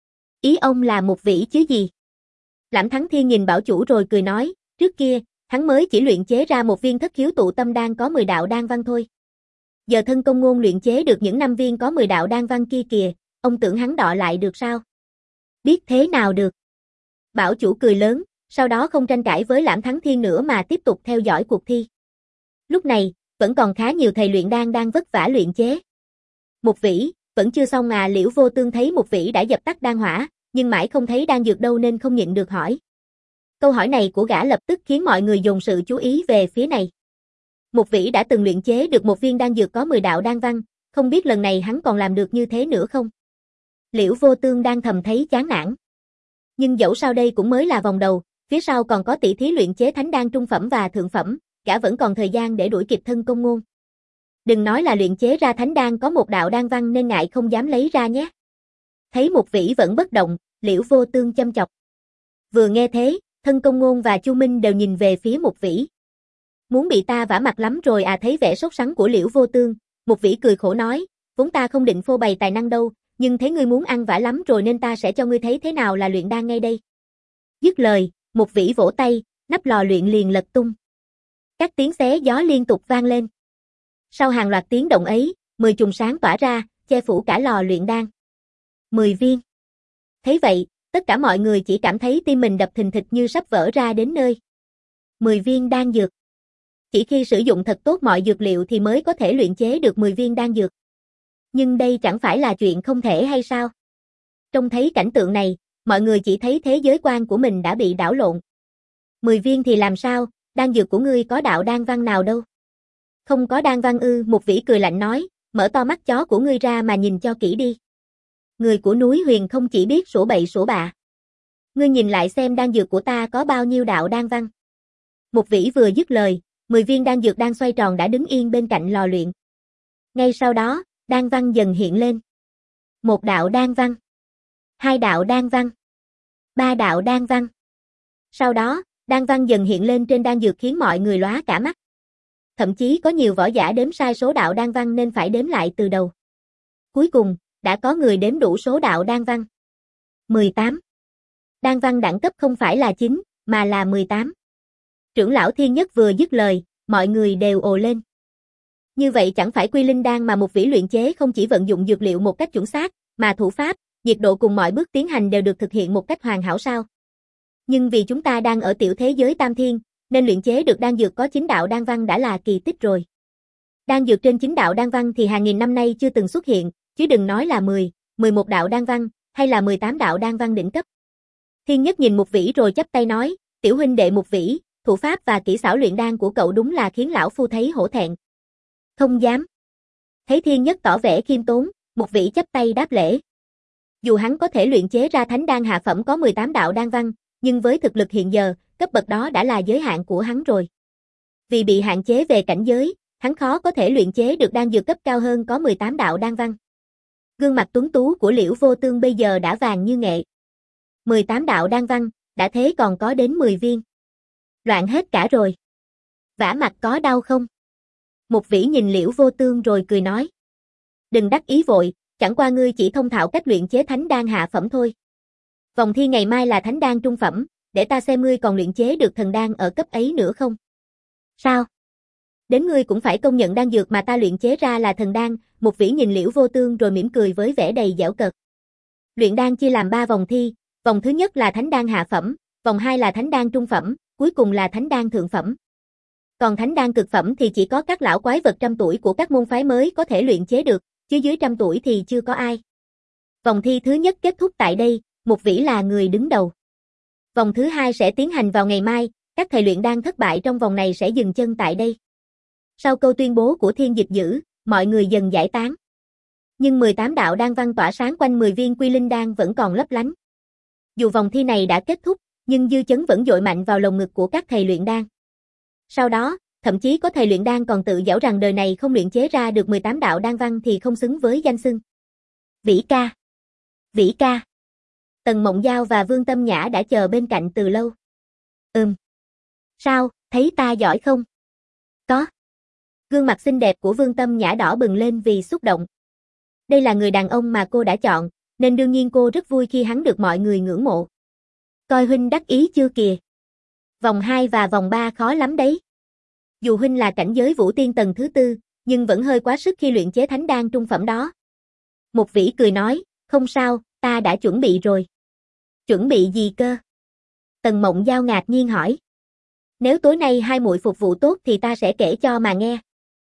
Ý ông là Mục Vĩ chứ gì? Lãm Thắng Thiên nhìn bảo chủ rồi cười nói, trước kia, hắn mới chỉ luyện chế ra một viên thất khiếu tụ tâm đan có mười đạo đan văn thôi. Giờ thân công ngôn luyện chế được những năm viên có mười đạo đan văn kia kìa, ông tưởng hắn đọ lại được sao? Biết thế nào được? Bảo chủ cười lớn, sau đó không tranh cãi với Lãm Thắng Thiên nữa mà tiếp tục theo dõi cuộc thi. Lúc này, vẫn còn khá nhiều thầy luyện đan đang vất vả luyện chế. Mục Vĩ, vẫn chưa xong à? Liễu Vô Tương thấy Mục Vĩ đã dập tắt đan hỏa, nhưng mãi không thấy đan dược đâu nên không nhịn được hỏi. Câu hỏi này của gã lập tức khiến mọi người dồn sự chú ý về phía này. Mục Vĩ đã từng luyện chế được một viên đan dược có mười đạo đan văn, không biết lần này hắn còn làm được như thế nữa không? Liễu Vô Tương đang thầm thấy chán nản. Nhưng dẫu sao đây cũng mới là vòng đầu, phía sau còn có tỷ thí luyện chế thánh đan trung phẩm và thượng phẩm, gã vẫn còn thời gian để đuổi kịp thân công ngôn. Đừng nói là luyện chế ra thánh đan có một đạo đan văn nên ngại không dám lấy ra nhé. Thấy Mục Vĩ vẫn bất động, Liễu Vô Tương châm chọc. Vừa nghe thế, thân công ngôn và Chu Minh đều nhìn về phía Mục Vĩ. Muốn bị ta vả mặt lắm rồi à? Thấy vẻ sốt sắng của Liễu Vô Tương, Mục Vĩ cười khổ nói, vốn ta không định phô bày tài năng đâu, nhưng thấy ngươi muốn ăn vả lắm rồi nên ta sẽ cho ngươi thấy thế nào là luyện đan ngay đây. Dứt lời, Mục Vĩ vỗ tay, nắp lò luyện liền lật tung. Các tiếng xé gió liên tục vang lên. Sau hàng loạt tiếng động ấy, mười chùm sáng tỏa ra, che phủ cả lò luyện đan. Mười viên. Thấy vậy, tất cả mọi người chỉ cảm thấy tim mình đập thình thịch như sắp vỡ ra đến nơi. Mười viên đan dược. Chỉ khi sử dụng thật tốt mọi dược liệu thì mới có thể luyện chế được mười viên đan dược. Nhưng đây chẳng phải là chuyện không thể hay sao? Trông thấy cảnh tượng này, mọi người chỉ thấy thế giới quan của mình đã bị đảo lộn. Mười viên thì làm sao, đan dược của ngươi có đạo đan văn nào đâu. Không có đan văn ư? Mục Vĩ cười lạnh nói, mở to mắt chó của ngươi ra mà nhìn cho kỹ đi. Người của núi Huyền không chỉ biết sủa bậy sủa bạ. Ngươi nhìn lại xem đan dược của ta có bao nhiêu đạo đan văn. Mục Vĩ vừa dứt lời, mười viên đan dược đang xoay tròn đã đứng yên bên cạnh lò luyện. Ngay sau đó, đan văn dần hiện lên. Một đạo đan văn. Hai đạo đan văn. Ba đạo đan văn. Sau đó, đan văn dần hiện lên trên đan dược khiến mọi người lóa cả mắt. Thậm chí có nhiều võ giả đếm sai số đạo đan văn nên phải đếm lại từ đầu. Cuối cùng, đã có người đếm đủ số đạo đan văn. mười tám. Đan văn đẳng cấp không phải là chín, mà là mười tám. Trưởng lão Thiên Nhất vừa dứt lời, mọi người đều ồ lên. Như vậy chẳng phải Quy Linh đan mà Mục Vĩ luyện chế không chỉ vận dụng dược liệu một cách chuẩn xác, mà thủ pháp, nhiệt độ cùng mọi bước tiến hành đều được thực hiện một cách hoàn hảo sao? Nhưng vì chúng ta đang ở tiểu thế giới Tam Thiên, nên luyện chế được đan dược có chín đạo đan văn đã là kỳ tích rồi. Đan dược trên chín đạo đan văn thì hàng nghìn năm nay chưa từng xuất hiện, chứ đừng nói là mười, mười một đạo đan văn, hay là mười tám đạo đan văn đỉnh cấp. Thiên Nhất nhìn Mục Vĩ rồi chắp tay nói, tiểu huynh đệ Mục Vĩ, thủ pháp và kỹ xảo luyện đan của cậu đúng là khiến lão phu thấy hổ thẹn. Không dám. Thấy Thiên Nhất tỏ vẻ khiêm tốn, Mục Vĩ chắp tay đáp lễ. Dù hắn có thể luyện chế ra thánh đan hạ phẩm có mười tám đạo đan văn, nhưng với thực lực hiện giờ, cấp bậc đó đã là giới hạn của hắn rồi. Vì bị hạn chế về cảnh giới, hắn khó có thể luyện chế được đan dược cấp cao hơn có mười tám đạo đan văn. Gương mặt tuấn tú của Liễu Vô Tương bây giờ đã vàng như nghệ. mười tám đạo đan văn, đã thế còn có đến mười viên. Loạn hết cả rồi. Vả mặt có đau không? Mục Vĩ nhìn Liễu Vô Tương rồi cười nói. Đừng đắc ý vội, chẳng qua ngươi chỉ thông thạo cách luyện chế thánh đan hạ phẩm thôi. Vòng thi ngày mai là thánh đan trung phẩm, để ta xem ngươi còn luyện chế được thần đan ở cấp ấy nữa không? Sao? Đến ngươi cũng phải công nhận đan dược mà ta luyện chế ra là thần đan. Mục Vĩ nhìn Liễu Vô Tương rồi mỉm cười với vẻ đầy giễu cợt. Luyện đan chia làm ba vòng thi, vòng thứ nhất là thánh đan hạ phẩm, vòng hai là thánh đan trung phẩm, cuối cùng là thánh đan thượng phẩm. Còn thánh đan cực phẩm thì chỉ có các lão quái vật trăm tuổi của các môn phái mới có thể luyện chế được, chứ dưới trăm tuổi thì chưa có ai. Vòng thi thứ nhất kết thúc tại đây, Mục Vĩ là người đứng đầu. Vòng thứ hai sẽ tiến hành vào ngày mai, các thầy luyện đan thất bại trong vòng này sẽ dừng chân tại đây. Sau câu tuyên bố của Thiên Dịch Dữ, mọi người dần giải tán. Nhưng mười tám đạo đan văn tỏa sáng quanh mười viên Quy Linh đan vẫn còn lấp lánh. Dù vòng thi này đã kết thúc, nhưng dư chấn vẫn dội mạnh vào lồng ngực của các thầy luyện đan. Sau đó, thậm chí có thầy luyện đan còn tự giễu rằng đời này không luyện chế ra được mười tám đạo đan văn thì không xứng với danh xưng. Vĩ ca! Vĩ ca! Tần Mộng Giao và Vương Tâm Nhã đã chờ bên cạnh từ lâu. Ừm. Sao, thấy ta giỏi không? Có. Gương mặt xinh đẹp của Vương Tâm Nhã đỏ bừng lên vì xúc động. Đây là người đàn ông mà cô đã chọn, nên đương nhiên cô rất vui khi hắn được mọi người ngưỡng mộ. Coi huynh đắc ý chưa kìa. Vòng hai và vòng ba khó lắm đấy. Dù huynh là cảnh giới vũ tiên tầng thứ tư, nhưng vẫn hơi quá sức khi luyện chế thánh đan trung phẩm đó. Mục Vĩ cười nói, không sao, ta đã chuẩn bị rồi. Chuẩn bị gì cơ? Tần Mộng Giao ngạc nhiên hỏi. Nếu tối nay hai muội phục vụ tốt thì ta sẽ kể cho mà nghe.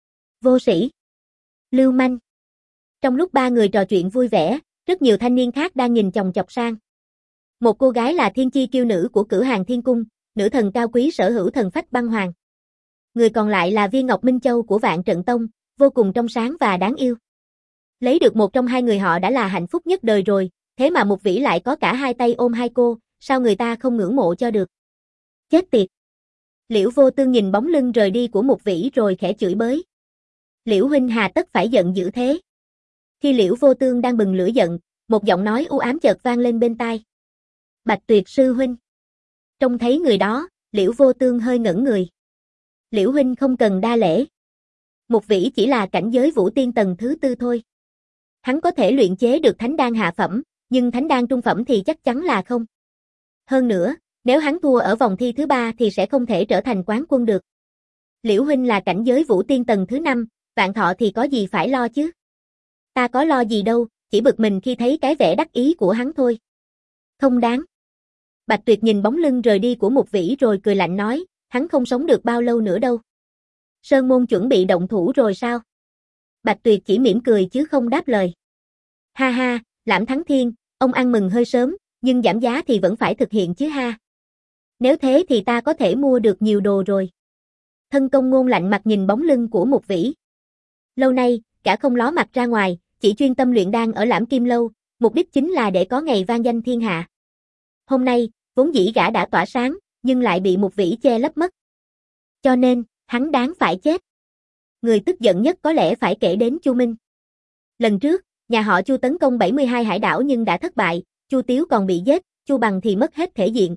Vô sĩ. Lưu manh. Trong lúc ba người trò chuyện vui vẻ, rất nhiều thanh niên khác đang nhìn chòng chọc sang. Một cô gái là thiên chi kiêu nữ của cửu hàng thiên cung, nữ thần cao quý sở hữu thần phách băng hoàng. Người còn lại là viên ngọc minh châu của Vạn Trận Tông, vô cùng trong sáng và đáng yêu. Lấy được một trong hai người họ đã là hạnh phúc nhất đời rồi, thế mà Mục Vĩ lại có cả hai tay ôm hai cô, sao người ta không ngưỡng mộ cho được. Chết tiệt. Liễu Vô Tương nhìn bóng lưng rời đi của Mục Vĩ rồi khẽ chửi bới. Liễu huynh hà tất phải giận dữ thế. Khi Liễu Vô Tương đang bừng lửa giận, một giọng nói u ám chợt vang lên bên tai. Bạch Tuyệt sư huynh. Trông thấy người đó, Liễu Vô Tương hơi ngẩn người. Liễu huynh không cần đa lễ. Mục Vĩ chỉ là cảnh giới vũ tiên tầng thứ tư thôi. Hắn có thể luyện chế được thánh đan hạ phẩm, nhưng thánh đan trung phẩm thì chắc chắn là không. Hơn nữa, nếu hắn thua ở vòng thi thứ ba thì sẽ không thể trở thành quán quân được. Liễu huynh là cảnh giới vũ tiên tầng thứ năm, Vạn Thọ thì có gì phải lo chứ? Ta có lo gì đâu, chỉ bực mình khi thấy cái vẻ đắc ý của hắn thôi. Không đáng. Bạch Tuyệt nhìn bóng lưng rời đi của Mục Vĩ rồi cười lạnh nói, hắn không sống được bao lâu nữa đâu. Sơn môn chuẩn bị động thủ rồi sao? Bạch Tuyệt chỉ mỉm cười chứ không đáp lời. Ha ha, Lãm Thắng Thiên, ông ăn mừng hơi sớm, nhưng giảm giá thì vẫn phải thực hiện chứ ha. Nếu thế thì ta có thể mua được nhiều đồ rồi. Thân Công Ngôn lạnh mặt nhìn bóng lưng của Mục Vĩ. Lâu nay, cả không ló mặt ra ngoài, chỉ chuyên tâm luyện đan ở Lãm Kim Lâu, mục đích chính là để có ngày vang danh thiên hạ. Hôm nay, vốn dĩ gã đã tỏa sáng, nhưng lại bị Mục Vĩ che lấp mất. Cho nên, hắn đáng phải chết. Người tức giận nhất có lẽ phải kể đến Chu Minh. Lần trước, nhà họ Chu tấn công bảy mươi hai hải đảo nhưng đã thất bại, Chu Tiếu còn bị giết, Chu Bằng thì mất hết thể diện.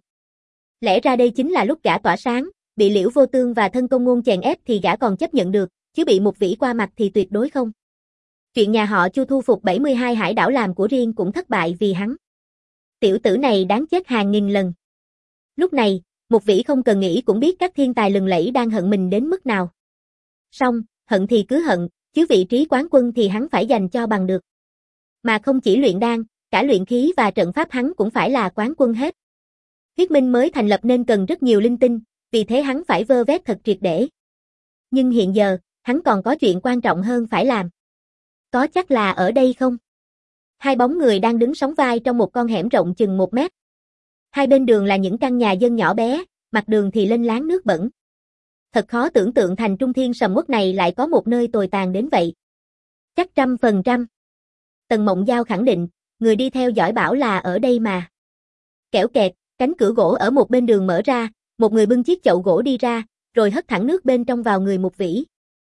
Lẽ ra đây chính là lúc gã tỏa sáng, bị Liễu Vô Tương và Thân Công Ngôn chèn ép thì gã còn chấp nhận được, chứ bị Mục Vĩ qua mặt thì tuyệt đối không. Chuyện nhà họ Chu thu phục bảy mươi hai hải đảo làm của riêng cũng thất bại vì hắn. Tiểu tử này đáng chết hàng nghìn lần. Lúc này, Mục Vĩ không cần nghĩ cũng biết các thiên tài lừng lẫy đang hận mình đến mức nào. Song, hận thì cứ hận, chứ vị trí quán quân thì hắn phải giành cho bằng được. Mà không chỉ luyện đan, cả luyện khí và trận pháp hắn cũng phải là quán quân hết. Huyết Minh mới thành lập nên cần rất nhiều linh tinh, vì thế hắn phải vơ vét thật triệt để. Nhưng hiện giờ, hắn còn có chuyện quan trọng hơn phải làm. Có chắc là ở đây không? Hai bóng người đang đứng sóng vai trong một con hẻm rộng chừng một mét. Hai bên đường là những căn nhà dân nhỏ bé, mặt đường thì lênh láng nước bẩn. Thật khó tưởng tượng thành trung thiên sầm uất này lại có một nơi tồi tàn đến vậy. Chắc trăm phần trăm. Tần Mộng Giao khẳng định, người đi theo dõi bảo là ở đây mà. Kẻo kẹt, cánh cửa gỗ ở một bên đường mở ra, một người bưng chiếc chậu gỗ đi ra, rồi hất thẳng nước bên trong vào người Mục Vĩ.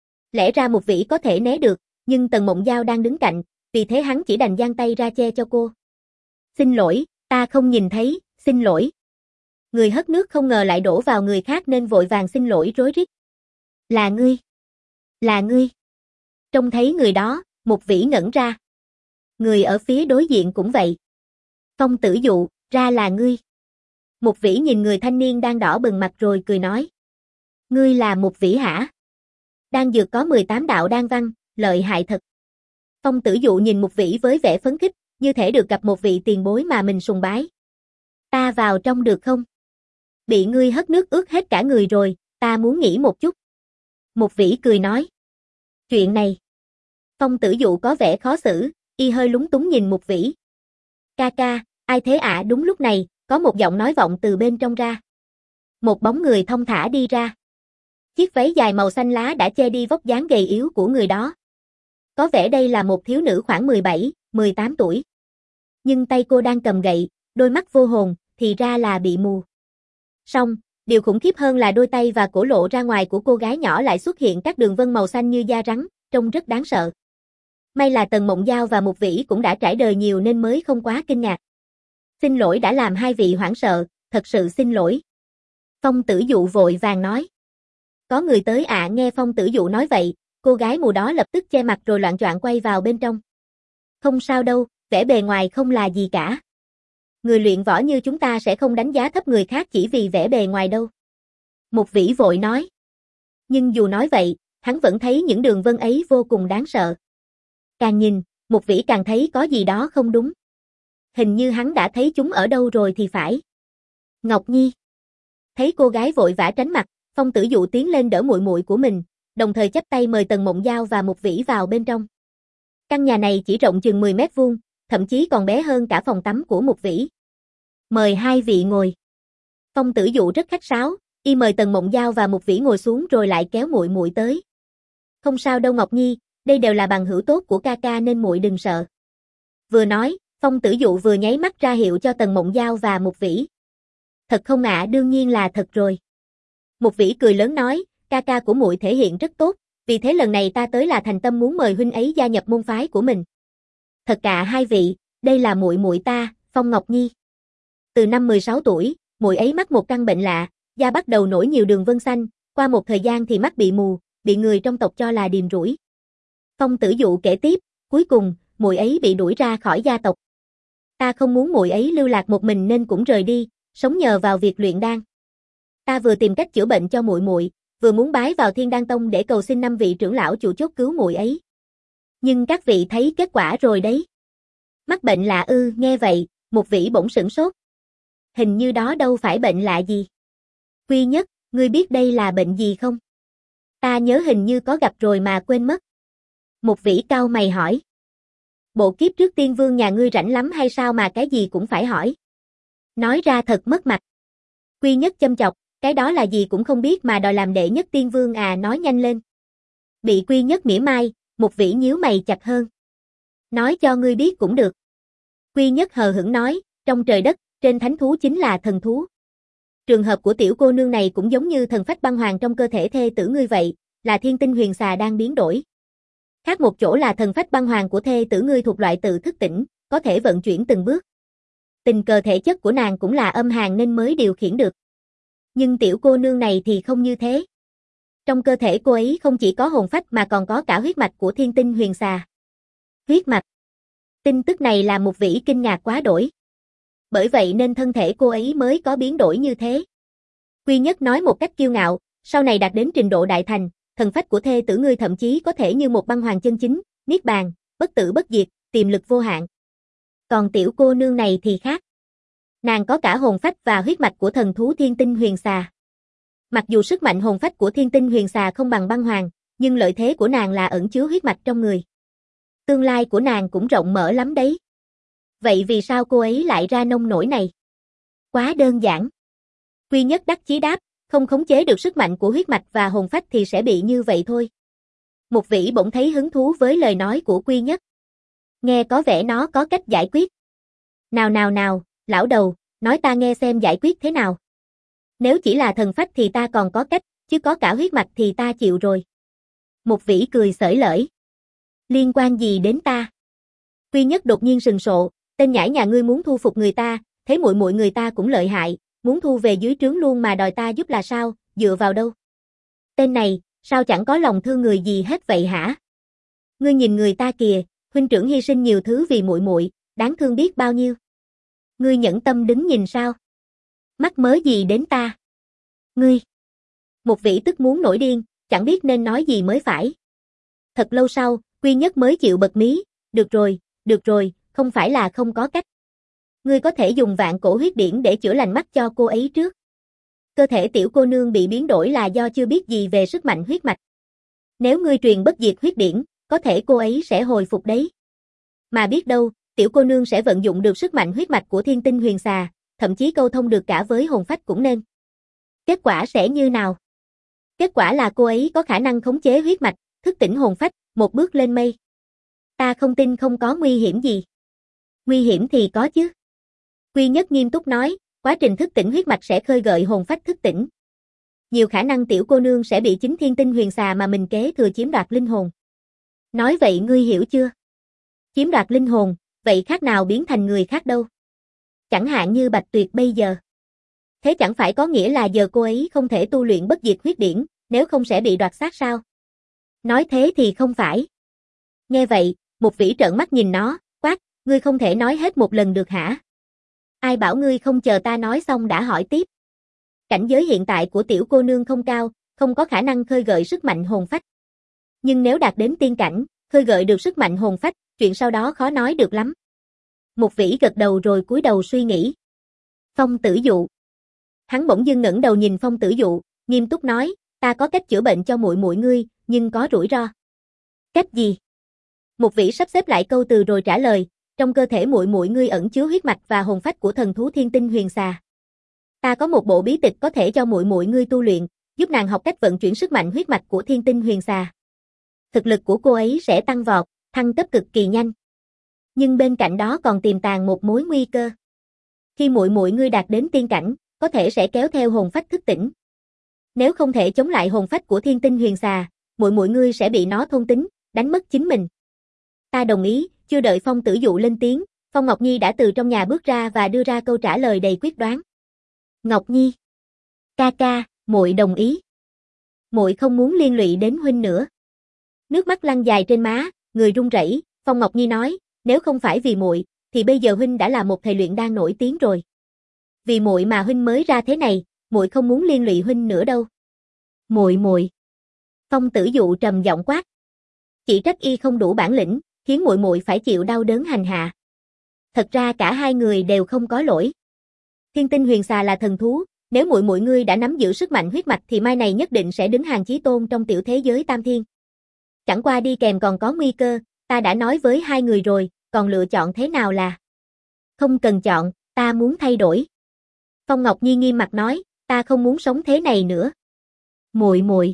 Lẽ ra Mục Vĩ có thể né được, nhưng Tần Mộng Giao đang đứng cạnh, vì thế hắn chỉ đành giang tay ra che cho cô. Xin lỗi, ta không nhìn thấy, xin lỗi. Người hất nước không ngờ lại đổ vào người khác nên vội vàng xin lỗi rối rít. Là ngươi. Là ngươi. Trông thấy người đó, Mục Vĩ ngẩn ra. Người ở phía đối diện cũng vậy. Phong Tử Dụ, ra là ngươi. Mục Vĩ nhìn người thanh niên đang đỏ bừng mặt rồi cười nói. Ngươi là Mục Vĩ hả? Đan dược có mười tám đạo đan văn, lợi hại thật. Phong Tử Dụ nhìn Mục Vĩ với vẻ phấn khích, như thể được gặp một vị tiền bối mà mình sùng bái. Ta vào trong được không? Bị ngươi hất nước ướt hết cả người rồi, ta muốn nghỉ một chút. Mục Vĩ cười nói. Chuyện này. Phong Tử Dụ có vẻ khó xử, y hơi lúng túng nhìn Mục Vĩ. Ca ca, ai thế ạ? Đúng lúc này, có một giọng nói vọng từ bên trong ra. Một bóng người thong thả đi ra. Chiếc váy dài màu xanh lá đã che đi vóc dáng gầy yếu của người đó. Có vẻ đây là một thiếu nữ khoảng mười bảy, mười tám tuổi. Nhưng tay cô đang cầm gậy, đôi mắt vô hồn, thì ra là bị mù. Song, điều khủng khiếp hơn là đôi tay và cổ lộ ra ngoài của cô gái nhỏ lại xuất hiện các đường vân màu xanh như da rắn, trông rất đáng sợ. May là Tần Mộng Giao và Mục Vĩ cũng đã trải đời nhiều nên mới không quá kinh ngạc. Xin lỗi đã làm hai vị hoảng sợ, thật sự xin lỗi. Phong Tử Dụ vội vàng nói. Có người tới ạ. Nghe Phong Tử Dụ nói vậy, cô gái mù đó lập tức che mặt rồi loạng choạng quay vào bên trong. Không sao đâu, vẻ bề ngoài không là gì cả. Người luyện võ như chúng ta sẽ không đánh giá thấp người khác chỉ vì vẻ bề ngoài đâu. Mục Vĩ vội nói. Nhưng dù nói vậy, hắn vẫn thấy những đường vân ấy vô cùng đáng sợ. Càng nhìn, Mục Vĩ càng thấy có gì đó không đúng. Hình như hắn đã thấy chúng ở đâu rồi thì phải. Ngọc Nhi. Thấy cô gái vội vã tránh mặt, Phong Tử Dụ tiến lên đỡ muội muội của mình, đồng thời chắp tay mời Tần Mộng Giao và Mục Vĩ vào bên trong. Căn nhà này chỉ rộng chừng mười mét vuông, thậm chí còn bé hơn cả phòng tắm của Mục Vĩ. Mời hai vị ngồi. Phong Tử Dụ rất khách sáo, y mời Tần Mộng Giao và Mục Vĩ ngồi xuống rồi lại kéo muội muội tới. Không sao đâu Ngọc Nhi, đây đều là bằng hữu tốt của ca ca nên muội đừng sợ. Vừa nói, Phong Tử Dụ vừa nháy mắt ra hiệu cho Tần Mộng Giao và Mục Vĩ. Thật không ạ, đương nhiên là thật rồi. Mục Vĩ cười lớn nói, ca ca của muội thể hiện rất tốt, vì thế lần này ta tới là thành tâm muốn mời huynh ấy gia nhập môn phái của mình. Thật cả hai vị, đây là muội muội ta, Phong Ngọc Nhi. Từ năm mười sáu tuổi, muội ấy mắc một căn bệnh lạ, da bắt đầu nổi nhiều đường vân xanh, qua một thời gian thì mắt bị mù, bị người trong tộc cho là điềm rủi. Phong Tử Dụ kể tiếp, cuối cùng, muội ấy bị đuổi ra khỏi gia tộc. Ta không muốn muội ấy lưu lạc một mình nên cũng rời đi, sống nhờ vào việc luyện đan. Ta vừa tìm cách chữa bệnh cho muội muội, vừa muốn bái vào Thiên Đan Tông để cầu xin năm vị trưởng lão chủ chốt cứu muội ấy. Nhưng các vị thấy kết quả rồi đấy. Mắc bệnh lạ ư? Nghe vậy, Mục Vĩ bỗng sửng sốt. Hình như đó đâu phải bệnh lạ gì. Quy Nhất, ngươi biết đây là bệnh gì không? Ta nhớ hình như có gặp rồi mà quên mất. Mục Vĩ cau mày hỏi. Bộ kiếp trước tiên vương nhà ngươi rảnh lắm hay sao mà cái gì cũng phải hỏi? Nói ra thật mất mặt. Quy Nhất châm chọc, cái đó là gì cũng không biết mà đòi làm đệ nhất tiên vương à, nói nhanh lên. Bị Quy Nhất mỉa mai, Mục Vĩ nhíu mày chặt hơn. Nói cho ngươi biết cũng được. Quy Nhất hờ hững nói, trong trời đất, trên thánh thú chính là thần thú. Trường hợp của tiểu cô nương này cũng giống như thần phách băng hoàng trong cơ thể thê tử ngươi vậy, là thiên tinh huyền xà đang biến đổi. Khác một chỗ là thần phách băng hoàng của thê tử ngươi thuộc loại tự thức tỉnh, có thể vận chuyển từng bước. Tình cờ thể chất của nàng cũng là âm hàn nên mới điều khiển được. Nhưng tiểu cô nương này thì không như thế. Trong cơ thể cô ấy không chỉ có hồn phách mà còn có cả huyết mạch của thiên tinh huyền xà. Huyết mạch. Tin tức này làm Mục Vĩ kinh ngạc quá đổi. Bởi vậy nên thân thể cô ấy mới có biến đổi như thế. Quy Nhất nói một cách kiêu ngạo, sau này đạt đến trình độ đại thành, thần phách của thê tử ngươi thậm chí có thể như một băng hoàng chân chính, niết bàn, bất tử bất diệt, tiềm lực vô hạn. Còn tiểu cô nương này thì khác. Nàng có cả hồn phách và huyết mạch của thần thú thiên tinh huyền xà. Mặc dù sức mạnh hồn phách của thiên tinh huyền xà không bằng băng hoàng, nhưng lợi thế của nàng là ẩn chứa huyết mạch trong người. Tương lai của nàng cũng rộng mở lắm đấy. Vậy vì sao cô ấy lại ra nông nổi này? Quá đơn giản. Quy Nhất đắc chí đáp, không khống chế được sức mạnh của huyết mạch và hồn phách thì sẽ bị như vậy thôi. Mục Vĩ bỗng thấy hứng thú với lời nói của Quy Nhất. Nghe có vẻ nó có cách giải quyết. Nào nào nào, lão đầu, nói ta nghe xem giải quyết thế nào. Nếu chỉ là thần phách thì ta còn có cách, chứ có cả huyết mạch thì ta chịu rồi. Mục Vĩ cười xởi lởi. Liên quan gì đến ta? Quy Nhất đột nhiên sừng sộ, tên nhãi nhà ngươi muốn thu phục người ta, thấy muội muội người ta cũng lợi hại, muốn thu về dưới trướng luôn mà đòi ta giúp là sao, dựa vào đâu? Tên này, sao chẳng có lòng thương người gì hết vậy hả? Ngươi nhìn người ta kìa, huynh trưởng hy sinh nhiều thứ vì muội muội, đáng thương biết bao nhiêu. Ngươi nhẫn tâm đứng nhìn sao? Mắc mớ gì đến ta? Ngươi! Mục Vĩ tức muốn nổi điên, chẳng biết nên nói gì mới phải. Thật lâu sau, Quy Nhất mới chịu bật mí, được rồi, được rồi, không phải là không có cách. Ngươi có thể dùng vạn cổ huyết điển để chữa lành mắt cho cô ấy trước. Cơ thể tiểu cô nương bị biến đổi là do chưa biết gì về sức mạnh huyết mạch. Nếu ngươi truyền bất diệt huyết điển, có thể cô ấy sẽ hồi phục đấy. Mà biết đâu, tiểu cô nương sẽ vận dụng được sức mạnh huyết mạch của thiên tinh huyền xà, thậm chí câu thông được cả với hồn phách cũng nên. Kết quả sẽ như nào? Kết quả là cô ấy có khả năng khống chế huyết mạch, thức tỉnh hồn phách, một bước lên mây. Ta không tin không có nguy hiểm gì. Nguy hiểm thì có chứ. Quy Nhất nghiêm túc nói, quá trình thức tỉnh huyết mạch sẽ khơi gợi hồn phách thức tỉnh. Nhiều khả năng tiểu cô nương sẽ bị chính thiên tinh huyền xà mà mình kế thừa chiếm đoạt linh hồn. Nói vậy ngươi hiểu chưa? Chiếm đoạt linh hồn, vậy khác nào biến thành người khác đâu. Chẳng hạn như Bạch Tuyệt bây giờ. Thế chẳng phải có nghĩa là giờ cô ấy không thể tu luyện bất diệt huyết điển, nếu không sẽ bị đoạt xác sao? Nói thế thì không phải. Nghe vậy, một vĩ trợn mắt nhìn nó, quát, ngươi không thể nói hết một lần được hả? Ai bảo ngươi không chờ ta nói xong đã hỏi tiếp. Cảnh giới hiện tại của tiểu cô nương không cao, không có khả năng khơi gợi sức mạnh hồn phách. Nhưng nếu đạt đến tiên cảnh, khơi gợi được sức mạnh hồn phách, chuyện sau đó khó nói được lắm. Một vĩ gật đầu rồi cúi đầu suy nghĩ. Phong Tử Dụ. Hắn bỗng dưng ngẩng đầu nhìn Phong Tử Dụ, nghiêm túc nói, ta có cách chữa bệnh cho muội muội ngươi, nhưng có rủi ro. Cách gì? Một vĩ sắp xếp lại câu từ rồi trả lời, trong cơ thể muội muội ngươi ẩn chứa huyết mạch và hồn phách của thần thú Thiên Tinh Huyền Xà. Ta có một bộ bí tịch có thể cho muội muội ngươi tu luyện, giúp nàng học cách vận chuyển sức mạnh huyết mạch của Thiên Tinh Huyền Xà. Thực lực của cô ấy sẽ tăng vọt, thăng cấp cực kỳ nhanh. Nhưng bên cạnh đó còn tiềm tàng một mối nguy cơ. Khi muội muội ngươi đạt đến tiên cảnh, có thể sẽ kéo theo hồn phách thức tỉnh. Nếu không thể chống lại hồn phách của Thiên Tinh Huyền Xà, muội muội ngươi sẽ bị nó thôn tính, đánh mất chính mình. Ta đồng ý. Chưa đợi Phong Tử Dụ lên tiếng, Phong Ngọc Nhi đã từ trong nhà bước ra và đưa ra câu trả lời đầy quyết đoán. Ngọc Nhi, ca ca, muội đồng ý. Muội không muốn liên lụy đến huynh nữa. Nước mắt lăn dài trên má, người run rẩy. Phong Ngọc Nhi nói, nếu không phải vì muội, thì bây giờ huynh đã là một thầy luyện đan nổi tiếng rồi. Vì muội mà huynh mới ra thế này, muội không muốn liên lụy huynh nữa đâu. Muội muội. Phong Tử Dụ trầm giọng quát. Chỉ trách y không đủ bản lĩnh, khiến muội muội phải chịu đau đớn hành hạ. Thật ra cả hai người đều không có lỗi. Thiên Tinh Huyền Xà là thần thú, nếu muội muội ngươi đã nắm giữ sức mạnh huyết mạch thì mai này nhất định sẽ đứng hàng chí tôn trong tiểu thế giới Tam Thiên. Chẳng qua đi kèm còn có nguy cơ, ta đã nói với hai người rồi, còn lựa chọn thế nào là? Không cần chọn, ta muốn thay đổi. Phong Ngọc Nhi nghiêm mặt nói, ta không muốn sống thế này nữa. Muội muội,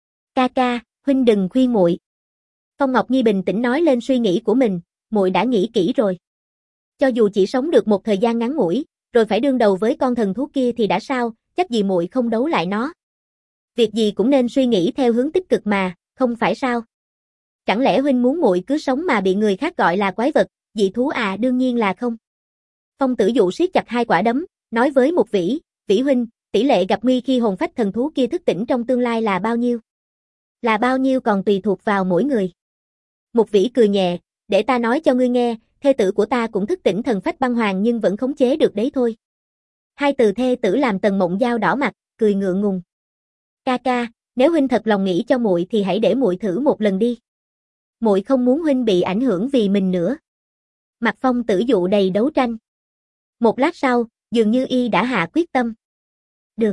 ca ca, huynh đừng khuyên muội. Phong Ngọc Nhi bình tĩnh nói lên suy nghĩ của mình, muội đã nghĩ kỹ rồi. Cho dù chỉ sống được một thời gian ngắn ngủi, rồi phải đương đầu với con thần thú kia thì đã sao, chắc gì muội không đấu lại nó. Việc gì cũng nên suy nghĩ theo hướng tích cực mà, không phải sao? Chẳng lẽ huynh muốn muội cứ sống mà bị người khác gọi là quái vật, dị thú à? Đương nhiên là không. Phong Tử Dụ siết chặt hai quả đấm, nói với một vĩ, vĩ huynh, tỷ lệ gặp nguy khi hồn phách thần thú kia thức tỉnh trong tương lai là bao nhiêu? Là bao nhiêu còn tùy thuộc vào mỗi người. Một vĩ cười nhẹ, để ta nói cho ngươi nghe, thê tử của ta cũng thức tỉnh thần phách băng hoàng nhưng vẫn khống chế được đấy thôi. Hai từ thê tử làm Tần Mộng Giao đỏ mặt, cười ngượng ngùng. Ca ca, nếu huynh thật lòng nghĩ cho muội thì hãy để muội thử một lần đi. Muội không muốn huynh bị ảnh hưởng vì mình nữa. Mặt Phong Tử Dụ đầy đấu tranh. Một lát sau, dường như y đã hạ quyết tâm. Được.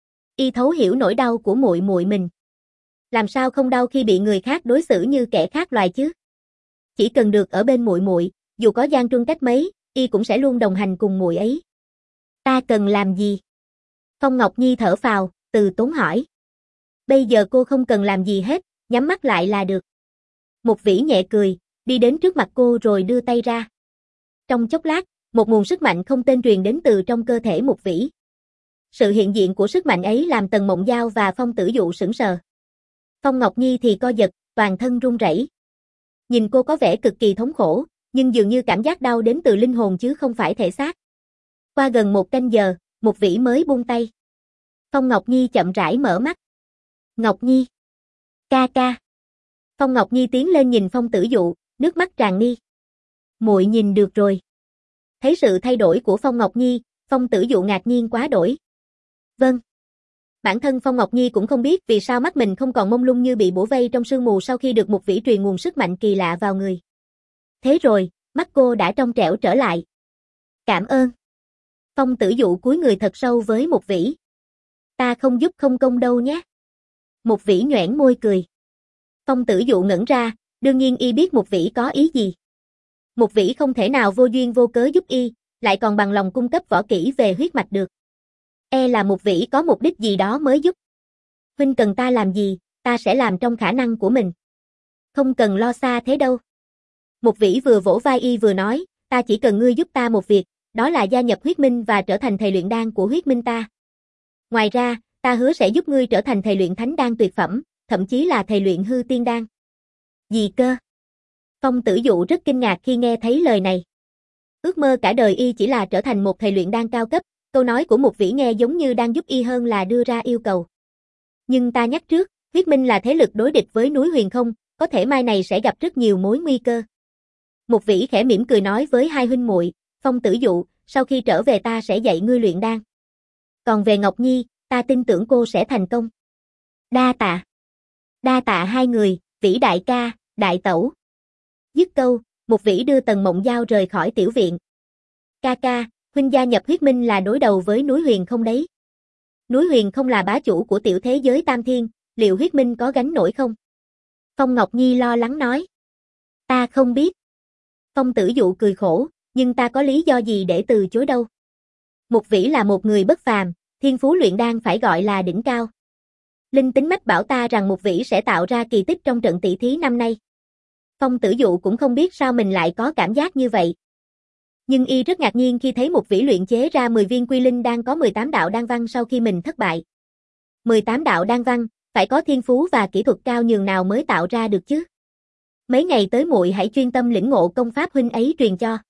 Y thấu hiểu nỗi đau của muội muội mình. Làm sao không đau khi bị người khác đối xử như kẻ khác loài chứ? Chỉ cần được ở bên muội muội, dù có gian truân cách mấy, y cũng sẽ luôn đồng hành cùng muội ấy. Ta cần làm gì? Phong Ngọc Nhi thở phào, từ tốn hỏi. Bây giờ cô không cần làm gì hết, nhắm mắt lại là được. Một vĩ nhẹ cười, đi đến trước mặt cô rồi đưa tay ra. Trong chốc lát, một nguồn sức mạnh không tên truyền đến từ trong cơ thể một vĩ. Sự hiện diện của sức mạnh ấy làm Tần Mộng Giao và Phong Tử Dụ sững sờ. Phong Ngọc Nhi thì co giật, toàn thân run rẩy. Nhìn cô có vẻ cực kỳ thống khổ, nhưng dường như cảm giác đau đến từ linh hồn chứ không phải thể xác. Qua gần một canh giờ, một vĩ mới buông tay. Phong Ngọc Nhi chậm rãi mở mắt. Ngọc Nhi. Ca ca. Phong Ngọc Nhi tiến lên nhìn Phong Tử Dụ, nước mắt tràn mi. Muội nhìn được rồi. Thấy sự thay đổi của Phong Ngọc Nhi, Phong Tử Dụ ngạc nhiên quá đổi. Vâng. Bản thân Phong Ngọc Nhi cũng không biết vì sao mắt mình không còn mông lung như bị bủa vây trong sương mù sau khi được một vĩ truyền nguồn sức mạnh kỳ lạ vào người. Thế rồi, mắt cô đã trong trẻo trở lại. Cảm ơn. Phong Tử Dụ cúi người thật sâu với một vĩ. Ta không giúp không công đâu nhé. Một vĩ nhoẻn môi cười. Phong Tử Dụ ngẩn ra, đương nhiên y biết một vĩ có ý gì. Một vĩ không thể nào vô duyên vô cớ giúp y, lại còn bằng lòng cung cấp võ kỹ về huyết mạch được. E là một vĩ có mục đích gì đó mới giúp. Huynh cần ta làm gì, ta sẽ làm trong khả năng của mình. Không cần lo xa thế đâu. Một vĩ vừa vỗ vai y vừa nói, ta chỉ cần ngươi giúp ta một việc, đó là gia nhập huyết minh và trở thành thầy luyện đan của huyết minh ta. Ngoài ra, ta hứa sẽ giúp ngươi trở thành thầy luyện thánh đan tuyệt phẩm, thậm chí là thầy luyện hư tiên đan. Gì cơ? Phong Tử Dụ rất kinh ngạc khi nghe thấy lời này. Ước mơ cả đời y chỉ là trở thành một thầy luyện đan cao cấp, câu nói của một vĩ nghe giống như đang giúp y hơn là đưa ra yêu cầu. Nhưng ta nhắc trước, Huyết Minh là thế lực đối địch với núi Huyền Không, có thể mai này sẽ gặp rất nhiều mối nguy cơ. Mục Vĩ khẽ mỉm cười nói với hai huynh muội, Phong Tử Dụ, sau khi trở về ta sẽ dạy ngươi luyện đan. Còn về Ngọc Nhi, ta tin tưởng cô sẽ thành công. Đa tạ. Đa tạ hai người, Vĩ đại ca, đại tẩu. Dứt câu, Mục Vĩ đưa Tần Mộng Giao rời khỏi tiểu viện. Ca ca, huynh gia nhập Huyết Minh là đối đầu với núi Huyền Không đấy. Núi Huyền Không là bá chủ của tiểu thế giới Tam Thiên, liệu Huyết Minh có gánh nổi không? Phong Ngọc Nhi lo lắng nói. Ta không biết. Phong Tử Dụ cười khổ, nhưng ta có lý do gì để từ chối đâu. Mục Vĩ là một người bất phàm, thiên phú luyện đan phải gọi là đỉnh cao. Linh tính mách bảo ta rằng Mục Vĩ sẽ tạo ra kỳ tích trong trận tỷ thí năm nay. Phong Tử Dụ cũng không biết sao mình lại có cảm giác như vậy. Nhưng y rất ngạc nhiên khi thấy Mục Vĩ luyện chế ra mười viên quy linh đan có mười tám đạo đan văn sau khi mình thất bại. mười tám đạo đan văn, phải có thiên phú và kỹ thuật cao nhường nào mới tạo ra được chứ. Mấy ngày tới muội hãy chuyên tâm lĩnh ngộ công pháp huynh ấy truyền cho.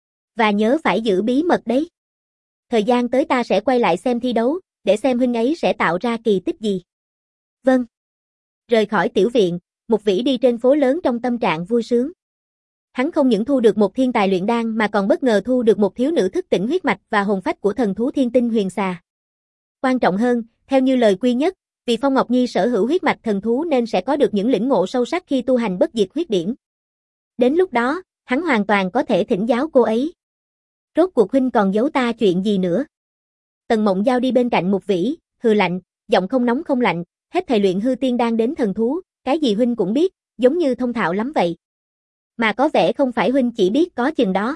Và nhớ phải giữ bí mật đấy. Thời gian tới ta sẽ quay lại xem thi đấu, để xem huynh ấy sẽ tạo ra kỳ tích gì. Vâng. Rời khỏi tiểu viện, Mục Vĩ đi trên phố lớn trong tâm trạng vui sướng. Hắn không những thu được một thiên tài luyện đan mà còn bất ngờ thu được một thiếu nữ thức tỉnh huyết mạch và hồn phách của thần thú thiên tinh huyền xà. Quan trọng hơn, theo như lời Quy Nhất, vì Phong Ngọc Nhi sở hữu huyết mạch thần thú nên sẽ có được những lĩnh ngộ sâu sắc khi tu hành bất diệt huyết điển. Đến lúc đó, hắn hoàn toàn có thể thỉnh giáo cô ấy. Rốt cuộc huynh còn giấu ta chuyện gì nữa? Tần Mộng Giao đi bên cạnh Mục Vĩ, hừ lạnh, giọng không nóng không lạnh, hết thầy luyện hư tiên đan đến thần thú, cái gì huynh cũng biết, giống như thông thạo lắm vậy. Mà có vẻ không phải huynh chỉ biết có chừng đó.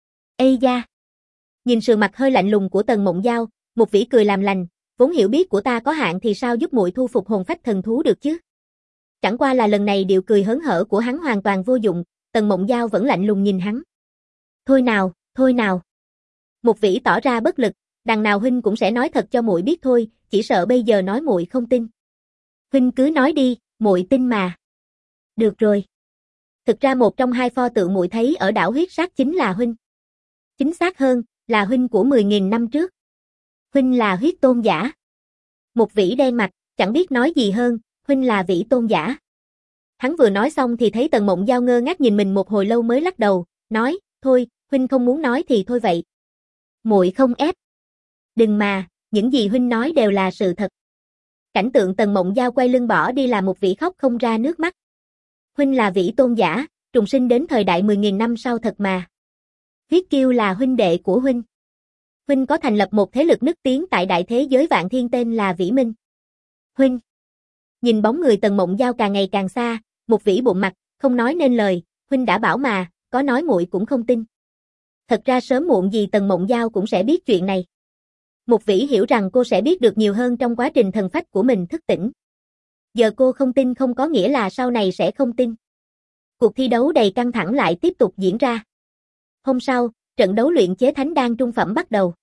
Ây da! Nhìn sườn mặt hơi lạnh lùng của Tần Mộng Giao, Mục Vĩ cười làm lành, vốn hiểu biết của ta có hạn thì sao giúp muội thu phục hồn phách thần thú được chứ? Chẳng qua là lần này điệu cười hớn hở của hắn hoàn toàn vô dụng, Tần Mộng Giao vẫn lạnh lùng nhìn hắn. Thôi nào, thôi nào. Mục Vĩ tỏ ra bất lực, đằng nào huynh cũng sẽ nói thật cho muội biết thôi, chỉ sợ bây giờ nói muội không tin. Huynh cứ nói đi, muội tin mà. Được rồi. Thực ra một trong hai pho tượng muội thấy ở đảo huyết sát chính là huynh. Chính xác hơn, là huynh của mười nghìn năm trước. Huynh là huyết tôn giả. Mục Vĩ đen mặt, chẳng biết nói gì hơn, huynh là Vĩ tôn giả. Hắn vừa nói xong thì thấy Tần Mộng Giao ngơ ngác nhìn mình một hồi lâu mới lắc đầu, nói, thôi, huynh không muốn nói thì thôi vậy. Muội không ép. Đừng mà, những gì huynh nói đều là sự thật. Cảnh tượng Tần Mộng Giao quay lưng bỏ đi làm Mục Vĩ khóc không ra nước mắt. Huynh là Vĩ tôn giả, trùng sinh đến thời đại mười nghìn năm sau thật mà. Huyết Kiêu là huynh đệ của huynh. Huynh có thành lập một thế lực nức tiếng tại đại thế giới vạn thiên tên là Vĩ Minh. Huynh. Nhìn bóng người Tần Mộng Giao càng ngày càng xa, Mục Vĩ bụng mặt, không nói nên lời, huynh đã bảo mà, có nói muội cũng không tin. Thật ra sớm muộn gì Tần Mộng Giao cũng sẽ biết chuyện này. Mục Vĩ hiểu rằng cô sẽ biết được nhiều hơn trong quá trình thần phách của mình thức tỉnh. Giờ cô không tin không có nghĩa là sau này sẽ không tin. Cuộc thi đấu đầy căng thẳng lại tiếp tục diễn ra. Hôm sau, trận đấu luyện chế thánh đan trung phẩm bắt đầu.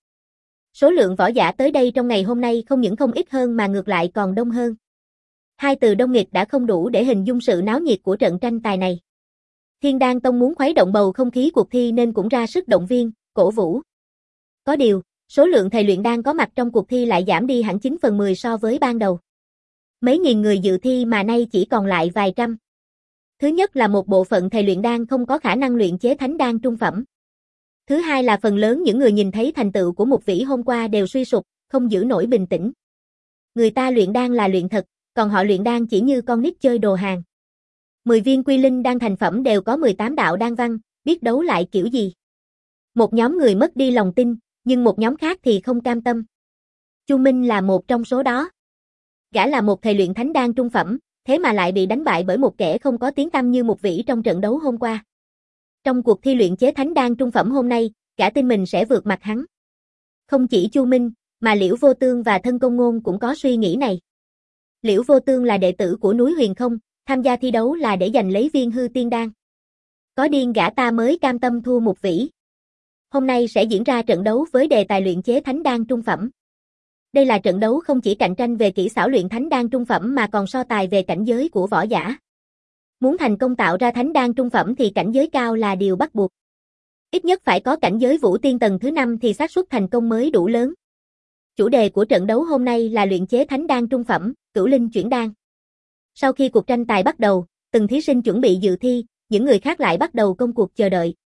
Số lượng võ giả tới đây trong ngày hôm nay không những không ít hơn mà ngược lại còn đông hơn. Hai từ đông nghịt đã không đủ để hình dung sự náo nhiệt của trận tranh tài này. Thiên Đan Tông muốn khuấy động bầu không khí cuộc thi nên cũng ra sức động viên, cổ vũ. Có điều, số lượng thầy luyện đan có mặt trong cuộc thi lại giảm đi hẳn chín phần mười so với ban đầu. Mấy nghìn người dự thi mà nay chỉ còn lại vài trăm. Thứ nhất là một bộ phận thầy luyện đan không có khả năng luyện chế thánh đan trung phẩm. Thứ hai là phần lớn những người nhìn thấy thành tựu của Mục Vĩ hôm qua đều suy sụp, không giữ nổi bình tĩnh. Người ta luyện đan là luyện thật, còn họ luyện đan chỉ như con nít chơi đồ hàng. mười viên quy linh đan thành phẩm đều có mười tám đạo đan văn, biết đấu lại kiểu gì. Một nhóm người mất đi lòng tin, nhưng một nhóm khác thì không cam tâm. Chu Minh là một trong số đó. Gã là một thầy luyện thánh đan trung phẩm, thế mà lại bị đánh bại bởi một kẻ không có tiếng tăm như Mục Vĩ trong trận đấu hôm qua. Trong cuộc thi luyện chế thánh đan trung phẩm hôm nay, gã tin mình sẽ vượt mặt hắn. Không chỉ Chu Minh, mà Liễu Vô Tương và Thân Công Ngôn cũng có suy nghĩ này. Liễu Vô Tương là đệ tử của núi Huyền Không, tham gia thi đấu là để giành lấy viên hư tiên đan. Có điên gã ta mới cam tâm thua Mục Vĩ. Hôm nay sẽ diễn ra trận đấu với đề tài luyện chế thánh đan trung phẩm. Đây là trận đấu không chỉ cạnh tranh về kỹ xảo luyện thánh đan trung phẩm mà còn so tài về cảnh giới của võ giả. Muốn thành công tạo ra thánh đan trung phẩm thì cảnh giới cao là điều bắt buộc. Ít nhất phải có cảnh giới vũ tiên tầng thứ năm thì xác suất thành công mới đủ lớn. Chủ đề của trận đấu hôm nay là luyện chế thánh đan trung phẩm, Cửu Linh chuyển đan. Sau khi cuộc tranh tài bắt đầu, từng thí sinh chuẩn bị dự thi, những người khác lại bắt đầu công cuộc chờ đợi.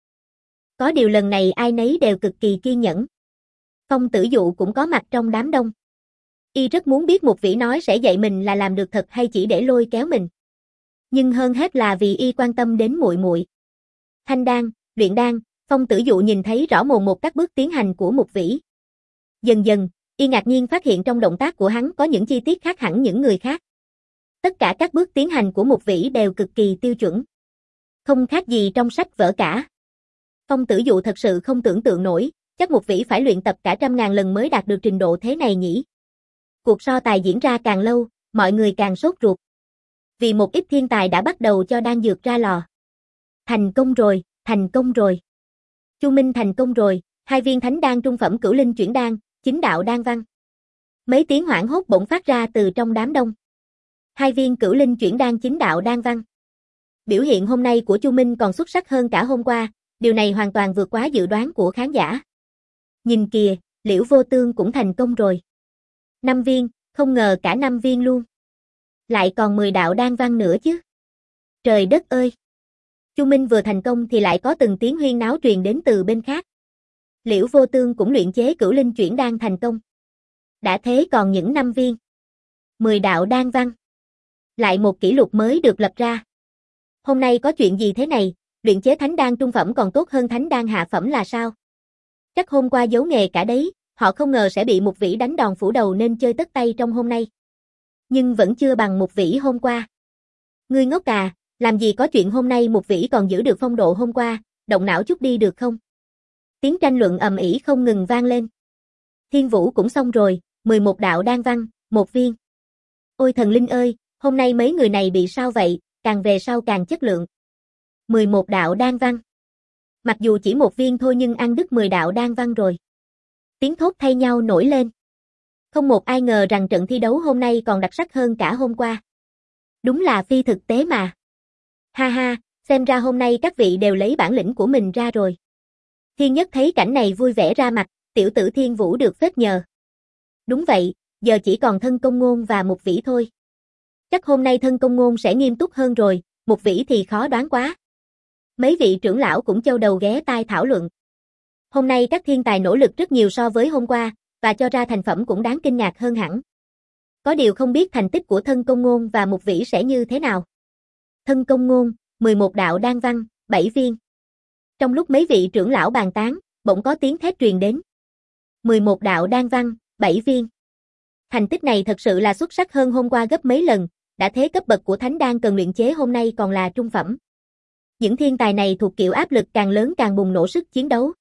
Có điều lần này ai nấy đều cực kỳ kiên nhẫn. Phong Tử Dụ cũng có mặt trong đám đông. Y rất muốn biết Mục Vĩ nói sẽ dạy mình là làm được thật hay chỉ để lôi kéo mình. Nhưng hơn hết là vì y quan tâm đến muội muội. Thanh đan, luyện đan, Phong Tử Dụ nhìn thấy rõ mồn một các bước tiến hành của Mục Vĩ. Dần dần, y ngạc nhiên phát hiện trong động tác của hắn có những chi tiết khác hẳn những người khác. Tất cả các bước tiến hành của Mục Vĩ đều cực kỳ tiêu chuẩn. Không khác gì trong sách vở cả. Phong Tử Dụ thật sự không tưởng tượng nổi, chắc Mục Vĩ phải luyện tập cả trăm ngàn lần mới đạt được trình độ thế này nhỉ. Cuộc so tài diễn ra càng lâu, mọi người càng sốt ruột. Vì một ít thiên tài đã bắt đầu cho đan dược ra lò. Thành công rồi, thành công rồi. Chu Minh thành công rồi, hai viên thánh đan trung phẩm cửu linh chuyển đan, chính đạo đan văn. Mấy tiếng hoảng hốt bỗng phát ra từ trong đám đông. Hai viên cửu linh chuyển đan chính đạo đan văn. Biểu hiện hôm nay của Chu Minh còn xuất sắc hơn cả hôm qua, điều này hoàn toàn vượt quá dự đoán của khán giả. Nhìn kìa, Liễu Vô Tương cũng thành công rồi. Năm viên, không ngờ cả năm viên luôn. Lại còn mười đạo đan văn nữa chứ. Trời đất ơi! Chu Minh vừa thành công thì lại có từng tiếng huyên náo truyền đến từ bên khác. Liễu Vô Tương cũng luyện chế cửu linh chuyển đan thành công. Đã thế còn những năm viên. mười đạo đan văn. Lại một kỷ lục mới được lập ra. Hôm nay có chuyện gì thế này, luyện chế thánh đan trung phẩm còn tốt hơn thánh đan hạ phẩm là sao? Chắc hôm qua giấu nghề cả đấy, họ không ngờ sẽ bị Mục Vĩ đánh đòn phủ đầu nên chơi tất tay trong hôm nay. Nhưng vẫn chưa bằng Mục Vĩ hôm qua. Ngươi ngốc à, làm gì có chuyện hôm nay Mục Vĩ còn giữ được phong độ hôm qua, động não chút đi được không? Tiếng tranh luận ầm ĩ không ngừng vang lên. Thiên Vũ cũng xong rồi, mười một đạo đan văn, một viên. Ôi thần linh ơi, hôm nay mấy người này bị sao vậy, càng về sau càng chất lượng. mười một đạo đan văn. Mặc dù chỉ một viên thôi nhưng ăn đứt mười đạo đan văn rồi. Tiếng thốt thay nhau nổi lên. Không một ai ngờ rằng trận thi đấu hôm nay còn đặc sắc hơn cả hôm qua. Đúng là phi thực tế mà. Ha ha, xem ra hôm nay các vị đều lấy bản lĩnh của mình ra rồi. Thiên Nhất thấy cảnh này vui vẻ ra mặt, tiểu tử Thiên Vũ được phép nhờ. Đúng vậy, giờ chỉ còn Thân Công Ngôn và Mục Vĩ thôi. Chắc hôm nay Thân Công Ngôn sẽ nghiêm túc hơn rồi, Mục Vĩ thì khó đoán quá. Mấy vị trưởng lão cũng châu đầu ghé tai thảo luận. Hôm nay các thiên tài nỗ lực rất nhiều so với hôm qua, và cho ra thành phẩm cũng đáng kinh ngạc hơn hẳn. Có điều không biết thành tích của Thân Công Ngôn và Mục Vĩ sẽ như thế nào. Thân Công Ngôn, mười một đạo đan văn, bảy viên. Trong lúc mấy vị trưởng lão bàn tán, bỗng có tiếng thét truyền đến. mười một đạo đan văn, bảy viên. Thành tích này thật sự là xuất sắc hơn hôm qua gấp mấy lần, đã thế cấp bậc của thánh đan cần luyện chế hôm nay còn là trung phẩm. Những thiên tài này thuộc kiểu áp lực càng lớn càng bùng nổ sức chiến đấu.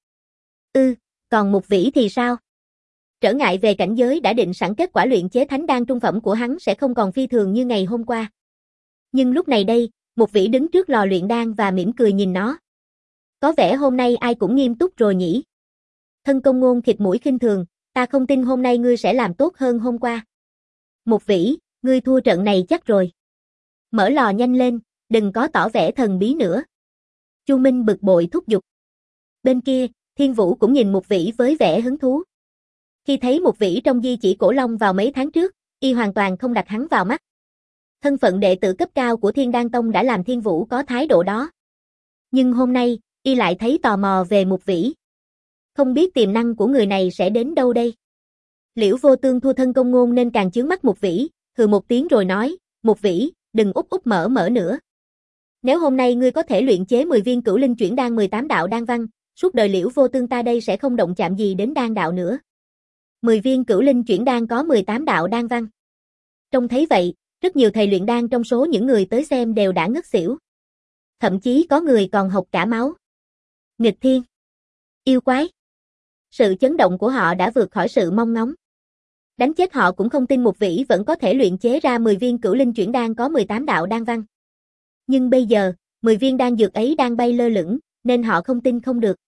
Ừ, còn Mục Vĩ thì sao? Trở ngại về cảnh giới đã định sẵn kết quả luyện chế thánh đan trung phẩm của hắn sẽ không còn phi thường như ngày hôm qua. Nhưng lúc này đây, Mục Vĩ đứng trước lò luyện đan và mỉm cười nhìn nó. Có vẻ hôm nay ai cũng nghiêm túc rồi nhỉ? Thân Công Ngôn khịt mũi khinh thường, ta không tin hôm nay ngươi sẽ làm tốt hơn hôm qua. Mục Vĩ, ngươi thua trận này chắc rồi. Mở lò nhanh lên, đừng có tỏ vẻ thần bí nữa. Chu Minh bực bội thúc giục. Bên kia, Thiên Vũ cũng nhìn Mục Vĩ với vẻ hứng thú. Khi thấy Mục Vĩ trong di chỉ cổ long vào mấy tháng trước, y hoàn toàn không đặt hắn vào mắt. Thân phận đệ tử cấp cao của Thiên Đan Tông đã làm Thiên Vũ có thái độ đó. Nhưng hôm nay, y lại thấy tò mò về Mục Vĩ. Không biết tiềm năng của người này sẽ đến đâu đây. Liễu Vô Tương thua Thân Công Ngôn nên càng chướng mắt Mục Vĩ, hừ một tiếng rồi nói, Mục Vĩ, đừng úp úp mở mở nữa. Nếu hôm nay ngươi có thể luyện chế mười viên cửu linh chuyển đan mười tám đạo đan văn, suốt đời Liễu Vô Tương ta đây sẽ không động chạm gì đến đan đạo nữa. mười viên cửu linh chuyển đan có mười tám đạo đan văn. Trông thấy vậy, rất nhiều thầy luyện đan trong số những người tới xem đều đã ngất xỉu. Thậm chí có người còn hộc cả máu. Nghịch thiên. Yêu quái. Sự chấn động của họ đã vượt khỏi sự mong ngóng. Đánh chết họ cũng không tin Mục Vĩ vẫn có thể luyện chế ra mười viên cửu linh chuyển đan có mười tám đạo đan văn. Nhưng bây giờ, mười viên đan dược ấy đang bay lơ lửng, nên họ không tin không được.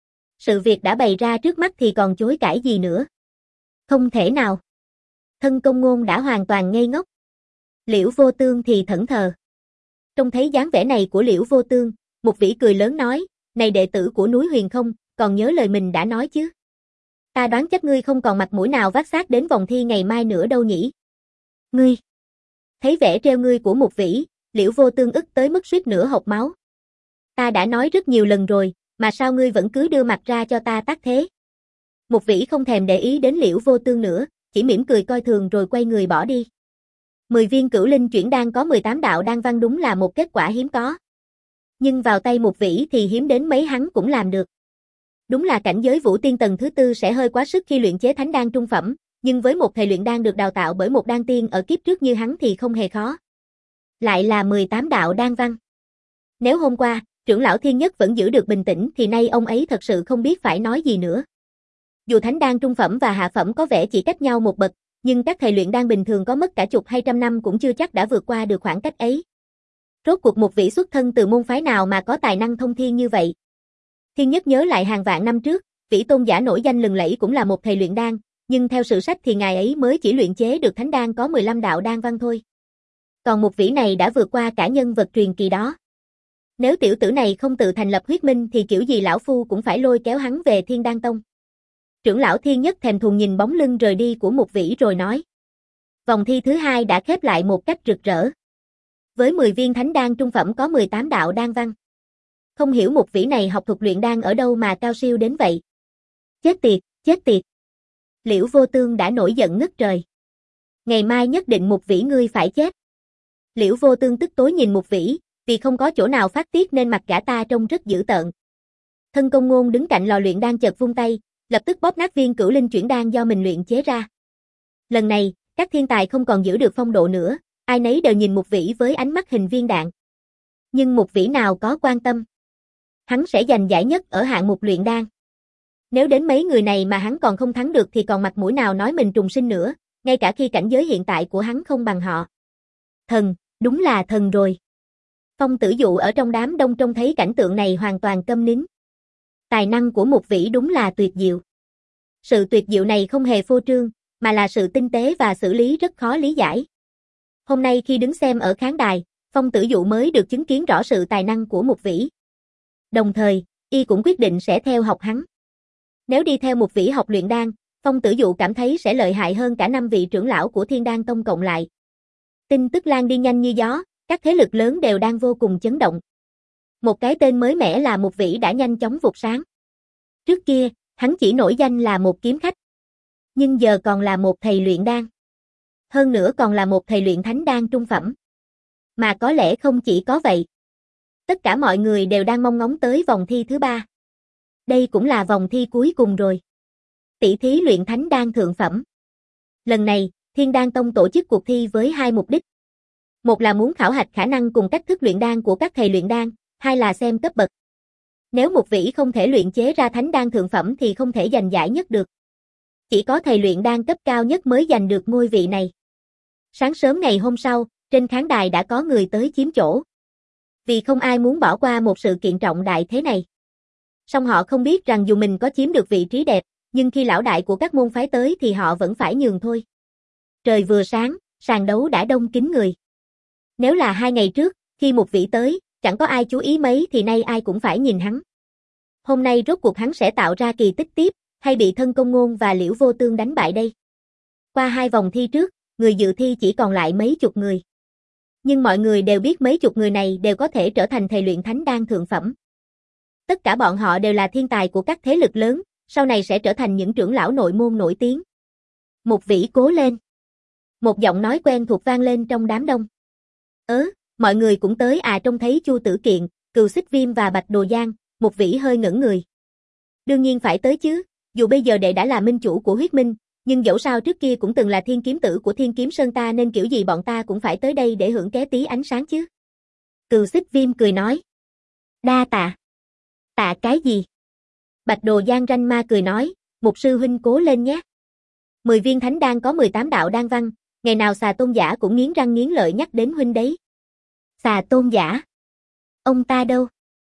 Sự việc đã bày ra trước mắt thì còn chối cãi gì nữa. Không thể nào. Thân Công Ngôn đã hoàn toàn ngây ngốc. Liễu Vô Tương thì thẫn thờ. Trông thấy dáng vẻ này của Liễu Vô Tương, Mục Vĩ cười lớn nói, này đệ tử của núi Huyền Không, còn nhớ lời mình đã nói chứ. Ta đoán chắc ngươi không còn mặt mũi nào vác xác đến vòng thi ngày mai nữa đâu nhỉ. Ngươi. Thấy vẻ treo ngươi của Mục Vĩ, Liễu Vô Tương ức tới mức suýt nữa hộc máu. Ta đã nói rất nhiều lần rồi, mà sao ngươi vẫn cứ đưa mặt ra cho ta tát thế? Mục Vĩ không thèm để ý đến Liễu Vô Tương nữa, chỉ mỉm cười coi thường rồi quay người bỏ đi. mười viên cửu linh chuyển đan có mười tám đạo đan văn đúng là một kết quả hiếm có. Nhưng vào tay Mục Vĩ thì hiếm đến mấy hắn cũng làm được. Đúng là cảnh giới Vũ Tiên tầng thứ tư sẽ hơi quá sức khi luyện chế thánh đan trung phẩm, nhưng với một thầy luyện đan được đào tạo bởi một đan tiên ở kiếp trước như hắn thì không hề khó. Lại là mười tám đạo đan văn. Nếu hôm qua, trưởng lão Thiên Nhất vẫn giữ được bình tĩnh thì nay ông ấy thật sự không biết phải nói gì nữa. Dù thánh đan trung phẩm và hạ phẩm có vẻ chỉ cách nhau một bậc, nhưng các thầy luyện đan bình thường có mất cả chục hay trăm năm cũng chưa chắc đã vượt qua được khoảng cách ấy. Rốt cuộc Mục Vĩ xuất thân từ môn phái nào mà có tài năng thông thiên như vậy? Thiên Nhất nhớ lại hàng vạn năm trước, Vĩ tôn giả nổi danh lừng lẫy cũng là một thầy luyện đan, nhưng theo sử sách thì ngài ấy mới chỉ luyện chế được thánh đan có mười lăm đạo đan văn thôi. Còn Mục Vĩ này đã vượt qua cả nhân vật truyền kỳ đó. Nếu tiểu tử này không tự thành lập huyết minh thì kiểu gì lão phu cũng phải lôi kéo hắn về Thiên Đan Tông. Trưởng lão Thiên Nhất thèm thuồng nhìn bóng lưng rời đi của Mục Vĩ rồi nói. Vòng thi thứ hai đã khép lại một cách rực rỡ. Với mười viên thánh đan trung phẩm có mười tám đạo đan văn. Không hiểu Mục Vĩ này học thuật luyện đan ở đâu mà cao siêu đến vậy. Chết tiệt, chết tiệt. Liễu Vô Tương đã nổi giận ngất trời. Ngày mai nhất định Mục Vĩ ngươi phải chết. Liễu Vô Tương tức tối nhìn Mục Vĩ, vì không có chỗ nào phát tiết nên mặt gã ta trông rất dữ tợn. Thân Công Ngôn đứng cạnh lò luyện đan chợt vung tay, lập tức bóp nát viên cửu linh chuyển đan do mình luyện chế ra. Lần này, các thiên tài không còn giữ được phong độ nữa, ai nấy đều nhìn Mục Vĩ với ánh mắt hình viên đạn. Nhưng Mục Vĩ nào có quan tâm. Hắn sẽ giành giải nhất ở hạng mục luyện đan. Nếu đến mấy người này mà hắn còn không thắng được thì còn mặt mũi nào nói mình trùng sinh nữa, ngay cả khi cảnh giới hiện tại của hắn không bằng họ. Thần, đúng là thần rồi. Phong Tử Dụ ở trong đám đông trông thấy cảnh tượng này hoàn toàn câm nín. Tài năng của Mục Vĩ đúng là tuyệt diệu. Sự tuyệt diệu này không hề phô trương, mà là sự tinh tế và xử lý rất khó lý giải. Hôm nay khi đứng xem ở khán đài, Phong Tử Dụ mới được chứng kiến rõ sự tài năng của Mục Vĩ. Đồng thời, y cũng quyết định sẽ theo học hắn. Nếu đi theo Mục Vĩ học luyện đan, Phong Tử Dụ cảm thấy sẽ lợi hại hơn cả năm vị trưởng lão của Thiên Đan Tông cộng lại. Tin tức lan đi nhanh như gió, các thế lực lớn đều đang vô cùng chấn động. Một cái tên mới mẻ là Mục Vĩ đã nhanh chóng vụt sáng. Trước kia, hắn chỉ nổi danh là một kiếm khách. Nhưng giờ còn là một thầy luyện đan. Hơn nữa còn là một thầy luyện thánh đan trung phẩm. Mà có lẽ không chỉ có vậy. Tất cả mọi người đều đang mong ngóng tới vòng thi thứ ba. Đây cũng là vòng thi cuối cùng rồi. Tỷ thí luyện thánh đan thượng phẩm. Lần này, Thiên Đan Tông tổ chức cuộc thi với hai mục đích. Một là muốn khảo hạch khả năng cùng cách thức luyện đan của các thầy luyện đan, hai là xem cấp bậc. Nếu Mục Vĩ không thể luyện chế ra thánh đan thượng phẩm thì không thể giành giải nhất được. Chỉ có thầy luyện đan cấp cao nhất mới giành được ngôi vị này. Sáng sớm ngày hôm sau, trên khán đài đã có người tới chiếm chỗ. Vì không ai muốn bỏ qua một sự kiện trọng đại thế này. Song họ không biết rằng dù mình có chiếm được vị trí đẹp, nhưng khi lão đại của các môn phái tới thì họ vẫn phải nhường thôi. Trời vừa sáng, sàn đấu đã đông kín người. Nếu là hai ngày trước, khi Mục Vĩ tới, chẳng có ai chú ý mấy thì nay ai cũng phải nhìn hắn. Hôm nay rốt cuộc hắn sẽ tạo ra kỳ tích tiếp, hay bị Thân Công Ngôn và Liễu Vô Tương đánh bại đây? Qua hai vòng thi trước, người dự thi chỉ còn lại mấy chục người. Nhưng mọi người đều biết mấy chục người này đều có thể trở thành thầy luyện thánh đan thượng phẩm. Tất cả bọn họ đều là thiên tài của các thế lực lớn, sau này sẽ trở thành những trưởng lão nội môn nổi tiếng. Mục Vĩ cố lên. Một giọng nói quen thuộc vang lên trong đám đông. Ớ, mọi người cũng tới à? Trông thấy Chu Tử Kiện, Cừu Xích Viêm và Bạch Đồ Giang, Mục Vĩ hơi ngẩn người. Đương nhiên phải tới chứ, dù bây giờ đệ đã là minh chủ của huyết minh, nhưng dẫu sao trước kia cũng từng là thiên kiếm tử của Thiên Kiếm Sơn ta nên kiểu gì bọn ta cũng phải tới đây để hưởng ké tí ánh sáng chứ. Cừu Xích Viêm cười nói. Đa tạ. Tạ cái gì? Bạch Đồ Giang ranh ma cười nói, Mục sư huynh cố lên nhé. Mười viên thánh đan có mười tám đạo đan văn, ngày nào Xà Tôn Giả cũng nghiến răng nghiến lợi nhắc đến huynh đấy. Xà Tôn Giả? Ông ta đâu?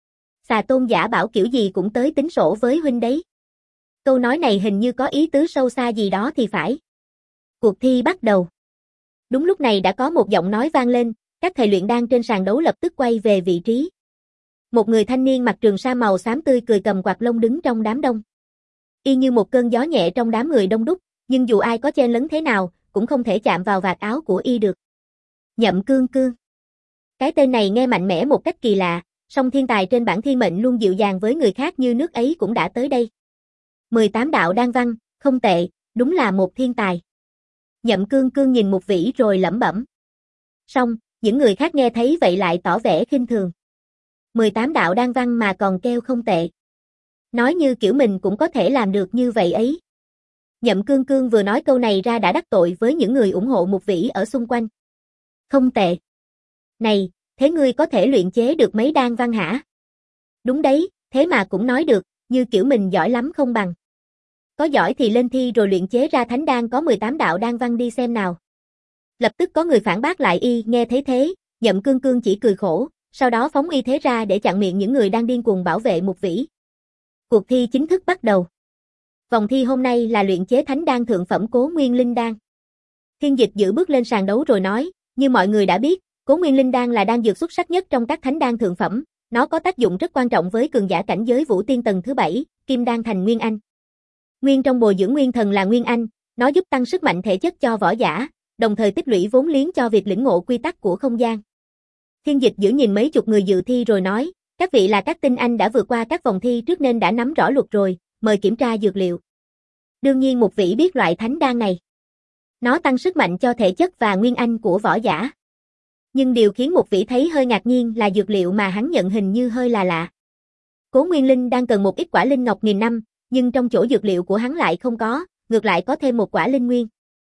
Xà Tôn Giả bảo kiểu gì cũng tới tính sổ với huynh đấy. Câu nói này hình như có ý tứ sâu xa gì đó thì phải. Cuộc thi bắt đầu. Đúng lúc này đã có một giọng nói vang lên, các thầy luyện đan trên sàn đấu lập tức quay về vị trí. Một người thanh niên mặc trường sa màu xám tươi cười cầm quạt lông đứng trong đám đông. Y như một cơn gió nhẹ trong đám người đông đúc, nhưng dù ai có chen lấn thế nào, cũng không thể chạm vào vạt áo của y được. Nhậm Cương Cương. Cái tên này nghe mạnh mẽ một cách kỳ lạ, song thiên tài trên bảng thiên mệnh luôn dịu dàng với người khác như nước ấy cũng đã tới đây. mười tám đạo đan văn, không tệ, đúng là một thiên tài. Nhậm Cương Cương nhìn Mục Vĩ rồi lẩm bẩm. Song, những người khác nghe thấy vậy lại tỏ vẻ khinh thường. mười tám đạo đan văn mà còn kêu không tệ. Nói như kiểu mình cũng có thể làm được như vậy ấy. Nhậm Cương Cương vừa nói câu này ra đã đắc tội với những người ủng hộ Mục Vĩ ở xung quanh. Không tệ. Này, thế ngươi có thể luyện chế được mấy đan văn hả? Đúng đấy, thế mà cũng nói được, như kiểu mình giỏi lắm không bằng. Có giỏi thì lên thi rồi luyện chế ra thánh đan có mười tám đạo đan văn đi xem nào. Lập tức có người phản bác lại y, nghe thấy thế, Nhậm Cương Cương chỉ cười khổ, sau đó phóng y thế ra để chặn miệng những người đang điên cuồng bảo vệ Mục Vĩ. Cuộc thi chính thức bắt đầu. Vòng thi hôm nay là luyện chế thánh đan thượng phẩm Cố Nguyên Linh đan. Thiên Dịch giữ bước lên sàn đấu rồi nói, như mọi người đã biết, Cố Nguyên Linh đan là đan dược xuất sắc nhất trong các thánh đan thượng phẩm, nó có tác dụng rất quan trọng với cường giả cảnh giới Vũ Tiên tầng thứ bảy, Kim đan thành Nguyên Anh. Nguyên trong bồi dưỡng nguyên thần là Nguyên Anh, nó giúp tăng sức mạnh thể chất cho võ giả, đồng thời tích lũy vốn liếng cho việc lĩnh ngộ quy tắc của không gian. Thiên Dịch giữ nhìn mấy chục người dự thi rồi nói, các vị là các tinh anh đã vượt qua các vòng thi trước nên đã nắm rõ luật rồi, mời kiểm tra dược liệu. Đương nhiên Mục Vĩ biết loại thánh đan này. Nó tăng sức mạnh cho thể chất và Nguyên Anh của võ giả. Nhưng điều khiến Mục Vĩ thấy hơi ngạc nhiên là dược liệu mà hắn nhận hình như hơi là lạ. Cố Nguyên Linh đang cần một ít quả linh ngọc nghìn năm, nhưng trong chỗ dược liệu của hắn lại không có, ngược lại có thêm một quả linh nguyên.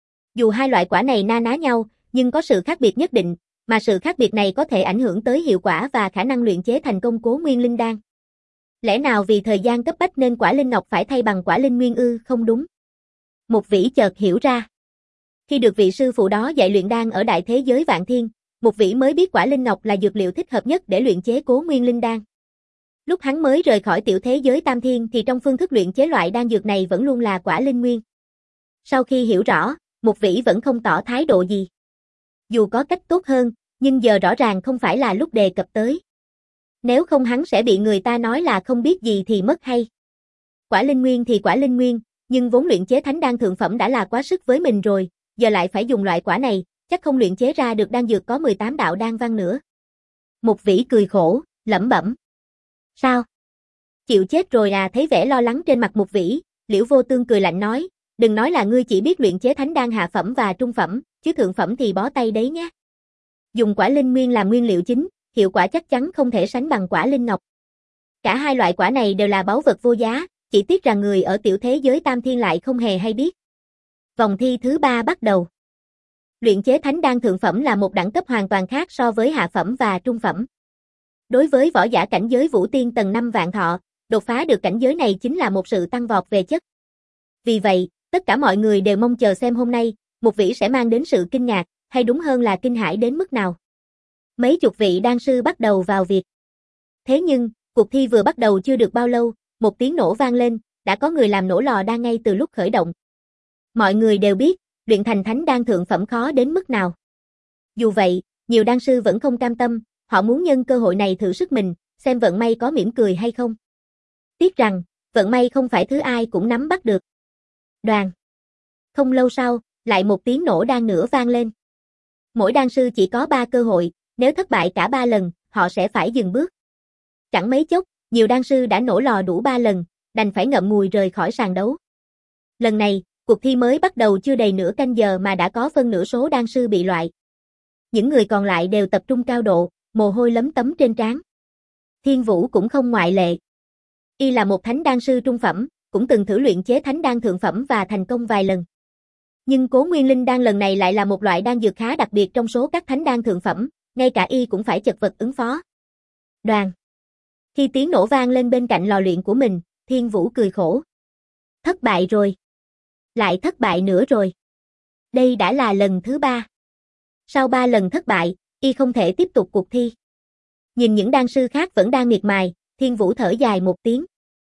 Dù hai loại quả này na ná nhau, nhưng có sự khác biệt nhất định, mà sự khác biệt này có thể ảnh hưởng tới hiệu quả và khả năng luyện chế thành công Cố Nguyên Linh đan. Lẽ nào vì thời gian cấp bách nên quả linh ngọc phải thay bằng quả linh nguyên ư? Không đúng. Mục Vĩ chợt hiểu ra. Khi được vị sư phụ đó dạy luyện đan ở đại thế giới Vạn Thiên, Mục Vĩ mới biết quả linh ngọc là dược liệu thích hợp nhất để luyện chế Cố Nguyên Linh đan. Lúc hắn mới rời khỏi tiểu thế giới Tam Thiên thì trong phương thức luyện chế loại đan dược này vẫn luôn là quả linh nguyên. Sau khi hiểu rõ, Mục Vĩ vẫn không tỏ thái độ gì. Dù có cách tốt hơn, nhưng giờ rõ ràng không phải là lúc đề cập tới. Nếu không hắn sẽ bị người ta nói là không biết gì thì mất hay. Quả linh nguyên thì quả linh nguyên, nhưng vốn luyện chế thánh đan thượng phẩm đã là quá sức với mình rồi, giờ lại phải dùng loại quả này, chắc không luyện chế ra được đan dược có mười tám đạo đan văn nữa. Mục Vĩ cười khổ, lẩm bẩm. Sao? Chịu chết rồi à? Thấy vẻ lo lắng trên mặt Mục Vĩ, Liễu Vô Tương cười lạnh nói, đừng nói là ngươi chỉ biết luyện chế thánh đan hạ phẩm và trung phẩm, chứ thượng phẩm thì bó tay đấy nhé. Dùng quả linh nguyên làm nguyên liệu chính, hiệu quả chắc chắn không thể sánh bằng quả linh ngọc. Cả hai loại quả này đều là báu vật vô giá, chỉ tiếc rằng người ở tiểu thế giới Tam Thiên lại không hề hay biết. Vòng thi thứ ba bắt đầu. Luyện chế thánh đan thượng phẩm là một đẳng cấp hoàn toàn khác so với hạ phẩm và trung phẩm. Đối với võ giả cảnh giới Vũ Tiên tầng năm vạn thọ, đột phá được cảnh giới này chính là một sự tăng vọt về chất. Vì vậy, tất cả mọi người đều mong chờ xem hôm nay, Mục Vĩ sẽ mang đến sự kinh ngạc, hay đúng hơn là kinh hãi đến mức nào. Mấy chục vị đan sư bắt đầu vào việc. Thế nhưng, cuộc thi vừa bắt đầu chưa được bao lâu, một tiếng nổ vang lên, đã có người làm nổ lò đan ngay từ lúc khởi động. Mọi người đều biết, luyện thành thánh đan thượng phẩm khó đến mức nào. Dù vậy, nhiều đan sư vẫn không cam tâm, họ muốn nhân cơ hội này thử sức mình, xem vận may có mỉm cười hay không. Tiếc rằng, vận may không phải thứ ai cũng nắm bắt được. Đoàn. Không lâu sau, lại một tiếng nổ đan nữa vang lên. Mỗi đan sư chỉ có ba cơ hội, nếu thất bại cả ba lần, họ sẽ phải dừng bước. Chẳng mấy chốc, nhiều đan sư đã nổ lò đủ ba lần, đành phải ngậm ngùi rời khỏi sàn đấu. Lần này, cuộc thi mới bắt đầu chưa đầy nửa canh giờ mà đã có phân nửa số đan sư bị loại. Những người còn lại đều tập trung cao độ, mồ hôi lấm tấm trên trán. Thiên Vũ cũng không ngoại lệ. Y là một thánh đan sư trung phẩm, cũng từng thử luyện chế thánh đan thượng phẩm và thành công vài lần. Nhưng Cố Nguyên Linh đan lần này lại là một loại đan dược khá đặc biệt trong số các thánh đan thượng phẩm, ngay cả y cũng phải chật vật ứng phó. Đoàn. Khi tiếng nổ vang lên bên cạnh lò luyện của mình, Thiên Vũ cười khổ. Thất bại rồi. Lại thất bại nữa rồi. Đây đã là lần thứ ba. Sau ba lần thất bại, y không thể tiếp tục cuộc thi. Nhìn những đan sư khác vẫn đang miệt mài, Thiên Vũ thở dài một tiếng.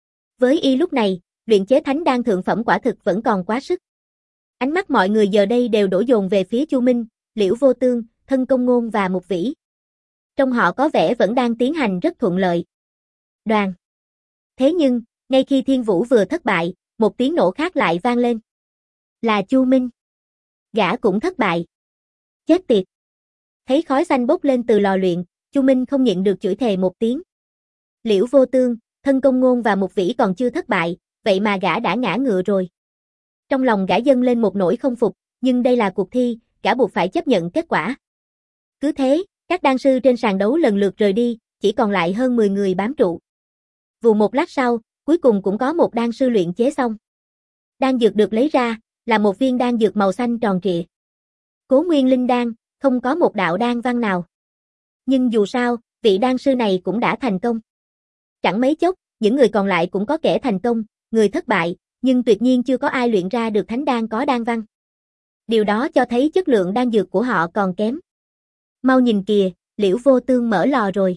Với y lúc này, luyện chế thánh đan thượng phẩm quả thực vẫn còn quá sức. Ánh mắt mọi người giờ đây đều đổ dồn về phía Chu Minh, Liễu Vô Tương, Thân Công Ngôn và Mục Vĩ. Trong họ có vẻ vẫn đang tiến hành rất thuận lợi. Đoàn. Thế nhưng, ngay khi Thiên Vũ vừa thất bại, một tiếng nổ khác lại vang lên. Là Chu Minh. Gã cũng thất bại. Chết tiệt. Thấy khói xanh bốc lên từ lò luyện, Chu Minh không nhịn được chửi thề một tiếng. Liễu Vô Tương, Thân Công Ngôn và Mục Vĩ còn chưa thất bại, vậy mà gã đã ngã ngựa rồi. Trong lòng gã dâng lên một nỗi không phục, nhưng đây là cuộc thi, gã buộc phải chấp nhận kết quả. Cứ thế, các đan sư trên sàn đấu lần lượt rời đi, chỉ còn lại hơn mười người bám trụ. Vù một lát sau, cuối cùng cũng có một đan sư luyện chế xong. Đan dược được lấy ra, là một viên đan dược màu xanh tròn trịa. Cố Nguyên Linh đan, không có một đạo đan văn nào. Nhưng dù sao, vị đan sư này cũng đã thành công. Chẳng mấy chốc, những người còn lại cũng có kẻ thành công, người thất bại, nhưng tuyệt nhiên chưa có ai luyện ra được thánh đan có đan văn. Điều đó cho thấy chất lượng đan dược của họ còn kém. Mau nhìn kìa, Liễu Vô Tương mở lò rồi.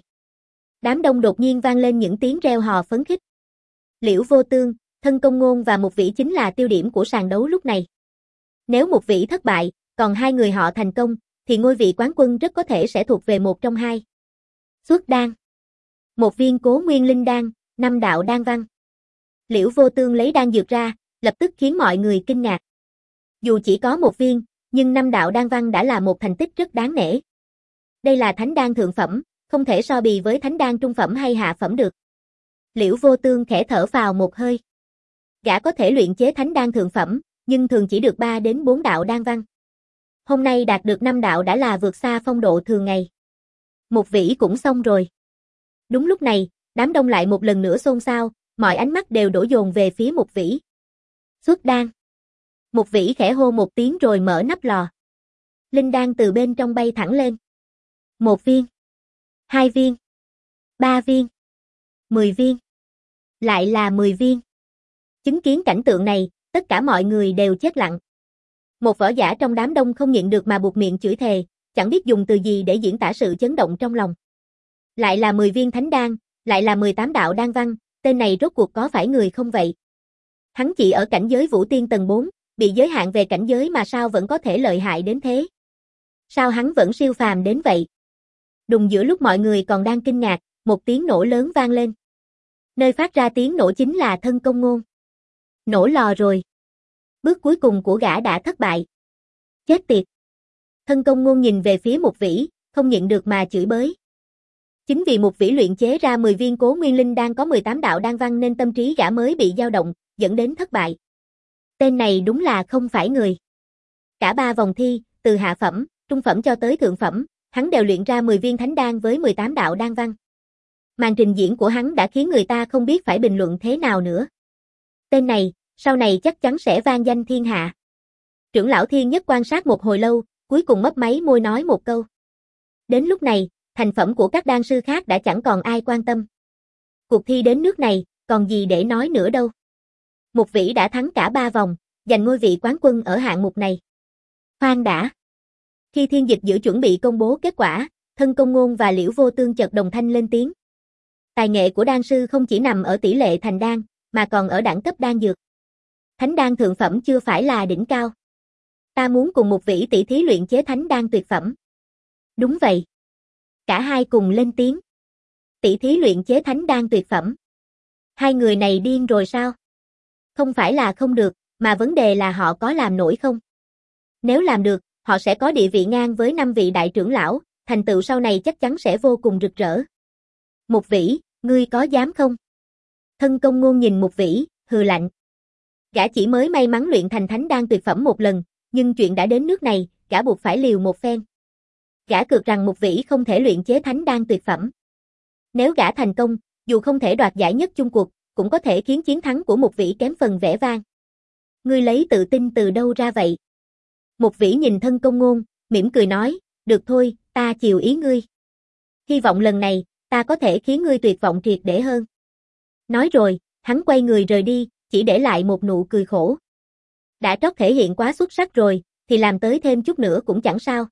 Đám đông đột nhiên vang lên những tiếng reo hò phấn khích. Liễu Vô Tương, Thân Công Ngôn và Mục Vĩ chính là tiêu điểm của sàn đấu lúc này. Nếu Mục Vĩ thất bại, còn hai người họ thành công, thì ngôi vị quán quân rất có thể sẽ thuộc về một trong hai. Xuất đan. Một viên Cố Nguyên Linh đan, năm đạo đan văn. Liễu Vô Tương lấy đan dược ra, lập tức khiến mọi người kinh ngạc. Dù chỉ có một viên, nhưng năm đạo đan văn đã là một thành tích rất đáng nể. Đây là thánh đan thượng phẩm, không thể so bì với thánh đan trung phẩm hay hạ phẩm được. Liễu Vô Tương khẽ thở phào một hơi. Gã có thể luyện chế thánh đan thượng phẩm, nhưng thường chỉ được ba đến bốn đạo đan văn. Hôm nay đạt được năm đạo đã là vượt xa phong độ thường ngày. Mục Vĩ cũng xong rồi. Đúng lúc này, đám đông lại một lần nữa xôn xao, mọi ánh mắt đều đổ dồn về phía Mục Vĩ. Xuất đan. Mục Vĩ khẽ hô một tiếng rồi mở nắp lò. Linh đan từ bên trong bay thẳng lên. Một viên. Hai viên. Ba viên. Mười viên. Lại là mười viên. Chứng kiến cảnh tượng này, tất cả mọi người đều chết lặng. Một võ giả trong đám đông không nhịn được mà buột miệng chửi thề, chẳng biết dùng từ gì để diễn tả sự chấn động trong lòng. Lại là mười viên thánh đan, lại là mười tám đạo đan văn, tên này rốt cuộc có phải người không vậy? Hắn chỉ ở cảnh giới Vũ Tiên tầng bốn, bị giới hạn về cảnh giới mà sao vẫn có thể lợi hại đến thế? Sao hắn vẫn siêu phàm đến vậy? Đùng giữa lúc mọi người còn đang kinh ngạc, một tiếng nổ lớn vang lên. Nơi phát ra tiếng nổ chính là Thân Công Ngôn. Nổ lò rồi. Bước cuối cùng của gã đã thất bại. Chết tiệt. Thân Công Ngôn nhìn về phía Mục Vĩ, không nhịn được mà chửi bới. Chính vì Mục Vĩ luyện chế ra mười viên Cố Nguyên Linh đan có mười tám đạo đan văn nên tâm trí gã mới bị dao động, dẫn đến thất bại. Tên này đúng là không phải người. Cả ba vòng thi, từ hạ phẩm, trung phẩm cho tới thượng phẩm, hắn đều luyện ra mười viên thánh đan với mười tám đạo đan văn. Màn trình diễn của hắn đã khiến người ta không biết phải bình luận thế nào nữa. Tên này, sau này chắc chắn sẽ vang danh thiên hạ. Trưởng lão Thiên Nhất quan sát một hồi lâu, cuối cùng mấp máy môi nói một câu. Đến lúc này, thành phẩm của các đan sư khác đã chẳng còn ai quan tâm. Cuộc thi đến nước này, còn gì để nói nữa đâu. Mục Vĩ đã thắng cả ba vòng, giành ngôi vị quán quân ở hạng mục này. Khoan đã. Khi Thiên Dịch Dữ chuẩn bị công bố kết quả, Thân Công Ngôn và Liễu Vô Tương chợt đồng thanh lên tiếng. Tài nghệ của đan sư không chỉ nằm ở tỷ lệ thành đan, mà còn ở đẳng cấp đan dược. Thánh đan thượng phẩm chưa phải là đỉnh cao. Ta muốn cùng Mục Vĩ tỷ thí luyện chế thánh đan tuyệt phẩm. Đúng vậy. Cả hai cùng lên tiếng. Tỷ thí luyện chế thánh đan tuyệt phẩm. Hai người này điên rồi sao? Không phải là không được, mà vấn đề là họ có làm nổi không? Nếu làm được, họ sẽ có địa vị ngang với năm vị đại trưởng lão, thành tựu sau này chắc chắn sẽ vô cùng rực rỡ. Mục Vĩ, ngươi có dám không? Thân Công Ngôn nhìn Mục Vĩ, hừ lạnh. Gã chỉ mới may mắn luyện thành thánh đan tuyệt phẩm một lần, nhưng chuyện đã đến nước này, gã buộc phải liều một phen. Gã cược rằng Mục Vĩ không thể luyện chế thánh đan tuyệt phẩm. Nếu gã thành công, dù không thể đoạt giải nhất chung cuộc, cũng có thể khiến chiến thắng của Mục Vĩ kém phần vẻ vang. Ngươi lấy tự tin từ đâu ra vậy? Mục Vĩ nhìn Thân Công Ngôn, mỉm cười nói, được thôi, ta chiều ý ngươi. Hy vọng lần này, ta có thể khiến ngươi tuyệt vọng triệt để hơn. Nói rồi, hắn quay người rời đi, chỉ để lại một nụ cười khổ. Đã trót thể hiện quá xuất sắc rồi, thì làm tới thêm chút nữa cũng chẳng sao.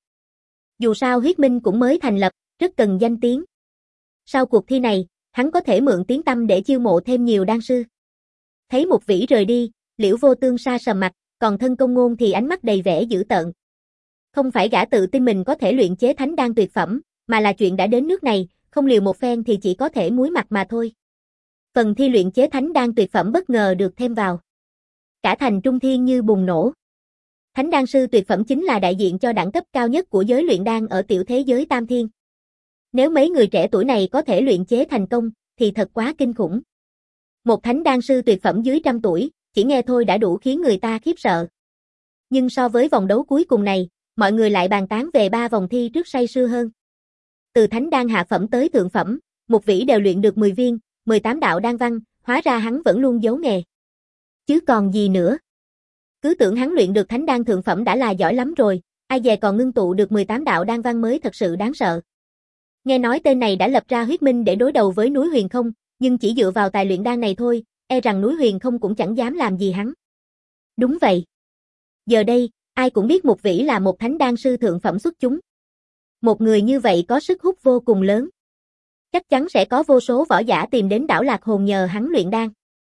Dù sao Huyết Minh cũng mới thành lập, rất cần danh tiếng. Sau cuộc thi này, hắn có thể mượn tiếng tăm để chiêu mộ thêm nhiều đan sư. Thấy Mục Vĩ rời đi, Liễu Vô Tương sa sầm mặt, còn Thân Công Ngôn thì ánh mắt đầy vẻ dữ tợn. Không phải gã tự tin mình có thể luyện chế thánh đan tuyệt phẩm, mà là chuyện đã đến nước này, không liều một phen thì chỉ có thể muối mặt mà thôi. Phần thi luyện chế thánh đan tuyệt phẩm bất ngờ được thêm vào. Cả thành Trung Thiên như bùng nổ. Thánh đan sư tuyệt phẩm chính là đại diện cho đẳng cấp cao nhất của giới luyện đan ở tiểu thế giới Tam Thiên. Nếu mấy người trẻ tuổi này có thể luyện chế thành công, thì thật quá kinh khủng. Một thánh đan sư tuyệt phẩm dưới trăm tuổi, chỉ nghe thôi đã đủ khiến người ta khiếp sợ. Nhưng so với vòng đấu cuối cùng này, mọi người lại bàn tán về ba vòng thi trước say sưa hơn. Từ thánh đan hạ phẩm tới thượng phẩm, Mục Vĩ đều luyện được mười viên, mười tám đạo đan văn, hóa ra hắn vẫn luôn giấu nghề. Chứ còn gì nữa. Cứ tưởng hắn luyện được thánh đan thượng phẩm đã là giỏi lắm rồi, ai dè còn ngưng tụ được mười tám đạo đan văn mới thật sự đáng sợ. Nghe nói tên này đã lập ra huyết minh để đối đầu với núi Huyền Không, nhưng chỉ dựa vào tài luyện đan này thôi, e rằng núi Huyền Không cũng chẳng dám làm gì hắn. Đúng vậy. Giờ đây, ai cũng biết Mục Vĩ là một thánh đan sư thượng phẩm xuất chúng. Một người như vậy có sức hút vô cùng lớn. Chắc chắn sẽ có vô số võ giả tìm đến đảo Lạc Hồn nhờ hắn luyện đan.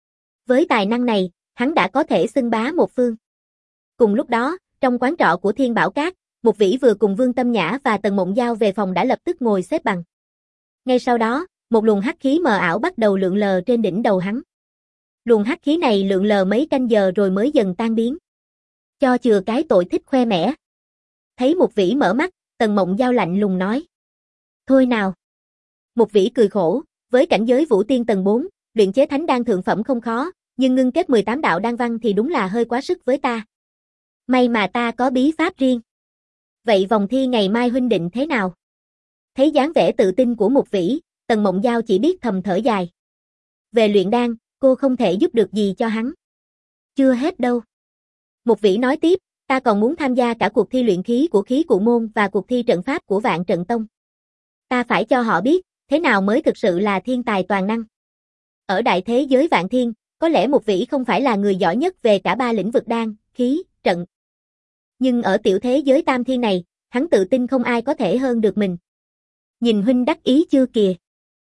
Với tài năng này, hắn đã có thể xưng bá một phương. Cùng lúc đó, trong quán trọ của Thiên Bảo Các, Mục Vĩ vừa cùng Vương Tâm Nhã và Tần Mộng Giao về phòng đã lập tức ngồi xếp bằng. Ngay sau đó, một luồng hắc khí mờ ảo bắt đầu lượn lờ trên đỉnh đầu hắn. Luồng hắc khí này lượn lờ mấy canh giờ rồi mới dần tan biến. Cho chừa cái tội thích khoe mẽ. Thấy Mục Vĩ mở mắt, Tần Mộng Giao lạnh lùng nói. Thôi nào. Mục Vĩ cười khổ, với cảnh giới Vũ Tiên tầng bốn, luyện chế thánh đan thượng phẩm không khó, nhưng ngưng kết mười tám đạo đan văn thì đúng là hơi quá sức với ta. May mà ta có bí pháp riêng. Vậy vòng thi ngày mai huynh định thế nào? Thấy dáng vẻ tự tin của Mục Vĩ, Tần Mộng Giao chỉ biết thầm thở dài. Về luyện đan, cô không thể giúp được gì cho hắn. Chưa hết đâu. Mục Vĩ nói tiếp, ta còn muốn tham gia cả cuộc thi luyện khí của khí cụ môn và cuộc thi trận pháp của Vạn Trận Tông. Ta phải cho họ biết, thế nào mới thực sự là thiên tài toàn năng. Ở đại thế giới Vạn Thiên, có lẽ Mục Vĩ không phải là người giỏi nhất về cả ba lĩnh vực đan, khí, trận. Nhưng ở tiểu thế giới Tam Thiên này, hắn tự tin không ai có thể hơn được mình. Nhìn huynh đắc ý chưa kìa.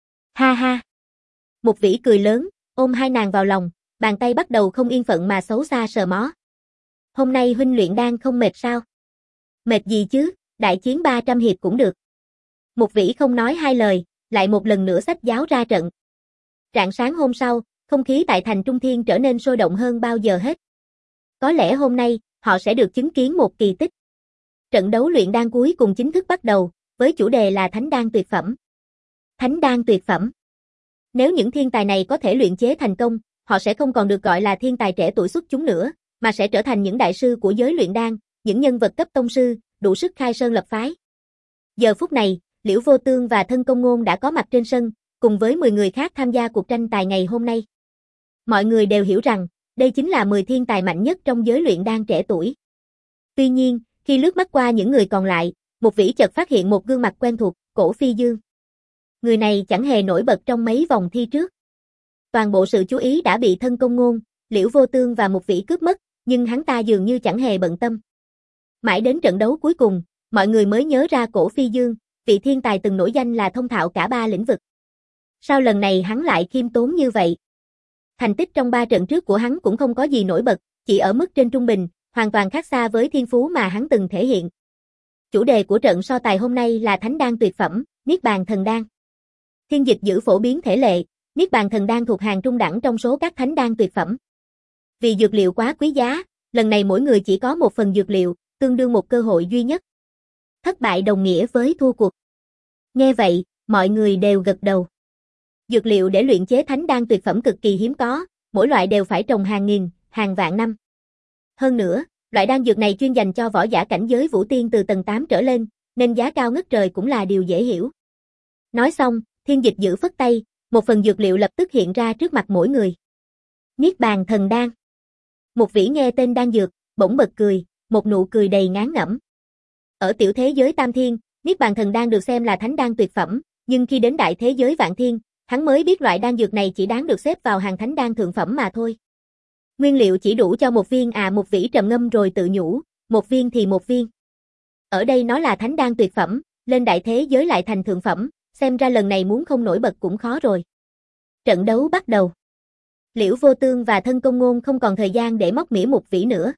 Ha ha. Mục Vĩ cười lớn, ôm hai nàng vào lòng, bàn tay bắt đầu không yên phận mà xấu xa sờ mó. Hôm nay huynh luyện đan không mệt sao? Mệt gì chứ, đại chiến ba trăm hiệp cũng được. Mục Vĩ không nói hai lời, lại một lần nữa xách giáo ra trận. Rạng sáng hôm sau, không khí tại thành Trung Thiên trở nên sôi động hơn bao giờ hết. Có lẽ hôm nay, họ sẽ được chứng kiến một kỳ tích. Trận đấu luyện đan cuối cùng chính thức bắt đầu, với chủ đề là Thánh đan tuyệt phẩm. Thánh đan tuyệt phẩm. Nếu những thiên tài này có thể luyện chế thành công, họ sẽ không còn được gọi là thiên tài trẻ tuổi xuất chúng nữa, mà sẽ trở thành những đại sư của giới luyện đan, những nhân vật cấp tông sư, đủ sức khai sơn lập phái. Giờ phút này, Liễu Vô Tương và Thân Công Ngôn đã có mặt trên sân, cùng với mười người khác tham gia cuộc tranh tài ngày hôm nay. Mọi người đều hiểu rằng, đây chính là mười thiên tài mạnh nhất trong giới luyện đan trẻ tuổi. Tuy nhiên, khi lướt mắt qua những người còn lại, Mục Vĩ chợt phát hiện một gương mặt quen thuộc, Cổ Phi Dương. Người này chẳng hề nổi bật trong mấy vòng thi trước. Toàn bộ sự chú ý đã bị Thân Công Ngôn, Liễu Vô Tương và Mục Vĩ cướp mất, nhưng hắn ta dường như chẳng hề bận tâm. Mãi đến trận đấu cuối cùng, mọi người mới nhớ ra Cổ Phi Dương, vị thiên tài từng nổi danh là thông thạo cả ba lĩnh vực. Sao lần này hắn lại khiêm tốn như vậy? Thành tích trong ba trận trước của hắn cũng không có gì nổi bật, chỉ ở mức trên trung bình, hoàn toàn khác xa với thiên phú mà hắn từng thể hiện. Chủ đề của trận so tài hôm nay là Thánh đan tuyệt phẩm, Niết Bàn Thần Đan. Thiên dịch giữ phổ biến thể lệ, Niết Bàn Thần Đan thuộc hàng trung đẳng trong số các thánh đan tuyệt phẩm. Vì dược liệu quá quý giá, lần này mỗi người chỉ có một phần dược liệu, tương đương một cơ hội duy nhất. Thất bại đồng nghĩa với thua cuộc. Nghe vậy, mọi người đều gật đầu. Dược liệu để luyện chế thánh đan tuyệt phẩm cực kỳ hiếm có, mỗi loại đều phải trồng hàng nghìn, hàng vạn năm. Hơn nữa, loại đan dược này chuyên dành cho võ giả cảnh giới Vũ Tiên từ tầng tám trở lên, nên giá cao ngất trời cũng là điều dễ hiểu. Nói xong, Thiên Dịch giữ phất tay, một phần dược liệu lập tức hiện ra trước mặt mỗi người. Niết Bàn Thần Đan. Mục Vĩ nghe tên đan dược, bỗng bật cười, một nụ cười đầy ngán ngẩm. Ở tiểu thế giới Tam Thiên, Niết Bàn Thần Đan được xem là thánh đan tuyệt phẩm, nhưng khi đến đại thế giới Vạn Thiên, hắn mới biết loại đan dược này chỉ đáng được xếp vào hàng thánh đan thượng phẩm mà thôi. Nguyên liệu chỉ đủ cho một viên à? Mục Vĩ trầm ngâm rồi tự nhủ, một viên thì một viên. Ở đây nó là thánh đan tuyệt phẩm, lên đại thế giới lại thành thượng phẩm, xem ra lần này muốn không nổi bật cũng khó rồi. Trận đấu bắt đầu. Liễu Vô Tương và Thân Công Ngôn không còn thời gian để móc mỉa Mục Vĩ nữa.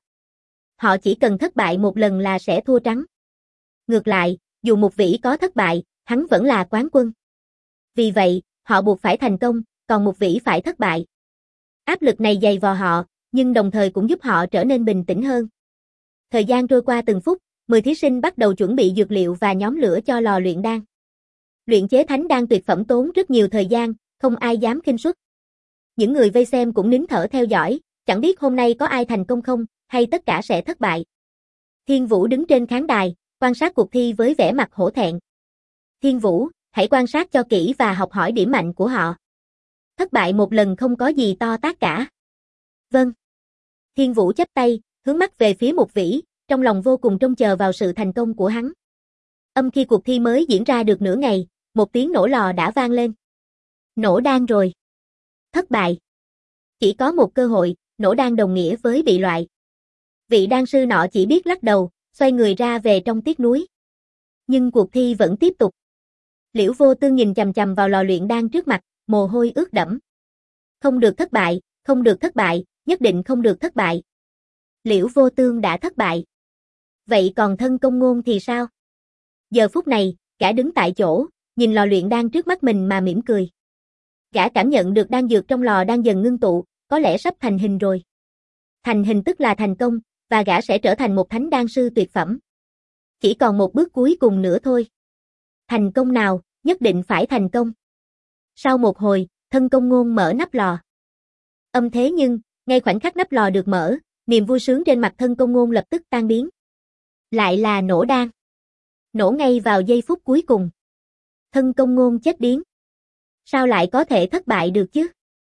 Họ chỉ cần thất bại một lần là sẽ thua trắng. Ngược lại, dù Mục Vĩ có thất bại, hắn vẫn là quán quân. Vì vậy, họ buộc phải thành công, còn Mục Vĩ phải thất bại. Áp lực này dày vò họ, nhưng đồng thời cũng giúp họ trở nên bình tĩnh hơn. Thời gian trôi qua từng phút, mười thí sinh bắt đầu chuẩn bị dược liệu và nhóm lửa cho lò luyện đan. Luyện chế thánh đan tuyệt phẩm tốn rất nhiều thời gian, không ai dám khinh suất. Những người vây xem cũng nín thở theo dõi, chẳng biết hôm nay có ai thành công không, hay tất cả sẽ thất bại. Thiên Vũ đứng trên khán đài, quan sát cuộc thi với vẻ mặt hổ thẹn. Thiên Vũ, hãy quan sát cho kỹ và học hỏi điểm mạnh của họ. Thất bại một lần không có gì to tát cả. Vâng. Thiên Vũ chắp tay, hướng mắt về phía Mục Vĩ, trong lòng vô cùng trông chờ vào sự thành công của hắn. Âm khi cuộc thi mới diễn ra được nửa ngày, một tiếng nổ lò đã vang lên. Nổ đan rồi. Thất bại. Chỉ có một cơ hội, nổ đan đồng nghĩa với bị loại. Vị đan sư nọ chỉ biết lắc đầu, xoay người ra về trong tiếc nuối. Nhưng cuộc thi vẫn tiếp tục. Liễu Vô Tương nhìn chằm chằm vào lò luyện đan trước mặt, mồ hôi ướt đẫm. Không được thất bại, không được thất bại, nhất định không được thất bại. Liễu Vô Tương đã thất bại. Vậy còn Thân Công Ngôn thì sao? Giờ phút này, gã đứng tại chỗ, nhìn lò luyện đan trước mắt mình mà mỉm cười. Gã cảm nhận được đan dược trong lò đang dần ngưng tụ, có lẽ sắp thành hình rồi. Thành hình tức là thành công, và gã sẽ trở thành một thánh đan sư tuyệt phẩm. Chỉ còn một bước cuối cùng nữa thôi. Thành công nào, nhất định phải thành công. Sau một hồi, Thân Công Ngôn mở nắp lò. Âm thế nhưng, ngay khoảnh khắc nắp lò được mở, niềm vui sướng trên mặt Thân Công Ngôn lập tức tan biến. Lại là nổ đan. Nổ ngay vào giây phút cuối cùng. Thân Công Ngôn chết điếng. Sao lại có thể thất bại được chứ?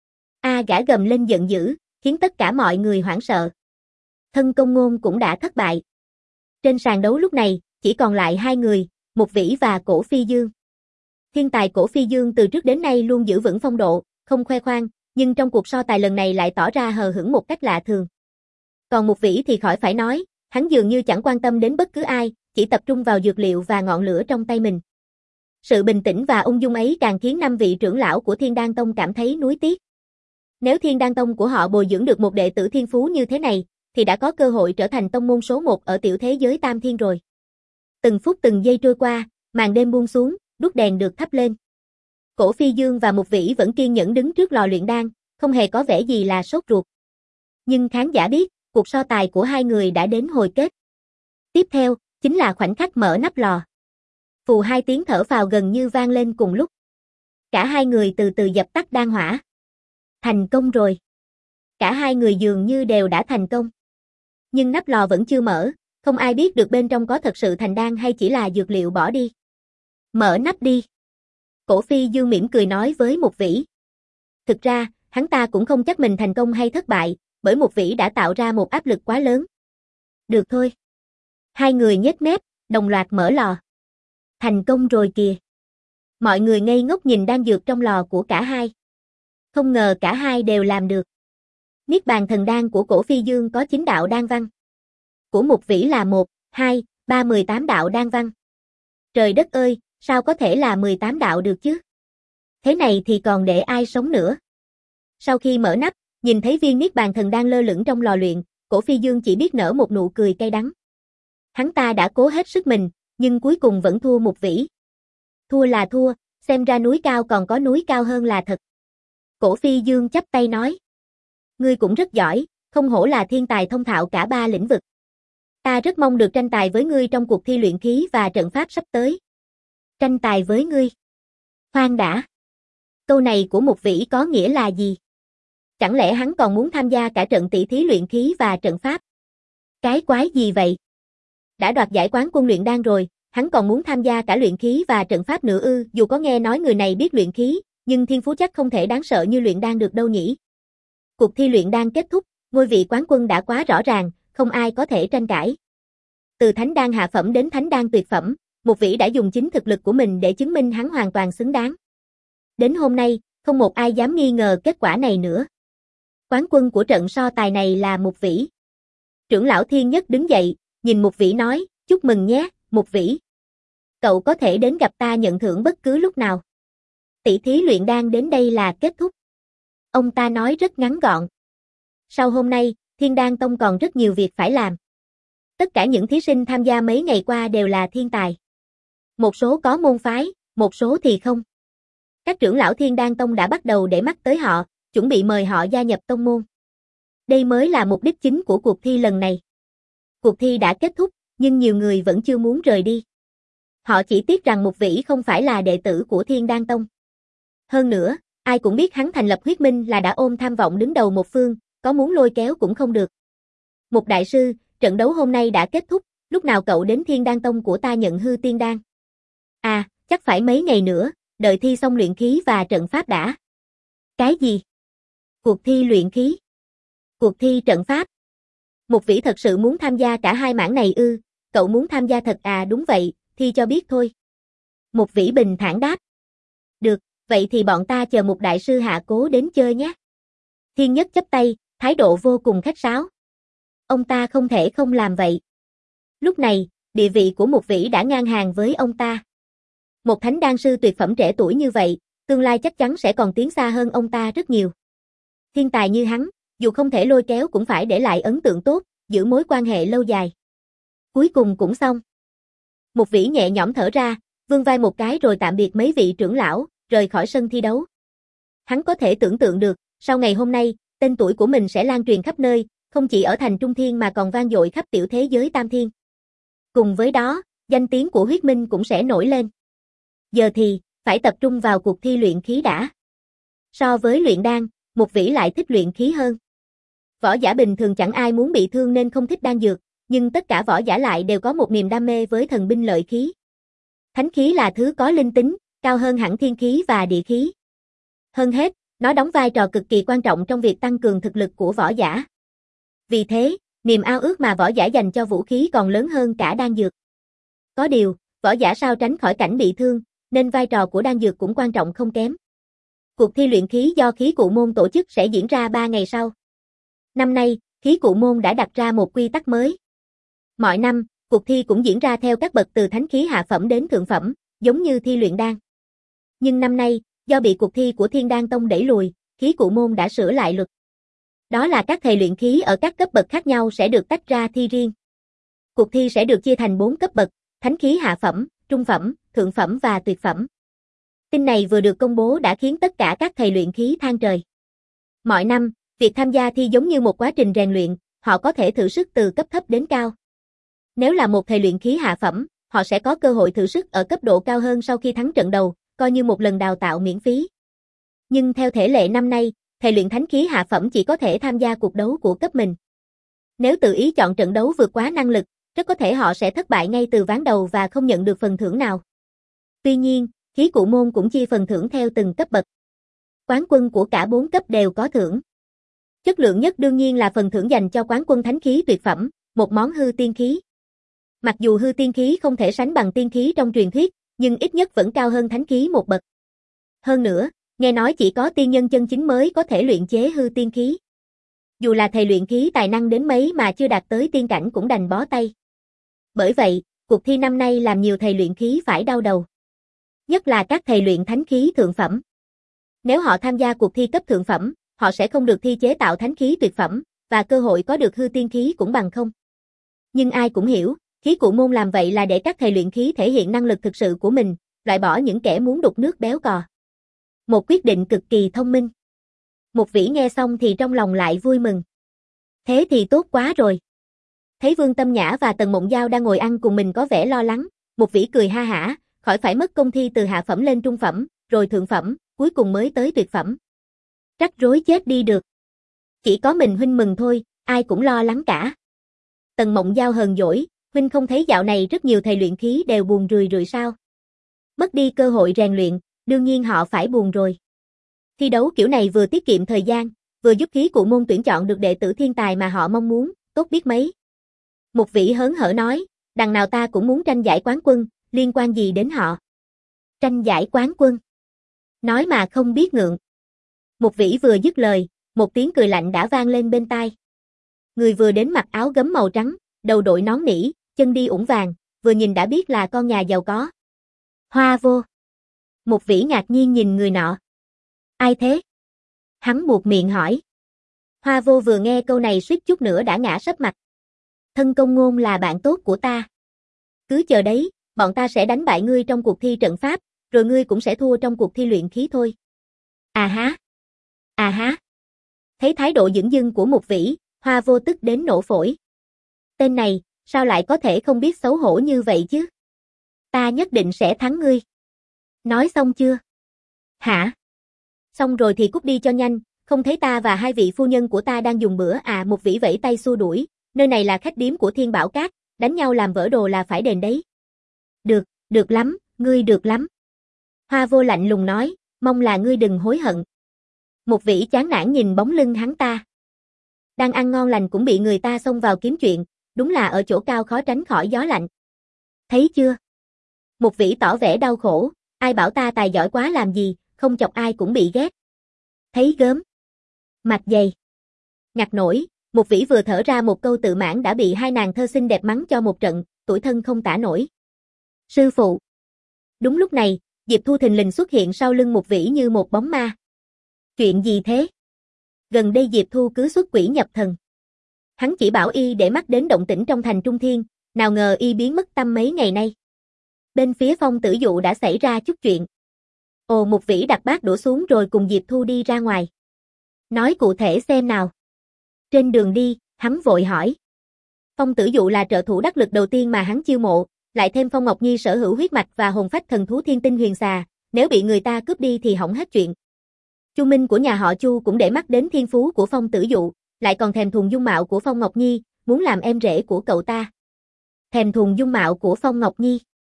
A gã gầm lên giận dữ, khiến tất cả mọi người hoảng sợ. Thân Công Ngôn cũng đã thất bại. Trên sàn đấu lúc này, chỉ còn lại hai người, Mục Vĩ và Cổ Phi Dương. Thiên tài Cổ Phi Dương từ trước đến nay luôn giữ vững phong độ, không khoe khoang, nhưng trong cuộc so tài lần này lại tỏ ra hờ hững một cách lạ thường. Còn Mục Vĩ thì khỏi phải nói, hắn dường như chẳng quan tâm đến bất cứ ai, chỉ tập trung vào dược liệu và ngọn lửa trong tay mình. Sự bình tĩnh và ung dung ấy càng khiến năm vị trưởng lão của Thiên Đan Tông cảm thấy nuối tiếc. Nếu Thiên Đan Tông của họ bồi dưỡng được một đệ tử thiên phú như thế này, thì đã có cơ hội trở thành tông môn số một ở tiểu thế giới Tam Thiên rồi. Từng phút từng giây trôi qua, màn đêm buông xuống, đuốc đèn được thắp lên. Cổ Phi Dương và Mục Vĩ vẫn kiên nhẫn đứng trước lò luyện đan, không hề có vẻ gì là sốt ruột. Nhưng khán giả biết, cuộc so tài của hai người đã đến hồi kết. Tiếp theo, chính là khoảnh khắc mở nắp lò. Phù hai tiếng thở phào gần như vang lên cùng lúc. Cả hai người từ từ dập tắt đan hỏa. Thành công rồi. Cả hai người dường như đều đã thành công. Nhưng nắp lò vẫn chưa mở, không ai biết được bên trong có thật sự thành đan hay chỉ là dược liệu bỏ đi. Mở nắp đi. Cổ Phi Dương mỉm cười nói với Mục Vĩ. Thực ra, hắn ta cũng không chắc mình thành công hay thất bại, bởi Mục Vĩ đã tạo ra một áp lực quá lớn. Được thôi. Hai người nhếch mép, đồng loạt mở lò. Thành công rồi kìa. Mọi người ngây ngốc nhìn đan dược trong lò của cả hai. Không ngờ cả hai đều làm được. Niết bàn thần đan của Cổ Phi Dương có chín đạo đan văn. Của Mục Vĩ là một, hai, ba mười tám đạo đan văn. Trời đất ơi, sao có thể là mười tám đạo được chứ? Thế này thì còn để ai sống nữa? Sau khi mở nắp, nhìn thấy viên Niết bàn thần đan lơ lửng trong lò luyện, Cổ Phi Dương chỉ biết nở một nụ cười cay đắng. Hắn ta đã cố hết sức mình, nhưng cuối cùng vẫn thua Mục Vĩ. Thua là thua, xem ra núi cao còn có núi cao hơn là thật. Cổ Phi Dương chắp tay nói. Ngươi cũng rất giỏi, không hổ là thiên tài thông thạo cả ba lĩnh vực. Ta rất mong được tranh tài với ngươi trong cuộc thi luyện khí và trận pháp sắp tới. Tranh tài với ngươi. Khoan đã. Câu này của Mục Vĩ có nghĩa là gì? Chẳng lẽ hắn còn muốn tham gia cả trận tỷ thí luyện khí và trận pháp? Cái quái gì vậy? Đã đoạt giải quán quân luyện đan rồi, hắn còn muốn tham gia cả luyện khí và trận pháp nữa ư? Dù có nghe nói người này biết luyện khí, nhưng thiên phú chắc không thể đáng sợ như luyện đan được đâu nhỉ. Cuộc thi luyện đan kết thúc, ngôi vị quán quân đã quá rõ ràng, không ai có thể tranh cãi. Từ thánh đan hạ phẩm đến thánh đan tuyệt phẩm, Mục Vĩ đã dùng chính thực lực của mình để chứng minh hắn hoàn toàn xứng đáng. Đến hôm nay, không một ai dám nghi ngờ kết quả này nữa. Quán quân của trận so tài này là Mục Vĩ. Trưởng lão Thiên Nhất đứng dậy, nhìn Mục Vĩ nói, chúc mừng nhé, Mục Vĩ. Cậu có thể đến gặp ta nhận thưởng bất cứ lúc nào. Tỷ thí luyện đan đến đây là kết thúc. Ông ta nói rất ngắn gọn. Sau hôm nay, Thiên Đan Tông còn rất nhiều việc phải làm. Tất cả những thí sinh tham gia mấy ngày qua đều là thiên tài. Một số có môn phái, một số thì không. Các trưởng lão Thiên Đan Tông đã bắt đầu để mắt tới họ, chuẩn bị mời họ gia nhập tông môn. Đây mới là mục đích chính của cuộc thi lần này. Cuộc thi đã kết thúc, nhưng nhiều người vẫn chưa muốn rời đi. Họ chỉ tiếc rằng Mục Vĩ không phải là đệ tử của Thiên Đan Tông. Hơn nữa, ai cũng biết hắn thành lập huyết minh là đã ôm tham vọng đứng đầu một phương, có muốn lôi kéo cũng không được. Mục đại sư, trận đấu hôm nay đã kết thúc, lúc nào cậu đến Thiên Đan Tông của ta nhận hư tiên đan? À, chắc phải mấy ngày nữa, đợi thi xong luyện khí và trận pháp đã. Cái gì? Cuộc thi luyện khí? Cuộc thi trận pháp? Mục Vĩ thật sự muốn tham gia cả hai mảng này ư? Cậu muốn tham gia thật à? Đúng vậy, thi cho biết thôi. Mục Vĩ bình thản đáp. Được, vậy thì bọn ta chờ Mục đại sư hạ cố đến chơi nhé. Thiên Nhất chắp tay, thái độ vô cùng khách sáo. Ông ta không thể không làm vậy. Lúc này, địa vị của Mục Vĩ đã ngang hàng với ông ta. Một thánh đan sư tuyệt phẩm trẻ tuổi như vậy, tương lai chắc chắn sẽ còn tiến xa hơn ông ta rất nhiều. Thiên tài như hắn, dù không thể lôi kéo cũng phải để lại ấn tượng tốt, giữ mối quan hệ lâu dài. Cuối cùng cũng xong. Mục Vĩ nhẹ nhõm thở ra, vươn vai một cái rồi tạm biệt mấy vị trưởng lão, rời khỏi sân thi đấu. Hắn có thể tưởng tượng được, sau ngày hôm nay, tên tuổi của mình sẽ lan truyền khắp nơi, không chỉ ở thành Trung Thiên mà còn vang dội khắp tiểu thế giới Tam Thiên. Cùng với đó, danh tiếng của huyết minh cũng sẽ nổi lên. Giờ thì, phải tập trung vào cuộc thi luyện khí đã. So với luyện đan, Mục Vĩ lại thích luyện khí hơn. Võ giả bình thường chẳng ai muốn bị thương nên không thích đan dược, nhưng tất cả võ giả lại đều có một niềm đam mê với thần binh lợi khí. Thánh khí là thứ có linh tính, cao hơn hẳn thiên khí và địa khí. Hơn hết, nó đóng vai trò cực kỳ quan trọng trong việc tăng cường thực lực của võ giả. Vì thế, niềm ao ước mà võ giả dành cho vũ khí còn lớn hơn cả đan dược. Có điều, võ giả sao tránh khỏi cảnh bị thương, nên vai trò của đan dược cũng quan trọng không kém. Cuộc thi luyện khí do khí cụ môn tổ chức sẽ diễn ra ba ngày sau. Năm nay, khí cụ môn đã đặt ra một quy tắc mới. Mọi năm, cuộc thi cũng diễn ra theo các bậc từ thánh khí hạ phẩm đến thượng phẩm, giống như thi luyện đan. Nhưng năm nay, do bị cuộc thi của Thiên Đan Tông đẩy lùi, khí cụ môn đã sửa lại luật. Đó là các thầy luyện khí ở các cấp bậc khác nhau sẽ được tách ra thi riêng. Cuộc thi sẽ được chia thành bốn cấp bậc, thánh khí hạ phẩm, trung phẩm, thượng phẩm và tuyệt phẩm. Tin này vừa được công bố đã khiến tất cả các thầy luyện khí than trời. Mọi năm, việc tham gia thi giống như một quá trình rèn luyện, họ có thể thử sức từ cấp thấp đến cao. Nếu là một thầy luyện khí hạ phẩm, họ sẽ có cơ hội thử sức ở cấp độ cao hơn sau khi thắng trận đầu, coi như một lần đào tạo miễn phí. Nhưng theo thể lệ năm nay, thầy luyện thánh khí hạ phẩm chỉ có thể tham gia cuộc đấu của cấp mình. Nếu tự ý chọn trận đấu vượt quá năng lực, rất có thể họ sẽ thất bại ngay từ ván đầu và không nhận được phần thưởng nào. Tuy nhiên, khí cụ môn cũng chia phần thưởng theo từng cấp bậc. Quán quân của cả bốn cấp đều có thưởng. Chất lượng nhất đương nhiên là phần thưởng dành cho quán quân thánh khí tuyệt phẩm, một món hư tiên khí. Mặc dù hư tiên khí không thể sánh bằng tiên khí trong truyền thuyết, nhưng ít nhất vẫn cao hơn thánh khí một bậc. Hơn nữa, nghe nói chỉ có tiên nhân chân chính mới có thể luyện chế hư tiên khí. Dù là thầy luyện khí tài năng đến mấy mà chưa đạt tới tiên cảnh cũng đành bó tay. Bởi vậy, cuộc thi năm nay làm nhiều thầy luyện khí phải đau đầu. Nhất là các thầy luyện thánh khí thượng phẩm. Nếu họ tham gia cuộc thi cấp thượng phẩm, họ sẽ không được thi chế tạo thánh khí tuyệt phẩm, và cơ hội có được hư tiên khí cũng bằng không. Nhưng ai cũng hiểu, khí cụ môn làm vậy là để các thầy luyện khí thể hiện năng lực thực sự của mình, loại bỏ những kẻ muốn đục nước béo cò. Một quyết định cực kỳ thông minh. Mục Vĩ nghe xong thì trong lòng lại vui mừng. Thế thì tốt quá rồi. Thấy Vương Tâm Nhã và Tần Mộng Giao đang ngồi ăn cùng mình có vẻ lo lắng, Mục Vĩ cười ha hả, khỏi phải mất công thi từ hạ phẩm lên trung phẩm, rồi thượng phẩm, cuối cùng mới tới tuyệt phẩm. Rắc rối chết đi được. Chỉ có mình huynh mừng thôi, ai cũng lo lắng cả. Tần Mộng Giao hờn dỗi, huynh không thấy dạo này rất nhiều thầy luyện khí đều buồn rười rượi sao? Mất đi cơ hội rèn luyện, đương nhiên họ phải buồn rồi. Thi đấu kiểu này vừa tiết kiệm thời gian, vừa giúp khí cụ môn tuyển chọn được đệ tử thiên tài mà họ mong muốn, tốt biết mấy. Mục Vĩ hớn hở nói, đằng nào ta cũng muốn tranh giải quán quân, liên quan gì đến họ? Tranh giải quán quân? Nói mà không biết ngượng. Mục Vĩ vừa dứt lời, một tiếng cười lạnh đã vang lên bên tai. Người vừa đến mặc áo gấm màu trắng, đầu đội nón nỉ, chân đi ủng vàng, vừa nhìn đã biết là con nhà giàu có. Hoa Vô. Mục Vĩ ngạc nhiên nhìn người nọ. Ai thế? Hắn buột miệng hỏi. Hoa Vô vừa nghe câu này suýt chút nữa đã ngã sấp mặt. Thân Công Ngôn là bạn tốt của ta. Cứ chờ đấy, bọn ta sẽ đánh bại ngươi trong cuộc thi trận pháp, rồi ngươi cũng sẽ thua trong cuộc thi luyện khí thôi. À há. À há. Thấy thái độ dửng dưng của Mục Vĩ, Hoa Vô tức đến nổ phổi. Tên này, Sao lại có thể không biết xấu hổ như vậy chứ? Ta nhất định sẽ thắng ngươi. Nói xong chưa? Hả? Xong rồi thì cút đi cho nhanh, không thấy ta và hai vị phu nhân của ta đang dùng bữa à? Một vĩ vẫy tay xua đuổi, nơi này là khách điếm của Thiên Bảo Các, đánh nhau làm vỡ đồ là phải đền đấy. Được, được lắm, ngươi được lắm. Hoa Vô lạnh lùng nói, mong là ngươi đừng hối hận. Một vĩ chán nản nhìn bóng lưng hắn ta. Đang ăn ngon lành cũng bị người ta xông vào kiếm chuyện, đúng là ở chỗ cao khó tránh khỏi gió lạnh. Thấy chưa? Một vĩ tỏ vẻ đau khổ, ai bảo ta tài giỏi quá làm gì, không chọc ai cũng bị ghét. Thấy gớm. Mặt dày. Ngặt nổi, một vĩ vừa thở ra một câu tự mãn đã bị hai nàng thơ xinh đẹp mắng cho một trận, tủi thân không tả nổi. Sư phụ. Đúng lúc này, Diệp Thu thình lình xuất hiện sau lưng một vĩ như một bóng ma. Chuyện gì thế? Gần đây Diệp Thu cứ xuất quỷ nhập thần. Hắn chỉ bảo y để mắt đến động tĩnh trong thành Trung Thiên, nào ngờ y biến mất tăm mấy ngày nay. Bên phía Phong Tử Dụ đã xảy ra chút chuyện. Ồ, một vĩ đặt bát đổ xuống rồi cùng Diệp Thu đi ra ngoài. Nói cụ thể xem nào. Trên đường đi, hắn vội hỏi. Phong Tử Dụ là trợ thủ đắc lực đầu tiên mà hắn chiêu mộ, lại thêm Phong Ngọc Nhi sở hữu huyết mạch và hồn phách thần thú thiên tinh huyền xà, nếu bị người ta cướp đi thì hỏng hết chuyện. Chu Minh của nhà họ Chu cũng để mắt đến thiên phú của Phong Tử Dụ, lại còn thèm thuồng dung mạo của Phong Ngọc Nhi, muốn làm em rể của cậu ta. Thèm thuồng dung mạo của Phong Ngọc Nhi.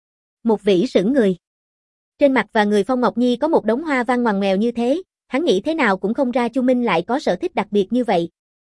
Một vĩ sững người. Trên mặt và người Phong Ngọc Nhi có một đống hoa văn ngoằn ngoèo như thế, hắn nghĩ thế nào cũng không ra Chu Minh lại có sở thích đặc biệt như vậy.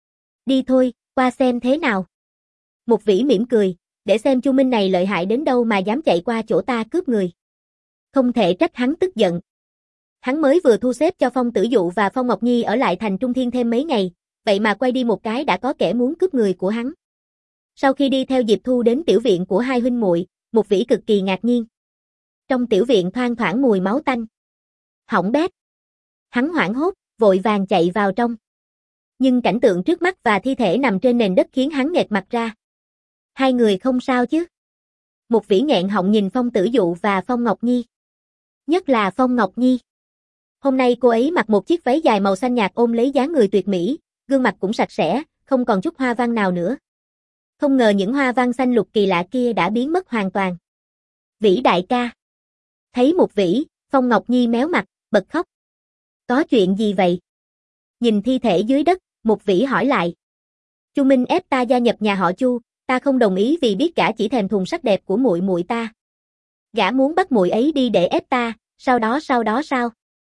Đi thôi, qua xem thế nào. Một vĩ mỉm cười, để xem Chu Minh này lợi hại đến đâu mà dám chạy qua chỗ ta cướp người. Không thể trách hắn tức giận. Hắn mới vừa thu xếp cho Phong Tử Dụ và Phong Ngọc Nhi ở lại thành Trung Thiên thêm mấy ngày, vậy mà quay đi một cái đã có kẻ muốn cướp người của hắn. Sau khi đi theo Diệp Thu đến tiểu viện của hai huynh muội, một vĩ cực kỳ ngạc nhiên. Trong tiểu viện thoang thoảng mùi máu tanh. Hỏng bét. Hắn hoảng hốt, vội vàng chạy vào trong. Nhưng cảnh tượng trước mắt và thi thể nằm trên nền đất khiến hắn nghẹt mặt ra. Hai người không sao chứ? Một vĩ nghẹn họng nhìn Phong Tử Dụ và Phong Ngọc Nhi. Nhất là Phong Ngọc Nhi. Hôm nay cô ấy mặc một chiếc váy dài màu xanh nhạt ôm lấy dáng người tuyệt mỹ, gương mặt cũng sạch sẽ, không còn chút hoa văn nào nữa. Không ngờ những hoa văn xanh lục kỳ lạ kia đã biến mất hoàn toàn. Vĩ đại ca. Thấy một vĩ, Phong Ngọc Nhi méo mặt, bật khóc. Có chuyện gì vậy? Nhìn thi thể dưới đất, một vĩ hỏi lại. Chu Minh ép ta gia nhập nhà họ Chu, ta không đồng ý vì biết gã chỉ thèm thuồng sắc đẹp của muội muội ta. Gã muốn bắt muội ấy đi để ép ta, sau đó sau đó sao?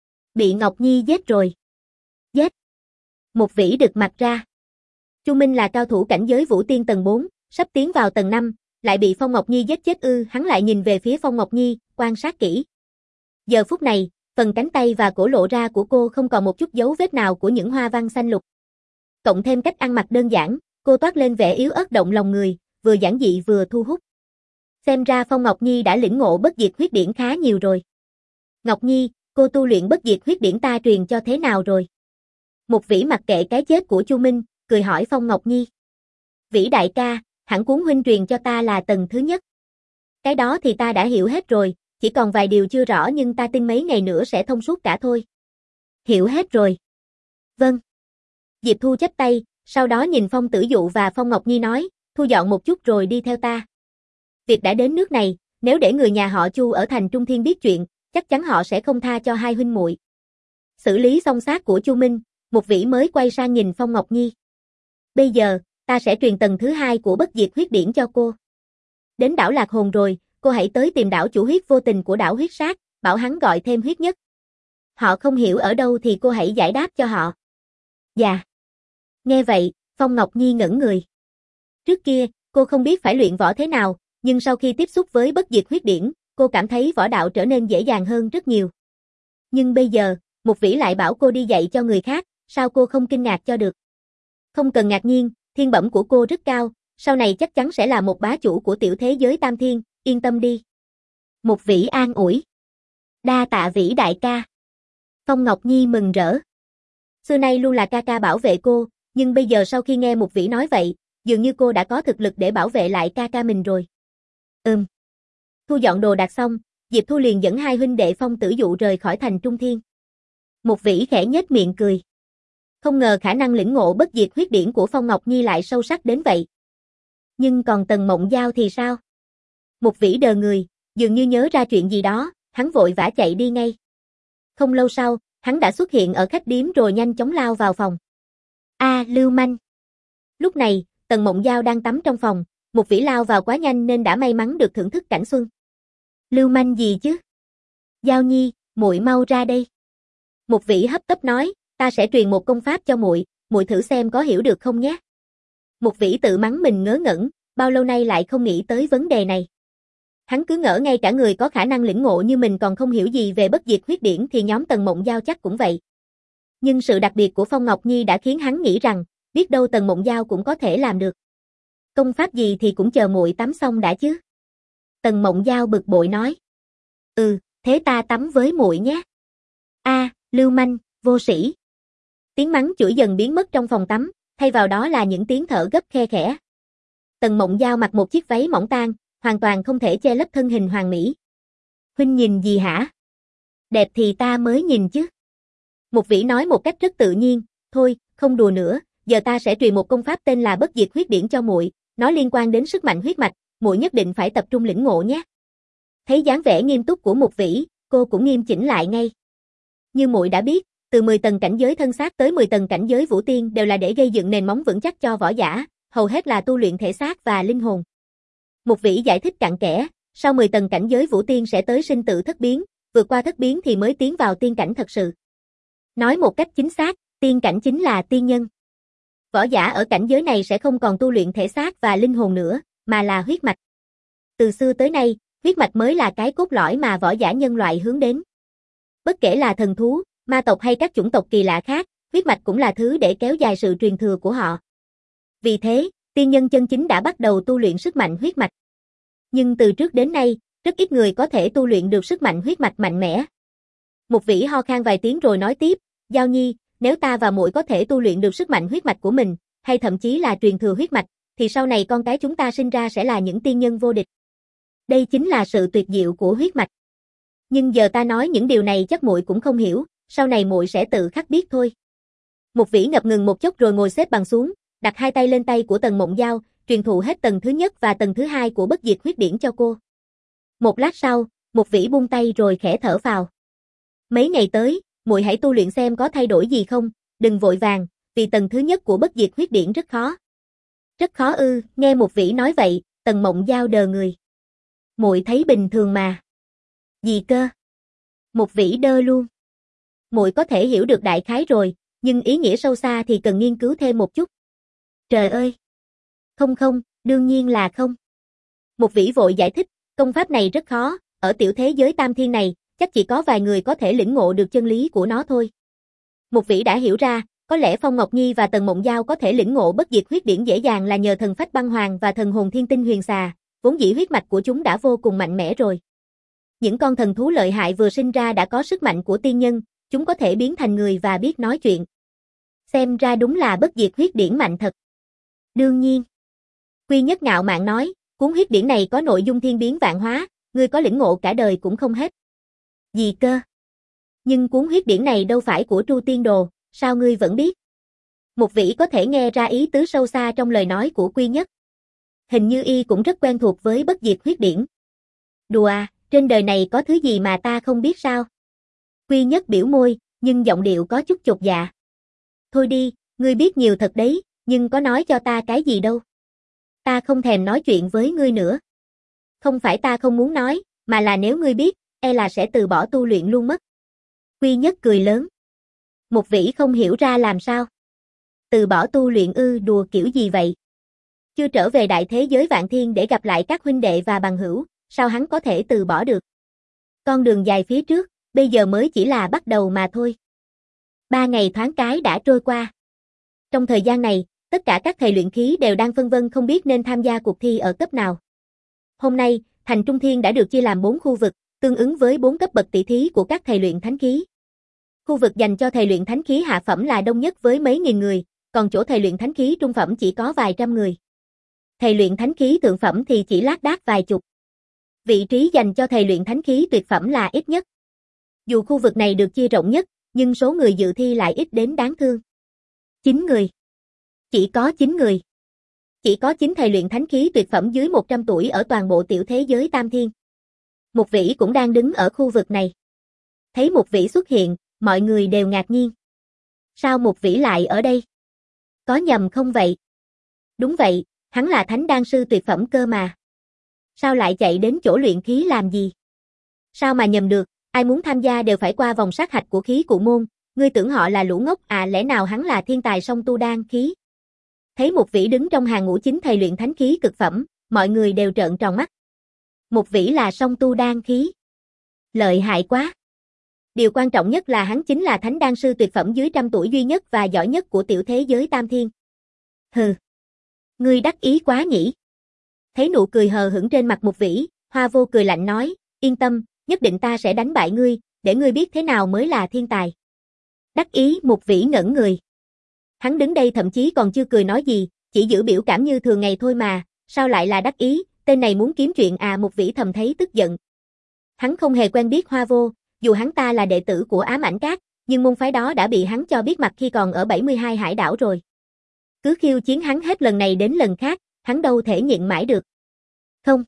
Bị Ngọc Nhi giết rồi. Giết. Một vĩ đực mặt ra. Chu Minh là cao thủ cảnh giới vũ tiên tầng bốn, sắp tiến vào tầng năm, lại bị Phong Ngọc Nhi giết chết ư? Hắn lại nhìn về phía Phong Ngọc Nhi, quan sát kỹ. Giờ phút này, phần cánh tay và cổ lộ ra của cô không còn một chút dấu vết nào của những hoa văn xanh lục. Cộng thêm cách ăn mặc đơn giản, cô toát lên vẻ yếu ớt động lòng người, vừa giản dị vừa thu hút. Xem ra Phong Ngọc Nhi đã lĩnh ngộ bất diệt huyết điển khá nhiều rồi. Ngọc Nhi, cô tu luyện bất diệt huyết điển ta truyền cho thế nào rồi? Một vĩ mặc kệ cái chết của Chu Minh, cười hỏi Phong Ngọc Nhi. Vĩ đại ca, hẳn cuốn huynh truyền cho ta là tầng thứ nhất. Cái đó thì ta đã hiểu hết rồi, chỉ còn vài điều chưa rõ nhưng ta tin mấy ngày nữa sẽ thông suốt cả thôi. Hiểu hết rồi. Vâng. Diệp Thu chắp tay, sau đó nhìn Phong Tử Dụ và Phong Ngọc Nhi nói, thu dọn một chút rồi đi theo ta. Việc đã đến nước này, nếu để người nhà họ Chu ở thành Trung Thiên biết chuyện, chắc chắn họ sẽ không tha cho hai huynh muội. Xử lý xong xác của Chu Minh, một vĩ mới quay sang nhìn Phong Ngọc Nhi. Bây giờ, ta sẽ truyền tầng thứ hai của bất diệt huyết điển cho cô. Đến đảo Lạc Hồn rồi, cô hãy tới tìm đảo chủ huyết vô tình của đảo huyết sát, bảo hắn gọi thêm huyết nhất. Họ không hiểu ở đâu thì cô hãy giải đáp cho họ. Dạ. Nghe vậy, Phong Ngọc Nhi ngẩn người. Trước kia, cô không biết phải luyện võ thế nào, nhưng sau khi tiếp xúc với bất diệt huyết điển, cô cảm thấy võ đạo trở nên dễ dàng hơn rất nhiều. Nhưng bây giờ, một vĩ lại bảo cô đi dạy cho người khác, sao cô không kinh ngạc cho được? Không cần ngạc nhiên, thiên bẩm của cô rất cao, sau này chắc chắn sẽ là một bá chủ của tiểu thế giới tam thiên, yên tâm đi. Một vĩ an ủi. Đa tạ vĩ đại ca. Phong Ngọc Nhi mừng rỡ. Xưa nay luôn là ca ca bảo vệ cô, nhưng bây giờ sau khi nghe một vĩ nói vậy, dường như cô đã có thực lực để bảo vệ lại ca ca mình rồi. Ừm. Thu dọn đồ đạc xong, Diệp Thu liền dẫn hai huynh đệ Phong Tử Dụ rời khỏi thành Trung Thiên. Một vĩ khẽ nhếch miệng cười. Không ngờ khả năng lĩnh ngộ bất diệt huyết điển của Phong Ngọc Nhi lại sâu sắc đến vậy. Nhưng còn Tần Mộng Giao thì sao? Mục Vĩ đờ người, dường như nhớ ra chuyện gì đó, hắn vội vã chạy đi ngay. Không lâu sau, hắn đã xuất hiện ở khách điếm rồi nhanh chóng lao vào phòng. A, à, lưu manh. Lúc này, Tần Mộng Giao đang tắm trong phòng, Mục Vĩ lao vào quá nhanh nên đã may mắn được thưởng thức cảnh xuân. Lưu manh gì chứ? Giao Nhi, muội mau ra đây. Mục Vĩ hấp tấp nói, ta sẽ truyền một công pháp cho muội, muội thử xem có hiểu được không nhé. Mục Vĩ tự mắng mình ngớ ngẩn, bao lâu nay lại không nghĩ tới vấn đề này. Hắn cứ ngỡ ngay cả người có khả năng lĩnh ngộ như mình còn không hiểu gì về bất diệt huyết điển thì nhóm Tần Mộng Giao chắc cũng vậy. Nhưng sự đặc biệt của Phong Ngọc Nhi đã khiến hắn nghĩ rằng, biết đâu Tần Mộng Giao cũng có thể làm được. Công pháp gì thì cũng chờ muội tắm xong đã chứ. Tần Mộng Giao bực bội nói. Ừ, thế ta tắm với muội nhé. A, à, lưu manh, vô sĩ. Tiếng mắng chửi dần biến mất trong phòng tắm, thay vào đó là những tiếng thở gấp khe khẽ. Tần Mộng Giao mặc một chiếc váy mỏng tang, hoàn toàn không thể che lấp thân hình hoàn mỹ. Huynh nhìn gì hả? Đẹp thì ta mới nhìn chứ. Mục Vĩ nói một cách rất tự nhiên, thôi, không đùa nữa, giờ ta sẽ truyền một công pháp tên là Bất Diệt Huyết Điển cho muội, nó liên quan đến sức mạnh huyết mạch, muội nhất định phải tập trung lĩnh ngộ nhé. Thấy dáng vẻ nghiêm túc của Mục Vĩ, cô cũng nghiêm chỉnh lại ngay. Như muội đã biết, từ mười tầng cảnh giới thân xác tới mười tầng cảnh giới vũ tiên đều là để gây dựng nền móng vững chắc cho võ giả, hầu hết là tu luyện thể xác và linh hồn. Mục Vĩ giải thích cặn kẽ, sau mười tầng cảnh giới vũ tiên sẽ tới sinh tử thất biến, vượt qua thất biến thì mới tiến vào tiên cảnh thật sự. Nói một cách chính xác, tiên cảnh chính là tiên nhân. Võ giả ở cảnh giới này sẽ không còn tu luyện thể xác và linh hồn nữa, mà là huyết mạch. Từ xưa tới nay, huyết mạch mới là cái cốt lõi mà võ giả nhân loại hướng đến. Bất kể là thần thú, ma tộc hay các chủng tộc kỳ lạ khác, huyết mạch cũng là thứ để kéo dài sự truyền thừa của họ. Vì thế, tiên nhân chân chính đã bắt đầu tu luyện sức mạnh huyết mạch. Nhưng từ trước đến nay, rất ít người có thể tu luyện được sức mạnh huyết mạch mạnh mẽ. Mục Vĩ ho khan vài tiếng rồi nói tiếp, Giao Nhi, nếu ta và muội có thể tu luyện được sức mạnh huyết mạch của mình, hay thậm chí là truyền thừa huyết mạch, thì sau này con cái chúng ta sinh ra sẽ là những tiên nhân vô địch. Đây chính là sự tuyệt diệu của huyết mạch. Nhưng giờ ta nói những điều này chắc muội cũng không hiểu, sau này muội sẽ tự khắc biết thôi. Mục Vĩ ngập ngừng một chốc rồi ngồi xếp bằng xuống, đặt hai tay lên tay của Tần Mộng Giao, truyền thụ hết tầng thứ nhất và tầng thứ hai của Bất Diệt Huyết Điển cho cô. Một lát sau, Mục Vĩ buông tay rồi khẽ thở phào. Mấy ngày tới, muội hãy tu luyện xem có thay đổi gì không, đừng vội vàng, vì tầng thứ nhất của Bất Diệt Huyết Điển rất khó. Rất khó ư? Nghe Mục Vĩ nói vậy, Tần Mộng Giao đờ người. Muội thấy bình thường mà. Gì cơ? Mục Vĩ đơ luôn. Muội có thể hiểu được đại khái rồi, nhưng ý nghĩa sâu xa thì cần nghiên cứu thêm một chút. Trời ơi! Không không, đương nhiên là không. Mục Vĩ vội giải thích, công pháp này rất khó, ở tiểu thế giới tam thiên này, chắc chỉ có vài người có thể lĩnh ngộ được chân lý của nó thôi. Mục Vĩ đã hiểu ra, có lẽ Phong Ngọc Nhi và Tần Mộng Giao có thể lĩnh ngộ Bất Diệt Huyết Điển dễ dàng là nhờ thần phách băng hoàng và thần hồn thiên tinh huyền xà, vốn dĩ huyết mạch của chúng đã vô cùng mạnh mẽ rồi. Những con thần thú lợi hại vừa sinh ra đã có sức mạnh của tiên nhân, chúng có thể biến thành người và biết nói chuyện. Xem ra đúng là Bất Diệt Huyết Điển mạnh thật. Đương nhiên. Quy Nhất ngạo mạn nói, cuốn huyết điển này có nội dung thiên biến vạn hóa, ngươi có lĩnh ngộ cả đời cũng không hết. Gì cơ? Nhưng cuốn huyết điển này đâu phải của Tru Tiên Đồ, sao ngươi vẫn biết? Mục Vĩ có thể nghe ra ý tứ sâu xa trong lời nói của Quy Nhất. Hình như y cũng rất quen thuộc với Bất Diệt Huyết Điển. Đùa à, trên đời này có thứ gì mà ta không biết sao? Quy Nhất biểu môi, nhưng giọng điệu có chút chột dạ. Thôi đi, ngươi biết nhiều thật đấy, nhưng có nói cho ta cái gì đâu. Ta không thèm nói chuyện với ngươi nữa. Không phải ta không muốn nói, mà là nếu ngươi biết, e là sẽ từ bỏ tu luyện luôn mất. Quy Nhất cười lớn. Mục Vĩ không hiểu ra làm sao. Từ bỏ tu luyện ư? Đùa kiểu gì vậy? Chưa trở về đại thế giới vạn thiên để gặp lại các huynh đệ và bằng hữu, sao hắn có thể từ bỏ được? Con đường dài phía trước, bây giờ mới chỉ là bắt đầu mà thôi. Ba ngày thoáng cái đã trôi qua. Trong thời gian này, tất cả các thầy luyện khí đều đang phân vân không biết nên tham gia cuộc thi ở cấp nào. Hôm nay, thành Trung Thiên đã được chia làm bốn khu vực, tương ứng với bốn cấp bậc tỷ thí của các thầy luyện thánh khí. Khu vực dành cho thầy luyện thánh khí hạ phẩm là đông nhất với mấy nghìn người, còn chỗ thầy luyện thánh khí trung phẩm chỉ có vài trăm người. Thầy luyện thánh khí thượng phẩm thì chỉ lác đác vài chục. Vị trí dành cho thầy luyện thánh khí tuyệt phẩm là ít nhất. Dù khu vực này được chia rộng nhất, nhưng số người dự thi lại ít đến đáng thương. chín người. Chỉ có chín người. Chỉ có chín thầy luyện thánh khí tuyệt phẩm dưới một trăm tuổi ở toàn bộ tiểu thế giới Tam Thiên. Mục Vĩ cũng đang đứng ở khu vực này. Thấy Mục Vĩ xuất hiện, mọi người đều ngạc nhiên. Sao Mục Vĩ lại ở đây? Có nhầm không vậy? Đúng vậy, hắn là thánh đan sư tuyệt phẩm cơ mà. Sao lại chạy đến chỗ luyện khí làm gì? Sao mà nhầm được, ai muốn tham gia đều phải qua vòng sát hạch của khí cụ môn, ngươi tưởng họ là lũ ngốc à, lẽ nào hắn là thiên tài song tu đan khí? Thấy Mục Vĩ đứng trong hàng ngũ chính thầy luyện thánh khí cực phẩm, mọi người đều trợn tròn mắt. Mục Vĩ là song tu đan khí. Lợi hại quá. Điều quan trọng nhất là hắn chính là thánh đan sư tuyệt phẩm dưới trăm tuổi duy nhất và giỏi nhất của tiểu thế giới Tam Thiên. Hừ. Ngươi đắc ý quá nhỉ. Thấy nụ cười hờ hững trên mặt Mục Vĩ, Hoa Vô cười lạnh nói, yên tâm, nhất định ta sẽ đánh bại ngươi, để ngươi biết thế nào mới là thiên tài. Đắc ý, Mục Vĩ ngẩn người. Hắn đứng đây thậm chí còn chưa cười nói gì, chỉ giữ biểu cảm như thường ngày thôi mà, sao lại là đắc ý, tên này muốn kiếm chuyện à, Mục Vĩ thầm thấy tức giận. Hắn không hề quen biết Hoa Vô, dù hắn ta là đệ tử của Ám Ảnh Các, nhưng môn phái đó đã bị hắn cho biết mặt khi còn ở bảy mươi hai hải đảo rồi. Cứ khiêu chiến hắn hết lần này đến lần khác, hắn đâu thể nhịn mãi được. Không.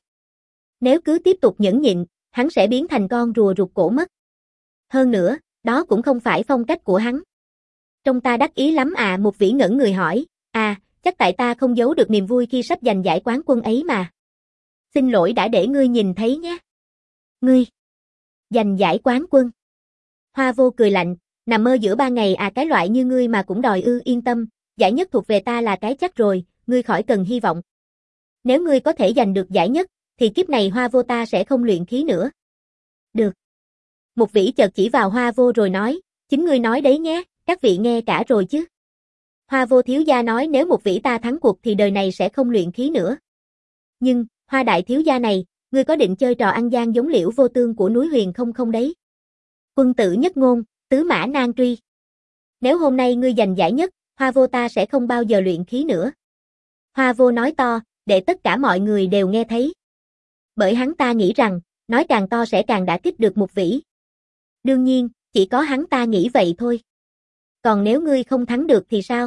Nếu cứ tiếp tục nhẫn nhịn, hắn sẽ biến thành con rùa rụt cổ mất. Hơn nữa, đó cũng không phải phong cách của hắn. Trông ta đắc ý lắm à, Mục Vĩ ngẩn người hỏi, à, chắc tại ta không giấu được niềm vui khi sắp giành giải quán quân ấy mà. Xin lỗi đã để ngươi nhìn thấy nhé. Ngươi giành giải quán quân. Hoa Vô cười lạnh, nằm mơ giữa ban ngày à, cái loại như ngươi mà cũng đòi ư, yên tâm, giải nhất thuộc về ta là cái chắc rồi, ngươi khỏi cần hy vọng. Nếu ngươi có thể giành được giải nhất, thì kiếp này Hoa Vô ta sẽ không luyện khí nữa. Được. Mục Vĩ chợt chỉ vào Hoa Vô rồi nói, chính ngươi nói đấy nhé, các vị nghe cả rồi chứ. Hoa Vô thiếu gia nói nếu Mục Vĩ ta thắng cuộc thì đời này sẽ không luyện khí nữa. Nhưng, Hoa đại thiếu gia này, ngươi có định chơi trò ăn gian giống Liễu Vô Tương của núi Huyền không không đấy? Quân tử nhất ngôn, tứ mã nan truy. Nếu hôm nay ngươi giành giải nhất, Hoa Vô ta sẽ không bao giờ luyện khí nữa. Hoa Vô nói to, để tất cả mọi người đều nghe thấy. Bởi hắn ta nghĩ rằng, nói càng to sẽ càng đả kích được Mục Vĩ. Đương nhiên, chỉ có hắn ta nghĩ vậy thôi. Còn nếu ngươi không thắng được thì sao?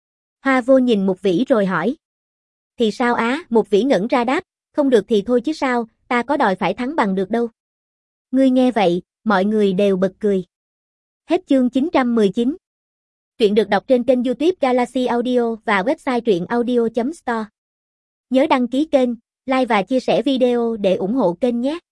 Hoa Vô nhìn Mục Vĩ rồi hỏi. Thì sao á? Mục Vĩ ngẩn ra đáp, không được thì thôi chứ sao, ta có đòi phải thắng bằng được đâu. Ngươi nghe vậy, mọi người đều bật cười. Hết chương chín trăm mười chín. Truyện được đọc trên kênh YouTube Galaxy Audio và website truyện audio chấm store. Nhớ đăng ký kênh, like và chia sẻ video để ủng hộ kênh nhé.